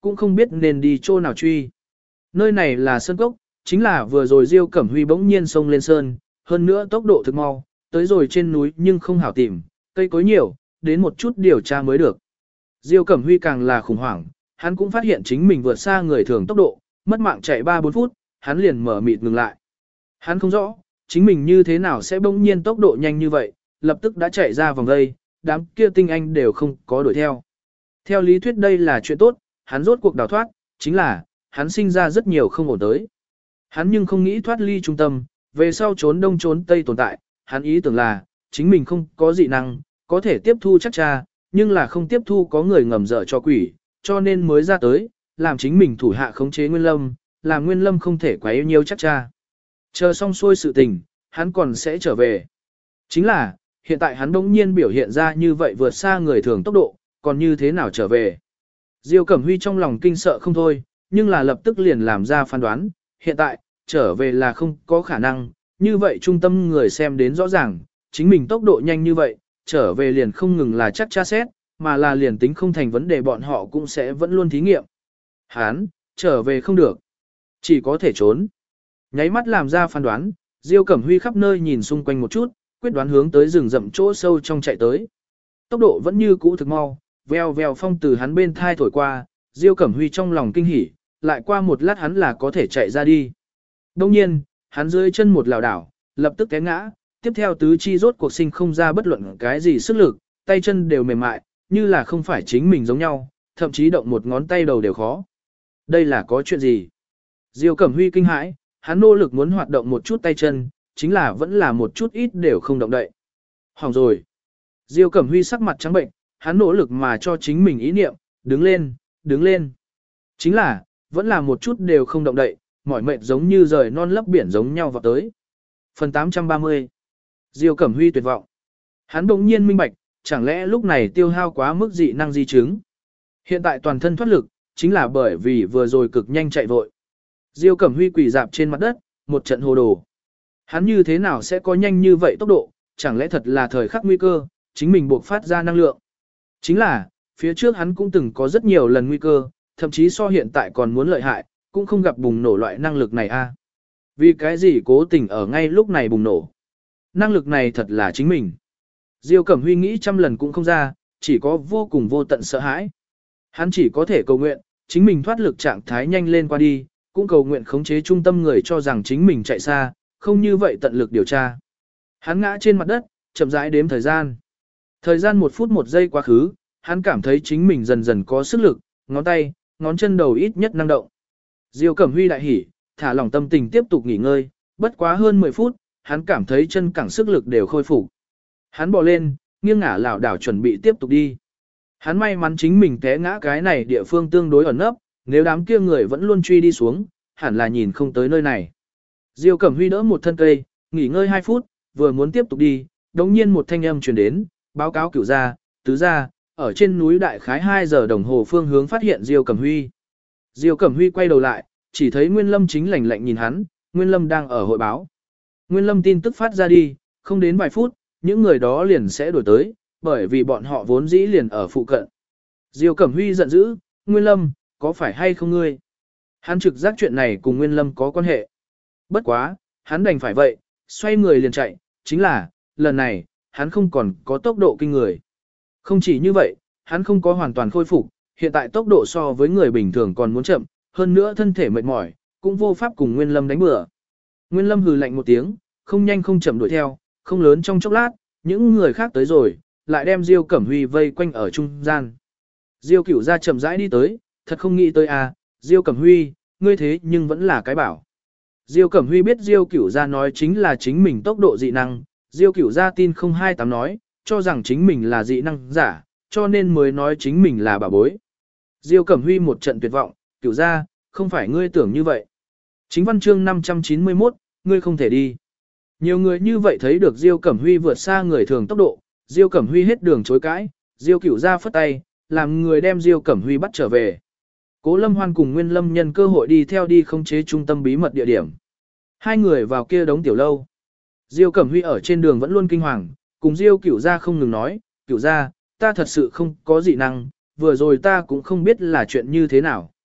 cũng không biết nên đi chỗ nào truy. Nơi này là sơn cốc, chính là vừa rồi Diêu Cẩm Huy bỗng nhiên xông lên sơn, hơn nữa tốc độ thực mau, tới rồi trên núi nhưng không hảo tìm, cây cối nhiều, đến một chút điều tra mới được. Diêu Cẩm Huy càng là khủng hoảng, hắn cũng phát hiện chính mình vượt xa người thường tốc độ, mất mạng chạy ba bốn phút, hắn liền mở mịt ngừng lại. Hắn không rõ, chính mình như thế nào sẽ bỗng nhiên tốc độ nhanh như vậy, lập tức đã chạy ra vòng dây, đám kia tinh anh đều không có đuổi theo. Theo lý thuyết đây là chuyện tốt, hắn rốt cuộc đào thoát, chính là, hắn sinh ra rất nhiều không ổn tới. Hắn nhưng không nghĩ thoát ly trung tâm, về sau trốn đông trốn tây tồn tại, hắn ý tưởng là, chính mình không có dị năng, có thể tiếp thu chắc cha, nhưng là không tiếp thu có người ngầm dở cho quỷ, cho nên mới ra tới, làm chính mình thủ hạ khống chế Nguyên Lâm, làm Nguyên Lâm không thể quá yêu nhiều chắc cha. Chờ xong xuôi sự tình, hắn còn sẽ trở về. Chính là, hiện tại hắn đống nhiên biểu hiện ra như vậy vượt xa người thường tốc độ, còn như thế nào trở về. Diêu Cẩm Huy trong lòng kinh sợ không thôi, nhưng là lập tức liền làm ra phán đoán, hiện tại, trở về là không có khả năng, như vậy trung tâm người xem đến rõ ràng, chính mình tốc độ nhanh như vậy, trở về liền không ngừng là chắc tra xét, mà là liền tính không thành vấn đề bọn họ cũng sẽ vẫn luôn thí nghiệm. Hán, trở về không được, chỉ có thể trốn. Nháy mắt làm ra phán đoán, Diêu Cẩm Huy khắp nơi nhìn xung quanh một chút, quyết đoán hướng tới rừng rậm chỗ sâu trong chạy tới. Tốc độ vẫn như cũ thực mau, vèo vèo phong từ hắn bên thai thổi qua, Diêu Cẩm Huy trong lòng kinh hỉ, lại qua một lát hắn là có thể chạy ra đi. Đông nhiên, hắn dưới chân một lảo đảo, lập tức té ngã, tiếp theo tứ chi rốt cuộc sinh không ra bất luận cái gì sức lực, tay chân đều mềm mại, như là không phải chính mình giống nhau, thậm chí động một ngón tay đầu đều khó. Đây là có chuyện gì? Diêu Cẩm Huy kinh hãi, hắn nỗ lực muốn hoạt động một chút tay chân, chính là vẫn là một chút ít đều không động đậy. Hỏng rồi. Diêu Cẩm Huy sắc mặt trắng bệnh, hắn nỗ lực mà cho chính mình ý niệm, đứng lên, đứng lên. Chính là, vẫn là một chút đều không động đậy, mỏi mệt giống như rời non lấp biển giống nhau vào tới. Phần tám trăm ba mươi. Diêu Cẩm Huy tuyệt vọng. Hắn bỗng nhiên minh bạch, chẳng lẽ lúc này tiêu hao quá mức dị năng di chứng. Hiện tại toàn thân thoát lực, chính là bởi vì vừa rồi cực nhanh chạy vội. Diêu Cẩm Huy quỳ dạp trên mặt đất, một trận hồ đồ. Hắn như thế nào sẽ có nhanh như vậy tốc độ, chẳng lẽ thật là thời khắc nguy cơ, chính mình buộc phát ra năng lượng. Chính là, phía trước hắn cũng từng có rất nhiều lần nguy cơ, thậm chí so hiện tại còn muốn lợi hại, cũng không gặp bùng nổ loại năng lực này a. Vì cái gì cố tình ở ngay lúc này bùng nổ. Năng lực này thật là chính mình. Diêu Cẩm Huy nghĩ trăm lần cũng không ra, chỉ có vô cùng vô tận sợ hãi. Hắn chỉ có thể cầu nguyện, chính mình thoát lực trạng thái nhanh lên qua đi, cũng cầu nguyện khống chế trung tâm người cho rằng chính mình chạy xa, không như vậy tận lực điều tra. Hắn ngã trên mặt đất, chậm rãi đếm thời gian. Thời gian một phút một giây quá khứ, hắn cảm thấy chính mình dần dần có sức lực, ngón tay, ngón chân đầu ít nhất năng động. Diêu Cẩm Huy đại hỉ, thả lỏng tâm tình tiếp tục nghỉ ngơi, bất quá hơn mười phút, hắn cảm thấy chân cẳng sức lực đều khôi phục. Hắn bò lên, nghiêng ngả lảo đảo chuẩn bị tiếp tục đi. Hắn may mắn chính mình té ngã cái này địa phương tương đối ẩn nấp, nếu đám kia người vẫn luôn truy đi xuống, hẳn là nhìn không tới nơi này. Diêu Cẩm Huy đỡ một thân cây, nghỉ ngơi hai phút, vừa muốn tiếp tục đi, đống nhiên một thanh âm truyền đến, báo cáo cửu gia, tứ gia, ở trên núi đại khái hai giờ đồng hồ phương hướng phát hiện Diêu Cẩm Huy. Diêu Cẩm Huy quay đầu lại, chỉ thấy Nguyên Lâm chính lạnh lạnh nhìn hắn, Nguyên Lâm đang ở hội báo. Nguyên Lâm tin tức phát ra đi, không đến vài phút, những người đó liền sẽ đổi tới, bởi vì bọn họ vốn dĩ liền ở phụ cận. Diêu Cẩm Huy giận dữ, Nguyên Lâm, có phải hay không ngươi? Hắn trực giác chuyện này cùng Nguyên Lâm có quan hệ. Bất quá, hắn đành phải vậy, xoay người liền chạy, chính là, lần này, hắn không còn có tốc độ kinh người. Không chỉ như vậy, hắn không có hoàn toàn khôi phục, hiện tại tốc độ so với người bình thường còn muốn chậm, hơn nữa thân thể mệt mỏi, cũng vô pháp cùng Nguyên Lâm đánh bừa. Nguyên Lâm hừ lạnh một tiếng, không nhanh không chậm đuổi theo, không lớn trong chốc lát, những người khác tới rồi, lại đem Diêu Cẩm Huy vây quanh ở trung gian. Diêu Cửu gia chậm rãi đi tới, thật không nghĩ tới à, Diêu Cẩm Huy, ngươi thế nhưng vẫn là cái bảo. Diêu Cẩm Huy biết Diêu Cửu gia nói chính là chính mình tốc độ dị năng, Diêu Cửu gia tin không hai tám nói, cho rằng chính mình là dị năng giả, cho nên mới nói chính mình là bảo bối. Diêu Cẩm Huy một trận tuyệt vọng, Cửu gia, không phải ngươi tưởng như vậy. Chính văn chương năm trăm chín mươi mốt, ngươi không thể đi. Nhiều người như vậy thấy được Diêu Cẩm Huy vượt xa người thường tốc độ, Diêu Cẩm Huy hết đường chối cãi, Diêu Cửu gia phất tay, làm người đem Diêu Cẩm Huy bắt trở về. Cố Lâm Hoan cùng Nguyên Lâm nhân cơ hội đi theo đi khống chế trung tâm bí mật địa điểm. Hai người vào kia đống tiểu lâu. Diêu Cẩm Huy ở trên đường vẫn luôn kinh hoàng, cùng Diêu Cửu gia không ngừng nói, Cửu gia, ta thật sự không có dị năng, vừa rồi ta cũng không biết là chuyện như thế nào.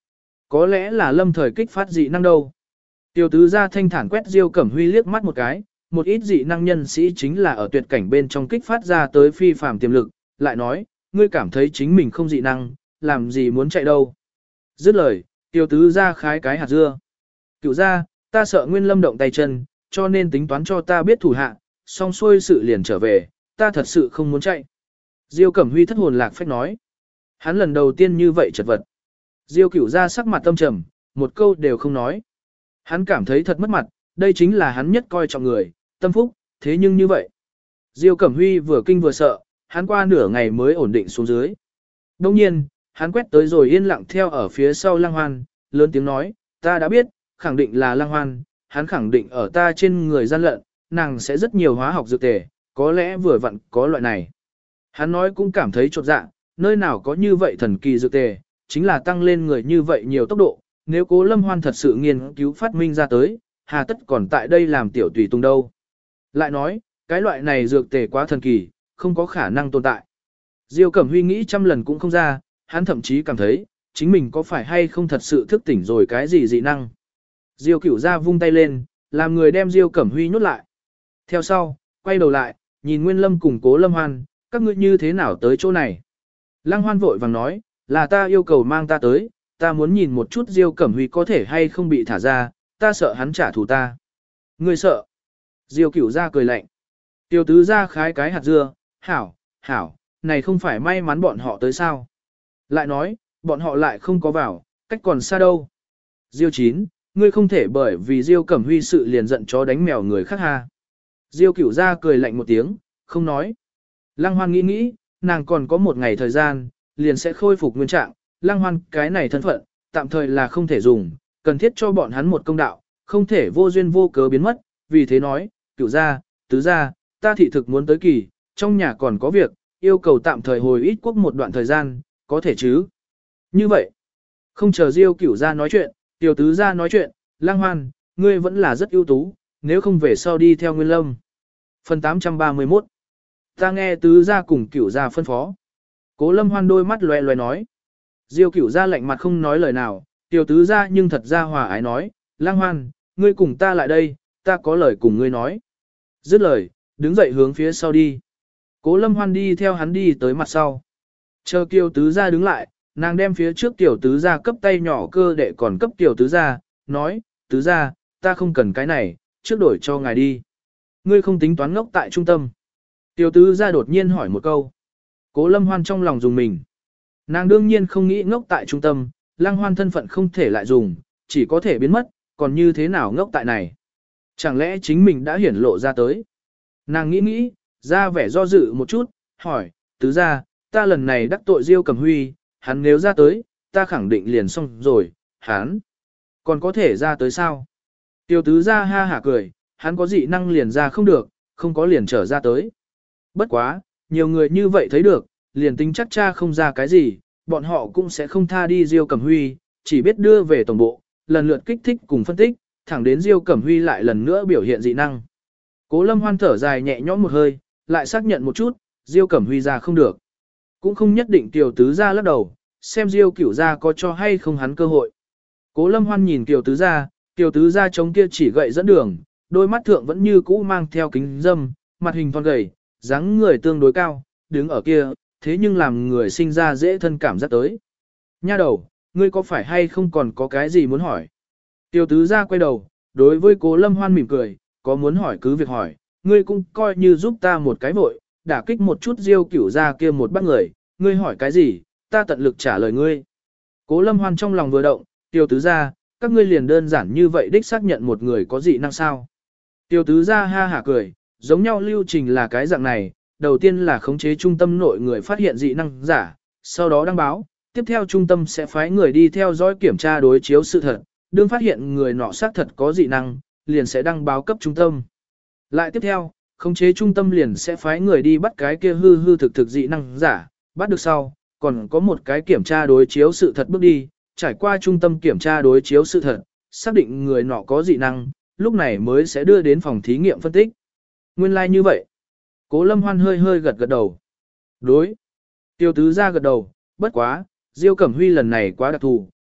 Có lẽ là lâm thời kích phát dị năng đâu. Tiểu tứ gia thanh thản quét Diêu Cẩm Huy liếc mắt một cái, một ít dị năng nhân sĩ chính là ở tuyệt cảnh bên trong kích phát ra tới phi phàm tiềm lực, lại nói, ngươi cảm thấy chính mình không dị năng, làm gì muốn chạy đâu. Dứt lời, tiểu tứ gia khái cái hạt dưa. Cựu gia, ta sợ Nguyên Lâm động tay chân, cho nên tính toán cho ta biết thủ hạ, xong xuôi sự liền trở về, ta thật sự không muốn chạy. Diêu Cẩm Huy thất hồn lạc phách nói. Hắn lần đầu tiên như vậy chật vật. Diêu Cửu gia sắc mặt tâm trầm, một câu đều không nói. Hắn cảm thấy thật mất mặt, đây chính là hắn nhất coi trọng người, tâm phúc, thế nhưng như vậy. Diêu Cẩm Huy vừa kinh vừa sợ, hắn qua nửa ngày mới ổn định xuống dưới. Đông nhiên, hắn quét tới rồi yên lặng theo ở phía sau Lăng Hoan, lớn tiếng nói, ta đã biết, khẳng định là Lăng Hoan, hắn khẳng định ở ta trên người gian lận, nàng sẽ rất nhiều hóa học dược tề, có lẽ vừa vặn có loại này. Hắn nói cũng cảm thấy chột dạ, nơi nào có như vậy thần kỳ dược tề, chính là tăng lên người như vậy nhiều tốc độ, nếu Cố Lâm Hoan thật sự nghiên cứu phát minh ra tới, hà tất còn tại đây làm tiểu tùy tùng đâu. Lại nói, cái loại này dược tề quá thần kỳ, không có khả năng tồn tại. Diêu Cẩm Huy nghĩ trăm lần cũng không ra, hắn thậm chí cảm thấy, chính mình có phải hay không thật sự thức tỉnh rồi cái gì dị năng. Diêu Cửu gia vung tay lên, làm người đem Diêu Cẩm Huy nhốt lại. Theo sau, quay đầu lại, nhìn Nguyên Lâm cùng Cố Lâm Hoan, các ngươi như thế nào tới chỗ này. Lăng Hoan vội vàng nói, là ta yêu cầu mang ta tới, ta muốn nhìn một chút Diêu Cẩm Huy có thể hay không bị thả ra, ta sợ hắn trả thù ta. Ngươi sợ? Diêu Cửu gia cười lạnh. Tiêu tứ gia khái cái hạt dưa, hảo, hảo, này không phải may mắn bọn họ tới sao. Lại nói, bọn họ lại không có vào, cách còn xa đâu. Diêu chín, ngươi không thể bởi vì Diêu Cẩm Huy sự liền giận chó đánh mèo người khác ha. Diêu Cửu gia cười lạnh một tiếng, không nói. Lăng Hoan nghĩ nghĩ, nàng còn có một ngày thời gian, liền sẽ khôi phục nguyên trạng. Lăng Hoan cái này thân phận, tạm thời là không thể dùng, cần thiết cho bọn hắn một công đạo, không thể vô duyên vô cớ biến mất, vì thế nói, Cửu gia, tứ gia, ta thị thực muốn tới kỳ, trong nhà còn có việc, yêu cầu tạm thời hồi ít quốc một đoạn thời gian, có thể chứ? Như vậy, không chờ Diêu Cửu gia nói chuyện, Tiểu tứ gia nói chuyện, Lăng Hoan, ngươi vẫn là rất ưu tú, nếu không về sau đi theo Nguyên Lâm. Phần tám trăm ba mươi mốt. Ta nghe tứ gia cùng Cửu gia phân phó. Cố Lâm Hoan đôi mắt loè loè nói. Diêu Cửu gia lạnh mặt không nói lời nào, Tiểu tứ gia nhưng thật ra hòa ái nói, Lăng Hoan, ngươi cùng ta lại đây, ta có lời cùng ngươi nói. Dứt lời, đứng dậy hướng phía sau đi. Cố Lâm Hoan đi theo hắn đi tới mặt sau. Chờ Kiều tứ gia đứng lại, nàng đem phía trước Tiểu tứ gia cấp tay nhỏ cơ đệ còn cấp Tiểu tứ gia, nói, tứ gia, ta không cần cái này, trước đổi cho ngài đi. Ngươi không tính toán ngốc tại trung tâm. Tiểu tứ gia đột nhiên hỏi một câu. Cố Lâm Hoan trong lòng dùng mình. Nàng đương nhiên không nghĩ ngốc tại trung tâm, Lăng Hoan thân phận không thể lại dùng, chỉ có thể biến mất, còn như thế nào ngốc tại này. Chẳng lẽ chính mình đã hiển lộ ra tới. Nàng nghĩ nghĩ, ra vẻ do dự một chút, hỏi, tứ gia, ta lần này đắc tội Diêu Cẩm Huy, hắn nếu ra tới, ta khẳng định liền xong rồi, hắn còn có thể ra tới sao? Tiêu tứ gia ha hả cười, hắn có dị năng liền ra không được, không có liền trở ra tới. Bất quá, nhiều người như vậy thấy được, liền tính chắc cha không ra cái gì, bọn họ cũng sẽ không tha đi Diêu Cẩm Huy, chỉ biết đưa về tổng bộ, lần lượt kích thích cùng phân tích, thẳng đến Diêu Cẩm Huy lại lần nữa biểu hiện dị năng. Cố Lâm Hoan thở dài nhẹ nhõm một hơi, lại xác nhận một chút, Diêu Cẩm Huy ra không được. Cũng không nhất định Tiểu tứ gia lắc đầu, xem Diêu Cửu gia có cho hay không hắn cơ hội. Cố Lâm Hoan nhìn Tiểu tứ gia, Tiểu tứ gia chống kia chỉ gậy dẫn đường, đôi mắt thượng vẫn như cũ mang theo kính dâm, mặt hình thon gầy, dáng người tương đối cao, đứng ở kia, thế nhưng làm người sinh ra dễ thân cảm giác tới. Nha đầu, ngươi có phải hay không còn có cái gì muốn hỏi? Tiểu tứ gia quay đầu, đối với Cố Lâm Hoan mỉm cười, có muốn hỏi cứ việc hỏi, ngươi cũng coi như giúp ta một cái vội, đả kích một chút Diêu Cửu gia kia một bắt người, ngươi hỏi cái gì, ta tận lực trả lời ngươi. Cố Lâm Hoan trong lòng vừa động, Tiểu tứ gia, các ngươi liền đơn giản như vậy đích xác nhận một người có dị năng sao. Tiểu tứ gia ha hả cười, giống nhau lưu trình là cái dạng này, đầu tiên là khống chế trung tâm nội người phát hiện dị năng giả, sau đó đăng báo, tiếp theo trung tâm sẽ phái người đi theo dõi kiểm tra đối chiếu sự thật, đương phát hiện người nọ xác thật có dị năng, liền sẽ đăng báo cấp trung tâm. Lại tiếp theo, khống chế trung tâm liền sẽ phái người đi bắt cái kia hư hư thực thực dị năng giả, bắt được sau, còn có một cái kiểm tra đối chiếu sự thật bước đi, trải qua trung tâm kiểm tra đối chiếu sự thật, xác định người nọ có dị năng, lúc này mới sẽ đưa đến phòng thí nghiệm phân tích. Nguyên lai like như vậy. Cố Lâm Hoan hơi hơi gật gật đầu. Đối. Tiêu tứ gia gật đầu, bất quá, Diêu Cẩm Huy lần này quá đặc thù,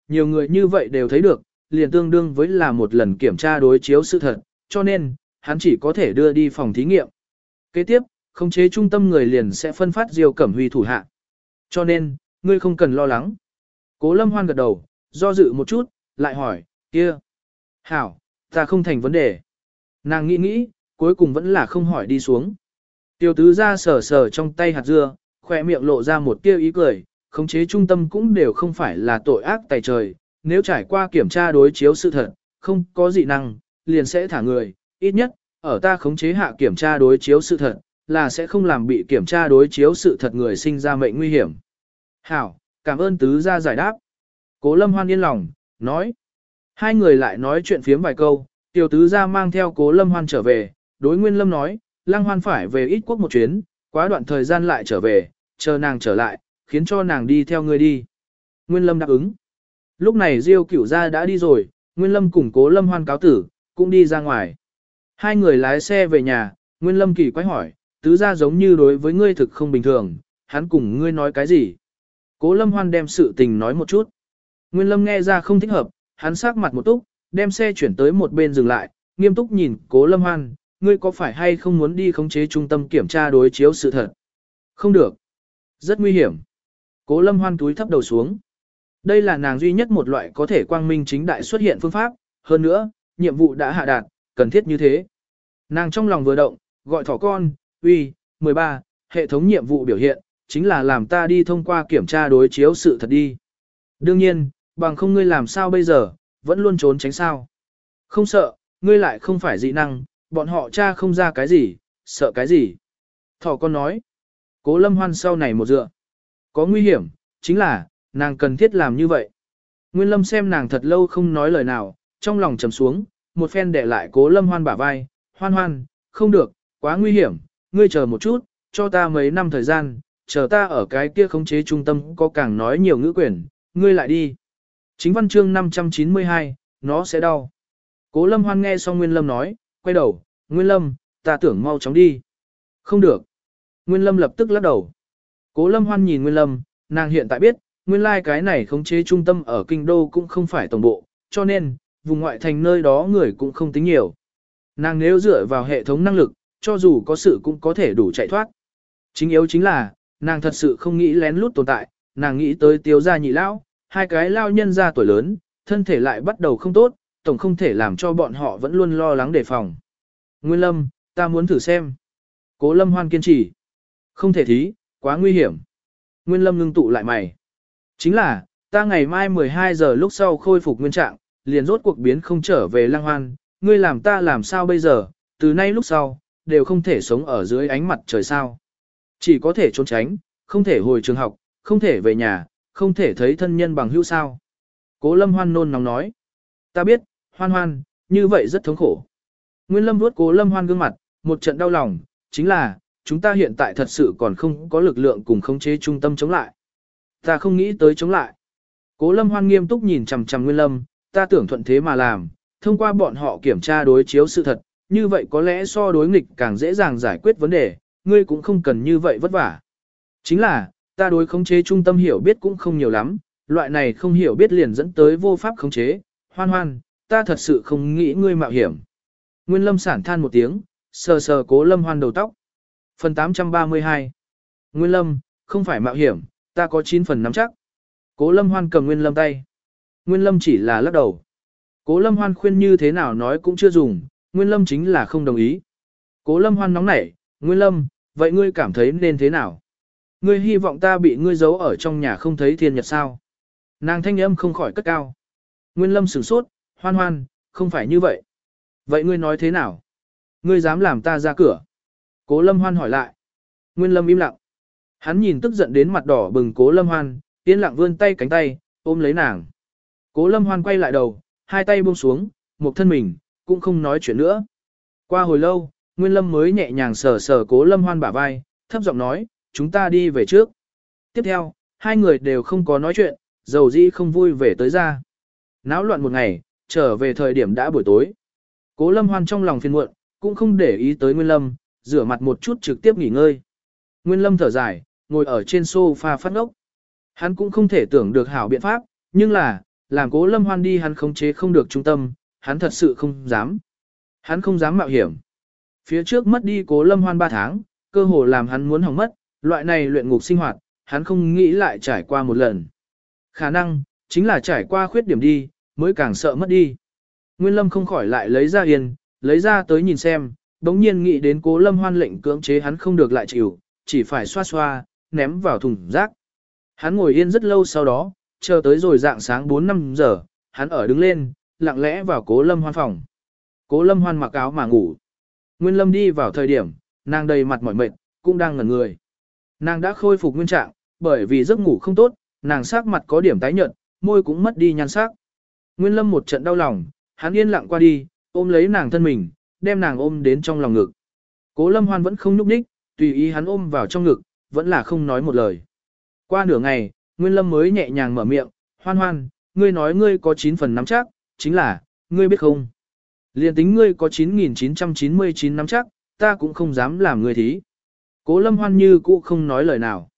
nhiều người như vậy đều thấy được, liền tương đương với là một lần kiểm tra đối chiếu sự thật, cho nên, hắn chỉ có thể đưa đi phòng thí nghiệm. Kế tiếp, khống chế trung tâm người liền sẽ phân phát Diêu Cẩm Huy thủ hạ. Cho nên, ngươi không cần lo lắng. Cố Lâm Hoan gật đầu, do dự một chút, lại hỏi, kia. Hảo, ta không thành vấn đề. Nàng nghĩ nghĩ, cuối cùng vẫn là không hỏi đi xuống. Tiểu tứ ra sờ sờ trong tay hạt dưa, khỏe miệng lộ ra một tia ý cười, khống chế trung tâm cũng đều không phải là tội ác tày trời, nếu trải qua kiểm tra đối chiếu sự thật, không có dị năng, liền sẽ thả người, ít nhất, ở ta khống chế hạ kiểm tra đối chiếu sự thật, là sẽ không làm bị kiểm tra đối chiếu sự thật người sinh ra mệnh nguy hiểm. Hảo, cảm ơn tứ gia giải đáp. Cố Lâm Hoan yên lòng, nói. Hai người lại nói chuyện phiếm vài câu, tiểu tứ gia mang theo Cố Lâm Hoan trở về, đối Nguyên Lâm nói, Lăng Hoan phải về ít quốc một chuyến, quá đoạn thời gian lại trở về, chờ nàng trở lại, khiến cho nàng đi theo ngươi đi. Nguyên Lâm đáp ứng. Lúc này Diêu Cửu gia đã đi rồi, Nguyên Lâm cùng Cố Lâm Hoan cáo tử, cũng đi ra ngoài. Hai người lái xe về nhà, Nguyên Lâm kỳ quái hỏi, tứ gia giống như đối với ngươi thực không bình thường, hắn cùng ngươi nói cái gì? Cố Lâm Hoan đem sự tình nói một chút. Nguyên Lâm nghe ra không thích hợp, hắn sắc mặt một túc, đem xe chuyển tới một bên dừng lại, nghiêm túc nhìn Cố Lâm Hoan, ngươi có phải hay không muốn đi khống chế trung tâm kiểm tra đối chiếu sự thật? Không được. Rất nguy hiểm. Cố Lâm Hoan túi thấp đầu xuống. Đây là nàng duy nhất một loại có thể quang minh chính đại xuất hiện phương pháp, hơn nữa, nhiệm vụ đã hạ đạt, cần thiết như thế. Nàng trong lòng vừa động, gọi thỏ con, uy, mười ba, hệ thống nhiệm vụ biểu hiện, chính là làm ta đi thông qua kiểm tra đối chiếu sự thật đi. Đương nhiên, bằng không ngươi làm sao bây giờ, vẫn luôn trốn tránh sao. Không sợ, ngươi lại không phải dị năng, bọn họ tra không ra cái gì, sợ cái gì. Thỏ con nói, Cố Lâm Hoan sau này một dựa. Có nguy hiểm, chính là, nàng cần thiết làm như vậy. Nguyên Lâm xem nàng thật lâu không nói lời nào, trong lòng trầm xuống, một phen để lại Cố Lâm Hoan bả vai, Hoan Hoan, không được, quá nguy hiểm, ngươi chờ một chút, cho ta mấy năm thời gian, chờ ta ở cái kia khống chế trung tâm có càng nói nhiều ngữ quyền, ngươi lại đi. Chính văn chương năm trăm chín mươi hai, nó sẽ đau. Cố Lâm Hoan nghe xong Nguyên Lâm nói, quay đầu, Nguyên Lâm, ta tưởng mau chóng đi. Không được. Nguyên Lâm lập tức lắc đầu. Cố Lâm Hoan nhìn Nguyên Lâm, nàng hiện tại biết, nguyên lai like cái này khống chế trung tâm ở kinh đô cũng không phải tổng bộ, cho nên, vùng ngoại thành nơi đó người cũng không tính nhiều. Nàng nếu dựa vào hệ thống năng lực, cho dù có sự cũng có thể đủ chạy thoát. Chính yếu chính là, nàng thật sự không nghĩ lén lút tồn tại, nàng nghĩ tới Tiếu gia nhị lão, hai cái lao nhân ra tuổi lớn, thân thể lại bắt đầu không tốt, tổng không thể làm cho bọn họ vẫn luôn lo lắng đề phòng. Nguyên Lâm, ta muốn thử xem. Cố Lâm Hoan kiên trì. Không thể thí, quá nguy hiểm. Nguyên Lâm ngưng tụ lại mày. Chính là, ta ngày mai mười hai giờ lúc sau khôi phục nguyên trạng, liền rốt cuộc biến không trở về Lăng Hoan, ngươi làm ta làm sao bây giờ, từ nay lúc sau, đều không thể sống ở dưới ánh mặt trời sao. Chỉ có thể trốn tránh, không thể hồi trường học, không thể về nhà, không thể thấy thân nhân bằng hữu sao. Cố Lâm Hoan nôn nóng nói. Ta biết, Hoan Hoan, như vậy rất thống khổ. Nguyên Lâm vuốt Cố Lâm Hoan gương mặt, một trận đau lòng, chính là, chúng ta hiện tại thật sự còn không có lực lượng cùng khống chế trung tâm chống lại. Ta không nghĩ tới chống lại. Cố Lâm Hoan nghiêm túc nhìn chằm chằm Nguyên Lâm, ta tưởng thuận thế mà làm, thông qua bọn họ kiểm tra đối chiếu sự thật, như vậy có lẽ so đối nghịch càng dễ dàng giải quyết vấn đề, ngươi cũng không cần như vậy vất vả. Chính là, ta đối khống chế trung tâm hiểu biết cũng không nhiều lắm, loại này không hiểu biết liền dẫn tới vô pháp khống chế, Hoan Hoan, ta thật sự không nghĩ ngươi mạo hiểm. Nguyên Lâm sản than một tiếng, sờ sờ Cố Lâm Hoan đầu tóc. Phần tám trăm ba mươi hai. Nguyên Lâm, không phải mạo hiểm, ta có chín phần nắm chắc. Cố Lâm Hoan cầm Nguyên Lâm tay. Nguyên Lâm chỉ là lắc đầu. Cố Lâm Hoan khuyên như thế nào nói cũng chưa dùng, Nguyên Lâm chính là không đồng ý. Cố Lâm Hoan nóng nảy, Nguyên Lâm, vậy ngươi cảm thấy nên thế nào? Ngươi hy vọng ta bị ngươi giấu ở trong nhà không thấy thiên nhật sao? Nàng thanh âm không khỏi cất cao. Nguyên Lâm sửng sốt, Hoan Hoan, không phải như vậy. Vậy ngươi nói thế nào? Ngươi dám làm ta ra cửa? Cố Lâm Hoan hỏi lại. Nguyên Lâm im lặng. Hắn nhìn tức giận đến mặt đỏ bừng Cố Lâm Hoan, yên lặng vươn tay cánh tay, ôm lấy nàng. Cố Lâm Hoan quay lại đầu, hai tay buông xuống, một thân mình, cũng không nói chuyện nữa. Qua hồi lâu, Nguyên Lâm mới nhẹ nhàng sờ sờ Cố Lâm Hoan bả vai, thấp giọng nói, chúng ta đi về trước. Tiếp theo, hai người đều không có nói chuyện, dầu dĩ không vui về tới ra. Náo loạn một ngày, trở về thời điểm đã buổi tối. Cố Lâm Hoan trong lòng phiền muộn, cũng không để ý tới Nguyên Lâm, rửa mặt một chút trực tiếp nghỉ ngơi. Nguyên Lâm thở dài, ngồi ở trên sofa phát ngốc. Hắn cũng không thể tưởng được hảo biện pháp, nhưng là, làm Cố Lâm Hoan đi hắn khống chế không được trung tâm, hắn thật sự không dám. Hắn không dám mạo hiểm. Phía trước mất đi Cố Lâm Hoan ba tháng, cơ hồ làm hắn muốn hỏng mất, loại này luyện ngục sinh hoạt, hắn không nghĩ lại trải qua một lần. Khả năng, chính là trải qua khuyết điểm đi, mới càng sợ mất đi. Nguyên Lâm không khỏi lại lấy ra yên, lấy ra tới nhìn xem, đống nhiên nghĩ đến Cố Lâm Hoan lệnh cưỡng chế hắn không được lại chịu, chỉ phải xoa xoa, ném vào thùng rác. Hắn ngồi yên rất lâu sau đó, chờ tới rồi dạng sáng bốn năm giờ, hắn ở đứng lên, lặng lẽ vào Cố Lâm Hoan phòng. Cố Lâm Hoan mặc áo mà ngủ. Nguyên Lâm đi vào thời điểm, nàng đầy mặt mỏi mệt, cũng đang ngẩn người. Nàng đã khôi phục nguyên trạng, bởi vì giấc ngủ không tốt, nàng sắc mặt có điểm tái nhợt, môi cũng mất đi nhan sắc. Nguyên Lâm một trận đau lòng, hắn yên lặng qua đi, ôm lấy nàng thân mình, đem nàng ôm đến trong lòng ngực. Cố Lâm Hoan vẫn không nhúc nhích, tùy ý hắn ôm vào trong ngực, vẫn là không nói một lời. Qua nửa ngày, Nguyên Lâm mới nhẹ nhàng mở miệng, Hoan Hoan, ngươi nói ngươi có chín phần nắm chắc, chính là, ngươi biết không? Liên tính ngươi có chín nghìn chín trăm chín mươi chín nắm chắc, ta cũng không dám làm ngươi thí. Cố Lâm Hoan như cũ không nói lời nào.